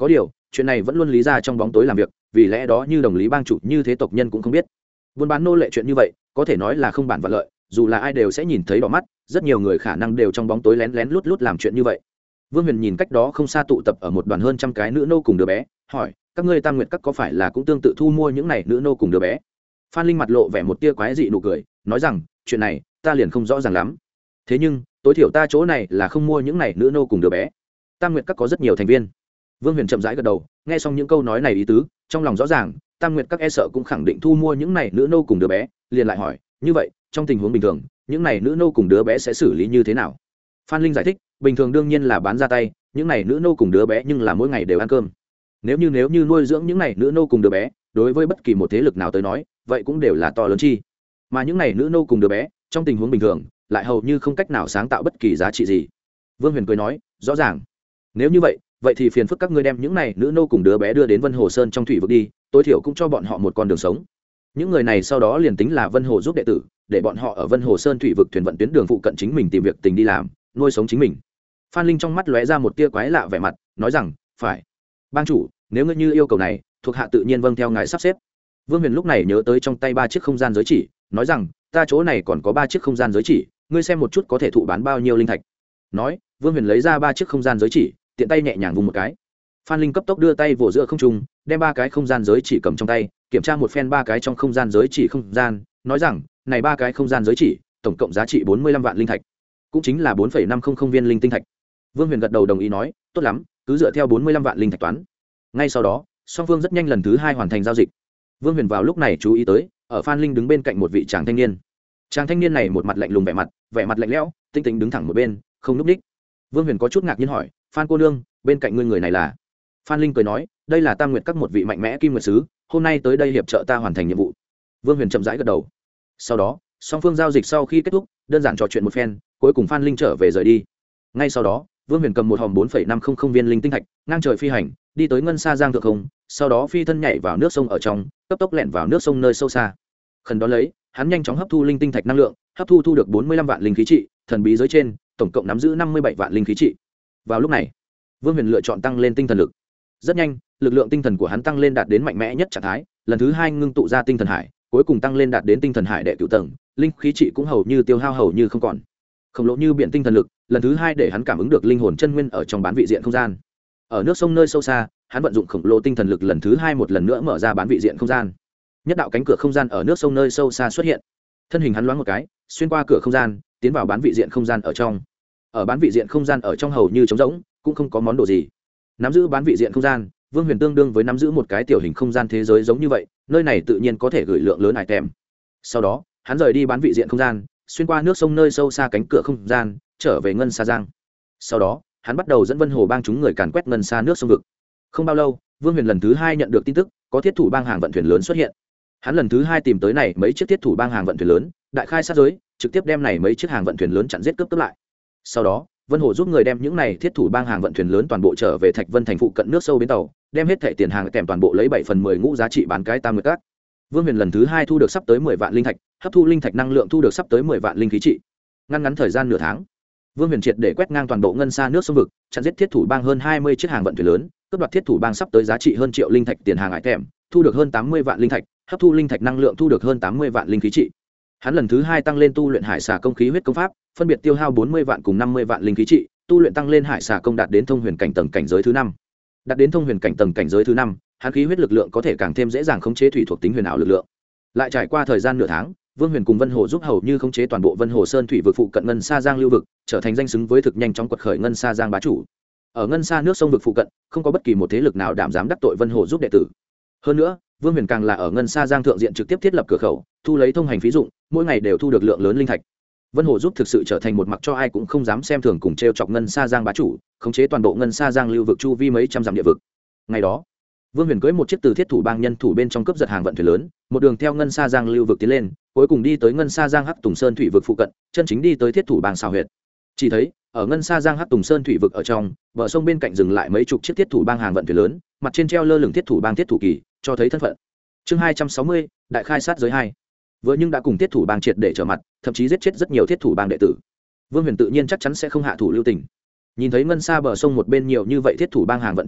chuyện này vẫn luôn lý ra trong bóng tối làm việc, vì lẽ đó như đồng lý bang chủ như thế tộc nhân cũng không biết. Buôn bán nô lệ chuyện như vậy có thể nói là không bản vạn lợi, dù là ai đều sẽ nhìn thấy đỏ mắt, rất nhiều người khả năng đều trong bóng tối lén lén lút lút làm chuyện như vậy. Vương Huyền nhìn cách đó không xa tụ tập ở một đoàn hơn trăm cái nữ nô cùng đứa bé, hỏi: các ngươi Tam Nguyệt các có phải là cũng tương tự thu mua những này nữ nô cùng đứa bé? Phan Linh mặt lộ vẻ một tia quái dị nụ cười, nói rằng: chuyện này ta liền không rõ ràng lắm, thế nhưng tối thiểu ta chỗ này là không mua những này nữ nô cùng đứa bé. Tam Nguyệt các có rất nhiều thành viên. Vương Huyền chậm rãi gật đầu, nghe xong những câu nói này ý tứ, trong lòng rõ ràng, Tam Nguyệt các e sợ cũng khẳng định thu mua những này nữ nô cùng đứa bé, liền lại hỏi: như vậy trong tình huống bình thường những này nữ nô cùng đứa bé sẽ xử lý như thế nào? Phan Linh giải thích: bình thường đương nhiên là bán ra tay, những này nữ nô cùng đứa bé nhưng là mỗi ngày đều ăn cơm. Nếu như nuôi dưỡng những này nữ nô cùng đứa bé, đối với bất kỳ một thế lực nào tới nói, vậy cũng đều là to lớn chi. Mà những này nữ nô cùng đứa bé, trong tình huống bình thường, lại hầu như không cách nào sáng tạo bất kỳ giá trị gì. Vương Huyền cười nói: rõ ràng. Nếu như vậy thì phiền phức các ngươi đem những này nữ nô cùng đứa bé đưa đến Vân Hồ Sơn trong thủy vực đi, tối thiểu cũng cho bọn họ một con đường sống. Những người này sau đó liền tính là Vân Hồ giúp đệ tử, để bọn họ ở Vân Hồ Sơn thủy vực thuyền vận tuyến đường phụ cận chính mình tìm việc tình đi làm, nuôi sống chính mình. Phan Linh trong mắt lóe ra một tia quái lạ vẻ mặt, nói rằng: phải, bang chủ, nếu ngươi như yêu cầu này, thuộc hạ tự nhiên vâng theo ngài sắp xếp. Vương Huyền lúc này nhớ tới trong tay 3 chiếc không gian giới chỉ, nói rằng: ta chỗ này còn có 3 chiếc không gian giới chỉ, ngươi xem một chút có thể thụ bán bao nhiêu linh thạch. Nói, Vương Huyền lấy ra 3 chiếc không gian giới chỉ, tiện tay nhẹ nhàng vùng một cái. Phan Linh cấp tốc đưa tay vỗ giữa không trung, đem 3 cái không gian giới chỉ cầm trong tay, kiểm tra một phen 3 cái trong không gian giới chỉ không gian, nói rằng: này 3 cái không gian giới chỉ, tổng cộng giá trị 45 vạn linh thạch, cũng chính là 4,500 viên linh tinh thạch. Vương Huyền gật đầu đồng ý nói: tốt lắm, cứ dựa theo 45 vạn linh thạch toán. Ngay sau đó, song phương rất nhanh lần thứ 2 hoàn thành giao dịch. Vương Huyền vào lúc này chú ý tới, ở Phan Linh đứng bên cạnh một vị chàng thanh niên. Chàng thanh niên này một mặt lạnh lùng vẻ mặt lạnh lẽo, tinh tĩnh đứng thẳng một bên, không lúc ních. Vương Huyền có chút ngạc nhiên hỏi: Phan cô nương, bên cạnh ngươi người này là? Phan Linh cười nói: đây là Tam Nguyệt các một vị mạnh mẽ kim nguyệt sứ, hôm nay tới đây hiệp trợ ta hoàn thành nhiệm vụ. Vương Huyền chậm rãi gật đầu. Sau đó, song phương giao dịch sau khi kết thúc, đơn giản trò chuyện một phen, cuối cùng Phan Linh trở về rời đi. Ngay sau đó, Vương Huyền cầm một hòm 4,500 viên linh tinh thạch, ngang trời phi hành, đi tới Ngân Sa Giang thượng không, sau đó phi thân nhảy vào nước sông ở trong, cấp tốc lẻn vào nước sông nơi sâu xa. Khẩn đó lấy, hắn nhanh chóng hấp thu linh tinh thạch năng lượng, hấp thu được 45 vạn linh khí trị, thần bí giới trên, tổng cộng nắm giữ 57 vạn linh khí trị. Vào lúc này, Vương Huyền lựa chọn tăng lên tinh thần lực. Rất nhanh, lực lượng tinh thần của hắn tăng lên đạt đến mạnh mẽ nhất trạng thái, lần thứ 2 ngưng tụ ra tinh thần hải, cuối cùng tăng lên đạt đến tinh thần hải đệ cửu tầng, linh khí trị cũng hầu như tiêu hao hầu như không còn. Khổng lồ như biển tinh thần lực, lần thứ 2 để hắn cảm ứng được linh hồn chân nguyên ở trong bán vị diện không gian. Ở nước sông nơi sâu xa, hắn vận dụng khổng lồ tinh thần lực lần thứ 2 một lần nữa mở ra bán vị diện không gian. Nhất đạo cánh cửa không gian ở nước sông nơi sâu xa xuất hiện. Thân hình hắn loáng một cái, xuyên qua cửa không gian, tiến vào bán vị diện không gian ở trong. Ở bán vị diện không gian ở trong hầu như trống rỗng, cũng không có món đồ gì. Nắm giữ bán vị diện không gian, Vương Huyền tương đương với nắm giữ một cái tiểu hình không gian thế giới giống như vậy, nơi này tự nhiên có thể gửi lượng lớn item. Sau đó, hắn rời đi bán vị diện không gian, xuyên qua nước sông nơi sâu xa cánh cửa không gian, trở về Ngân Sa Giang. Sau đó, hắn bắt đầu dẫn Vân Hồ bang chúng người càn quét ngân xa nước sông vực. Không bao lâu, Vương Huyền lần thứ 2 nhận được tin tức, có thiết thủ bang hàng vận thuyền lớn xuất hiện. Hắn lần thứ 2 tìm tới này mấy chiếc thiết thủ bang hàng vận thuyền lớn, đại khai sát giới, trực tiếp đem này mấy chiếc hàng vận thuyền lớn chặn giết cướp lại. Sau đó, Vân Hồ giúp người đem những này thiết thủ bang hàng vận thuyền lớn toàn bộ trở về Thạch Vân thành phụ cận nước sâu bến tàu, đem hết thẻ tiền hàng kèm toàn bộ lấy 7/10 ngũ giá trị bán cái Tam Nguyệt các. Vương Huyền lần thứ 2 thu được sắp tới 10 vạn linh thạch, hấp thu linh thạch năng lượng thu được sắp tới 10 vạn linh khí trị. Ngắn thời gian nửa tháng, Vương Huyền triệt để quét ngang toàn bộ ngân xa nước sông vực, chặn giết thiết thủ bang hơn 20 chiếc hàng vận thuyền lớn, cướp đoạt thiết thủ bang sắp tới giá trị hơn triệu linh thạch tiền hàng ải kèm, thu được hơn 80 vạn linh thạch, hấp thu linh thạch năng lượng thu được hơn 80 vạn linh khí trị. Hắn lần thứ 2 tăng lên tu luyện hải xà công khí huyết công pháp, phân biệt tiêu hao 40 vạn cùng 50 vạn linh khí trị, tu luyện tăng lên hải xà công đạt đến thông huyền cảnh tầng cảnh giới thứ 5. Đạt đến thông huyền cảnh tầng cảnh giới thứ 5, hắn khí huyết lực lượng có thể càng thêm dễ dàng khống chế thủy thuộc tính huyền ảo lực lượng. Lại trải qua thời gian nửa tháng, Vương Huyền cùng Vân Hồ giúp hầu như khống chế toàn bộ Vân Hồ Sơn thủy vực phụ cận Ngân Sa Giang lưu vực, trở thành danh xứng với thực nhanh chóng quật khởi Ngân Sa Giang bá chủ. Ở Ngân Sa nước sông vực phụ cận, không có bất kỳ một thế lực nào đảm dám đắc tội Vân Hồ giúp đệ tử. Hơn nữa, Vương Huyền càng là ở Ngân Sa Giang thượng diện trực tiếp thiết lập cửa khẩu, thu lấy thông hành phí dụng, mỗi ngày đều thu được lượng lớn linh thạch. Vân Hồ giúp thực sự trở thành một mặc cho ai cũng không dám xem thường cùng trêu chọc Ngân Sa Giang bá chủ, khống chế toàn bộ Ngân Sa Giang lưu vực chu vi mấy trăm dặm địa vực. Ngày đó, Vương Huyền cưỡi một chiếc từ thiết thủ bang nhân thủ bên trong cướp giật hàng vận thuyền lớn, một đường theo Ngân Sa Giang lưu vực tiến lên, cuối cùng đi tới Ngân Sa Giang Hắc Tùng Sơn thủy vực phụ cận, chân chính đi tới thiết thủ bang xào huyệt. Chỉ thấy, ở Ngân Sa Giang Hắc Tùng Sơn thủy vực ở trong, bờ sông bên cạnh dừng lại mấy chục chiếc thiết thủ bang hàng vận thuyền lớn, mặt trên treo lơ lửng thiết thủ bang thiết thủ kỳ, cho thấy thân phận. Chương 260, đại khai sát giới 2. Vừa nhưng đã cùng thiết thủ bang triệt để trở mặt, thậm chí giết chết rất nhiều thiết thủ bang đệ tử. Vương Huyền tự nhiên chắc chắn sẽ không hạ thủ lưu tình. Nhìn thấy Ngân Sa bờ sông một bên nhiều như vậy thiết thủ bang hàng vận thuyền lớn,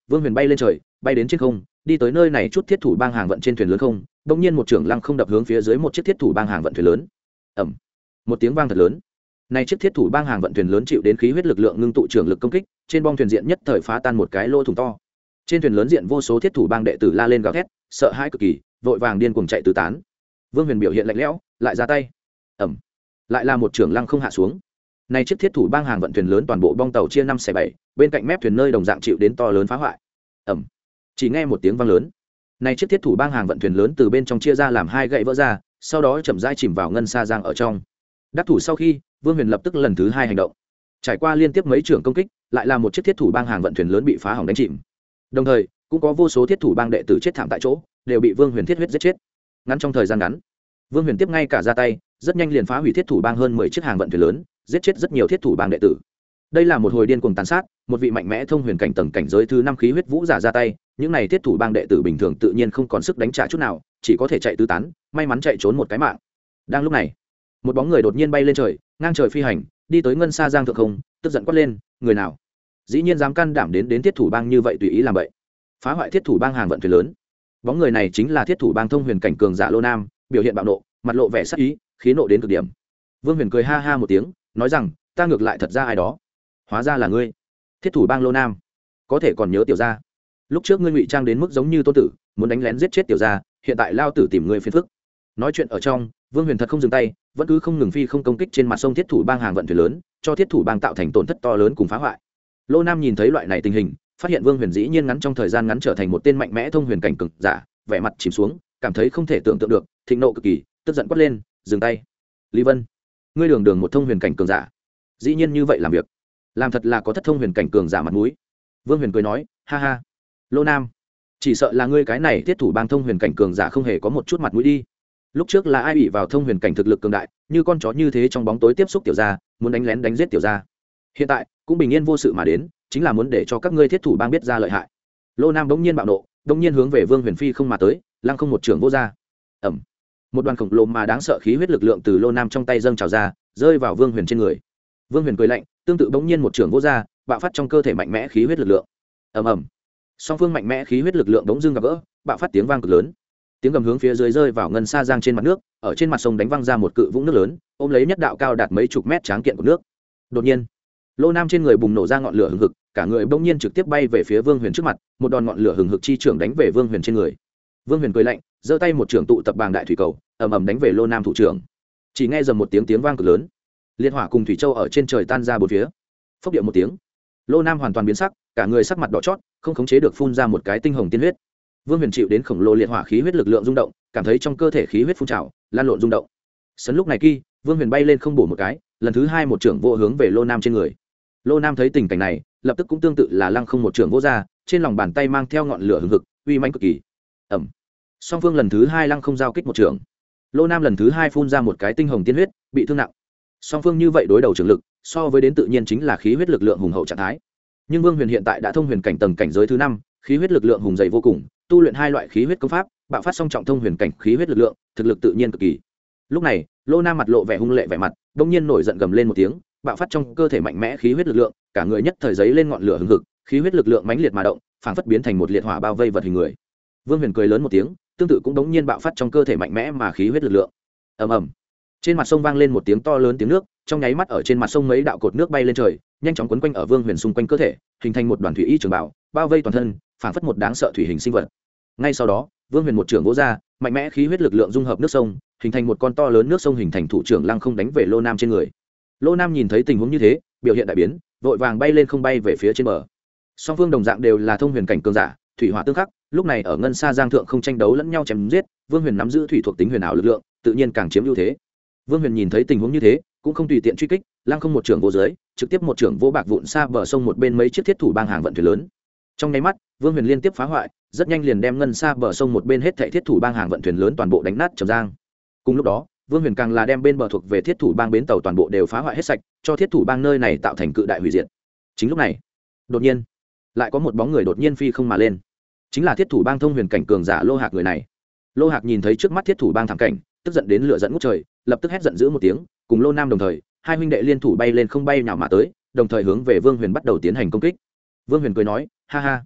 Vương Huyền bay lên trời, bay đến trên không, đi tới nơi này chút thiết thủ bang hàng vận trên thuyền lớn không, đột nhiên một trưởng lăng không đập hướng phía dưới một chiếc thiết thủ bang hàng vận thuyền lớn. Ầm. Một tiếng vang thật lớn. Này chiếc thiết thủ bang hàng vận thuyền lớn chịu đến khí huyết lực lượng ngưng tụ trưởng lực công kích, trên bong thuyền diện nhất thời phá tan một cái lỗ thủng to. Trên thuyền lớn diện vô số thiết thủ bang đệ tử la lên gào thét, sợ hãi cực kỳ, vội vàng điên cuồng chạy tứ tán. Vương Huyền biểu hiện lạnh lẽo, lại ra tay. Ầm. Lại là một trưởng lăng không hạ xuống. Này chiếc thiết thủ bang hàng vận thuyền lớn toàn bộ bong tàu chia 5/7, bên cạnh mép thuyền nơi đồng dạng chịu đến to lớn phá hoại. Ầm. Chỉ nghe một tiếng vang lớn. Này chiếc thiết thủ bang hàng vận thuyền lớn từ bên trong chia ra làm hai gãy vỡ ra, sau đó chậm rãi chìm vào ngân sa giang ở trong. Đắc thủ sau khi, Vương Huyền lập tức lần thứ hai hành động. Trải qua liên tiếp mấy trưởng công kích, lại là một chiếc thiết thủ bang hàng vận thuyền lớn bị phá hỏng đánh chìm. Đồng thời, cũng có vô số thiết thủ bang đệ tử chết thảm tại chỗ, đều bị Vương Huyền thiết huyết giết chết. Ngắn trong thời gian ngắn, Vương Huyền tiếp ngay cả ra tay, rất nhanh liền phá hủy thiết thủ bang hơn 10 chiếc hàng vận thuyền lớn, giết chết rất nhiều thiết thủ bang đệ tử. Đây là một hồi điên cuồng tàn sát, một vị mạnh mẽ thông huyền cảnh tầng cảnh giới thứ 5 khí huyết vũ giả ra tay, những này thiết thủ bang đệ tử bình thường tự nhiên không còn sức đánh trả chút nào, chỉ có thể chạy tứ tán, may mắn chạy trốn một cái mạng. Đang lúc này, một bóng người đột nhiên bay lên trời, ngang trời phi hành, đi tới ngân sa giang thượng không, tức giận quát lên, người nào dĩ nhiên dám can đảm đến thiết thủ bang như vậy tùy ý làm vậy, phá hoại thiết thủ bang hàng vận thuyền lớn. Bóng người này chính là thiết thủ bang thông huyền cảnh cường giả Lô Nam, biểu hiện bạo nộ, mặt lộ vẻ sắc ý, khí nộ đến cực điểm. Vương Huyền cười ha ha một tiếng, nói rằng, ta ngược lại thật ra ai đó, hóa ra là ngươi, thiết thủ bang Lô Nam, có thể còn nhớ tiểu gia, lúc trước ngươi ngụy trang đến mức giống như tôn tử, muốn đánh lén giết chết tiểu gia, hiện tại lao tử tìm ngươi phiền phức. Nói chuyện ở trong, Vương Huyền thật không dừng tay, vẫn cứ không ngừng phi không công kích trên mặt sông thiết thủ bang hàng vận thuyền lớn, cho thiết thủ bang tạo thành tổn thất to lớn cùng phá hoại. Lô Nam nhìn thấy loại này tình hình, phát hiện Vương Huyền dĩ nhiên ngắn trong thời gian ngắn trở thành một tên mạnh mẽ thông huyền cảnh cường giả, vẻ mặt chìm xuống, cảm thấy không thể tưởng tượng được, thịnh nộ cực kỳ, tức giận quát lên, dừng tay. Lý Vân, ngươi đường đường một thông huyền cảnh cường giả, dĩ nhiên như vậy làm việc, làm thật là có thất thông huyền cảnh cường giả mặt mũi. Vương Huyền cười nói, ha ha, Lô Nam, chỉ sợ là ngươi cái này thiết thủ bang thông huyền cảnh cường giả không hề có một chút mặt mũi đi. Lúc trước là ai ủy vào thông huyền cảnh thực lực cường đại, như con chó như thế trong bóng tối tiếp xúc tiểu gia, muốn đánh lén đánh giết tiểu gia. Hiện tại cũng bình yên vô sự mà đến, chính là muốn để cho các ngươi thiết thủ bang biết ra lợi hại. Lô Nam bỗng nhiên bạo nộ, bỗng nhiên hướng về Vương Huyền phi không mà tới, lăng không một trường vô ra. Ầm. Một đoàn khổng lồ mà đáng sợ khí huyết lực lượng từ Lô Nam trong tay dâng trào ra, rơi vào Vương Huyền trên người. Vương Huyền cười lạnh, tương tự bỗng nhiên một trường vô ra, bạo phát trong cơ thể mạnh mẽ khí huyết lực lượng. Ầm ầm. Song phương mạnh mẽ khí huyết lực lượng bỗng dưng gặp gỡ, bạo phát tiếng vang cực lớn. Tiếng gầm hướng phía dưới rơi vào ngân sa giang trên mặt nước, ở trên mặt sông đánh văng ra một cự vũng nước lớn, ôm lấy nhất đạo cao đạt mấy chục mét tráng kiện của nước. Đột nhiên, Lô Nam trên người bùng nổ ra ngọn lửa hừng hực, cả người bỗng nhiên trực tiếp bay về phía Vương Huyền trước mặt, một đòn ngọn lửa hừng hực chi trưởng đánh về Vương Huyền trên người. Vương Huyền cười lạnh, giơ tay một trưởng tụ tập bàng đại thủy cầu, ầm ầm đánh về Lô Nam thủ trưởng. Chỉ nghe dầm một tiếng vang cực lớn, liệt hỏa cùng thủy châu ở trên trời tan ra bốn phía. Phốc điệu một tiếng, Lô Nam hoàn toàn biến sắc, cả người sắc mặt đỏ chót, không khống chế được phun ra một cái tinh hồng tiên huyết. Vương Huyền chịu đến khổng lồ liệt hỏa khí huyết lực lượng rung động, cảm thấy trong cơ thể khí huyết phun trào, lan lộn rung động. Sấn lúc này kỳ, Vương Huyền bay lên không bổ một cái, lần thứ hai một trưởng vô hướng về Lô Nam trên người. Lô Nam thấy tình cảnh này, lập tức cũng tương tự là lăng không một trưởng vô ra, trên lòng bàn tay mang theo ngọn lửa hừng hực, uy mãnh cực kỳ. Ầm. Song phương lần thứ hai lăng không giao kích một trưởng. Lô Nam lần thứ hai phun ra một cái tinh hồng tiên huyết, bị thương nặng. Song phương như vậy đối đầu trưởng lực, so với đến tự nhiên chính là khí huyết lực lượng hùng hậu trạng thái. Nhưng Vương Huyền hiện tại đã thông huyền cảnh tầng cảnh giới thứ 5, khí huyết lực lượng hùng dày vô cùng, tu luyện hai loại khí huyết công pháp, bạo phát song trọng thông huyền cảnh khí huyết lực lượng, thực lực tự nhiên cực kỳ. Lúc này, Lô Nam mặt lộ vẻ hung lệ vẻ mặt, đột nhiên nổi giận gầm lên một tiếng, bạo phát trong cơ thể mạnh mẽ khí huyết lực lượng, cả người nhất thời giấy lên ngọn lửa hừng hực, khí huyết lực lượng mãnh liệt mà động, phảng phất biến thành một liệt hỏa bao vây vật hình người. Vương Huyền cười lớn một tiếng, tương tự cũng đống nhiên bạo phát trong cơ thể mạnh mẽ mà khí huyết lực lượng. Ầm ầm. Trên mặt sông vang lên một tiếng to lớn tiếng nước, trong nháy mắt ở trên mặt sông mấy đạo cột nước bay lên trời, nhanh chóng quấn quanh ở Vương Huyền xung quanh cơ thể, hình thành một đoàn thủy y trường bảo, bao vây toàn thân, phảng phất một đáng sợ thủy hình sinh vật. Ngay sau đó, Vương Huyền một trường vỗ ra, mạnh mẽ khí huyết lực lượng dung hợp nước sông, hình thành một con to lớn nước sông hình thành thủ trưởng lăng không đánh về Lô Nam trên người. Lô Nam nhìn thấy tình huống như thế, biểu hiện đại biến, vội vàng bay lên không bay về phía trên bờ. Song phương đồng dạng đều là thông huyền cảnh cường giả, thủy hỏa tương khắc, lúc này ở ngân sa giang thượng không tranh đấu lẫn nhau chém giết, Vương Huyền nắm giữ thủy thuộc tính huyền ảo lực lượng, tự nhiên càng chiếm ưu thế. Vương Huyền nhìn thấy tình huống như thế, cũng không tùy tiện truy kích, lăng không một trưởng vô dưới, trực tiếp một trưởng vô bạc vụn xa bờ sông một bên mấy chiếc thiết thủ bang hàng vận thuyền lớn. Trong nháy mắt, Vương Huyền liên tiếp phá hoại, rất nhanh liền đem ngân xa bờ sông một bên hết thảy thiết thủ bang hàng vận thuyền lớn toàn bộ đánh nát trầm giang. Cùng lúc đó, Vương Huyền càng là đem bên bờ thuộc về thiết thủ bang bến tàu toàn bộ đều phá hoại hết sạch, cho thiết thủ bang nơi này tạo thành cự đại hủy diệt. Chính lúc này, đột nhiên, lại có một bóng người đột nhiên phi không mà lên. Chính là thiết thủ bang thông huyền cảnh cường giả Lô Hạc người này. Lô Hạc nhìn thấy trước mắt thiết thủ bang thảm cảnh, tức giận đến lửa giận ngút trời, lập tức hét giận dữ một tiếng, cùng Lô Nam đồng thời, hai huynh đệ liên thủ bay lên không bay nào mà tới, đồng thời hướng về Vương Huyền bắt đầu tiến hành công kích. Vương Huyền cười nói, ha ha,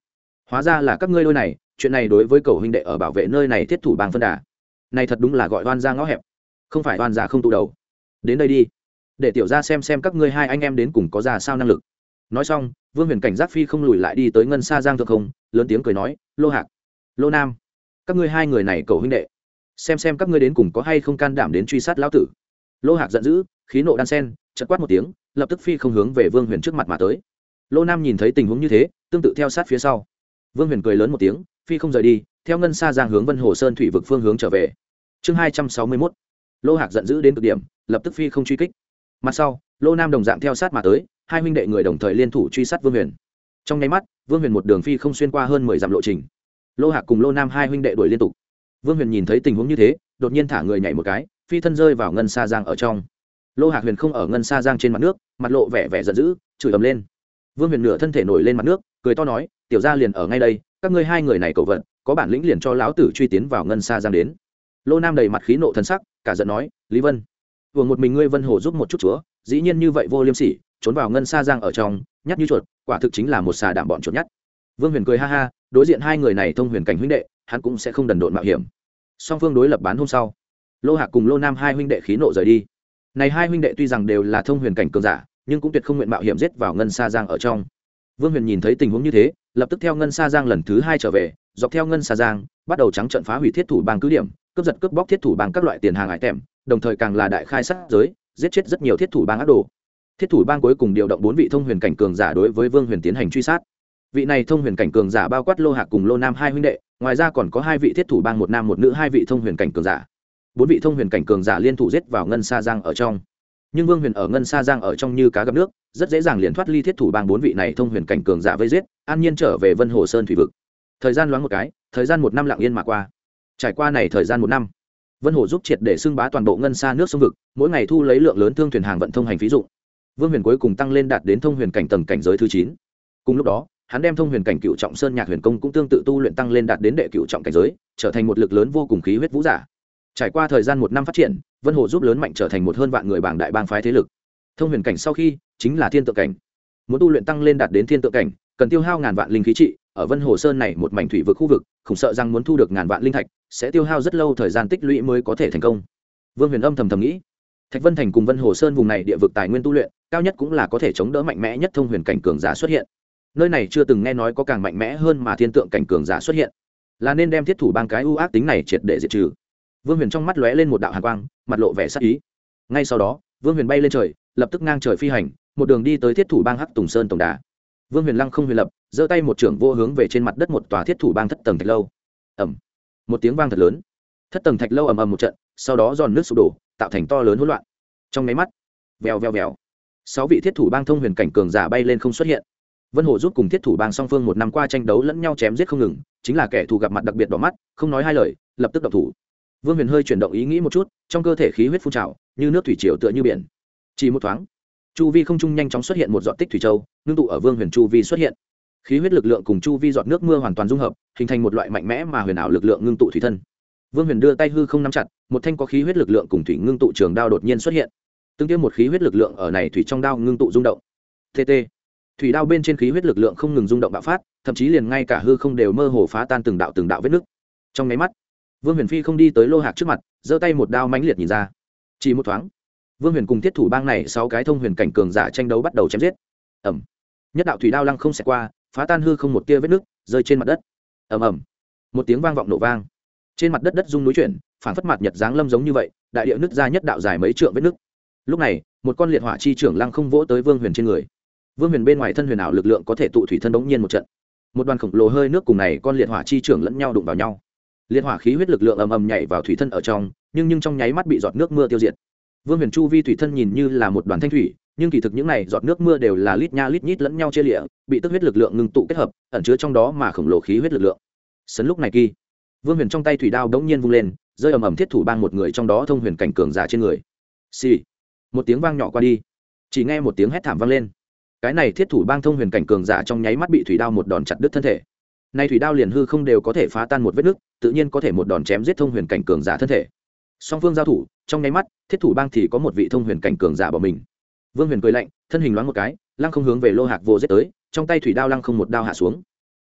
hóa ra là các ngươi đôi này, chuyện này đối với cầu huynh đệ ở bảo vệ nơi này thiết thủ bang phân đà này thật đúng là gọi oan ra ngõ hẹp, không phải oan ra không tụ đầu. Đến đây đi, để tiểu ra xem các ngươi hai anh em đến cùng có ra sao năng lực. Nói xong, Vương Huyền cảnh giác phi không lùi lại đi tới ngân xa giang thượng không, lớn tiếng cười nói, Lô Hạc, Lô Nam, các ngươi hai người này cầu huynh đệ, xem các ngươi đến cùng có hay không can đảm đến truy sát lão tử. Lô Hạc giận dữ, khí nộ đan sen, chợt quát một tiếng, lập tức phi không hướng về Vương Huyền trước mặt mà tới. Lô Nam nhìn thấy tình huống như thế, tương tự theo sát phía sau. Vương Huyền cười lớn một tiếng, phi không rời đi, theo ngân xa giang hướng Vân Hồ Sơn thủy vực phương hướng trở về. Chương 261. Lô Hạc giận dữ đến cực điểm, lập tức phi không truy kích. Mặt sau, Lô Nam đồng dạng theo sát mà tới, hai huynh đệ người đồng thời liên thủ truy sát Vương Huyền. Trong nháy mắt, Vương Huyền một đường phi không xuyên qua hơn 10 dặm lộ trình. Lô Hạc cùng Lô Nam hai huynh đệ đuổi liên tục. Vương Huyền nhìn thấy tình huống như thế, đột nhiên thả người nhảy một cái, phi thân rơi vào ngân sa giang ở trong. Lô Hạc Huyền không ở ngân sa giang trên mặt nước, mặt lộ vẻ giận dữ, chửi ầm lên. Vương Huyền nửa thân thể nổi lên mặt nước, cười to nói, tiểu gia liền ở ngay đây, các ngươi hai người này cầu vận, có bản lĩnh liền cho lão tử truy tiến vào ngân sa giang đến. Lô Nam đầy mặt khí nộ thần sắc, cả giận nói, Lý Vân, vừa một mình ngươi Vân Hồ giúp một chút chúa, dĩ nhiên như vậy vô liêm sỉ, trốn vào ngân sa giang ở trong, nhát như chuột, quả thực chính là một xà đảm bọn chuột nhát. Vương Huyền cười ha ha, đối diện hai người này thông huyền cảnh huynh đệ, hắn cũng sẽ không đần độn mạo hiểm. Song phương đối lập bán hôm sau, Lô Hạc cùng Lô Nam hai huynh đệ khí nộ rời đi. Này hai huynh đệ tuy rằng đều là thông huyền cảnh cường giả, nhưng cũng tuyệt không nguyện mạo hiểm giết vào ngân sa giang ở trong. Vương Huyền nhìn thấy tình huống như thế, lập tức theo ngân sa giang lần thứ hai trở về, dọc theo ngân sa giang, bắt đầu trắng trận phá hủy thiết thủ bang cứ điểm, cướp giật cướp bóc thiết thủ bang các loại tiền hàng ải tèm, đồng thời càng là đại khai sát giới, giết chết rất nhiều thiết thủ bang ác đồ. Thiết thủ bang cuối cùng điều động 4 vị thông huyền cảnh cường giả đối với Vương Huyền tiến hành truy sát. Vị này thông huyền cảnh cường giả bao quát Lô Hạc cùng Lô Nam hai huynh đệ, ngoài ra còn có 2 vị thiết thủ bang, một nam một nữ, 2 vị thông huyền cảnh cường giả. 4 vị thông huyền cảnh cường giả liên thủ giết vào ngân sa giang ở trong. Nhưng Vương Huyền ở ngân sa giang ở trong như cá gặp nước, rất dễ dàng liền thoát ly thiết thủ bang 4 vị này thông huyền cảnh cường giả vây giết, an nhiên trở về Vân Hồ Sơn thủy vực. Thời gian loáng một cái, thời gian 1 năm lặng yên mà qua. Trải qua này thời gian 1 năm, Vân Hồ giúp triệt để xưng bá toàn bộ ngân sa nước sông vực, mỗi ngày thu lấy lượng lớn thương thuyền hàng vận thông hành phí dụng. Vương Huyền cuối cùng tăng lên đạt đến thông huyền cảnh tầng cảnh giới thứ 9. Cùng lúc đó, hắn đem thông huyền cảnh cựu trọng sơn nhạc huyền công cũng tương tự tu luyện tăng lên đạt đến đệ cựu trọng cảnh giới, trở thành một lực lớn vô cùng khí huyết vũ giả. Trải qua thời gian 1 năm phát triển, Vân Hồ giúp lớn mạnh trở thành một hơn vạn người bảng đại bang phái thế lực. Thông huyền cảnh sau khi chính là thiên tượng cảnh. Muốn tu luyện tăng lên đạt đến thiên tượng cảnh, cần tiêu hao ngàn vạn linh khí trị, ở Vân Hồ Sơn này một mảnh thủy vực khu vực, không sợ rằng muốn thu được ngàn vạn linh thạch, sẽ tiêu hao rất lâu thời gian tích lũy mới có thể thành công. Vương Huyền âm thầm nghĩ, Thạch Vân Thành cùng Vân Hồ Sơn vùng này địa vực tài nguyên tu luyện, cao nhất cũng là có thể chống đỡ mạnh mẽ nhất thông huyền cảnh cường giả xuất hiện. Nơi này chưa từng nghe nói có càng mạnh mẽ hơn mà thiên tượng cảnh cường giả xuất hiện, là nên đem thiết thủ bang cái ưu ác tính này triệt để diệt trừ. Vương Huyền trong mắt lóe lên một đạo hàn quang, mặt lộ vẻ sắc ý. Ngay sau đó, Vương Huyền bay lên trời, lập tức ngang trời phi hành, một đường đi tới thiết thủ bang Hắc Tùng Sơn tổng đà. Vương Huyền lăng không huyền lập, giơ tay một trưởng vô hướng về trên mặt đất một tòa thiết thủ bang thất tầng thạch lâu. Ầm, một tiếng vang thật lớn, thất tầng thạch lâu ầm ầm một trận, sau đó giòn nước sụp đổ, tạo thành to lớn hỗn loạn. Trong nháy mắt, vèo vèo vèo, 6 vị thiết thủ bang thông huyền cảnh cường giả bay lên không xuất hiện. Vân Hồ giúp cùng thiết thủ bang song phương 1 năm qua tranh đấu lẫn nhau chém giết không ngừng, chính là kẻ thù gặp mặt đặc biệt đỏ mắt, không nói hai lời, lập tức động thủ. Vương Huyền hơi chuyển động ý nghĩ một chút, trong cơ thể khí huyết phun trào, như nước thủy triều tựa như biển. Chỉ một thoáng, chu vi không trung nhanh chóng xuất hiện một giọt tích thủy châu, ngưng tụ ở Vương Huyền chu vi xuất hiện. Khí huyết lực lượng cùng chu vi giọt nước mưa hoàn toàn dung hợp, hình thành một loại mạnh mẽ mà huyền ảo lực lượng ngưng tụ thủy thân. Vương Huyền đưa tay hư không nắm chặt, một thanh có khí huyết lực lượng cùng thủy ngưng tụ trường đao đột nhiên xuất hiện. Tương tiêu một khí huyết lực lượng ở này thủy trong đao ngưng tụ rung động. TT. Thủy đao bên trên khí huyết lực lượng không ngừng rung động bạo phát, thậm chí liền ngay cả hư không đều mơ hồ phá tan từng đạo vết nứt. Trong mấy mắt, Vương Huyền phi không đi tới Lô Hạc trước mặt, giơ tay một đao mãnh liệt nhìn ra. Chỉ một thoáng, Vương Huyền cùng thiết thủ bang này 6 cái thông huyền cảnh cường giả tranh đấu bắt đầu chém giết. Ầm. Nhất đạo thủy đao lăng không xẹt qua, phá tan hư không một tia vết nứt, rơi trên mặt đất. Ầm ầm. Một tiếng vang vọng nổ vang. Trên mặt đất đất rung núi chuyển, phảng phất mặt nhật giáng lâm giống như vậy, đại địa nứt ra nhất đạo dài mấy trượng vết nứt. Lúc này, một con liệt hỏa chi trưởng lăng không vỗ tới Vương Huyền trên người. Vương Huyền bên ngoài thân huyền ảo lực lượng có thể tụ thủy thân bỗng nhiên một trận. Một đoàn khổng lồ hơi nước cùng này con liệt hỏa chi trưởng lẫn nhau đụng vào nhau. Liệt hỏa khí huyết lực lượng ầm ầm nhảy vào thủy thân ở trong, nhưng trong nháy mắt bị giọt nước mưa tiêu diệt. Vương Huyền chu vi thủy thân nhìn như là một đoàn thanh thủy, nhưng kỳ thực những này giọt nước mưa đều là lít nha lít nhít lẫn nhau chia lịa, bị tức huyết lực lượng ngưng tụ kết hợp, ẩn chứa trong đó mà khổng lồ khí huyết lực lượng. Sấn lúc này kỳ, Vương Huyền trong tay thủy đao đống nhiên vung lên, rơi ầm ầm thiết thủ bang một người trong đó thông huyền cảnh cường giả trên người. Xì. Một tiếng vang nhỏ qua đi, chỉ nghe một tiếng hét thảm vang lên. Cái này thiết thủ bang thông huyền cảnh cường giả trong nháy mắt bị thủy đao một đòn chặt đứt thân thể. Nay thủy đao liền hư không đều có thể phá tan một vết nứt, tự nhiên có thể một đòn chém giết thông huyền cảnh cường giả thân thể. Song phương giao thủ, trong nháy mắt, thiết thủ bang thì có một vị thông huyền cảnh cường giả bỏ mình. Vương Huyền cười lạnh, thân hình loáng một cái, lăng không hướng về Lô Hạc vô giết tới, trong tay thủy đao lăng không một đao hạ xuống.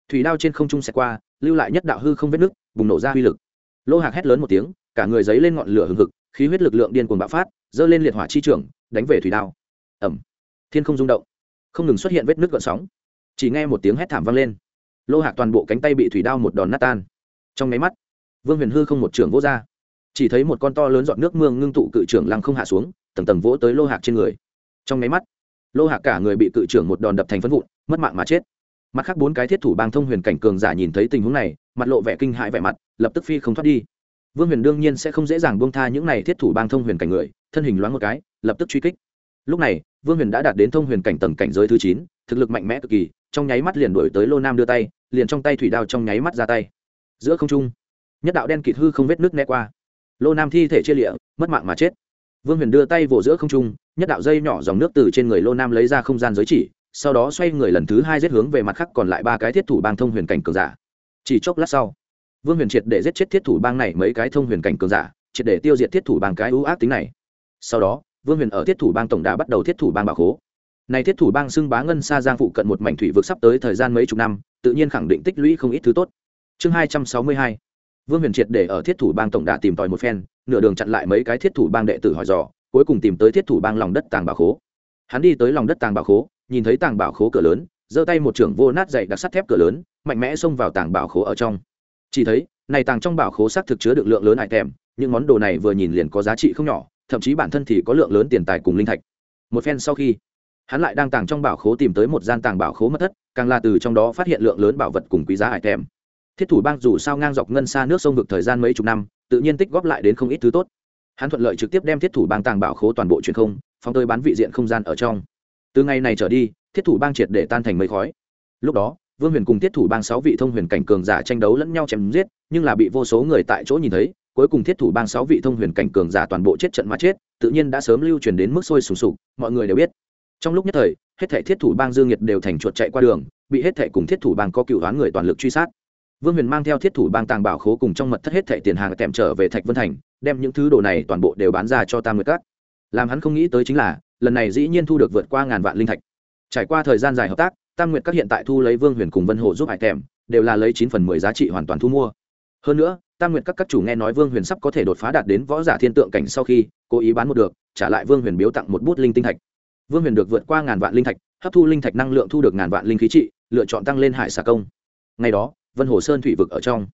thủy đao trên không trung xẹt qua, lưu lại nhất đạo hư không vết nứt, bùng nổ ra uy lực. Lô Hạc hét lớn một tiếng, cả người giấy lên ngọn lửa hừng hực, khí huyết lực lượng điên cuồng bạo phát, dơ lên liệt hỏa chi trưởng, đánh về thủy đao. Ầm. Thiên không rung động, không ngừng xuất hiện vết nứt gợn sóng. Chỉ nghe một tiếng hét thảm vang lên. Lô Hạc toàn bộ cánh tay bị thủy đao một đòn nát tan. Trong nháy mắt, Vương Huyền hư không một trưởng vỗ ra, chỉ thấy một con to lớn giọt nước mưa ngưng tụ cự trưởng lăng không hạ xuống, tầng tầng vỗ tới Lô Hạc trên người. Trong nháy mắt, Lô Hạc cả người bị cự trưởng một đòn đập thành phấn vụn, mất mạng mà chết. Mặt khác 4 cái thiết thủ bang thông huyền cảnh cường giả nhìn thấy tình huống này, mặt lộ vẻ kinh hãi vẻ mặt, lập tức phi không thoát đi. Vương Huyền đương nhiên sẽ không dễ dàng buông tha những này thiết thủ bang thông huyền cảnh người, thân hình loáng một cái, lập tức truy kích. Lúc này, Vương Huyền đã đạt đến thông huyền cảnh tầng cảnh giới thứ 9, thực lực mạnh mẽ cực kỳ, trong nháy mắt liền đuổi tới Lô Nam đưa tay, liền trong tay thủy đao trong nháy mắt ra tay. Giữa không trung, nhất đạo đen kịt hư không vết nước né qua. Lô Nam thi thể chia liễu, mất mạng mà chết. Vương Huyền đưa tay vỗ giữa không trung, nhất đạo dây nhỏ dòng nước từ trên người Lô Nam lấy ra không gian giới chỉ, sau đó xoay người lần thứ 2 giết hướng về mặt khác còn lại 3 cái thiết thủ bang thông huyền cảnh cường giả. Chỉ chốc lát sau, Vương Huyền triệt để giết chết thiết thủ bang này mấy cái thông huyền cảnh cường giả, triệt để tiêu diệt thiết thủ bang cái ưu ác tính này. Sau đó, Vương Huyền ở thiết thủ bang tổng đà bắt đầu thiết thủ bang bảo khố. Này thiết thủ bang xưng bá ngân xa giang phụ cận một mảnh thủy vực sắp tới thời gian mấy chục năm, tự nhiên khẳng định tích lũy không ít thứ tốt. Chương 262. Vương Huyền triệt để ở thiết thủ bang tổng đà tìm tòi một phen, nửa đường chặn lại mấy cái thiết thủ bang đệ tử hỏi dò, cuối cùng tìm tới thiết thủ bang lòng đất tàng bảo khố. Hắn đi tới lòng đất tàng bảo khố, nhìn thấy tàng bảo khố cửa lớn, giơ tay một trưởng vô nát dày đặc sắt thép cửa lớn, mạnh mẽ xông vào tàng bảo khố ở trong. Chỉ thấy, này tàng trong bảo khố xác thực chứa được lượng lớn item, những món đồ này vừa nhìn liền có giá trị không nhỏ, thậm chí bản thân thì có lượng lớn tiền tài cùng linh thạch. Một phen sau khi, hắn lại đang tàng trong bảo khố tìm tới một gian tàng bảo khố mật thất, càng là từ trong đó phát hiện lượng lớn bảo vật cùng quý giá item. Thiết thủ bang dù sao ngang dọc ngân xa nước sông vực thời gian mấy chục năm, tự nhiên tích góp lại đến không ít thứ tốt. Hắn thuận lợi trực tiếp đem thiết thủ bang tàng bảo khố toàn bộ truyền không, phóng tới bán vị diện không gian ở trong. Từ ngày này trở đi, thiết thủ bang triệt để tan thành mây khói. Lúc đó, Vương Huyền cùng thiết thủ bang 6 vị thông huyền cảnh cường giả tranh đấu lẫn nhau chém giết, nhưng là bị vô số người tại chỗ nhìn thấy, cuối cùng thiết thủ bang 6 vị thông huyền cảnh cường giả toàn bộ chết trận mà chết, tự nhiên đã sớm lưu truyền đến mức sôi sùng sục, mọi người đều biết. Trong lúc nhất thời, hết thảy thiết thủ bang Dương Nhiệt đều thành chuột chạy qua đường, bị hết thảy cùng thiết thủ bang có cựu đoán người toàn lực truy sát. Vương Huyền mang theo thiết thủ bang tàng bảo khố cùng trong mật thất hết thảy tiền hàng tèm trở về Thạch Vân Thành, đem những thứ đồ này toàn bộ đều bán ra cho Tam Nguyệt Các. Làm hắn không nghĩ tới chính là, lần này dĩ nhiên thu được vượt qua ngàn vạn linh thạch. Trải qua thời gian dài hợp tác, Tam Nguyệt Các hiện tại thu lấy Vương Huyền cùng Vân Hồ giúp hải tèm, đều là lấy 9/10 giá trị hoàn toàn thu mua. Hơn nữa, Tam Nguyệt Các chủ nghe nói Vương Huyền sắp có thể đột phá đạt đến võ giả thiên tượng cảnh sau khi, cố ý bán một được, trả lại Vương Huyền biếu tặng một bút linh tinh thạch. Vương Huyền được vượt qua ngàn vạn linh thạch, hấp thu linh thạch năng lượng thu được ngàn vạn linh khí trị, lựa chọn tăng lên hải xà công. Ngày đó, Vân Hồ Sơn thủy vực ở trong.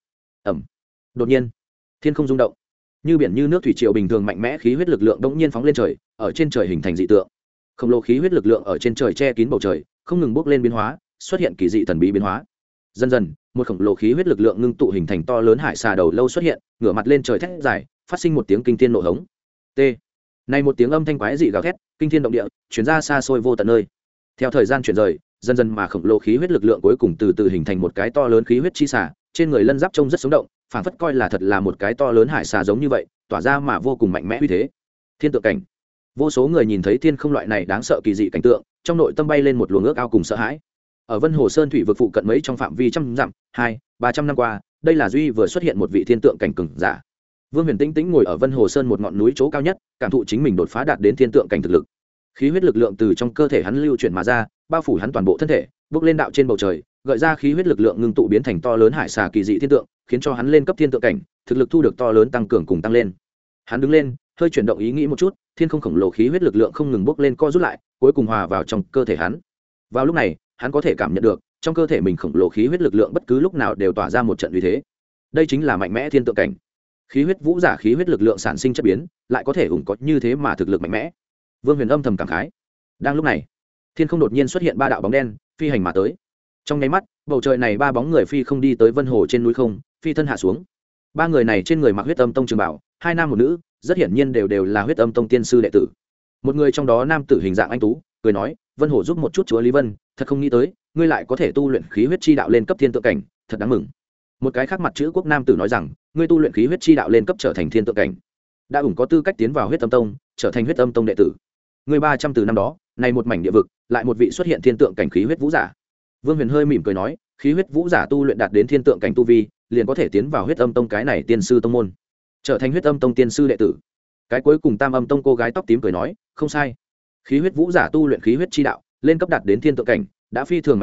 Đột nhiên, thiên không rung động, như biển như nước thủy triều bình thường mạnh mẽ khí huyết lực lượng đột nhiên phóng lên trời, ở trên trời hình thành dị tượng. Khổng lồ khí huyết lực lượng ở trên trời che kín bầu trời, không ngừng bốc lên biến hóa, xuất hiện kỳ dị thần bí biến hóa. Dần dần, một khổng lồ khí huyết lực lượng ngưng tụ hình thành to lớn hải xà đầu lâu xuất hiện, ngửa mặt lên trời thét dài, phát sinh một tiếng kinh thiên nộ hống. T. Này một tiếng âm thanh quái dị gào thét, kinh thiên động địa, truyền ra xa xôi vô tận nơi. Theo thời gian chuyển rời, dần dần mà khổng lồ khí huyết lực lượng cuối cùng từ từ hình thành một cái to lớn khí huyết chi xà, trên người lân giáp trông rất sống động, phảng phất coi là thật là một cái to lớn hải xà giống như vậy, tỏa ra mà vô cùng mạnh mẽ uy thế. Thiên tượng cảnh. Vô số người nhìn thấy thiên không loại này đáng sợ kỳ dị cảnh tượng, trong nội tâm bay lên một luồng ước ao cùng sợ hãi. Ở Vân Hồ Sơn thủy vực phụ cận mấy trong phạm vi trăm dặm, 200-300 năm qua, đây là duy vừa xuất hiện một vị thiên tượng cảnh cường giả. Vương Huyền tĩnh tĩnh ngồi ở Vân Hồ Sơn một ngọn núi chỗ cao nhất, cảm thụ chính mình đột phá đạt đến thiên tượng cảnh thực lực. Khí huyết lực lượng từ trong cơ thể hắn lưu chuyển mà ra, bao phủ hắn toàn bộ thân thể, bước lên đạo trên bầu trời, gợi ra khí huyết lực lượng ngưng tụ biến thành to lớn hải xà kỳ dị thiên tượng, khiến cho hắn lên cấp thiên tượng cảnh, thực lực thu được to lớn tăng cường cùng tăng lên. Hắn đứng lên, hơi chuyển động ý nghĩ một chút, thiên không khổng lồ khí huyết lực lượng không ngừng bốc lên co rút lại, cuối cùng hòa vào trong cơ thể hắn. Vào lúc này, hắn có thể cảm nhận được, trong cơ thể mình khổng lồ khí huyết lực lượng bất cứ lúc nào đều tỏa ra một trận uy thế. Đây chính là mạnh mẽ thiên tượng cảnh. Khí huyết vũ giả khí huyết lực lượng sản sinh chất biến, lại có thể ủng có như thế mà thực lực mạnh mẽ. Vương Huyền âm thầm cảm khái. Đang lúc này, thiên không đột nhiên xuất hiện 3 đạo bóng đen, phi hành mà tới. Trong nháy mắt, bầu trời này 3 bóng người phi không đi tới Vân Hồ trên núi không, phi thân hạ xuống. 3 người này trên người mặc huyết âm tông trường bảo, 2 nam 1 nữ, rất hiển nhiên đều là huyết âm tông tiên sư đệ tử. Một người trong đó nam tử hình dạng anh tú, cười nói, Vân Hồ giúp một chút chúa Lý Vân, thật không nghĩ tới, ngươi lại có thể tu luyện khí huyết chi đạo lên cấp thiên tượng cảnh, thật đáng mừng. Một cái khác mặt chữ quốc nam tử nói rằng, ngươi tu luyện khí huyết chi đạo lên cấp trở thành thiên tượng cảnh, đã ủng có tư cách tiến vào huyết âm tông, trở thành huyết âm tông đệ tử. Ngươi 300 từ năm đó, này một mảnh địa vực, lại một vị xuất hiện thiên tượng cảnh khí huyết vũ giả. Vương Huyền hơi mỉm cười nói, khí huyết vũ giả tu luyện đạt đến thiên tượng cảnh tu vi, liền có thể tiến vào huyết âm tông cái này tiên sư tông môn, trở thành huyết âm tông tiên sư đệ tử. Cái cuối cùng Tam Âm tông cô gái tóc tím cười nói, không sai, khí huyết vũ giả tu luyện khí huyết chi đạo, lên cấp đạt đến thiên tượng cảnh, đã phi thường mạnh mẽ,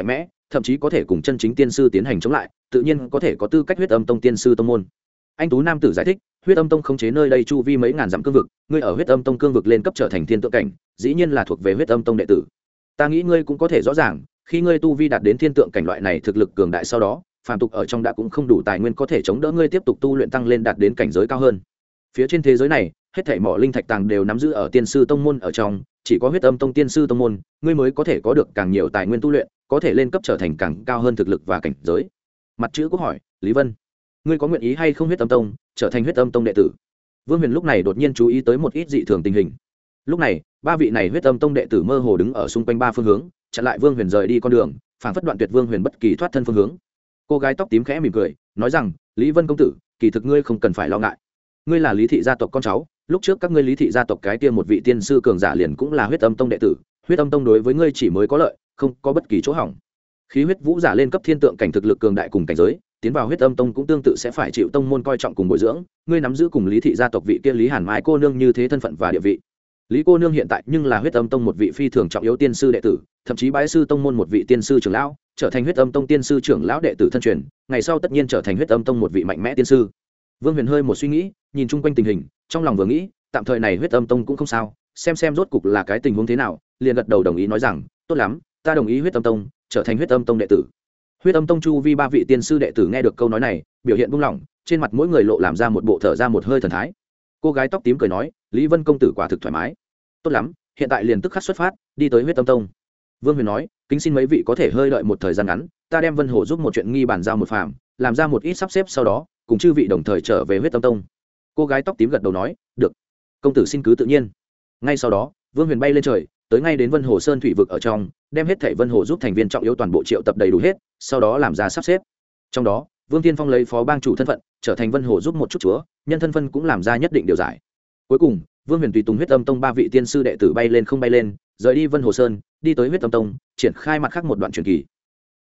thậm chí có thể cùng chân chính tiên sư tiến hành chống lại, tự nhiên có thể có tư cách huyết âm tông tiên sư tông môn. Anh tú nam tử giải thích, huyết âm tông khống chế nơi đây chu vi mấy ngàn dặm cương vực, ngươi ở huyết âm tông cương vực lên cấp trở thành thiên tượng cảnh, dĩ nhiên là thuộc về huyết âm tông đệ tử. Ta nghĩ ngươi cũng có thể rõ ràng, khi ngươi tu vi đạt đến thiên tượng cảnh loại này thực lực cường đại sau đó, phàm tục ở trong đã cũng không đủ tài nguyên có thể chống đỡ ngươi tiếp tục tu luyện tăng lên đạt đến cảnh giới cao hơn. Phía trên thế giới này, hết thảy mỏ linh thạch tàng đều nắm giữ ở tiên sư tông môn ở trong, chỉ có huyết âm tông tiên sư tông môn, ngươi mới có thể có được càng nhiều tài nguyên tu luyện, có thể lên cấp trở thành càng cao hơn thực lực và cảnh giới. Mặt chữ Quốc hỏi, Lý Vân, ngươi có nguyện ý hay không huyết âm tông trở thành huyết âm tông đệ tử? Vương Huyền lúc này đột nhiên chú ý tới một ít dị thường tình hình. Lúc này, ba vị này huyết âm tông đệ tử mơ hồ đứng ở xung quanh ba phương hướng, chặn lại Vương Huyền rời đi con đường, phảng phất đoạn tuyệt Vương Huyền bất kỳ thoát thân phương hướng. Cô gái tóc tím khẽ mỉm cười, nói rằng, Lý Vân công tử, kỳ thực ngươi không cần phải lo ngại. Ngươi là Lý thị gia tộc con cháu, lúc trước các ngươi Lý thị gia tộc cái kia một vị tiên sư cường giả liền cũng là huyết âm tông đệ tử, huyết âm tông đối với ngươi chỉ mới có lợi, không có bất kỳ chỗ hỏng. Khí huyết vũ giả lên cấp thiên tượng cảnh thực lực cường đại cùng cảnh giới, tiến vào huyết âm tông cũng tương tự sẽ phải chịu tông môn coi trọng cùng bồi dưỡng, ngươi nắm giữ cùng Lý thị gia tộc vị kia Lý Hàn Mai cô nương như thế thân phận và địa vị. Lý cô nương hiện tại nhưng là huyết âm tông một vị phi thường trọng yếu tiên sư đệ tử, thậm chí bái sư tông môn một vị tiên sư trưởng lão, trở thành huyết âm tông tiên sư trưởng lão đệ tử thân truyền, ngày sau tất nhiên trở thành huyết âm tông một vị mạnh mẽ tiên sư. Vương Huyền hơi một suy nghĩ, nhìn chung quanh tình hình, trong lòng vừa nghĩ, tạm thời này huyết âm tông cũng không sao, xem rốt cục là cái tình huống thế nào, liền gật đầu đồng ý nói rằng, tốt lắm, ta đồng ý huyết âm tông trở thành huyết âm tông đệ tử. Huyết âm tông chu vi ba vị tiên sư đệ tử nghe được câu nói này, biểu hiện buông lỏng, trên mặt mỗi người lộ làm ra một bộ thở ra một hơi thần thái. Cô gái tóc tím cười nói, Lý Vân công tử quả thực thoải mái. Tốt lắm, hiện tại liền tức khắc xuất phát, đi tới huyết âm tông. Vương Huyền nói, kính xin mấy vị có thể hơi đợi một thời gian ngắn, ta đem Vân Hồ giúp một chuyện nghi bàn giao một phàm, làm ra một ít sắp xếp sau đó, cùng chư vị đồng thời trở về huyết âm tông. Cô gái tóc tím gật đầu nói, được, công tử xin cứ tự nhiên. Ngay sau đó, Vương Huyền bay lên trời, tới ngay đến Vân Hồ Sơn thủy vực ở trong, đem hết thảy Vân Hồ giúp thành viên trọng yếu toàn bộ triệu tập đầy đủ hết, sau đó làm ra sắp xếp. Trong đó, Vương Tiên Phong lấy phó bang chủ thân phận, trở thành Vân Hồ giúp một chút chúa, nhân thân phân cũng làm ra nhất định điều giải. Cuối cùng, Vương Huyền tùy tùng huyết âm tông ba vị tiên sư đệ tử bay lên không bay lên, rời đi Vân Hồ Sơn, đi tới huyết âm tông, triển khai mặt khác một đoạn truyền kỳ.